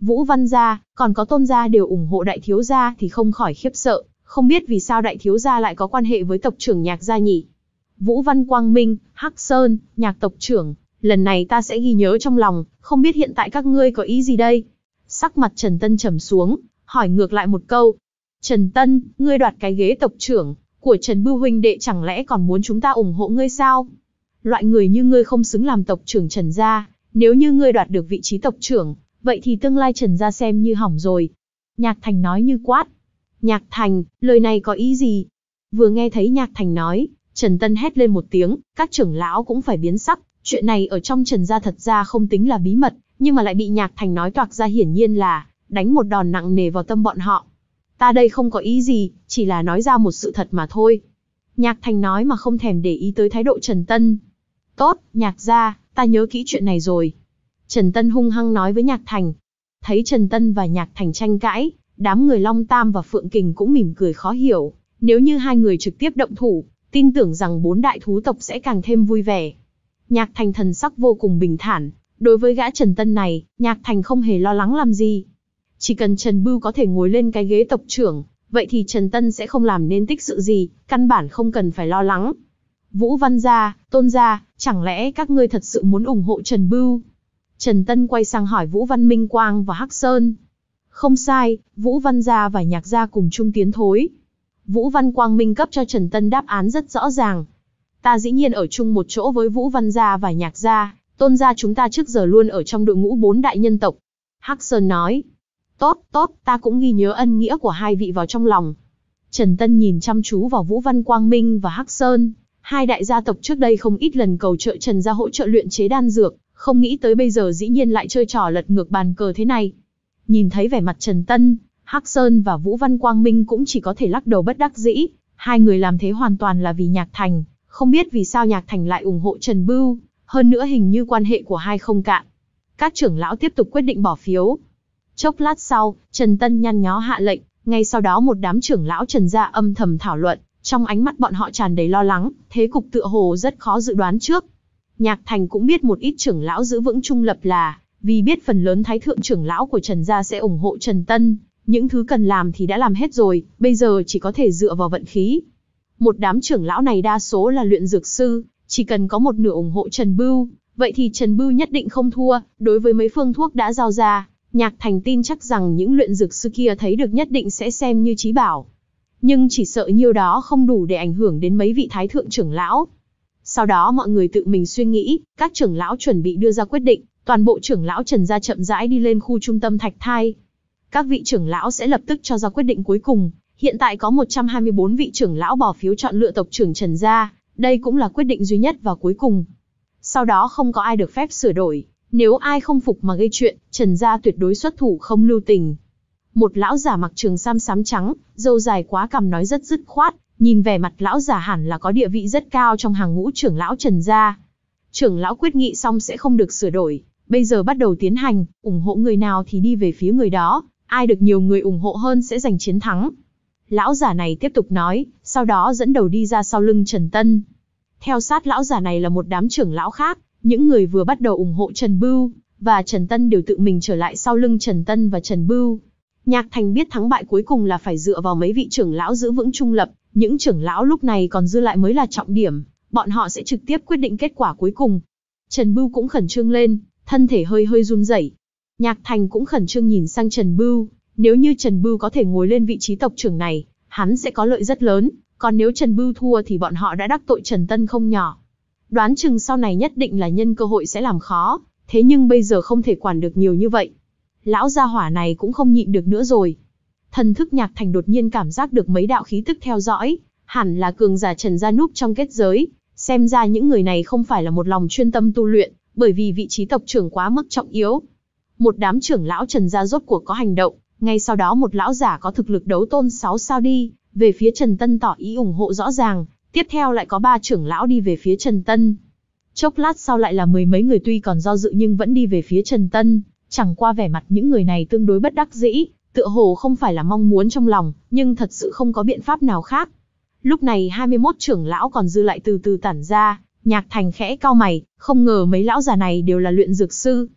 A: Vũ Văn gia, còn có Tôn gia đều ủng hộ đại thiếu gia thì không khỏi khiếp sợ, không biết vì sao đại thiếu gia lại có quan hệ với tộc trưởng Nhạc gia nhỉ. Vũ Văn Quang Minh, Hắc Sơn, Nhạc tộc trưởng, lần này ta sẽ ghi nhớ trong lòng, không biết hiện tại các ngươi có ý gì đây? Sắc mặt Trần Tân trầm xuống, hỏi ngược lại một câu. Trần Tân, ngươi đoạt cái ghế tộc trưởng của Trần Bưu huynh đệ chẳng lẽ còn muốn chúng ta ủng hộ ngươi sao? Loại người như ngươi không xứng làm tộc trưởng Trần gia, nếu như ngươi đoạt được vị trí tộc trưởng, vậy thì tương lai Trần gia xem như hỏng rồi. Nhạc Thành nói như quát. Nhạc Thành, lời này có ý gì? Vừa nghe thấy Nhạc Thành nói, Trần Tân hét lên một tiếng, các trưởng lão cũng phải biến sắc. Chuyện này ở trong Trần gia thật ra không tính là bí mật, nhưng mà lại bị Nhạc Thành nói toạc ra, hiển nhiên là đánh một đòn nặng nề vào tâm bọn họ. Ta đây không có ý gì, chỉ là nói ra một sự thật mà thôi. Nhạc Thành nói mà không thèm để ý tới thái độ Trần Tân. Tốt, Nhạc gia, ta nhớ kỹ chuyện này rồi. Trần Tân hung hăng nói với Nhạc Thành. Thấy Trần Tân và Nhạc Thành tranh cãi, đám người Long Tam và Phượng Kình cũng mỉm cười khó hiểu. Nếu như hai người trực tiếp động thủ, tin tưởng rằng bốn đại thú tộc sẽ càng thêm vui vẻ. Nhạc Thành thần sắc vô cùng bình thản. Đối với gã Trần Tân này, Nhạc Thành không hề lo lắng làm gì. Chỉ cần Trần Bưu có thể ngồi lên cái ghế tộc trưởng, vậy thì Trần Tân sẽ không làm nên tích sự gì, căn bản không cần phải lo lắng. Vũ Văn gia, Tôn gia, chẳng lẽ các ngươi thật sự muốn ủng hộ Trần Bưu? Trần Tân quay sang hỏi Vũ Văn Minh Quang và Hắc Sơn. Không sai, Vũ Văn gia và Nhạc gia cùng chung tiến thối. Vũ Văn Quang Minh cấp cho Trần Tân đáp án rất rõ ràng. Ta dĩ nhiên ở chung một chỗ với Vũ Văn gia và Nhạc gia, Tôn gia chúng ta trước giờ luôn ở trong đội ngũ bốn đại nhân tộc. Hắc Sơn nói. Tốt, tốt, ta cũng ghi nhớ ân nghĩa của hai vị vào trong lòng. Trần Tân nhìn chăm chú vào Vũ Văn Quang Minh và Hắc Sơn. Hai đại gia tộc trước đây không ít lần cầu trợ Trần gia hỗ trợ luyện chế đan dược, không nghĩ tới bây giờ dĩ nhiên lại chơi trò lật ngược bàn cờ thế này. Nhìn thấy vẻ mặt Trần Tân, Hắc Sơn và Vũ Văn Quang Minh cũng chỉ có thể lắc đầu bất đắc dĩ. Hai người làm thế hoàn toàn là vì Nhạc Thành, không biết vì sao Nhạc Thành lại ủng hộ Trần Bưu, hơn nữa hình như quan hệ của hai không cạn. Các trưởng lão tiếp tục quyết định bỏ phiếu. Chốc lát sau, Trần Tân nhăn nhó hạ lệnh, ngay sau đó một đám trưởng lão Trần gia âm thầm thảo luận, trong ánh mắt bọn họ tràn đầy lo lắng, thế cục tựa hồ rất khó dự đoán trước. Nhạc Thành cũng biết một ít trưởng lão giữ vững trung lập là vì biết phần lớn thái thượng trưởng lão của Trần gia sẽ ủng hộ Trần Tân, những thứ cần làm thì đã làm hết rồi, bây giờ chỉ có thể dựa vào vận khí. Một đám trưởng lão này đa số là luyện dược sư, chỉ cần có một nửa ủng hộ Trần Bưu, vậy thì Trần Bưu nhất định không thua. Đối với mấy phương thuốc đã giao ra, Nhạc Thành tin chắc rằng những luyện dược sư kia thấy được nhất định sẽ xem như chí bảo. Nhưng chỉ sợ nhiêu đó không đủ để ảnh hưởng đến mấy vị thái thượng trưởng lão. Sau đó mọi người tự mình suy nghĩ, các trưởng lão chuẩn bị đưa ra quyết định, toàn bộ trưởng lão Trần gia chậm rãi đi lên khu trung tâm Thạch Thai. Các vị trưởng lão sẽ lập tức cho ra quyết định cuối cùng. Hiện tại có một trăm hai mươi bốn vị trưởng lão bỏ phiếu chọn lựa tộc trưởng Trần gia, đây cũng là quyết định duy nhất và cuối cùng. Sau đó không có ai được phép sửa đổi, nếu ai không phục mà gây chuyện, Trần gia tuyệt đối xuất thủ không lưu tình. Một lão giả mặc trường sam xám trắng, râu dài quá cằm nói rất dứt khoát, nhìn vẻ mặt lão giả hẳn là có địa vị rất cao trong hàng ngũ trưởng lão Trần gia. Trưởng lão quyết nghị xong sẽ không được sửa đổi, bây giờ bắt đầu tiến hành, ủng hộ người nào thì đi về phía người đó, ai được nhiều người ủng hộ hơn sẽ giành chiến thắng. Lão giả này tiếp tục nói, sau đó dẫn đầu đi ra sau lưng Trần Tân. Theo sát lão giả này là một đám trưởng lão khác, những người vừa bắt đầu ủng hộ Trần Bưu và Trần Tân đều tự mình trở lại sau lưng Trần Tân và Trần Bưu. Nhạc Thành biết thắng bại cuối cùng là phải dựa vào mấy vị trưởng lão giữ vững trung lập, những trưởng lão lúc này còn dư lại mới là trọng điểm, bọn họ sẽ trực tiếp quyết định kết quả cuối cùng. Trần Bưu cũng khẩn trương lên, thân thể hơi hơi run rẩy. Nhạc Thành cũng khẩn trương nhìn sang Trần Bưu, nếu như Trần Bưu có thể ngồi lên vị trí tộc trưởng này, hắn sẽ có lợi rất lớn, còn nếu Trần Bưu thua thì bọn họ đã đắc tội Trần Tân không nhỏ. Đoán chừng sau này nhất định là nhân cơ hội sẽ làm khó, thế nhưng bây giờ không thể quản được nhiều như vậy. Lão gia hỏa này cũng không nhịn được nữa rồi. Thần thức Nhạc Thành đột nhiên cảm giác được mấy đạo khí tức theo dõi, hẳn là cường giả Trần gia núp trong kết giới, xem ra những người này không phải là một lòng chuyên tâm tu luyện, bởi vì vị trí tộc trưởng quá mức trọng yếu. Một đám trưởng lão Trần gia rốt cuộc có hành động, ngay sau đó một lão giả có thực lực đấu tôn sáu sao đi về phía Trần Tân tỏ ý ủng hộ rõ ràng, tiếp theo lại có ba trưởng lão đi về phía Trần Tân. Chốc lát sau lại là mười mấy người tuy còn do dự nhưng vẫn đi về phía Trần Tân, chẳng qua vẻ mặt những người này tương đối bất đắc dĩ, tựa hồ không phải là mong muốn trong lòng, nhưng thật sự không có biện pháp nào khác. Lúc này hai mươi mốt trưởng lão còn dư lại từ từ tản ra, Nhạc Thành khẽ cau mày, không ngờ mấy lão già này đều là luyện dược sư.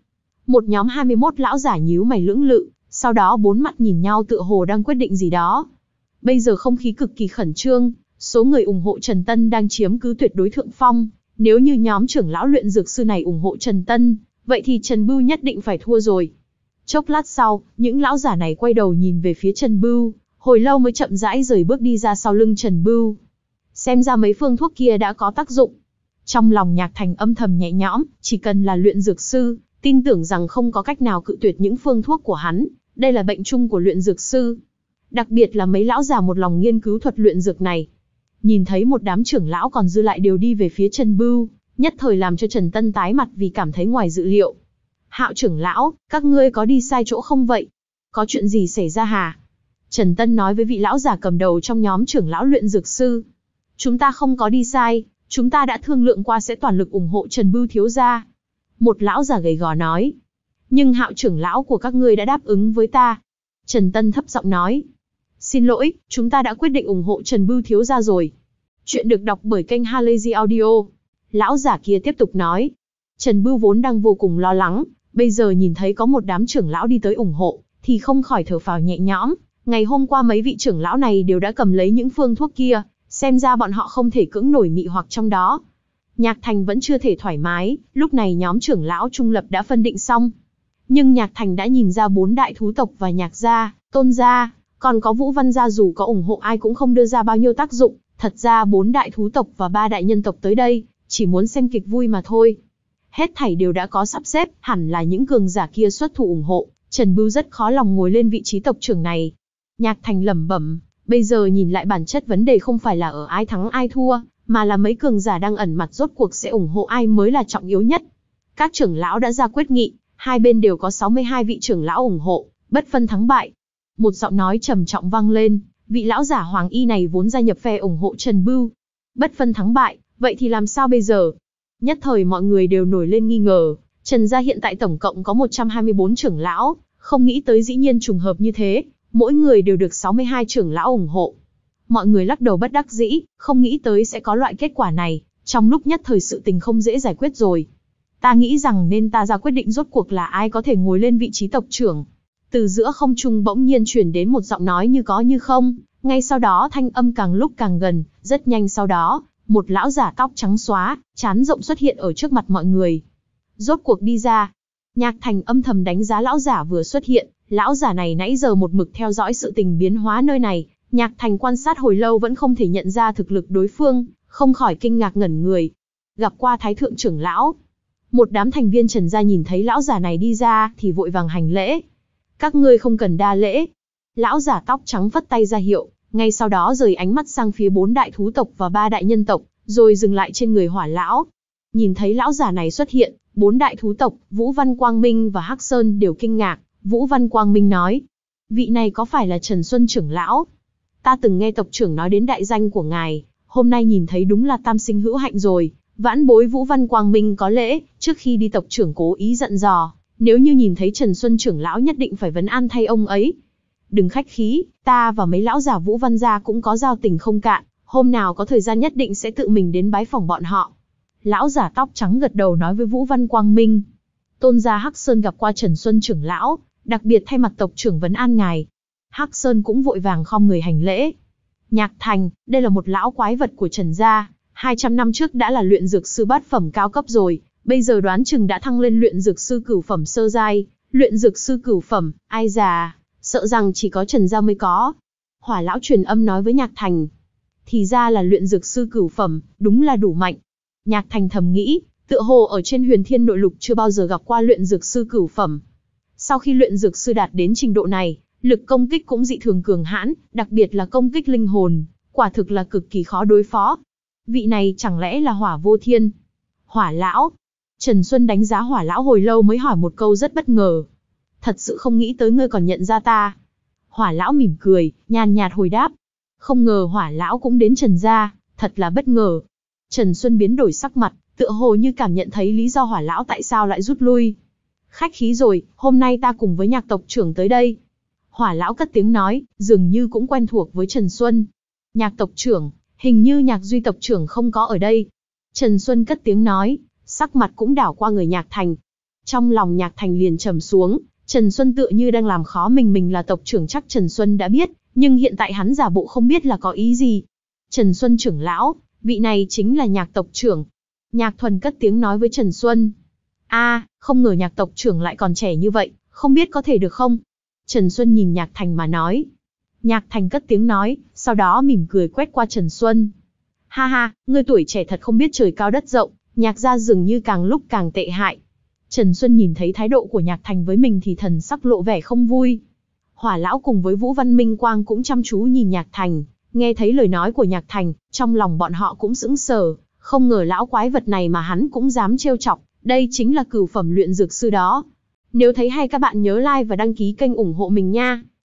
A: Một nhóm hai mươi mốt lão giả nhíu mày lưỡng lự, sau đó bốn mặt nhìn nhau tựa hồ đang quyết định gì đó. Bây giờ không khí cực kỳ khẩn trương, số người ủng hộ Trần Tân đang chiếm cứ tuyệt đối thượng phong. Nếu như nhóm trưởng lão luyện dược sư này ủng hộ Trần Tân, vậy thì Trần Bưu nhất định phải thua rồi. Chốc lát sau, những lão giả này quay đầu nhìn về phía Trần Bưu, hồi lâu mới chậm rãi rời bước đi ra sau lưng Trần Bưu. Xem ra mấy phương thuốc kia đã có tác dụng. Trong lòng Nhạc Thành âm thầm nhẹ nhõm, chỉ cần là luyện dược sư, tin tưởng rằng không có cách nào cự tuyệt những phương thuốc của hắn, đây là bệnh chung của luyện dược sư. Đặc biệt là mấy lão già một lòng nghiên cứu thuật luyện dược này. Nhìn thấy một đám trưởng lão còn dư lại đều đi về phía Trần Bưu, nhất thời làm cho Trần Tân tái mặt vì cảm thấy ngoài dự liệu. Hạo trưởng lão, các ngươi có đi sai chỗ không vậy? Có chuyện gì xảy ra hả? Trần Tân nói với vị lão già cầm đầu trong nhóm trưởng lão luyện dược sư. Chúng ta không có đi sai, chúng ta đã thương lượng qua sẽ toàn lực ủng hộ Trần Bưu thiếu gia. Một lão già gầy gò nói. Nhưng Hạo trưởng lão của các ngươi đã đáp ứng với ta. Trần Tân thấp giọng nói. Xin lỗi, chúng ta đã quyết định ủng hộ Trần Bưu thiếu gia rồi. Chuyện được đọc bởi kênh Halazy Audio. Lão giả kia tiếp tục nói. Trần Bưu vốn đang vô cùng lo lắng, bây giờ nhìn thấy có một đám trưởng lão đi tới ủng hộ, thì không khỏi thở phào nhẹ nhõm. Ngày hôm qua mấy vị trưởng lão này đều đã cầm lấy những phương thuốc kia, xem ra bọn họ không thể cưỡng nổi mị hoặc trong đó. Nhạc Thành vẫn chưa thể thoải mái, lúc này nhóm trưởng lão trung lập đã phân định xong. Nhưng Nhạc Thành đã nhìn ra bốn đại thú tộc và Nhạc gia, Tôn gia, còn có Vũ Văn gia dù có ủng hộ ai cũng không đưa ra bao nhiêu tác dụng. Thật ra bốn đại thú tộc và ba đại nhân tộc tới đây, chỉ muốn xem kịch vui mà thôi. Hết thảy đều đã có sắp xếp, hẳn là những cường giả kia xuất thủ ủng hộ. Trần Bưu rất khó lòng ngồi lên vị trí tộc trưởng này. Nhạc Thành lẩm bẩm, bây giờ nhìn lại bản chất vấn đề không phải là ở ai thắng ai thua, mà là mấy cường giả đang ẩn mặt rốt cuộc sẽ ủng hộ ai mới là trọng yếu nhất. Các trưởng lão đã ra quyết nghị, hai bên đều có sáu mươi hai vị trưởng lão ủng hộ, bất phân thắng bại. Một giọng nói trầm trọng vang lên, vị lão giả Hoàng Y này vốn gia nhập phe ủng hộ Trần Bưu. Bất phân thắng bại, vậy thì làm sao bây giờ? Nhất thời mọi người đều nổi lên nghi ngờ, Trần gia hiện tại tổng cộng có một trăm hai mươi bốn trưởng lão, không nghĩ tới dĩ nhiên trùng hợp như thế, mỗi người đều được sáu mươi hai trưởng lão ủng hộ. Mọi người lắc đầu bất đắc dĩ, không nghĩ tới sẽ có loại kết quả này, trong lúc nhất thời sự tình không dễ giải quyết rồi. Ta nghĩ rằng nên ta ra quyết định rốt cuộc là ai có thể ngồi lên vị trí tộc trưởng. Từ giữa không trung bỗng nhiên truyền đến một giọng nói như có như không, ngay sau đó thanh âm càng lúc càng gần, rất nhanh sau đó, một lão giả tóc trắng xóa, trán rộng xuất hiện ở trước mặt mọi người. Rốt cuộc đi ra. Nhạc Thành âm thầm đánh giá lão giả vừa xuất hiện, lão giả này nãy giờ một mực theo dõi sự tình biến hóa nơi này, Nhạc Thành quan sát hồi lâu vẫn không thể nhận ra thực lực đối phương, không khỏi kinh ngạc ngẩn người. Gặp qua Thái thượng trưởng lão. Một đám thành viên Trần gia nhìn thấy lão giả này đi ra thì vội vàng hành lễ. Các ngươi không cần đa lễ. Lão giả tóc trắng vất tay ra hiệu, ngay sau đó rời ánh mắt sang phía bốn đại thú tộc và ba đại nhân tộc, rồi dừng lại trên người Hỏa lão. Nhìn thấy lão giả này xuất hiện, bốn đại thú tộc, Vũ Văn Quang Minh và Hắc Sơn đều kinh ngạc. Vũ Văn Quang Minh nói, vị này có phải là Trần Xuân trưởng lão? Ta từng nghe tộc trưởng nói đến đại danh của ngài, hôm nay nhìn thấy đúng là tam sinh hữu hạnh rồi. Vãn bối Vũ Văn Quang Minh có lễ, trước khi đi tộc trưởng cố ý dặn dò, nếu như nhìn thấy Trần Xuân trưởng lão nhất định phải vấn an thay ông ấy. Đừng khách khí, ta và mấy lão già Vũ Văn gia cũng có giao tình không cạn, hôm nào có thời gian nhất định sẽ tự mình đến bái phỏng bọn họ. Lão giả tóc trắng gật đầu nói với Vũ Văn Quang Minh. Tôn gia Hắc Sơn gặp qua Trần Xuân trưởng lão, đặc biệt thay mặt tộc trưởng vấn an ngài. Hắc Sơn cũng vội vàng khom người hành lễ. Nhạc Thành, đây là một lão quái vật của Trần gia, hai trăm năm trước đã là luyện dược sư bát phẩm cao cấp rồi, bây giờ đoán chừng đã thăng lên luyện dược sư cửu phẩm sơ giai, luyện dược sư cửu phẩm, ai già, sợ rằng chỉ có Trần gia mới có. Hỏa lão truyền âm nói với Nhạc Thành. Thì ra là luyện dược sư cửu phẩm, đúng là đủ mạnh. Nhạc Thành thầm nghĩ, tựa hồ ở trên Huyền Thiên Nội Lục chưa bao giờ gặp qua luyện dược sư cửu phẩm. Sau khi luyện dược sư đạt đến trình độ này, lực công kích cũng dị thường cường hãn, đặc biệt là công kích linh hồn, quả thực là cực kỳ khó đối phó. Vị này chẳng lẽ là Hỏa Vô Thiên? Hỏa lão? Trần Xuân đánh giá Hỏa lão hồi lâu mới hỏi một câu rất bất ngờ. Thật sự không nghĩ tới ngươi còn nhận ra ta. Hỏa lão mỉm cười, nhàn nhạt hồi đáp. Không ngờ Hỏa lão cũng đến Trần gia, thật là bất ngờ. Trần Xuân biến đổi sắc mặt, tựa hồ như cảm nhận thấy lý do Hỏa lão tại sao lại rút lui. Khách khí rồi, hôm nay ta cùng với Nhạc tộc trưởng tới đây. Hỏa lão cất tiếng nói, dường như cũng quen thuộc với Trần Xuân. Nhạc tộc trưởng, hình như Nhạc Duy tộc trưởng không có ở đây. Trần Xuân cất tiếng nói, sắc mặt cũng đảo qua người Nhạc Thành. Trong lòng Nhạc Thành liền trầm xuống, Trần Xuân tựa như đang làm khó mình mình là tộc trưởng chắc Trần Xuân đã biết, nhưng hiện tại hắn giả bộ không biết là có ý gì. Trần Xuân trưởng lão, vị này chính là Nhạc tộc trưởng. Nhạc Thuần cất tiếng nói với Trần Xuân. A, không ngờ Nhạc tộc trưởng lại còn trẻ như vậy, không biết có thể được không? Trần Xuân nhìn Nhạc Thành mà nói. Nhạc Thành cất tiếng nói, sau đó mỉm cười quét qua Trần Xuân. Ha ha, ngươi tuổi trẻ thật không biết trời cao đất rộng, Nhạc gia dường như càng lúc càng tệ hại. Trần Xuân nhìn thấy thái độ của Nhạc Thành với mình thì thần sắc lộ vẻ không vui. Hỏa lão cùng với Vũ Văn Minh Quang cũng chăm chú nhìn Nhạc Thành, nghe thấy lời nói của Nhạc Thành, trong lòng bọn họ cũng sững sờ, không ngờ lão quái vật này mà hắn cũng dám trêu chọc, đây chính là cửu phẩm luyện dược sư đó. Nếu thấy hay các bạn nhớ like và đăng ký kênh ủng hộ mình nha.